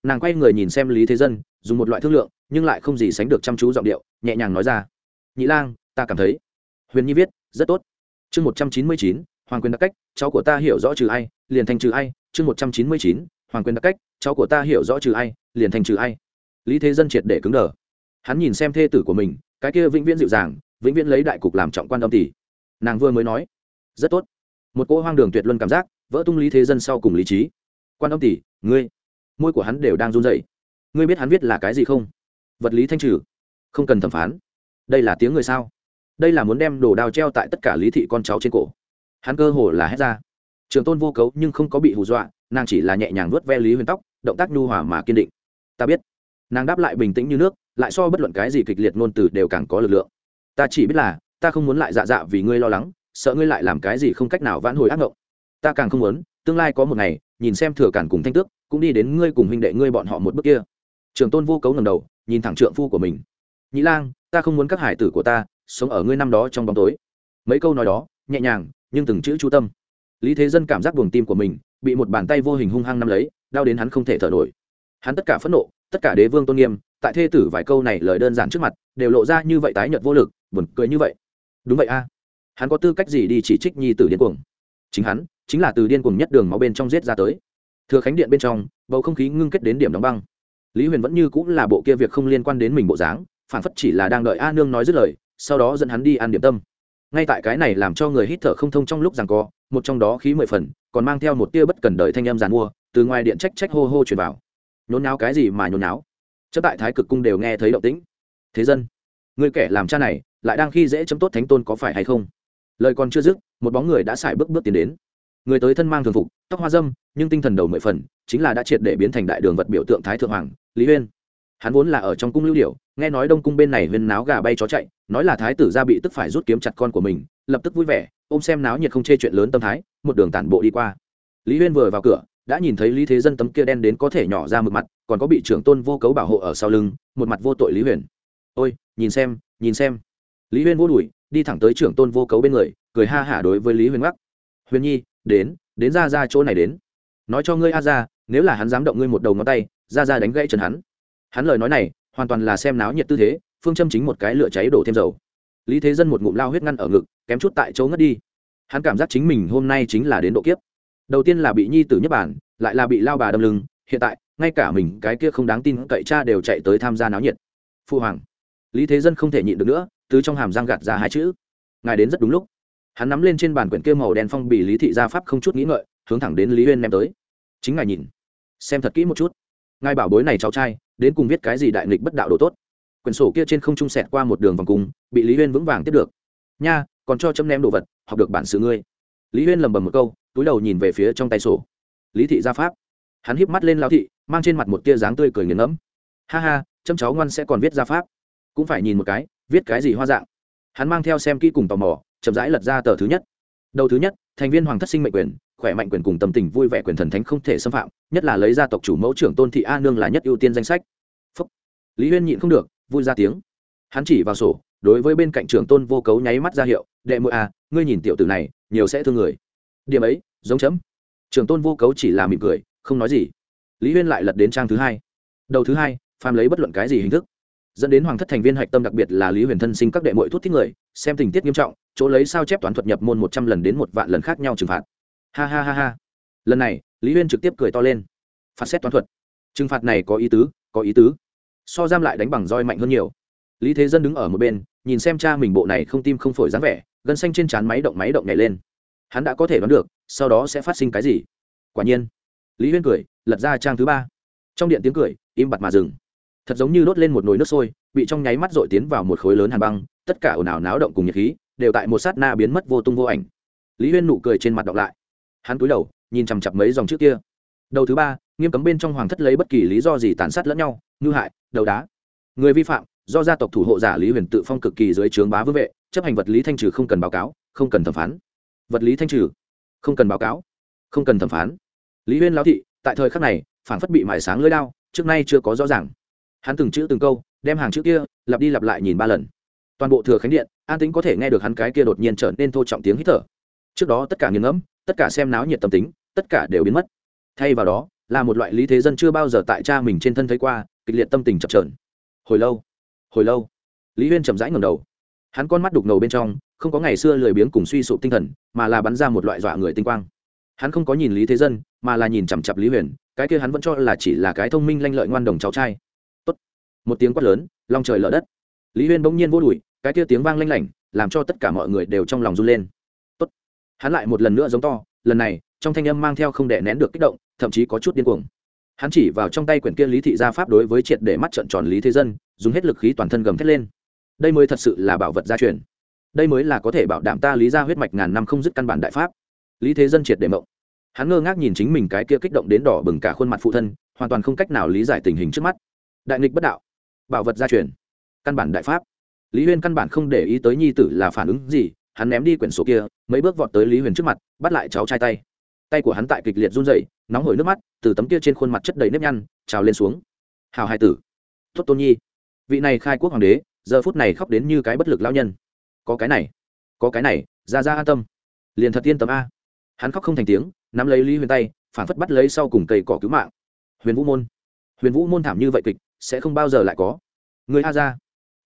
nàng quay người nhìn xem lý thế dân, dùng một loại thương lượng nhưng lại không gì sánh được chăm chú giọng điệu nhẹ nhàng nói ra: nhị lang, ta cảm thấy huyền nhi viết rất tốt. Chương 199, hoàng quyền đặc cách, cháu của ta hiểu rõ trừ ai liền thành trừ ai. Chương 199, hoàng quyền đặc cách, cháu của ta hiểu rõ trừ ai liền thành trừ ai. Lý thế dân triệt để cứng đờ. Hắn nhìn xem thê tử của mình, cái kia vĩnh viễn dịu dàng, vĩnh viễn lấy đại cục làm trọng quan âm tỷ. Nàng vừa mới nói rất tốt, một cỗ hoang đường tuyệt luân cảm giác vỡ tung lý thế dân sau cùng lý trí. Quan âm tỷ, ngươi, môi của hắn đều đang run rẩy. Ngươi biết hắn viết là cái gì không? Vật lý thanh trừ, không cần thẩm phán. Đây là tiếng người sao? Đây là muốn đem đồ đao treo tại tất cả lý thị con cháu trên cổ. Hắn cơ hồ là hét ra. Trường Tôn Vô Cấu nhưng không có bị hù dọa, nàng chỉ là nhẹ nhàng vuốt ve Lý Huyền tóc, động tác nhu hòa mà kiên định. Ta biết. Nàng đáp lại bình tĩnh như nước, lại so bất luận cái gì kịch liệt ngôn từ đều càng có lực lượng. Ta chỉ biết là, ta không muốn lại dạ vì ngươi lo lắng, sợ ngươi lại làm cái gì không cách nào vãn hồi ác mộng. Ta càng không muốn, tương lai có một ngày, nhìn xem Thừa Cản cùng Thanh Tước, cũng đi đến ngươi cùng huynh đệ ngươi bọn họ một bước kia. Trường Tôn Vô Cấu ngẩng đầu, nhìn thẳng trượng phu của mình. Nhĩ Lang, ta không muốn các hải tử của ta sống ở ngươi năm đó trong bóng tối. Mấy câu nói đó, nhẹ nhàng, nhưng từng chữ chú tâm. Lý Thế Dân cảm giác buồng tim của mình bị một bàn tay vô hình hung hăng nắm lấy, đau đến hắn không thể thở nổi. Hắn tất cả phẫn nộ, tất cả đế vương tôn nghiêm, tại thê tử vài câu này lời đơn giản trước mặt, đều lộ ra như vậy tái nhợt vô lực, buồn cười như vậy. Đúng vậy a, hắn có tư cách gì đi chỉ trích nhi tử điên cuồng? Chính hắn, chính là từ điên cuồng nhất đường máu bên trong giết ra tới. Thừa Khánh điện bên trong, bầu không khí ngưng kết đến điểm đóng băng. Lý Huyền vẫn như cũng là bộ kia việc không liên quan đến mình bộ dáng, phản phất chỉ là đang đợi A nương nói dứt lời, sau đó dẫn hắn đi ăn điểm tâm. Ngay tại cái này làm cho người hít thở không thông trong lúc giằng co, một trong đó khí 10 phần, còn mang theo một tia bất cần đời thanh âm giàn mua, từ ngoài điện trách hô hô truyền vào. Nhốn náo cái gì mà nhốn náo? Chấm tại Thái Cực cung đều nghe thấy động tĩnh. Thế dân, người kẻ làm cha này, lại đang khi dễ chấm tốt thánh tôn có phải hay không? Lời còn chưa dứt, một bóng người đã sải bước tiến đến. Người tới thân mang thường phục, tóc hoa dâm, nhưng tinh thần đầu 10 phần, chính là đã triệt để biến thành đại đường vật biểu tượng Thái thượng hoàng, Lý Huyên. Hắn vốn là ở trong cung lưu điểu, nghe nói Đông cung bên này huyên náo gà bay chó chạy, nói là thái tử gia bị tức phải rút kiếm chặt con của mình, lập tức vui vẻ, ôm xem náo nhiệt không chê chuyện lớn tâm thái, một đường tản bộ đi qua. Lý Huyên vừa vào cửa, đã nhìn thấy Lý Thế Dân tấm kia đen đến có thể nhỏ ra mực mặt, còn có bị trưởng tôn Vô Cấu bảo hộ ở sau lưng, một mặt vô tội Lý Huyền. Ôi, nhìn xem, nhìn xem. Lý Huyên vô đuổi, đi thẳng tới trưởng tôn Vô Cấu bên người, cười ha hả đối với Lý Huyền ngắc. Huyền nhi, đến ra chỗ này đến. Nói cho ngươi a ra, nếu là hắn dám động ngươi một đầu ngón tay, ra đánh gãy chân hắn. Hắn lời nói này, hoàn toàn là xem náo nhiệt tư thế, phương châm chính một cái lửa cháy đổ thêm dầu. Lý Thế Dân một ngụm lao huyết ngăn ở ngực, kém chút tại chỗ ngất đi. Hắn cảm giác chính mình hôm nay chính là đến độ kiếp. Đầu tiên là bị nhi tử nhất bản, lại là bị lao bà đâm lưng, hiện tại ngay cả mình cái kia không đáng tin cậy cha đều chạy tới tham gia náo nhiệt. Phu hoàng. Lý Thế Dân không thể nhịn được nữa, từ trong hàm răng gạt ra hai chữ. Ngài đến rất đúng lúc. Hắn nắm lên trên bàn quyển kia màu đen phong bì lý thị gia pháp không chút nghĩ ngợi, hướng thẳng đến Lý Uyên ném tới. Chính ngài nhìn, xem thật kỹ một chút. Ngài bảo bối này cháu trai, đến cùng viết cái gì đại nghịch bất đạo đồ tốt. Quyển sổ kia trên không trung xẹt qua một đường vòng cung, bị Lý Uyên vững vàng tiếp được. Nha, còn cho chấm ném đồ vật, học được bản sự ngươi. Lý Uyên lầm bầm một câu, túi đầu nhìn về phía trong tay sổ. Lý thị gia pháp. Hắn híp mắt lên lao thị, mang trên mặt một tia dáng tươi cười nghiền ngẫm. Ha ha, chấm cháu ngoan sẽ còn viết gia pháp, cũng phải nhìn một cái, viết cái gì hoa dạng. Hắn mang theo xem kỹ cùng tò mò, chậm rãi lật ra tờ thứ nhất. Đầu thứ nhất, thành viên hoàng thất sinh mệnh quyền, khỏe mạnh quyền cùng tâm tình vui vẻ quyền thần thánh không thể xâm phạm, nhất là lấy gia tộc chủ mẫu trưởng tôn thị a nương là nhất ưu tiên danh sách. Phúc. Lý Huyên nhịn không được, vui ra tiếng. Hắn chỉ vào sổ, đối với bên cạnh trưởng tôn Vô Cấu nháy mắt ra hiệu, đệ muội à, ngươi nhìn tiểu tử này, nhiều sẽ thương người. Điểm ấy, giống chấm. Trưởng tôn Vô Cấu chỉ là mỉm cười, không nói gì. Lý Huyên lại lật đến trang thứ hai. Đầu thứ hai, phàm lấy bất luận cái gì hình thức, dẫn đến hoàng thất thành viên hạch tâm đặc biệt là Lý Huyền thân sinh các đệ muội thuốc thích người, xem tình tiết nghiêm trọng, chỗ lấy sao chép toán thuật nhập môn 100 lần đến 1 vạn lần khác nhau trừng phạt. Ha ha ha ha. Lần này, Lý Huyền trực tiếp cười to lên. Phạt xét toán thuật. Trừng phạt này có ý tứ, có ý tứ. So giam lại đánh bằng roi mạnh hơn nhiều. Lý Thế Dân đứng ở một bên, nhìn xem cha mình bộ này không tim không phổi dáng vẻ, gân xanh trên trán máy động nhảy lên. Hắn đã có thể đoán được, sau đó sẽ phát sinh cái gì. Quả nhiên, Lý Huyền cười, lật ra trang thứ 3. Trong điện tiếng cười im bặt mà dừng, thật giống như đốt lên một nồi nước sôi, bị trong nháy mắt dội tiến vào một khối lớn hàn băng, tất cả ồn ào náo động cùng nhiệt khí đều tại một sát na biến mất vô tung vô ảnh. Lý Huyên nụ cười trên mặt đọc lại, hắn cúi đầu nhìn chằm chặp mấy dòng chữ kia. Đầu thứ 3, nghiêm cấm bên trong hoàng thất lấy bất kỳ lý do gì tàn sát lẫn nhau, ngư hại, đầu đá. Người vi phạm do gia tộc thủ hộ giả Lý Huyền tự phong cực kỳ dưới trướng bá vương vệ, chấp hành vật lý thanh trừ không cần báo cáo, không cần thẩm phán. Vật lý thanh trừ, không cần báo cáo, không cần thẩm phán. Lý Huyên lão thị tại thời khắc này phảng phất bị mài sáng lưỡi đao, trước nay chưa có rõ ràng. Hắn từng chữ từng câu đem hàng chữ kia lặp đi lặp lại nhìn 3 lần. Toàn bộ Thừa Khánh điện an tĩnh có thể nghe được hắn cái kia đột nhiên trở nên thô trọng tiếng hít thở. Trước đó tất cả nghiền ngẫm, tất cả xem náo nhiệt tâm tính, tất cả đều biến mất. Thay vào đó là một loại lý thế dân chưa bao giờ tại cha mình trên thân thấy qua, kịch liệt tâm tình chập trờn. Hồi lâu lý huyên chậm rãi ngẩng đầu, hắn con mắt đục ngầu bên trong không có ngày xưa lười biếng cùng suy sụp tinh thần, mà là bắn ra một loại dọa người tinh quang. Hắn không có nhìn lý thế dân, mà là nhìn chằm chặp lý huyền, cái kia hắn vẫn cho là chỉ là cái thông minh lanh lợi ngoan đồng cháu trai. Tốt. Một tiếng quát lớn, long trời lở đất. Lý huyên bỗng nhiên vô đùi, cái kia tiếng vang lanh lảnh làm cho tất cả mọi người đều trong lòng run lên. Tốt. Hắn lại một lần nữa giống to, lần này trong thanh âm mang theo không đè nén được kích động, thậm chí có chút điên cuồng. Hắn chỉ vào trong tay quyển kia lý thị gia pháp đối với triệt để mắt trợn tròn lý thế dân, dùng hết lực khí toàn thân gầm thét lên. Đây mới thật sự là bảo vật gia truyền, đây mới là có thể bảo đảm ta lý gia huyết mạch ngàn năm không dứt căn bản đại pháp. Lý thế dân triệt để mộng, hắn ngơ ngác nhìn chính mình cái kia kích động đến đỏ bừng cả khuôn mặt phụ thân, hoàn toàn không cách nào lý giải tình hình trước mắt. Đại nghịch bất đạo, bảo vật gia truyền, căn bản đại pháp. Lý Huyên căn bản không để ý tới nhi tử là phản ứng gì, hắn ném đi quyển sổ kia, mấy bước vọt tới Lý Huyền trước mặt, bắt lại cháu trai tay. Tay của hắn tại kịch liệt run rẩy, nóng hổi nước mắt từ tấm kia trên khuôn mặt chất đầy nếp nhăn trào lên xuống. Hào hai tử, tốt tôn nhi, vị này khai quốc hoàng đế giờ phút này khóc đến như cái bất lực lão nhân. Có cái này ra an tâm, liền thật yên tâm a. Hắn khóc không thành tiếng, nắm lấy Lý Huyền tay, phản phất bắt lấy sau cùng cây cỏ cứu mạng. Huyền Vũ môn thảm như vậy kịch sẽ không bao giờ lại có. Người a ra,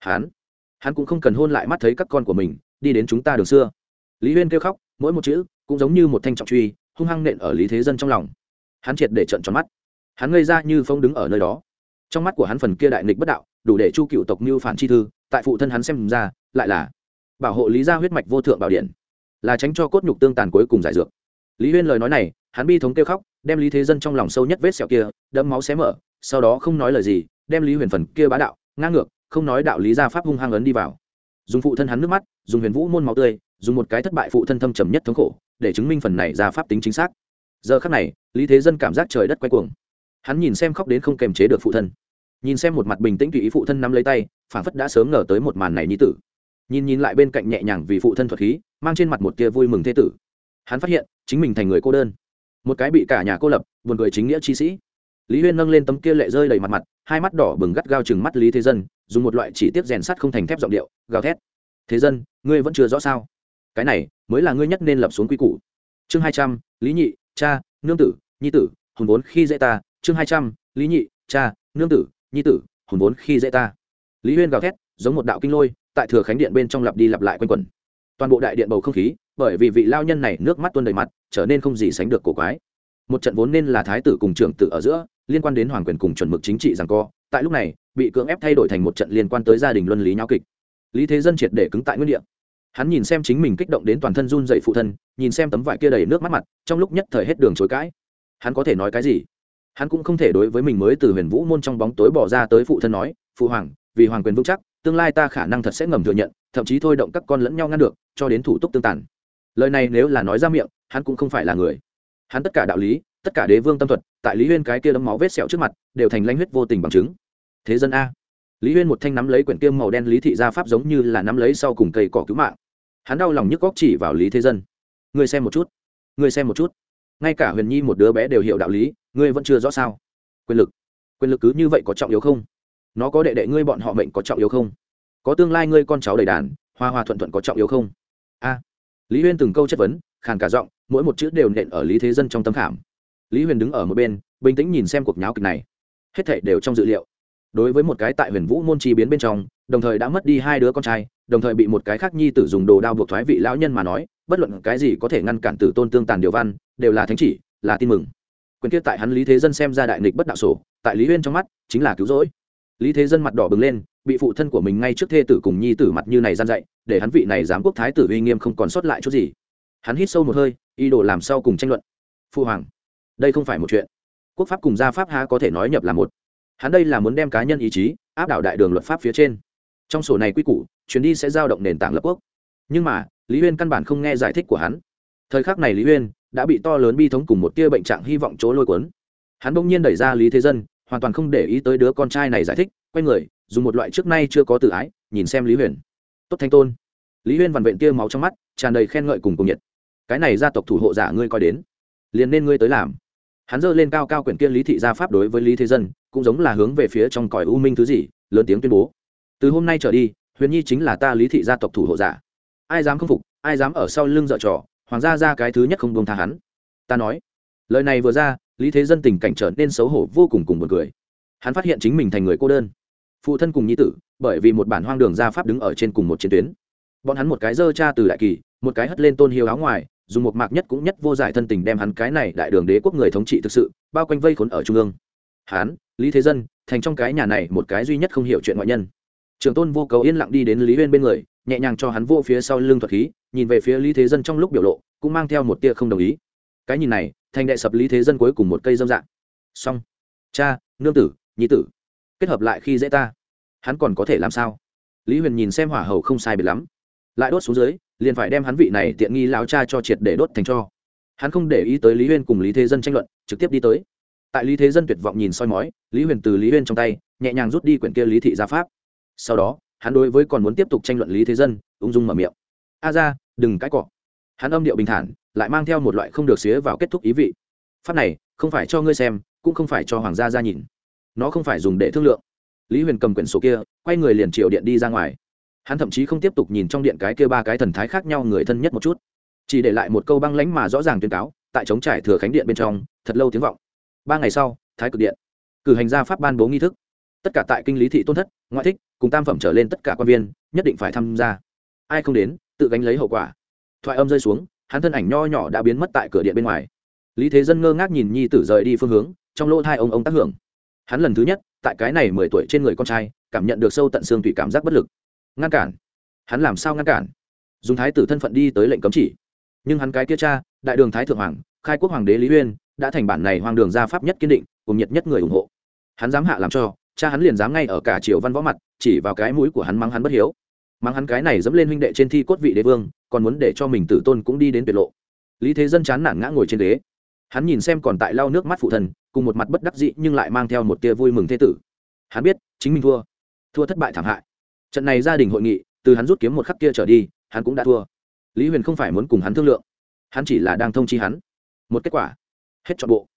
hắn cũng không cần hôn lại mắt thấy các con của mình đi đến chúng ta đường xưa. Lý Huyên kêu khóc, mỗi một chữ cũng giống như một thanh trọng truy hung hăng nện ở Lý Thế Dân trong lòng. Hắn triệt để trợn tròn mắt, hắn ngây ra như phong đứng ở nơi đó. Trong mắt của hắn phần kia đại nghịch bất đạo đủ để chu cựu tộc mưu phản chi thư, tại phụ thân hắn xem ra lại là bảo hộ lý gia huyết mạch vô thượng bảo điện, là tránh cho cốt nhục tương tàn cuối cùng giải dược. Lý Huyên lời nói này, hắn bi thống kêu khóc, đem Lý Thế Dân trong lòng sâu nhất vết sẹo kia đẫm máu xé mở, sau đó không nói lời gì, đem Lý Huyền phần kia bá đạo ngang ngược không nói đạo lý gia pháp hung hăng ấn đi vào, dùng phụ thân hắn nước mắt, dùng Huyền Vũ môn máu tươi, dùng một cái thất bại phụ thân thâm trầm nhất thống khổ để chứng minh phần này gia pháp tính chính xác. Giờ khắc này, Lý Thế Dân cảm giác trời đất quay cuồng. Hắn nhìn xem khóc đến không kềm chế được phụ thân, nhìn xem một mặt bình tĩnh tùy ý phụ thân nắm lấy tay, phảng phất đã sớm ngờ tới một màn này nhi tử. Nhìn lại bên cạnh nhẹ nhàng vì phụ thân thuật khí, mang trên mặt một tia vui mừng thế tử. Hắn phát hiện chính mình thành người cô đơn, một cái bị cả nhà cô lập, buồn cười chính nghĩa chi sĩ. Lý Huyên nâng lên tấm kia lệ rơi đầy mặt, hai mắt đỏ bừng gắt gao chừng mắt Lý Thế Dân, dùng một loại chỉ tiết rèn sắt không thành thép giọng điệu gào thét. Thế Dân, ngươi vẫn chưa rõ sao? Cái này mới là ngươi nhất nên lập xuống quy củ. Chương 200, Lý Nhị, cha, nương tử, nhi tử, hùn vốn khi dễ ta. Chương 200, Lý Nhị, cha, nương tử, nhi tử, hùn vốn khi dễ ta. Lý Huyên gào thét giống một đạo kinh lôi, tại Thừa Khánh điện bên trong lặp đi lặp lại quanh quẩn. Toàn bộ đại điện bầu không khí bởi vì vị lao nhân này nước mắt tuôn đầy mặt trở nên không gì sánh được cổ quái. Một trận vốn nên là thái tử cùng trưởng tử ở giữa liên quan đến hoàng quyền cùng chuẩn mực chính trị giằng co, tại lúc này bị cưỡng ép thay đổi thành một trận liên quan tới gia đình luân lý nháo kịch. Lý Thế Dân triệt để cứng tại nguyên địa. Hắn nhìn xem chính mình kích động đến toàn thân run dậy phụ thân, nhìn xem tấm vải kia đầy nước mắt mặt, trong lúc nhất thời hết đường chối cãi. Hắn có thể nói cái gì? Hắn cũng không thể đối với mình mới từ Huyền Vũ môn trong bóng tối bỏ ra tới phụ thân nói, phụ hoàng, vì hoàng quyền vững chắc, tương lai ta khả năng thật sẽ ngầm thừa nhận, thậm chí thôi động các con lẫn nhau ngăn được, cho đến thủ túc tương tàn. Lời này nếu là nói ra miệng, hắn cũng không phải là người. Hắn tất cả đạo lý, tất cả đế vương tâm thuật, tại Lý Huyên cái kia đấm máu vết sẹo trước mặt, đều thành lãnh huyết vô tình bằng chứng. Thế Dân a. Lý Huyên một thanh nắm lấy quyển kia màu đen lý thị gia pháp giống như là nắm lấy sau cùng cây cỏ cứu mạng. Hắn đau lòng nhức góc chỉ vào Lý Thế Dân. Ngươi xem một chút, ngươi xem một chút. Ngay cả Huyền Nhi một đứa bé đều hiểu đạo lý, ngươi vẫn chưa rõ sao? Quyền lực cứ như vậy có trọng yếu không? Nó có đệ đệ ngươi bọn họ mệnh có trọng yếu không? Có tương lai ngươi con cháu đầy đàn, hòa hòa thuận thuận có trọng yếu không? A. Lý Huyên từng câu chất vấn, khàn cả giọng, mỗi một chữ đều nện ở Lý Thế Dân trong tâm khảm. Lý Huyền đứng ở một bên, bình tĩnh nhìn xem cuộc nháo kịch này. Hết thảy đều trong dự liệu. Đối với một cái tại Huyền Vũ môn chi biến bên trong, đồng thời đã mất đi hai đứa con trai, đồng thời bị một cái khác nhi tử dùng đồ đao buộc thoái vị lão nhân mà nói, bất luận cái gì có thể ngăn cản tử tôn tương tàn điều văn, đều là thánh chỉ, là tin mừng. Quyền kia tại hắn Lý Thế Dân xem ra đại nghịch bất đạo sổ, tại Lý Huyên trong mắt chính là cứu rỗi. Lý Thế Dân mặt đỏ bừng lên, bị phụ thân của mình ngay trước thê tử cùng nhi tử mặt như này gian dạy, để hắn vị này giám quốc thái tử uy nghiêm không còn sót lại chút gì. Hắn hít sâu một hơi, ý đồ làm sau cùng tranh luận. Phu hoàng, đây không phải một chuyện. Quốc pháp cùng gia pháp há có thể nói nhập là một. Hắn đây là muốn đem cá nhân ý chí áp đảo đại đường luật pháp phía trên. Trong sổ này quy củ, chuyến đi sẽ dao động nền tảng lập quốc. Nhưng mà, Lý Huyên căn bản không nghe giải thích của hắn. Thời khắc này Lý Huyên đã bị to lớn bi thống cùng một tia bệnh trạng hy vọng chỗ lôi cuốn. Hắn bỗng nhiên đẩy ra Lý Thế Dân, hoàn toàn không để ý tới đứa con trai này giải thích, quay người, dùng một loại trước nay chưa có từ ái, nhìn xem Lý Huyền. Tốt thanh tôn. Lý Huyên vằn vện tia máu trong mắt, tràn đầy khen ngợi cùng nhiệt. Cái này gia tộc thủ hộ giả ngươi coi đến, liền nên ngươi tới làm. Hắn giơ lên cao cao quyển kia lý thị gia pháp đối với Lý Thế Dân, cũng giống là hướng về phía trong cõi u minh thứ gì, lớn tiếng tuyên bố: từ hôm nay trở đi, Huyền Nhi chính là ta Lý thị gia tộc thủ hộ giả. Ai dám không phục, ai dám ở sau lưng giở trò, hoàng gia ra cái thứ nhất không buông tha hắn. Ta nói. Lời này vừa ra, lý thế dân tình cảnh trở nên xấu hổ vô cùng cùng buồn cười. Hắn phát hiện chính mình thành người cô đơn, phụ thân cùng nhi tử bởi vì một bản hoang đường gia pháp đứng ở trên cùng một chiến tuyến. Bọn hắn một cái dơ cha từ đại kỳ, một cái hất lên tôn hiếu áo ngoài, dùng một mạc nhất cũng nhất vô giải thân tình đem hắn cái này đại đường đế quốc người thống trị thực sự bao quanh vây khốn ở trung ương. Hắn lý thế dân thành trong cái nhà này một cái duy nhất không hiểu chuyện ngoại nhân. Trường tôn vô cầu yên lặng đi đến lý uyên bên người, nhẹ nhàng cho hắn vô phía sau lưng thuật khí, nhìn về phía lý thế dân trong lúc biểu lộ cũng mang theo một tia không đồng ý. Cái nhìn này thành đệ sập lý thế dân cuối cùng một cây dâm dạng. Xong, cha, nương tử, nhi tử kết hợp lại khi dễ ta, hắn còn có thể làm sao? Lý Huyền nhìn xem hỏa hầu không sai biệt lắm, lại đốt xuống dưới liền phải đem hắn vị này tiện nghi láo cha cho triệt để đốt thành cho. Hắn không để ý tới Lý Huyền cùng Lý Thế Dân tranh luận, trực tiếp đi tới. Tại Lý Thế Dân tuyệt vọng nhìn soi mói, Lý Huyền từ Lý Huyền trong tay nhẹ nhàng rút đi quyển kia lý thị gia pháp. Sau đó hắn đối với còn muốn tiếp tục tranh luận Lý Thế Dân ung dung mở miệng: a ra, đừng cãi cọ. Hắn âm điệu bình thản, lại mang theo một loại không được xía vào kết thúc ý vị. Pháp này không phải cho ngươi xem, cũng không phải cho hoàng gia ra nhìn, nó không phải dùng để thương lượng. Lý Huyền cầm quyển sổ kia, quay người liền triệu điện đi ra ngoài. Hắn thậm chí không tiếp tục nhìn trong điện cái kia ba cái thần thái khác nhau người thân nhất một chút, chỉ để lại một câu băng lãnh mà rõ ràng tuyên cáo tại trống trải thừa khánh điện bên trong thật lâu tiếng vọng. 3 ngày sau, thái cực điện cử hành ra pháp ban bố nghi thức, tất cả tại kinh lý thị tôn thất, ngoại thích cùng tam phẩm trở lên tất cả quan viên nhất định phải tham gia, ai không đến tự gánh lấy hậu quả. Thoại âm rơi xuống, hắn thân ảnh nho nhỏ đã biến mất tại cửa điện bên ngoài. Lý Thế Dân ngơ ngác nhìn nhi tử rời đi phương hướng, trong lỗ tai ông tác hưởng. Hắn lần thứ nhất tại cái này 10 tuổi trên người con trai cảm nhận được sâu tận xương tủy cảm giác bất lực. Ngăn cản, hắn làm sao ngăn cản? Dùng thái tử thân phận đi tới lệnh cấm chỉ, nhưng hắn cái kia cha, đại đường thái thượng hoàng, khai quốc hoàng đế Lý Uyên đã thành bản này hoang đường gia pháp nhất kiên định, cùng nhiệt nhất người ủng hộ. Hắn dám hạ làm cho, cha hắn liền dám ngay ở cả triều văn võ mặt chỉ vào cái mũi của hắn mắng hắn bất hiếu, mắng hắn cái này dẫm lên huynh đệ trên thi cốt vị đế vương, còn muốn để cho mình tử tôn cũng đi đến tuyệt lộ. Lý Thế Dân chán nản ngã ngồi trên ghế, hắn nhìn xem còn tại lau nước mắt phụ thần, cùng một mặt bất đắc dĩ nhưng lại mang theo một tia vui mừng thế tử. Hắn biết chính mình thua thất bại thảm hại. Trận này gia đình hội nghị, từ hắn rút kiếm một khắc kia trở đi, hắn cũng đã thua. Lý Huyền không phải muốn cùng hắn thương lượng, hắn chỉ là đang thông chi hắn một kết quả, hết trọn bộ.